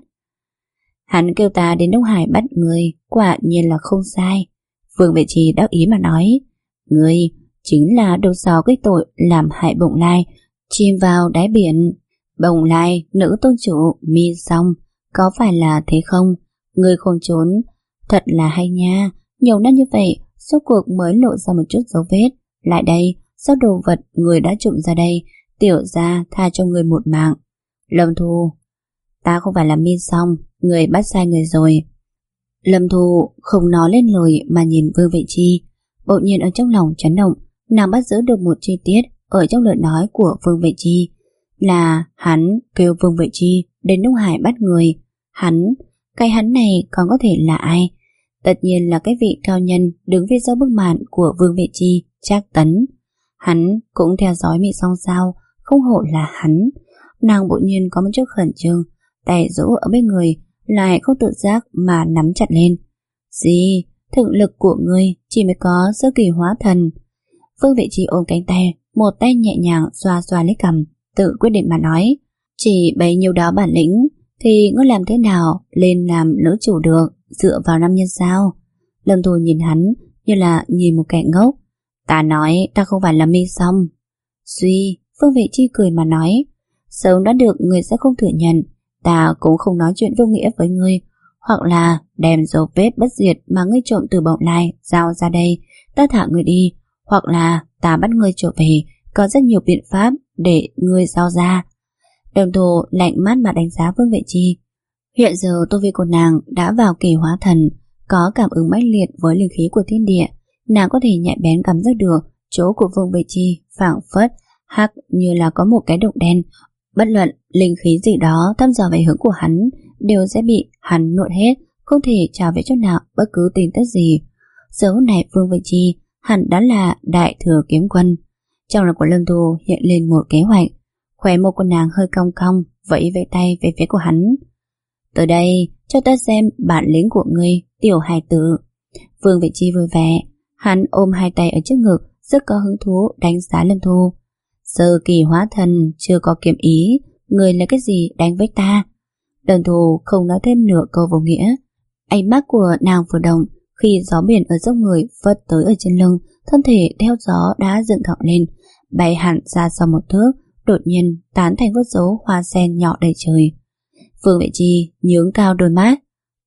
Hắn kêu ta đến Đông Hải bắt người, quả nhiên là không sai. Phương Vị Chi đắc ý mà nói, người chính là đầu sò cái tội làm hại Bồng Lai, chìm vào đáy biển. Bồng Lai, nữ tôn chủ Mi Song, có phải là thế không? Người không trốn, thật là hay nha. Nhiều năm như vậy, suốt cuộc mới lộ ra một chút dấu vết. Lại đây, sao đồ vật người đã trộm ra đây, tiểu gia tha cho người một mạng. Lâm Thu, ta không phải là Mi Song, người bắt sai người rồi. Lâm Thu không nói lên lời mà nhìn Vương Vị Chi. Bỗng nhiên ở trong lòng chấn động, nàng bắt giữ được một chi tiết ở trong lời nói của Vương Vệ Chi, là hắn kêu Vương Vệ Chi đến Đông Hải bắt người. Hắn, cái hắn này còn có thể là ai? Tất nhiên là cái vị cao nhân đứng phía sau bức màn của Vương Vệ Chi, Trác Tấn. Hắn cũng theo dõi Mị Song sao? Không hổ là hắn. Nàng bỗng nhiên có một chút khẩn trương, tay rũ ở bên người lại không tự giác mà nắm chặt lên. Gì? Thực lực của ngươi chỉ mới có sơ kỳ hóa thần. Vương Vệ Chi ôm cánh tay, một tay nhẹ nhàng xoa xoa lấy cằm, tự quyết định mà nói. Chỉ bấy nhiêu đó bản lĩnh thì ngươi làm thế nào lên làm nữ chủ được, dựa vào nam nhân sao? Lâm Thu nhìn hắn như là nhìn một kẻ ngốc. Ta nói ta không phải là Mi Song. Suy, Vương Vệ Chi cười mà nói. Sớm đã được người sẽ không thừa nhận, ta cũng không nói chuyện vô nghĩa với ngươi. Hoặc là đem dấu vết bất diệt mà ngươi trộm từ Bồng Lai giao ra đây, ta thả ngươi đi. Hoặc là ta bắt ngươi trở về, có rất nhiều biện pháp để ngươi giao ra. Đồng Thu lạnh mắt mà đánh giá Vương Vệ Chi. Hiện giờ tu vi của nàng đã vào kỳ hóa thần, có cảm ứng mãnh liệt với linh khí của thiên địa. Nàng có thể nhạy bén cảm giác được chỗ của Vương Vệ Chi phảng phất hắc như là có một cái động đen. Bất luận linh khí gì đó thăm dò về hướng của hắn đều sẽ bị hắn nuốt hết, không thể trao về chỗ nào bất cứ tin tức gì. Giờ hôm này Vương Vệ Chi hẳn đã là đại thừa kiếm quân. Trong lòng của Lâm Thu hiện lên một kế hoạch. Khóe môi của nàng hơi cong cong, vẫy vẫy tay về phía của hắn. Từ đây cho ta xem bản lĩnh của ngươi, tiểu hài tử. Vương Vệ Chi vui vẻ, hắn ôm hai tay ở trước ngực, rất có hứng thú đánh giá Lâm Thu. Sơ kỳ hóa thần chưa có kiếm ý, ngươi là cái gì đánh với ta? Lâm Thu không nói thêm nửa câu vô nghĩa. Ánh mắt của nàng vừa động, khi gió biển ở dốc người phất tới ở trên lưng, thân thể theo gió đã dựng thẳng lên, bay hẳn ra sau một thước, đột nhiên tán thành vớt dấu hoa sen nhỏ đầy trời. Vương Vệ Chi nhướng cao đôi mắt.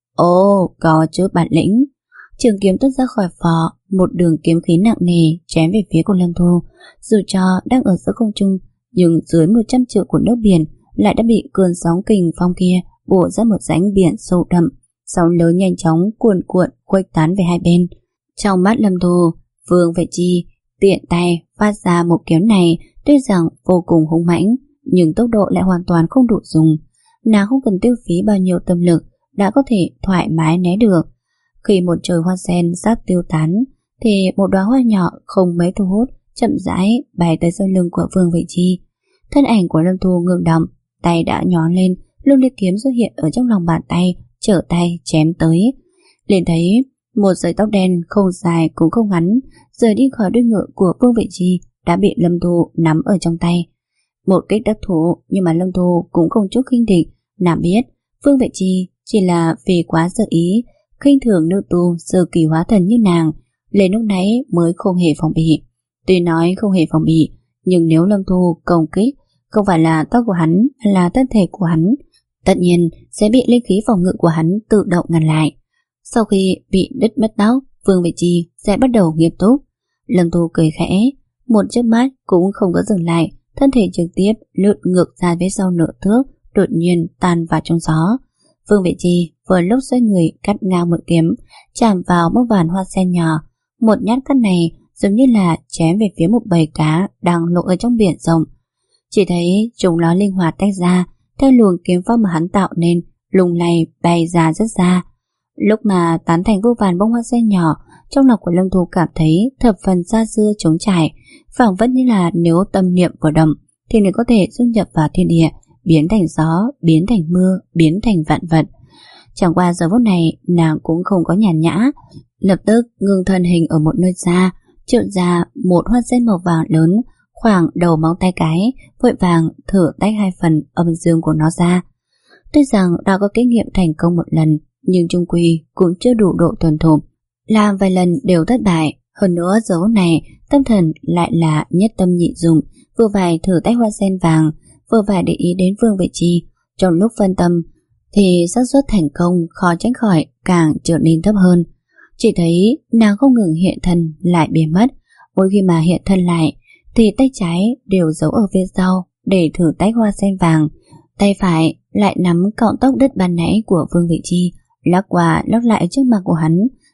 Ồ, có chút bản lĩnh. Trường kiếm tuốt ra khỏi vỏ, một đường kiếm khí nặng nề chém về phía của Lâm Thu. Dù cho đang ở giữa không trung, nhưng dưới một trăm trượng của nước biển lại đã bị cơn sóng kình phong kia bổ ra một rãnh biển sâu đậm. Sóng lớn nhanh chóng cuồn cuộn khuếch tán về hai bên. Trong mắt Lâm Thu, Vương Vệ Chi tiện tay phát ra một kiếm này tuy rằng vô cùng hung mãnh, nhưng tốc độ lại hoàn toàn không đủ dùng. Nàng không cần tiêu phí bao nhiêu tâm lực đã có thể thoải mái né được. Khi một trời hoa sen sắp tiêu tán, thì một đóa hoa nhỏ không mấy thu hút chậm rãi bay tới sau lưng của Vương Vệ Chi. Thân ảnh của Lâm Thu ngừng động, tay đã nhón lên, lung liên kiếm xuất hiện ở trong lòng bàn tay, trở tay chém tới. Liền thấy một sợi tóc đen không dài cũng không ngắn rời đi khỏi đuôi ngựa của Vương Vệ Chi đã bị Lâm Thu nắm ở trong tay. Một kích đắc thủ, nhưng mà Lâm Thu cũng không chút khinh địch. Nàng biết Vương Vệ Chi chỉ là vì quá sợ ý, khinh thường nữ tu sơ kỳ hóa thần như nàng, lên lúc nãy mới không hề phòng bị. Tuy nói không hề phòng bị, nhưng nếu Lâm Thu công kích không phải là tóc của hắn, là thân thể của hắn, tất nhiên sẽ bị linh khí phòng ngự của hắn tự động ngăn lại. Sau khi bị đứt mất tóc, Vương Vệ Chi sẽ bắt đầu nghiêm túc. Lâm Thu cười khẽ, một chớp mắt cũng không có dừng lại, thân thể trực tiếp lướt ngược ra phía sau nửa thước, đột nhiên tan vào trong gió. Vương Vệ Chi vừa lúc xoay người cắt ngang một kiếm, chạm vào bông vàn hoa sen nhỏ. Một nhát cắt này giống như là chém về phía một bầy cá đang lội ở trong biển rộng. Chỉ thấy chúng nó linh hoạt tách ra, theo luồng kiếm pháp mà hắn tạo nên, lùng lay bay ra rất xa. Lúc mà tán thành vô vàn bông hoa sen nhỏ, trong lòng của Lâm Thu cảm thấy thập phần xa xưa trống trải, phảng phất như là nếu tâm niệm vừa động thì người có thể du nhập vào thiên địa, biến thành gió, biến thành mưa, biến thành vạn vật. Chẳng qua giờ phút này nàng cũng không có nhàn nhã, lập tức ngừng thân hình ở một nơi xa, triệu ra một hoa sen màu vàng lớn khoảng đầu móng tay cái, vội vàng thử tách hai phần âm dương của nó ra. Tuy rằng đã có kinh nghiệm thành công một lần, nhưng chung quy cũng chưa đủ độ thuần thục, làm vài lần đều thất bại. Hơn nữa giờ phút này tâm thần lại là nhất tâm nhị dụng, vừa phải thử tách hoa sen vàng, vừa phải để ý đến Vương Vệ Chi. Trong lúc phân tâm thì xác suất thành công khó tránh khỏi càng trở nên thấp hơn. Chỉ thấy nàng không ngừng hiện thân lại biến mất. Mỗi khi mà hiện thân lại thì tay trái đều giấu ở phía sau để thử tách hoa sen vàng, tay phải lại nắm cọng tóc đứt ban nãy của Vương Vệ Chi, lắc qua lắc lại trước mặt của hắn,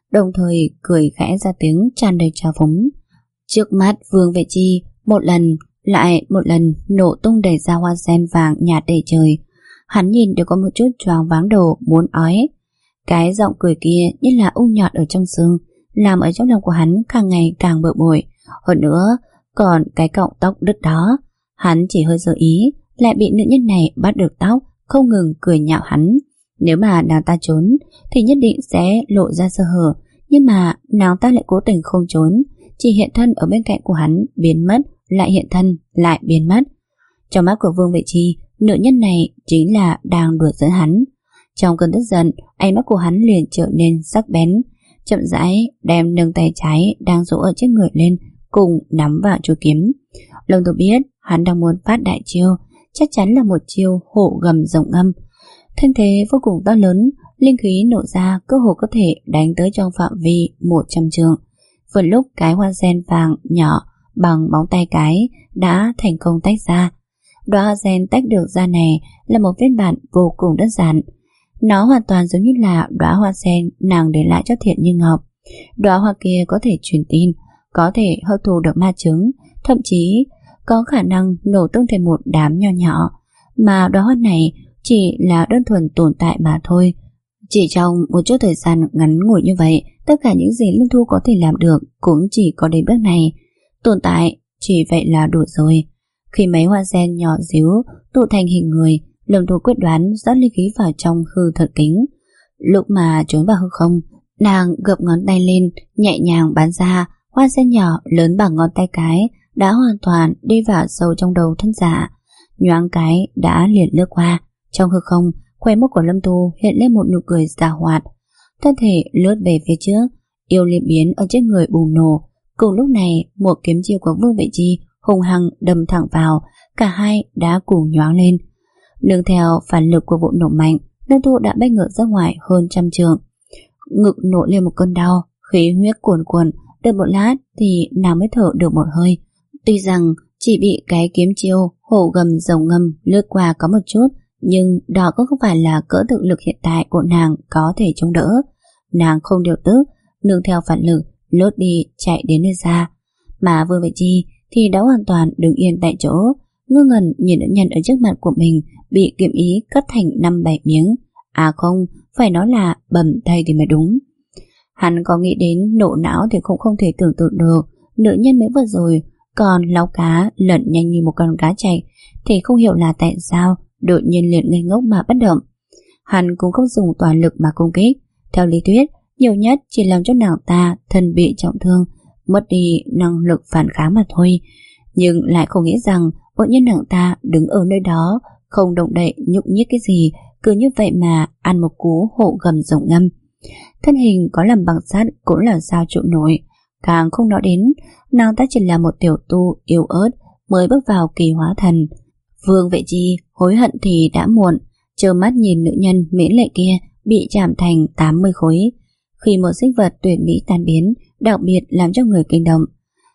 đồng thời cười khẽ ra tiếng tràn đầy trào phúng. Trước mắt Vương Vệ Chi một lần lại một lần nổ tung đầy ra hoa sen vàng nhạt đầy trời. Hắn nhìn đều có một chút choáng váng đầu muốn ói. Cái giọng cười kia như là ung nhọt ở trong xương, làm ở trong lòng của hắn càng ngày càng bực bội. Hơn nữa, còn cái cọng tóc đứt đó, hắn chỉ hơi sơ ý, lại bị nữ nhân này bắt được tóc, không ngừng cười nhạo hắn. Nếu mà nàng ta trốn, thì nhất định sẽ lộ ra sơ hở, nhưng mà nàng ta lại cố tình không trốn, chỉ hiện thân ở bên cạnh của hắn, biến mất, lại hiện thân, lại biến mất. Trong mắt của Vương Vệ Chi, nữ nhân này chính là đang đùa giỡn hắn. Trong cơn tức giận, ánh mắt của hắn liền trở nên sắc bén, chậm rãi đem nâng tay trái đang giấu ở trên người lên, cùng nắm vào chuôi kiếm. Lâm Tú biết hắn đang muốn phát đại chiêu, chắc chắn là một chiêu hổ gầm rồng ngâm. Thanh thế vô cùng to lớn, linh khí nổ ra cơ hồ có thể đánh tới trong phạm vi một trăm trượng. Vừa lúc cái hoa sen vàng nhỏ bằng móng tay cái đã thành công tách ra. Đóa hoa sen tách được ra này là một phiên bản vô cùng đơn giản. Nó hoàn toàn giống như là đóa hoa sen nàng để lại cho Thiện Như Ngọc. Đóa hoa kia có thể truyền tin, có thể hấp thụ được ma chứng, thậm chí có khả năng nổ tung thành một đám nho nhỏ. Mà đóa hoa này chỉ là đơn thuần tồn tại mà thôi. Chỉ trong một chút thời gian ngắn ngủi như vậy, tất cả những gì Lâm Thu có thể làm được cũng chỉ có đến bước này. Tồn tại chỉ vậy là đủ rồi. Khi mấy hoa sen nhỏ xíu tụ thành hình người, Lâm Thu quyết đoán rót linh khí vào trong hư thật kính. Lúc mà trốn vào hư không, nàng gập ngón tay lên, nhẹ nhàng bắn ra. Hoa sen nhỏ lớn bằng ngón tay cái đã hoàn toàn đi vào sâu trong đầu thân giả. Nhoáng cái đã liền lướt qua. Trong hư không, khóe môi của Lâm Thu hiện lên một nụ cười già hoạt. Thân thể lướt về phía trước, yêu liệm biến ở trên người bùng nổ. Cùng lúc này, một kiếm chiêu của Vương Vệ Chi hùng hăng đâm thẳng vào, cả hai đã cùng nhoáng lên. Nương theo phản lực của vụ nổ mạnh, Lâm Thu đã bay ngược ra ngoài hơn trăm trượng. Ngực nổ lên một cơn đau, khí huyết cuồn cuộn, đợi một lát thì nàng mới thở được một hơi. Tuy rằng chỉ bị cái kiếm chiêu hổ gầm rồng ngâm lướt qua có một chút, nhưng đó cũng không phải là cỡ thực lực hiện tại của nàng có thể chống đỡ. Nàng không điều tức, nương theo phản lực lướt đi chạy đến nơi xa. Mà Vương Vệ Chi thì đã hoàn toàn đứng yên tại chỗ, ngơ ngẩn nhìn nữ nhân ở trước mặt của mình bị kiếm ý cắt thành năm bảy miếng. À không, phải nói là bầm thay thì mới đúng. Hắn có nghĩ đến nổ não thì cũng không thể tưởng tượng được nữ nhân mới vừa rồi còn láu cá lẩn nhanh như một con cá chạy, thì không hiểu là tại sao đột nhiên liền ngây ngốc mà bất động. Hắn cũng không dùng toàn lực mà công kích. Theo lý thuyết, nhiều nhất chỉ làm cho nàng ta thân bị trọng thương, mất đi năng lực phản kháng mà thôi. Nhưng lại không nghĩ rằng bỗng nhiên nàng ta đứng ở nơi đó, không động đậy nhúc nhích cái gì, cứ như vậy mà ăn một cú hộ gầm rồng ngâm. Thân hình có làm bằng sắt cũng là sao trụ nổi. Càng không nói đến, nàng ta chỉ là một tiểu tu yếu ớt mới bước vào kỳ hóa thần. Vương Vệ Chi hối hận thì đã muộn, trơ mắt nhìn nữ nhân mỹ lệ kia bị chạm thành tám mươi khối. Khi một sinh vật tuyệt mỹ tan biến, đặc biệt làm cho người kinh động.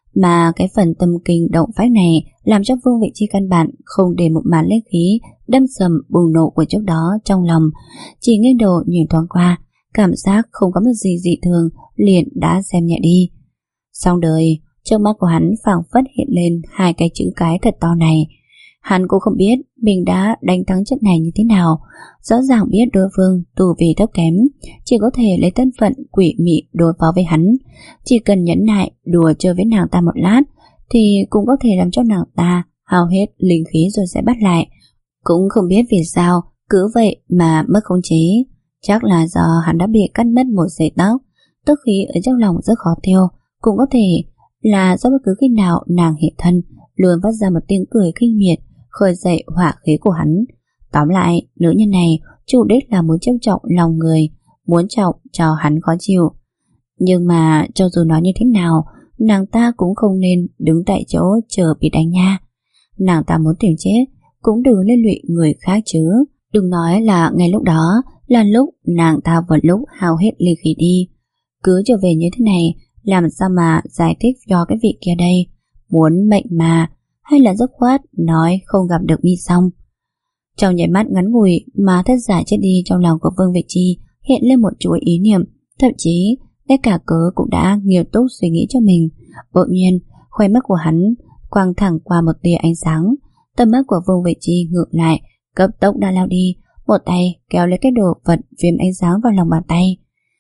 Mà cái phần tâm kinh động phách này làm cho Vương Vệ Chi căn bản không để một màn linh khí đâm sầm bùng nổ của trước đó trong lòng, chỉ nghiêng đầu nhìn thoáng qua, cảm giác không có một gì dị thường liền đã xem nhẹ đi. Xong đời, trước mắt của hắn phảng phất hiện lên hai cái chữ cái thật to này. Hắn cũng không biết mình đã đánh thắng trận này như thế nào. Rõ ràng biết đối phương tu vi thấp kém, chỉ có thể lấy thân phận quỷ mị đối phó với hắn. Chỉ cần nhẫn nại đùa chơi với nàng ta một lát thì cũng có thể làm cho nàng ta hao hết linh khí rồi sẽ bắt lại. Cũng không biết vì sao cứ vậy mà mất khống chế. Chắc là do hắn đã bị cắt mất một sợi tóc, tức khí ở trong lòng rất khó tiêu. Cũng có thể là do bất cứ khi nào nàng hiện thân luôn phát ra một tiếng cười khinh miệt, khơi dậy hỏa khí của hắn. Tóm lại, nữ nhân này chủ đích là muốn trêu chọc lòng người, muốn chọc cho hắn khó chịu. Nhưng mà cho dù nói như thế nào, nàng ta cũng không nên đứng tại chỗ chờ bị đánh nha. Nàng ta muốn tìm chết cũng đừng liên lụy người khác chứ. Đừng nói là ngay lúc đó là lúc nàng ta vừa lúc hao hết linh khí đi. Cứ trở về như thế này, làm sao mà giải thích cho cái vị kia đây? Muốn mệnh mà, hay là dứt khoát nói không gặp được mi xong? Trong nháy mắt ngắn ngủi mà thất giả chết đi trong lòng của Vương Vệ Chi hiện lên một chuỗi ý niệm, thậm chí ngay cả cớ cũng đã nghiêm túc suy nghĩ cho mình. Bỗng nhiên khóe mắt của hắn quang thẳng qua một tia ánh sáng. Tầm mắt của Vương Vệ Chi ngược lại, cấp tốc đã lao đi, một tay kéo lấy cái đồ vật viêm ánh sáng vào lòng bàn tay.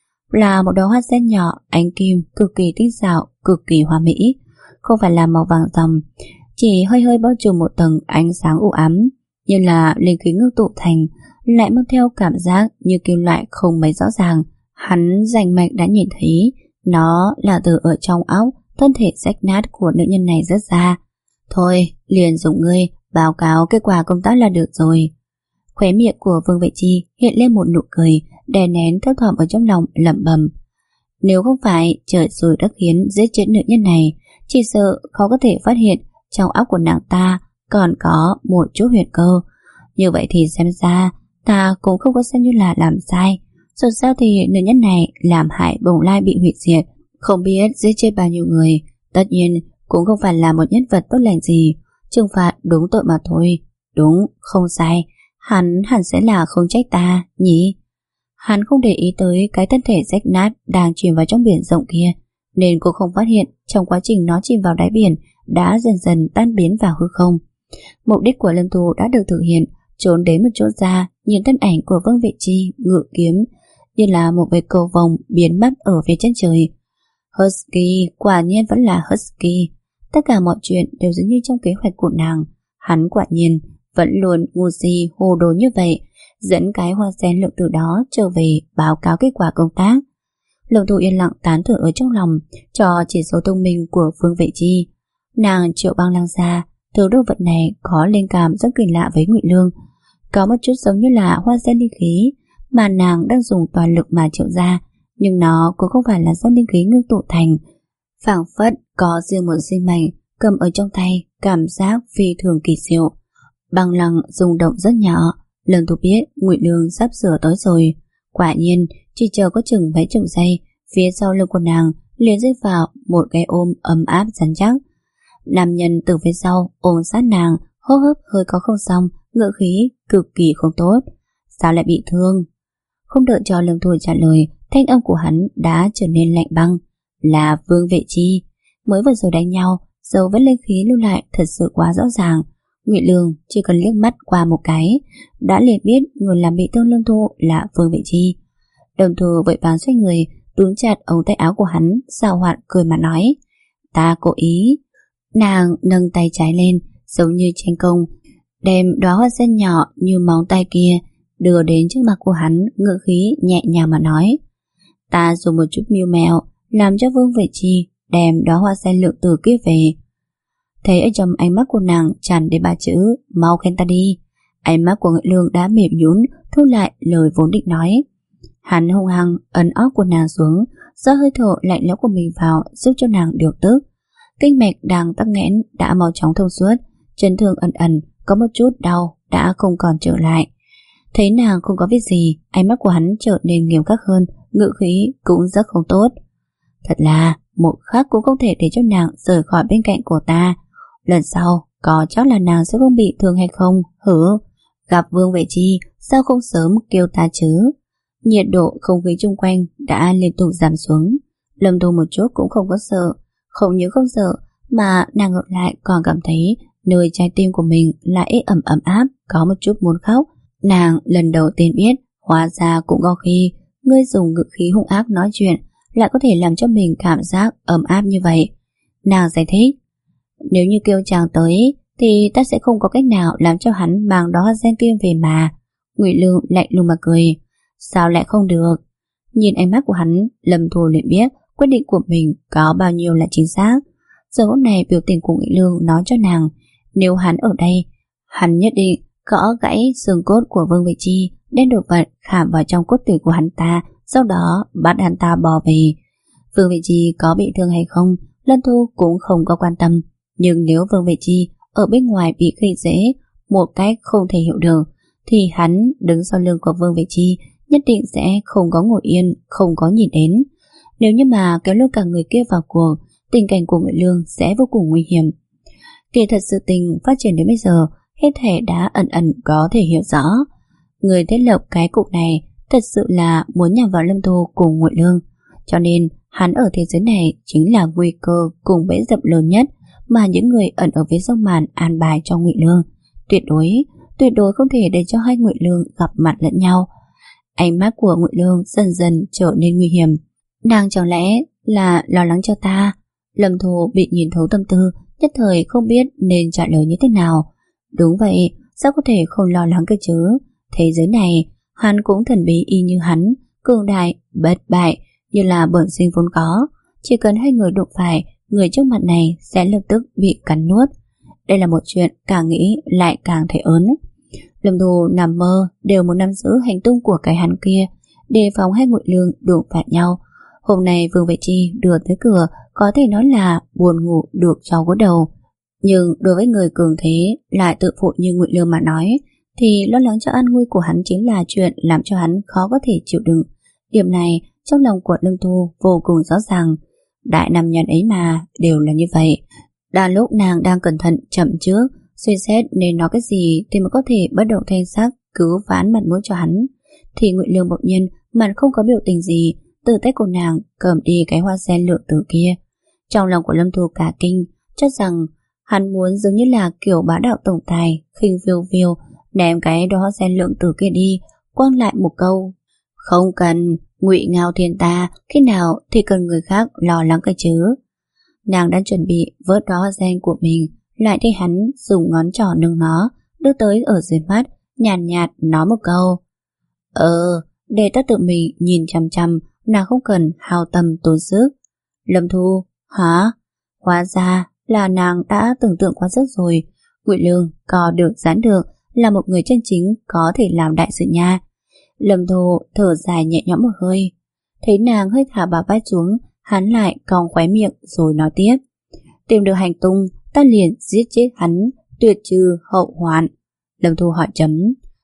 Là một đóa hoa sen nhỏ ánh kim, cực kỳ tinh xảo, cực kỳ hoa mỹ. Không phải là màu vàng ròng, chỉ hơi hơi bao trùm một tầng ánh sáng u ám, như là linh khí ngưng tụ thành, lại mang theo cảm giác như kim loại không mấy rõ ràng. Hắn rành mạch đã nhìn thấy nó là từ ở trong óc thân thể rách nát của nữ nhân này rớt ra. Thôi, liền dùng ngươi báo cáo kết quả công tác là được rồi. Khóe miệng của Vương Vệ Chi hiện lên một nụ cười, đè nén thấp thỏm ở trong lòng, lẩm bẩm: nếu không phải trời xui đất khiến giết chết nữ nhân này, chỉ sợ khó có thể phát hiện trong óc của nàng ta còn có một chút huyệt cơ. Như vậy thì xem ra ta cũng không có xem như là làm sai. Dù sao thì nữ nhân này làm hại Bồng Lai bị hủy diệt, không biết giết chết bao nhiêu người, tất nhiên cũng không phải là một nhân vật tốt lành gì, trừng phạt đúng tội mà thôi. Đúng, không sai, hắn hẳn sẽ là không trách ta, nhỉ? Hắn không để ý tới cái thân thể rách nát đang chìm vào trong biển rộng kia, nên cô không phát hiện trong quá trình nó chìm vào đáy biển đã dần dần tan biến vào hư không. Mục đích của Lâm Thu đã được thực hiện, trốn đến một chỗ ra, nhìn thân ảnh của Vương Vệ Chi ngự kiếm như là một vệt cầu vồng biến mất ở phía chân trời. Husky, quả nhiên vẫn là Husky. Tất cả mọi chuyện đều giống như trong kế hoạch của nàng. Hắn quả nhiên vẫn luôn ngu si hồ đồ như vậy, dẫn cái hoa sen lượng từ đó trở về báo cáo kết quả công tác. Lâm Thu yên lặng tán thưởng ở trong lòng cho chỉ số thông minh của Vương Vệ Chi. Nàng Triệu Băng Lăng ra, thứ đồ vật này có linh cảm rất kỳ lạ với Ngụy Lương, có một chút giống như là hoa sen linh khí mà nàng đang dùng toàn lực mà triệu ra, nhưng nó cũng không phải là do linh khí ngưng tụ thành, phảng phất có riêng một sinh mệnh, cầm ở trong tay cảm giác phi thường kỳ diệu. Băng Lăng rung động rất nhỏ. Lâm Thu biết Ngụy Lương sắp sửa tới rồi. Quả nhiên chỉ chờ có chừng mấy chục giây, phía sau lưng của nàng liền rơi vào một cái ôm ấm áp rắn chắc. Nam nhân từ phía sau ôm sát nàng, hô hấp hơi có không xong, ngữ khí cực kỳ không tốt. Sao lại bị thương? Không đợi cho Lâm Thu trả lời, thanh âm của hắn đã trở nên lạnh băng. Là Vương Vệ Chi. Mới vừa rồi đánh nhau, dấu vết linh khí lưu lại thật sự quá rõ ràng. Ngụy Lương chỉ cần liếc mắt qua một cái đã liền biết người làm bị thương Lâm Thu là Vương Vệ Chi. Đồng Thu vội vàng xoay người, túm chặt ống tay áo của hắn, xào hoạt cười mà nói: ta cố ý. Nàng nâng tay trái lên, giống như tranh công, đem đóa hoa sen nhỏ như móng tay kia đưa đến trước mặt của hắn, ngữ khí nhẹ nhàng mà nói: ta dùng một chút mưu mẹo làm cho Vương Vệ Chi đem đóa hoa sen lượng tử kia về. Thấy ở trong ánh mắt của nàng tràn đầy ba chữ mau khen ta đi, ánh mắt của Ngụy Lương đã mềm nhũn, thu lại lời vốn định nói. Hắn hung hăng ấn óc của nàng xuống, do hơi thở lạnh lẽo của mình vào giúp cho nàng điều tức. Kinh mạch đang tắc nghẽn đã mau chóng thông suốt, chấn thương ẩn ẩn có một chút đau đã không còn trở lại. Thấy nàng không có việc gì, ánh mắt của hắn trở nên nghiêm khắc hơn, ngữ khí cũng rất không tốt. Thật là một khắc cũng không thể để cho nàng rời khỏi bên cạnh của ta. Lần sau có chắc là nàng sẽ không bị thương hay không? Hử? Gặp Vương Vệ Chi sao không sớm kêu ta chứ? Nhiệt độ không khí chung quanh đã liên tục giảm xuống. Lâm Thu một chút cũng không có sợ, không những không sợ mà nàng ngược lại còn cảm thấy nơi trái tim của mình lại ẩm ấm áp, có một chút muốn khóc. Nàng lần đầu tiên biết hóa ra cũng có khi ngươi dùng ngữ khí hung ác nói chuyện lại có thể làm cho mình cảm giác ấm áp như vậy. Nàng giải thích: nếu như kêu chàng tới thì ta sẽ không có cách nào làm cho hắn mang đó gen kim về mà. Ngụy Lương lạnh lùng mà cười: sao lại không được? Nhìn ánh mắt của hắn, Lâm Thu liền biết quyết định của mình có bao nhiêu là chính xác. Giờ hôm nay biểu tình của Ngụy Lương nói cho nàng, nếu hắn ở đây, hắn nhất định gõ gãy xương cốt của Vương Vệ Chi, đem đồ vật khảm vào trong cốt tủy của hắn ta, sau đó bắt hắn ta bỏ về. Vương Vệ Chi có bị thương hay không, Lâm Thu cũng không có quan tâm. Nhưng nếu Vương Vệ Chi ở bên ngoài bị khi dễ một cách không thể hiểu được, thì hắn đứng sau lưng của Vương Vệ Chi nhất định sẽ không có ngồi yên, không có nhìn đến. Nếu như mà kéo lôi cả người kia vào cuộc, tình cảnh của Ngụy Lương sẽ vô cùng nguy hiểm. Kỳ thật sự tình phát triển đến bây giờ, hết thể đã ẩn ẩn có thể hiểu rõ. Người thiết lập cái cục này thật sự là muốn nhằm vào Lâm Thu cùng Ngụy Lương, cho nên Hắn ở thế giới này chính là nguy cơ cùng bẫy dập lớn nhất mà những người ẩn ở phía sau màn an bài cho Ngụy Lương. Tuyệt đối, tuyệt đối không thể để cho hai Ngụy Lương gặp mặt lẫn nhau. Ánh mắt của Ngụy Lương dần dần trở nên nguy hiểm. Nàng chẳng lẽ là lo lắng cho ta? Lâm Thu bị nhìn thấu tâm tư, nhất thời không biết nên trả lời như thế nào. Đúng vậy, sao có thể không lo lắng cơ chứ? Thế giới này, hắn cũng thần bí y như hắn, cường đại, bất bại, như là bẩm sinh vốn có. Chỉ cần hai người đụng phải, người trước mặt này sẽ lập tức bị cắn nuốt. Đây là một chuyện càng nghĩ lại càng thấy ớn. Lâm Thu nằm mơ đều muốn nắm giữ hành tung của cái hắn kia, đề phòng hai Ngụy Lương đụng phải nhau. Hôm nay Vương Vệ Chi đưa tới cửa, có thể nói là buồn ngủ được cho gối đầu. Nhưng đối với người cường thế lại tự phụ như Ngụy Lương mà nói, thì lo lắng cho an nguy của hắn chính là chuyện làm cho hắn khó có thể chịu đựng. Điểm này trong lòng của Lâm Thu vô cùng rõ ràng. Đại nam nhân ấy mà đều là như vậy. Đang lúc nàng đang cẩn thận chậm trước, suy xét nên nói cái gì thì mới có thể bất động thanh sắc cứu vãn mặt mũi cho hắn, thì Ngụy Lương bỗng nhiên mặt không có biểu tình gì, từ tay của nàng cầm đi cái hoa sen lượng tử kia. Trong lòng của Lâm Thu cả kinh, cho rằng hắn muốn giống như là kiểu bá đạo tổng tài khinh phiêu phiêu ném cái đó hoa sen lượng tử kia đi, quăng lại một câu: không cần, Ngụy Ngao Thiên ta khi nào thì cần người khác lo lắng cái chứ. Nàng đang chuẩn bị vớt đó hoa sen của mình, lại thấy hắn dùng ngón trỏ nâng nó đưa tới ở dưới mắt, nhàn nhạt, nhạt nói một câu: Ờ, để ta tự mình nhìn chăm chăm, nàng không cần hao tâm tốn sức. Lâm Thu: hả? Hóa ra là nàng đã tưởng tượng quá sức rồi. Ngụy Lương co được giãn được, là một người chân chính có thể làm đại sự nha. Lâm Thu thở dài nhẹ nhõm một hơi. Thấy nàng hơi thả bà vai xuống, hắn lại cong khóe miệng rồi nói tiếp: tìm được hành tung, ta liền giết chết hắn, tuyệt trừ hậu hoạn. Lâm Thu hỏi chấm: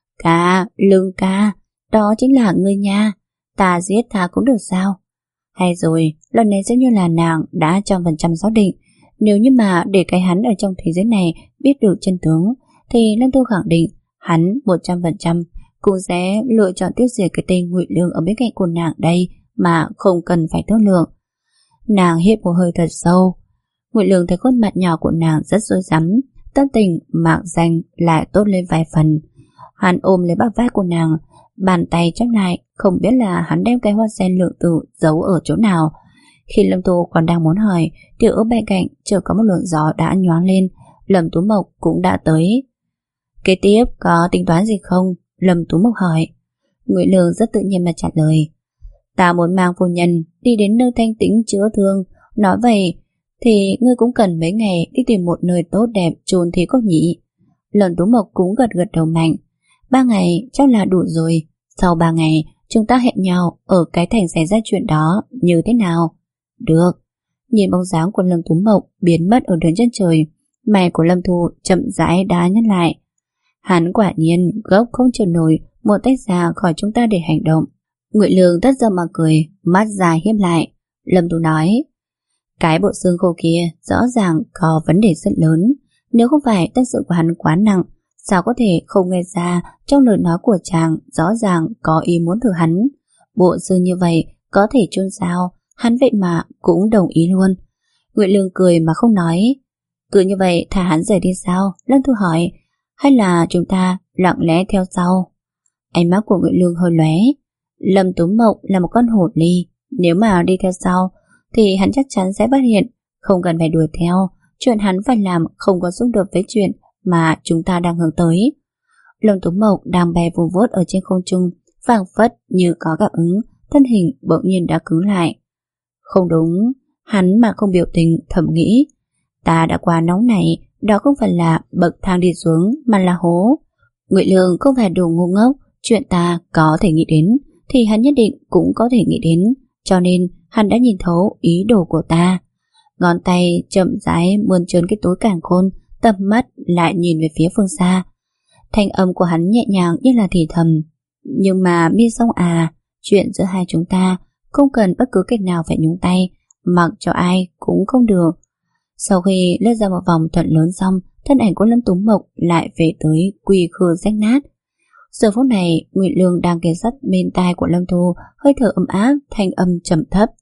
Ca, Lương ca, đó chính là ngươi nha. Ta giết ta cũng được sao? Hay rồi, lần này giống như là nàng đã trăm phần trăm xác định, nếu như mà để cái hắn ở trong thế giới này biết được chân tướng, thì Lâm Thu khẳng định hắn một trăm phần trăm cũng sẽ lựa chọn tiêu diệt cái tên Ngụy Lương ở bên cạnh của nàng đây mà không cần phải thương lượng. Nàng hít một hơi thật sâu. Ngụy Lương thấy khuôn mặt nhỏ của nàng rất rối rắm, tâm tình mạc danh lại tốt lên vài phần. Hắn ôm lấy bắp vai của nàng, bàn tay chắp lại, không biết là hắn đem cái hoa sen lượng tử giấu ở chỗ nào. Khi Lâm Tú còn đang muốn hỏi, thì ở bên cạnh chợt có một luồng gió đã nhoáng lên. Lâm Tú Mộc cũng đã tới. Kế tiếp có tính toán gì không? Lâm Tú Mộc hỏi. Ngụy Lương rất tự nhiên mà trả lời: ta muốn mang phu nhân đi đến nơi thanh tĩnh chữa thương. Nói vậy thì ngươi cũng cần mấy ngày đi tìm một nơi tốt đẹp chôn thì có nhỉ? Lâm Tú Mộc cũng gật gật đầu mạnh. Ba ngày chắc là đủ rồi. Sau ba ngày chúng ta hẹn nhau ở cái thành xảy ra chuyện đó, như thế nào? Được. Nhìn bóng dáng của Lâm Tú Mộc biến mất ở đường chân trời, mày của Lâm Thu chậm rãi đá nhắc lại. Hắn quả nhiên gốc không chịu nổi một tách ra khỏi chúng ta để hành động. Ngụy Lương tất giờ mà cười, mắt dài hiếp lại. Lâm Tú nói: cái bộ xương khô kia rõ ràng có vấn đề rất lớn. Nếu không phải tác sự của hắn quá nặng, sao có thể không nghe ra trong lời nói của chàng rõ ràng có ý muốn thử hắn. Bộ xương như vậy có thể chôn sao? Hắn vậy mà cũng đồng ý luôn. Ngụy Lương cười mà không nói. Cứ như vậy thả hắn rời đi sao? Lâm Thu hỏi. Hay là chúng ta lặng lẽ theo sau? Ánh mắt của Ngụy Lương hơi lóe. Lâm Tú Mộc là một con hổ ly, nếu mà đi theo sau thì hắn chắc chắn sẽ phát hiện. Không cần phải đuổi theo. Chuyện hắn phải làm không có xung đột với chuyện mà chúng ta đang hướng tới. Lâm Tú Mộc đang bay vù vút ở trên không trung, phảng phất như có cảm ứng, thân hình bỗng nhiên đã cứng lại. Không đúng, hắn mà không biểu tình thầm nghĩ. Ta đã quá nóng này, đó không phải là bậc thang đi xuống mà là hố. Ngụy Lương không phải đồ ngu ngốc, chuyện ta có thể nghĩ đến thì hắn nhất định cũng có thể nghĩ đến, cho nên hắn đã nhìn thấu ý đồ của ta. Ngón tay chậm rãi mơn trớn cái túi càn khôn, tầm mắt lại nhìn về phía phương xa. Thanh âm của hắn nhẹ nhàng như là thì thầm. Nhưng mà Mi Song à, chuyện giữa hai chúng ta không cần bất cứ cách nào phải nhúng tay, mặc cho ai cũng không được. Sau khi lướt ra một vòng thuận lớn xong, thân ảnh của Lâm Tú Mộc lại về tới quỳ khư rách nát. Giờ phút này Ngụy Lương đang kề sát bên tai của Lâm Thu, hơi thở ấm áp, thanh âm trầm thấp.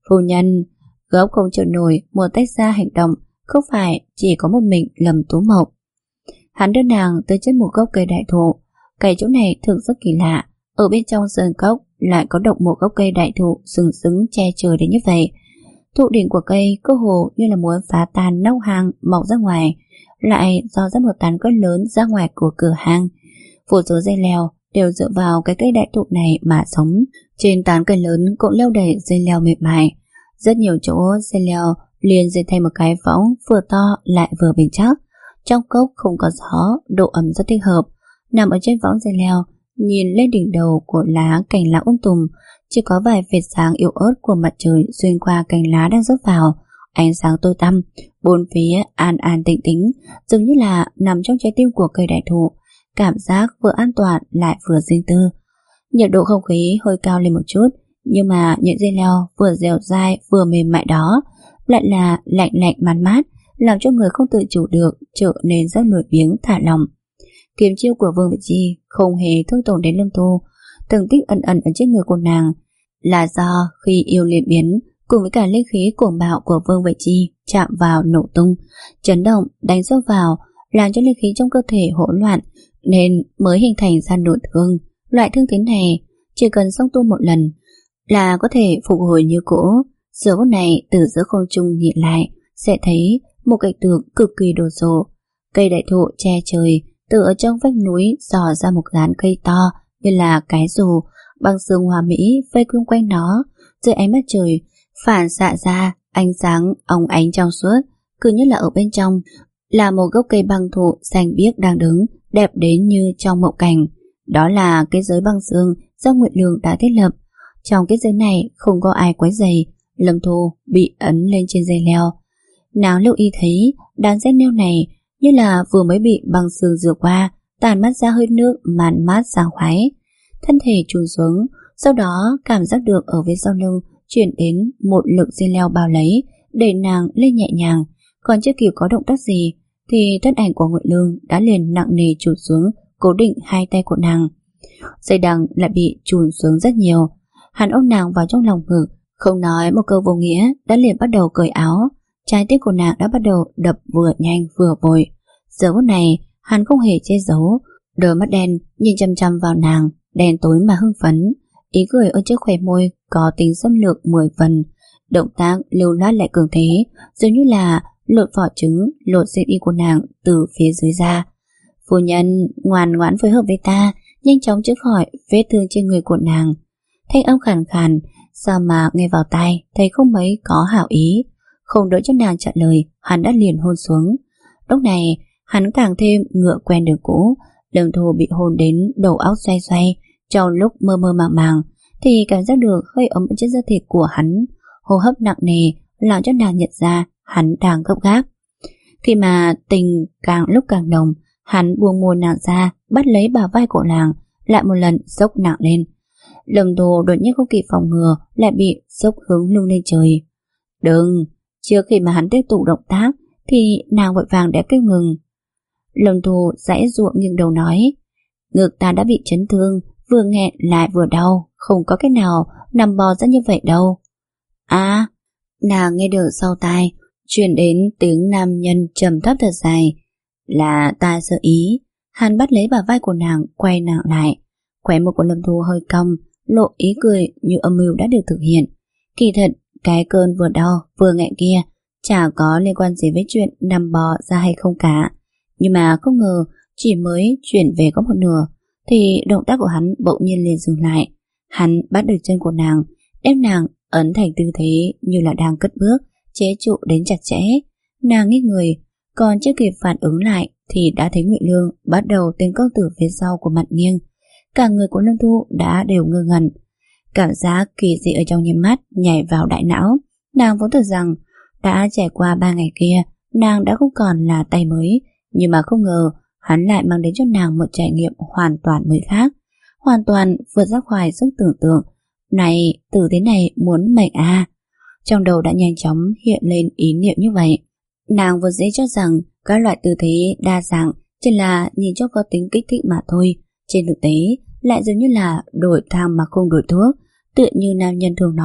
Phu nhân, gốc không chịu nổi một tách ra hành động, không phải chỉ có một mình Lâm Tú Mộc. Hắn đưa nàng tới trên một gốc cây đại thụ. Cái chỗ này thực rất kỳ lạ, ở bên trong sơn cốc lại có độc một gốc cây đại thụ sừng sững che trời đến như vậy. Thụ đỉnh của cây cơ hồ như là muốn phá tan nóc hang mọc ra ngoài, lại dò ra một tán cây lớn ra ngoài của cửa hang. Vô số dây leo đều dựa vào cái cây đại thụ này mà sống. Trên tán cây lớn cũng leo đầy dây leo mềm mại. Rất nhiều chỗ dây leo liền dệt thành một cái võng vừa to lại vừa bền chắc. Trong cốc không có gió, độ ẩm rất thích hợp. Nằm ở trên võng dây leo, nhìn lên đỉnh đầu của lá cành lá um tùm, chỉ có vài vệt sáng yếu ớt của mặt trời xuyên qua cành lá đang rớt vào. Ánh sáng tối tăm, bốn phía an an tĩnh tĩnh, giống như là nằm trong trái tim của cây đại thụ. Cảm giác vừa an toàn lại vừa riêng tư. Nhiệt độ không khí hơi cao lên một chút, nhưng mà những dây leo vừa dẻo dai vừa mềm mại đó lại là lạnh lạnh mát mát, làm cho người không tự chủ được trở nên rất lười biếng thả lỏng. Kiếm chiêu của Vương Vệ Chi không hề thương tổn đến Lâm Thu. Từng tích ẩn ẩn ở trên người của nàng là do khi yêu liền biến cùng với cả linh khí cuồng bạo của Vương Vệ Chi chạm vào nổ tung, chấn động đánh sâu vào, làm cho linh khí trong cơ thể hỗn loạn, nên mới hình thành ra nội thương. Loại thương thế này chỉ cần xông tu một lần là có thể phục hồi như cũ. Giờ phút này từ giữa không trung nhìn lại sẽ thấy một cảnh tượng cực kỳ đồ sộ. Cây đại thụ che trời, từ ở trong vách núi dò ra một dàn cây to như là cái dù, băng sương hoa mỹ vây quanh quanh nó. Dưới ánh mắt trời phản xạ ra ánh sáng óng ánh trong suốt, cứ như là ở bên trong là một gốc cây băng thụ xanh biếc đang đứng, đẹp đến như trong mộng cảnh. Đó là cái giới băng sương do Nguyệt Lương đã thiết lập. Trong cái giới này không có ai quấy rầy. Lâm Thu bị ấn lên trên dây leo. Nàng lưu ý thấy đàn dây leo này như là vừa mới bị băng sương rửa qua, tàn mát ra hơi nước màn mát sảng khoái. Thân thể chùn xuống, sau đó cảm giác được ở phía sau lưng chuyển đến một lực dây leo bao lấy, để nàng lên nhẹ nhàng. Còn chưa kịp có động tác gì thì thân ảnh của Nguyệt Lương đã liền nặng nề chụp xuống, cố định hai tay của nàng. Dây đằng lại bị chùn xuống rất nhiều. Hắn ôm nàng vào trong lòng ngực, không nói một câu vô nghĩa đã liền bắt đầu cởi áo. Trái tim của nàng đã bắt đầu đập vừa nhanh vừa vội. Giờ phút này hắn không hề che giấu, đôi mắt đen nhìn chăm chăm vào nàng, đen tối mà hưng phấn. Ý cười ở trước khóe môi có tính xâm lược mười phần. Động tác lưu loát lại cường thế, giống như là lột vỏ trứng, lột xiêm y của nàng từ phía dưới ra. Phu nhân, ngoan ngoãn phối hợp với ta, nhanh chóng chữa khỏi vết thương trên người của nàng. Thanh âm khàn khàn, sao mà nghe vào tai thấy không mấy có hảo ý. Không đợi cho nàng trả lời, hắn đã liền hôn xuống. Lúc này hắn càng thêm ngựa quen đường cũ. Lâm Thu bị hôn đến đầu óc xoay xoay. Trong lúc mơ mơ màng màng thì cảm giác được hơi ấm trên da thịt của hắn. Hô hấp nặng nề làm cho nàng nhận ra hắn đang gấp gáp. Khi mà tình càng lúc càng nồng, hắn buông môi nàng ra, bắt lấy bả vai của nàng, lại một lần sốc nặng lên. Lâm Thu đột nhiên không kịp phòng ngừa, lại bị sốc hướng lưng lên trời. Đừng! Trước khi mà hắn tiếp tục động tác thì nàng vội vàng đã kêu ngừng. Lâm Thu giãy giụa nghiêng đầu nói, ngực ta đã bị chấn thương, vừa nghẹn lại vừa đau, không có cái nào nằm bò ra như vậy đâu. À! Nàng nghe được sau tai truyền đến tiếng nam nhân trầm thấp thật dài. Là ta sơ ý. Hắn bắt lấy bả vai của nàng, quay nàng lại. Khóe môi của Lâm Thu hơi cong, lộ ý cười như âm mưu đã được thực hiện. Kỳ thật, cái cơn vừa đau vừa nghẹn kia chả có liên quan gì với chuyện nằm bò ra hay không cả. Nhưng mà không ngờ chỉ mới chuyển về có một nửa thì động tác của hắn bỗng nhiên liền dừng lại. Hắn bắt được chân của nàng, đem nàng ấn thành tư thế như là đang cất bước, chế trụ đến chặt chẽ. Nàng nghiêng người, còn chưa kịp phản ứng lại thì đã thấy Ngụy Lương bắt đầu tiến công từ phía sau của mặt nghiêng. Cả người của Lâm Thu đã đều ngơ ngẩn. Cảm giác kỳ dị ở trong nháy mắt nhảy vào đại não. Nàng vốn tưởng rằng đã trải qua ba ngày kia nàng đã không còn là tay mới, nhưng mà không ngờ hắn lại mang đến cho nàng một trải nghiệm hoàn toàn mới khác, hoàn toàn vượt ra khỏi sức tưởng tượng. Này, tử thế này muốn mệnh à? Trong đầu đã nhanh chóng hiện lên ý niệm như vậy. Nàng vốn dễ cho rằng các loại tư thế đa dạng chỉ là nhìn cho có tính kích thích mà thôi. Trên thực tế lại giống như là đổi thang mà không đổi thuốc. Tựa như nam nhân thường nói,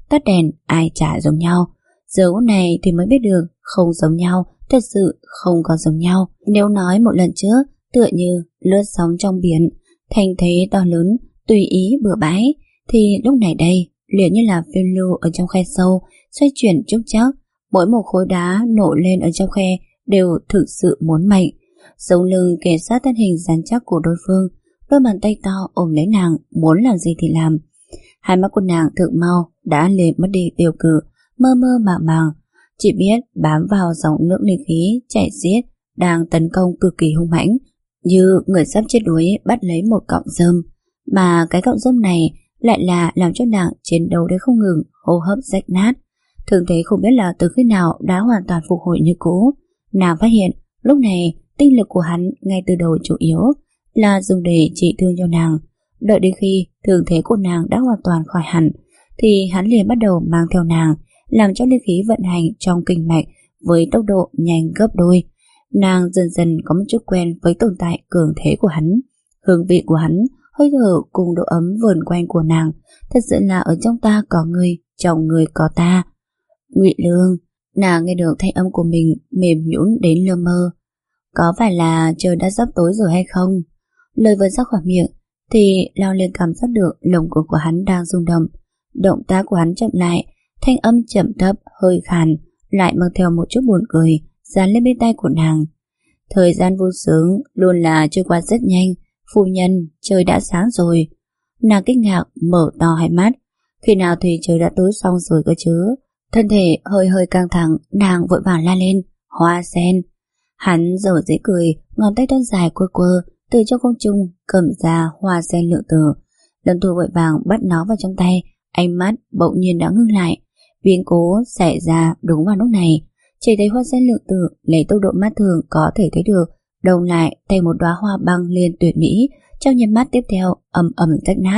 tắt đèn ai chả giống nhau. Giờ phút này thì mới biết được không giống nhau, thật sự không có giống nhau. Nếu nói một lần trước tựa như lướt sóng trong biển, thành thế to lớn, tùy ý bừa bãi, thì lúc này đây liền như là phiêu lưu ở trong khe sâu, xoay chuyển chốc chốc, mỗi một khối đá nổ lên ở trong khe đều thực sự muốn mạnh. Sống lưng kề sát thân hình rắn chắc của đối phương, đôi bàn tay to ôm lấy nàng, muốn làm gì thì làm. Hai mắt của nàng thực mau đã liền mất đi tiêu cự, mơ mơ màng màng, chỉ biết bám vào dòng nước linh khí chảy xiết đang tấn công cực kỳ hung mãnh, như người sắp chết đuối bắt lấy một cọng rơm. Mà cái cọng rơm này lại là làm cho nàng chiến đấu đến không ngừng, hô hấp rách nát. Thường thế không biết là từ khi nào đã hoàn toàn phục hồi như cũ. Nàng phát hiện lúc này tinh lực của hắn ngay từ đầu chủ yếu là dùng để trị thương cho nàng. Đợi đến khi thường thế của nàng đã hoàn toàn khỏi hẳn, thì hắn liền bắt đầu mang theo nàng, làm cho linh khí vận hành trong kinh mạch với tốc độ nhanh gấp đôi. Nàng dần dần có một chút quen với tồn tại cường thế của hắn. Hương vị của hắn, hơi thở cùng độ ấm vờn quanh của nàng, thật sự là ở trong ta có người, trong người có ta. Ngụy Lương, nàng nghe được thanh âm của mình mềm nhũn đến lơ mơ. Có phải là trời đã sắp tối rồi hay không? Lời vừa ra khỏi miệng thì Lao liền cảm giác được lồng ngực của hắn đang rung động. Động tác của hắn chậm lại, thanh âm chậm thấp hơi khàn, lại mang theo một chút buồn cười dán lên bên tai của nàng. Thời gian vui sướng luôn là trôi qua rất nhanh. Phu nhân, trời đã sáng rồi. Nàng kinh ngạc mở to hai mắt. Khi nào thì trời đã tối xong rồi cơ chứ? Thân thể hơi hơi căng thẳng, nàng vội vàng la lên: Hoa sen. Hắn dở dĩ cười, ngón tay thon dài quơ quơ từ trong không trung cầm ra hoa sen lượng tử. Lâm Thu vội vàng bắt nó vào trong tay, ánh mắt bỗng nhiên đã ngưng lại. Biến cố xảy ra đúng vào lúc này. Chỉ thấy hoa sen lượng tử lấy tốc độ mắt thường có thể thấy được đồng lại thành một đóa hoa băng liên tuyệt mỹ, trong nháy mắt tiếp theo ầm ầm rách nát.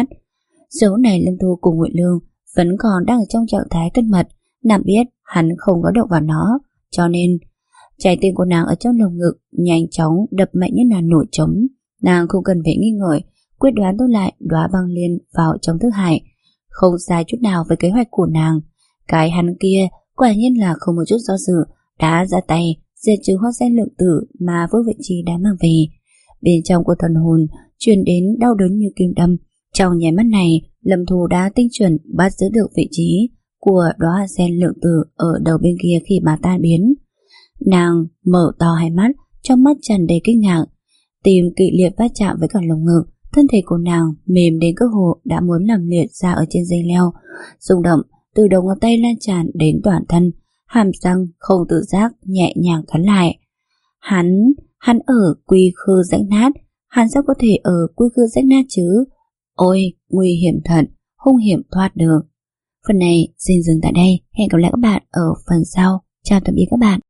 Số này Lâm Thu cùng Ngụy Lương vẫn còn đang ở trong trạng thái thân mật. Nàng biết hắn không có động vào nó, cho nên trái tim của nàng ở trong lồng ngực nhanh chóng đập mạnh như là nổi trống. Nàng không cần phải nghi ngờ, quyết đoán thu lại đóa băng liên vào trong thức hải. Không sai chút nào với kế hoạch của nàng. Cái hắn kia quả nhiên là không một chút do dự đã ra tay diệt trừ hoa sen lượng tử mà Vương Vệ Chi đã mang về. Bên trong của thần hồn truyền đến đau đớn như kim đâm. Trong nháy mắt này, Lâm Thu đã tinh chuẩn bắt giữ được vị trí của đóa hoa sen lượng tử ở đầu bên kia khi mà tan biến. Nàng mở to hai mắt, trong mắt tràn đầy kinh ngạc, tim kịch liệt va chạm với cả lồng ngực. Thân thể của nàng mềm đến cơ hồ đã muốn nằm liệt ra ở trên dây leo, rung động từ đầu ngón tay lan tràn đến toàn thân. Hàm răng không tự giác nhẹ nhàng cắn lại. Hắn, hắn ở quy khư rách nát. Hắn sao có thể ở quy khư rách nát chứ? Ôi, nguy hiểm thật, hung hiểm thoát được. Phần này xin dừng tại đây. Hẹn gặp lại các bạn ở phần sau. Chào tạm biệt các bạn.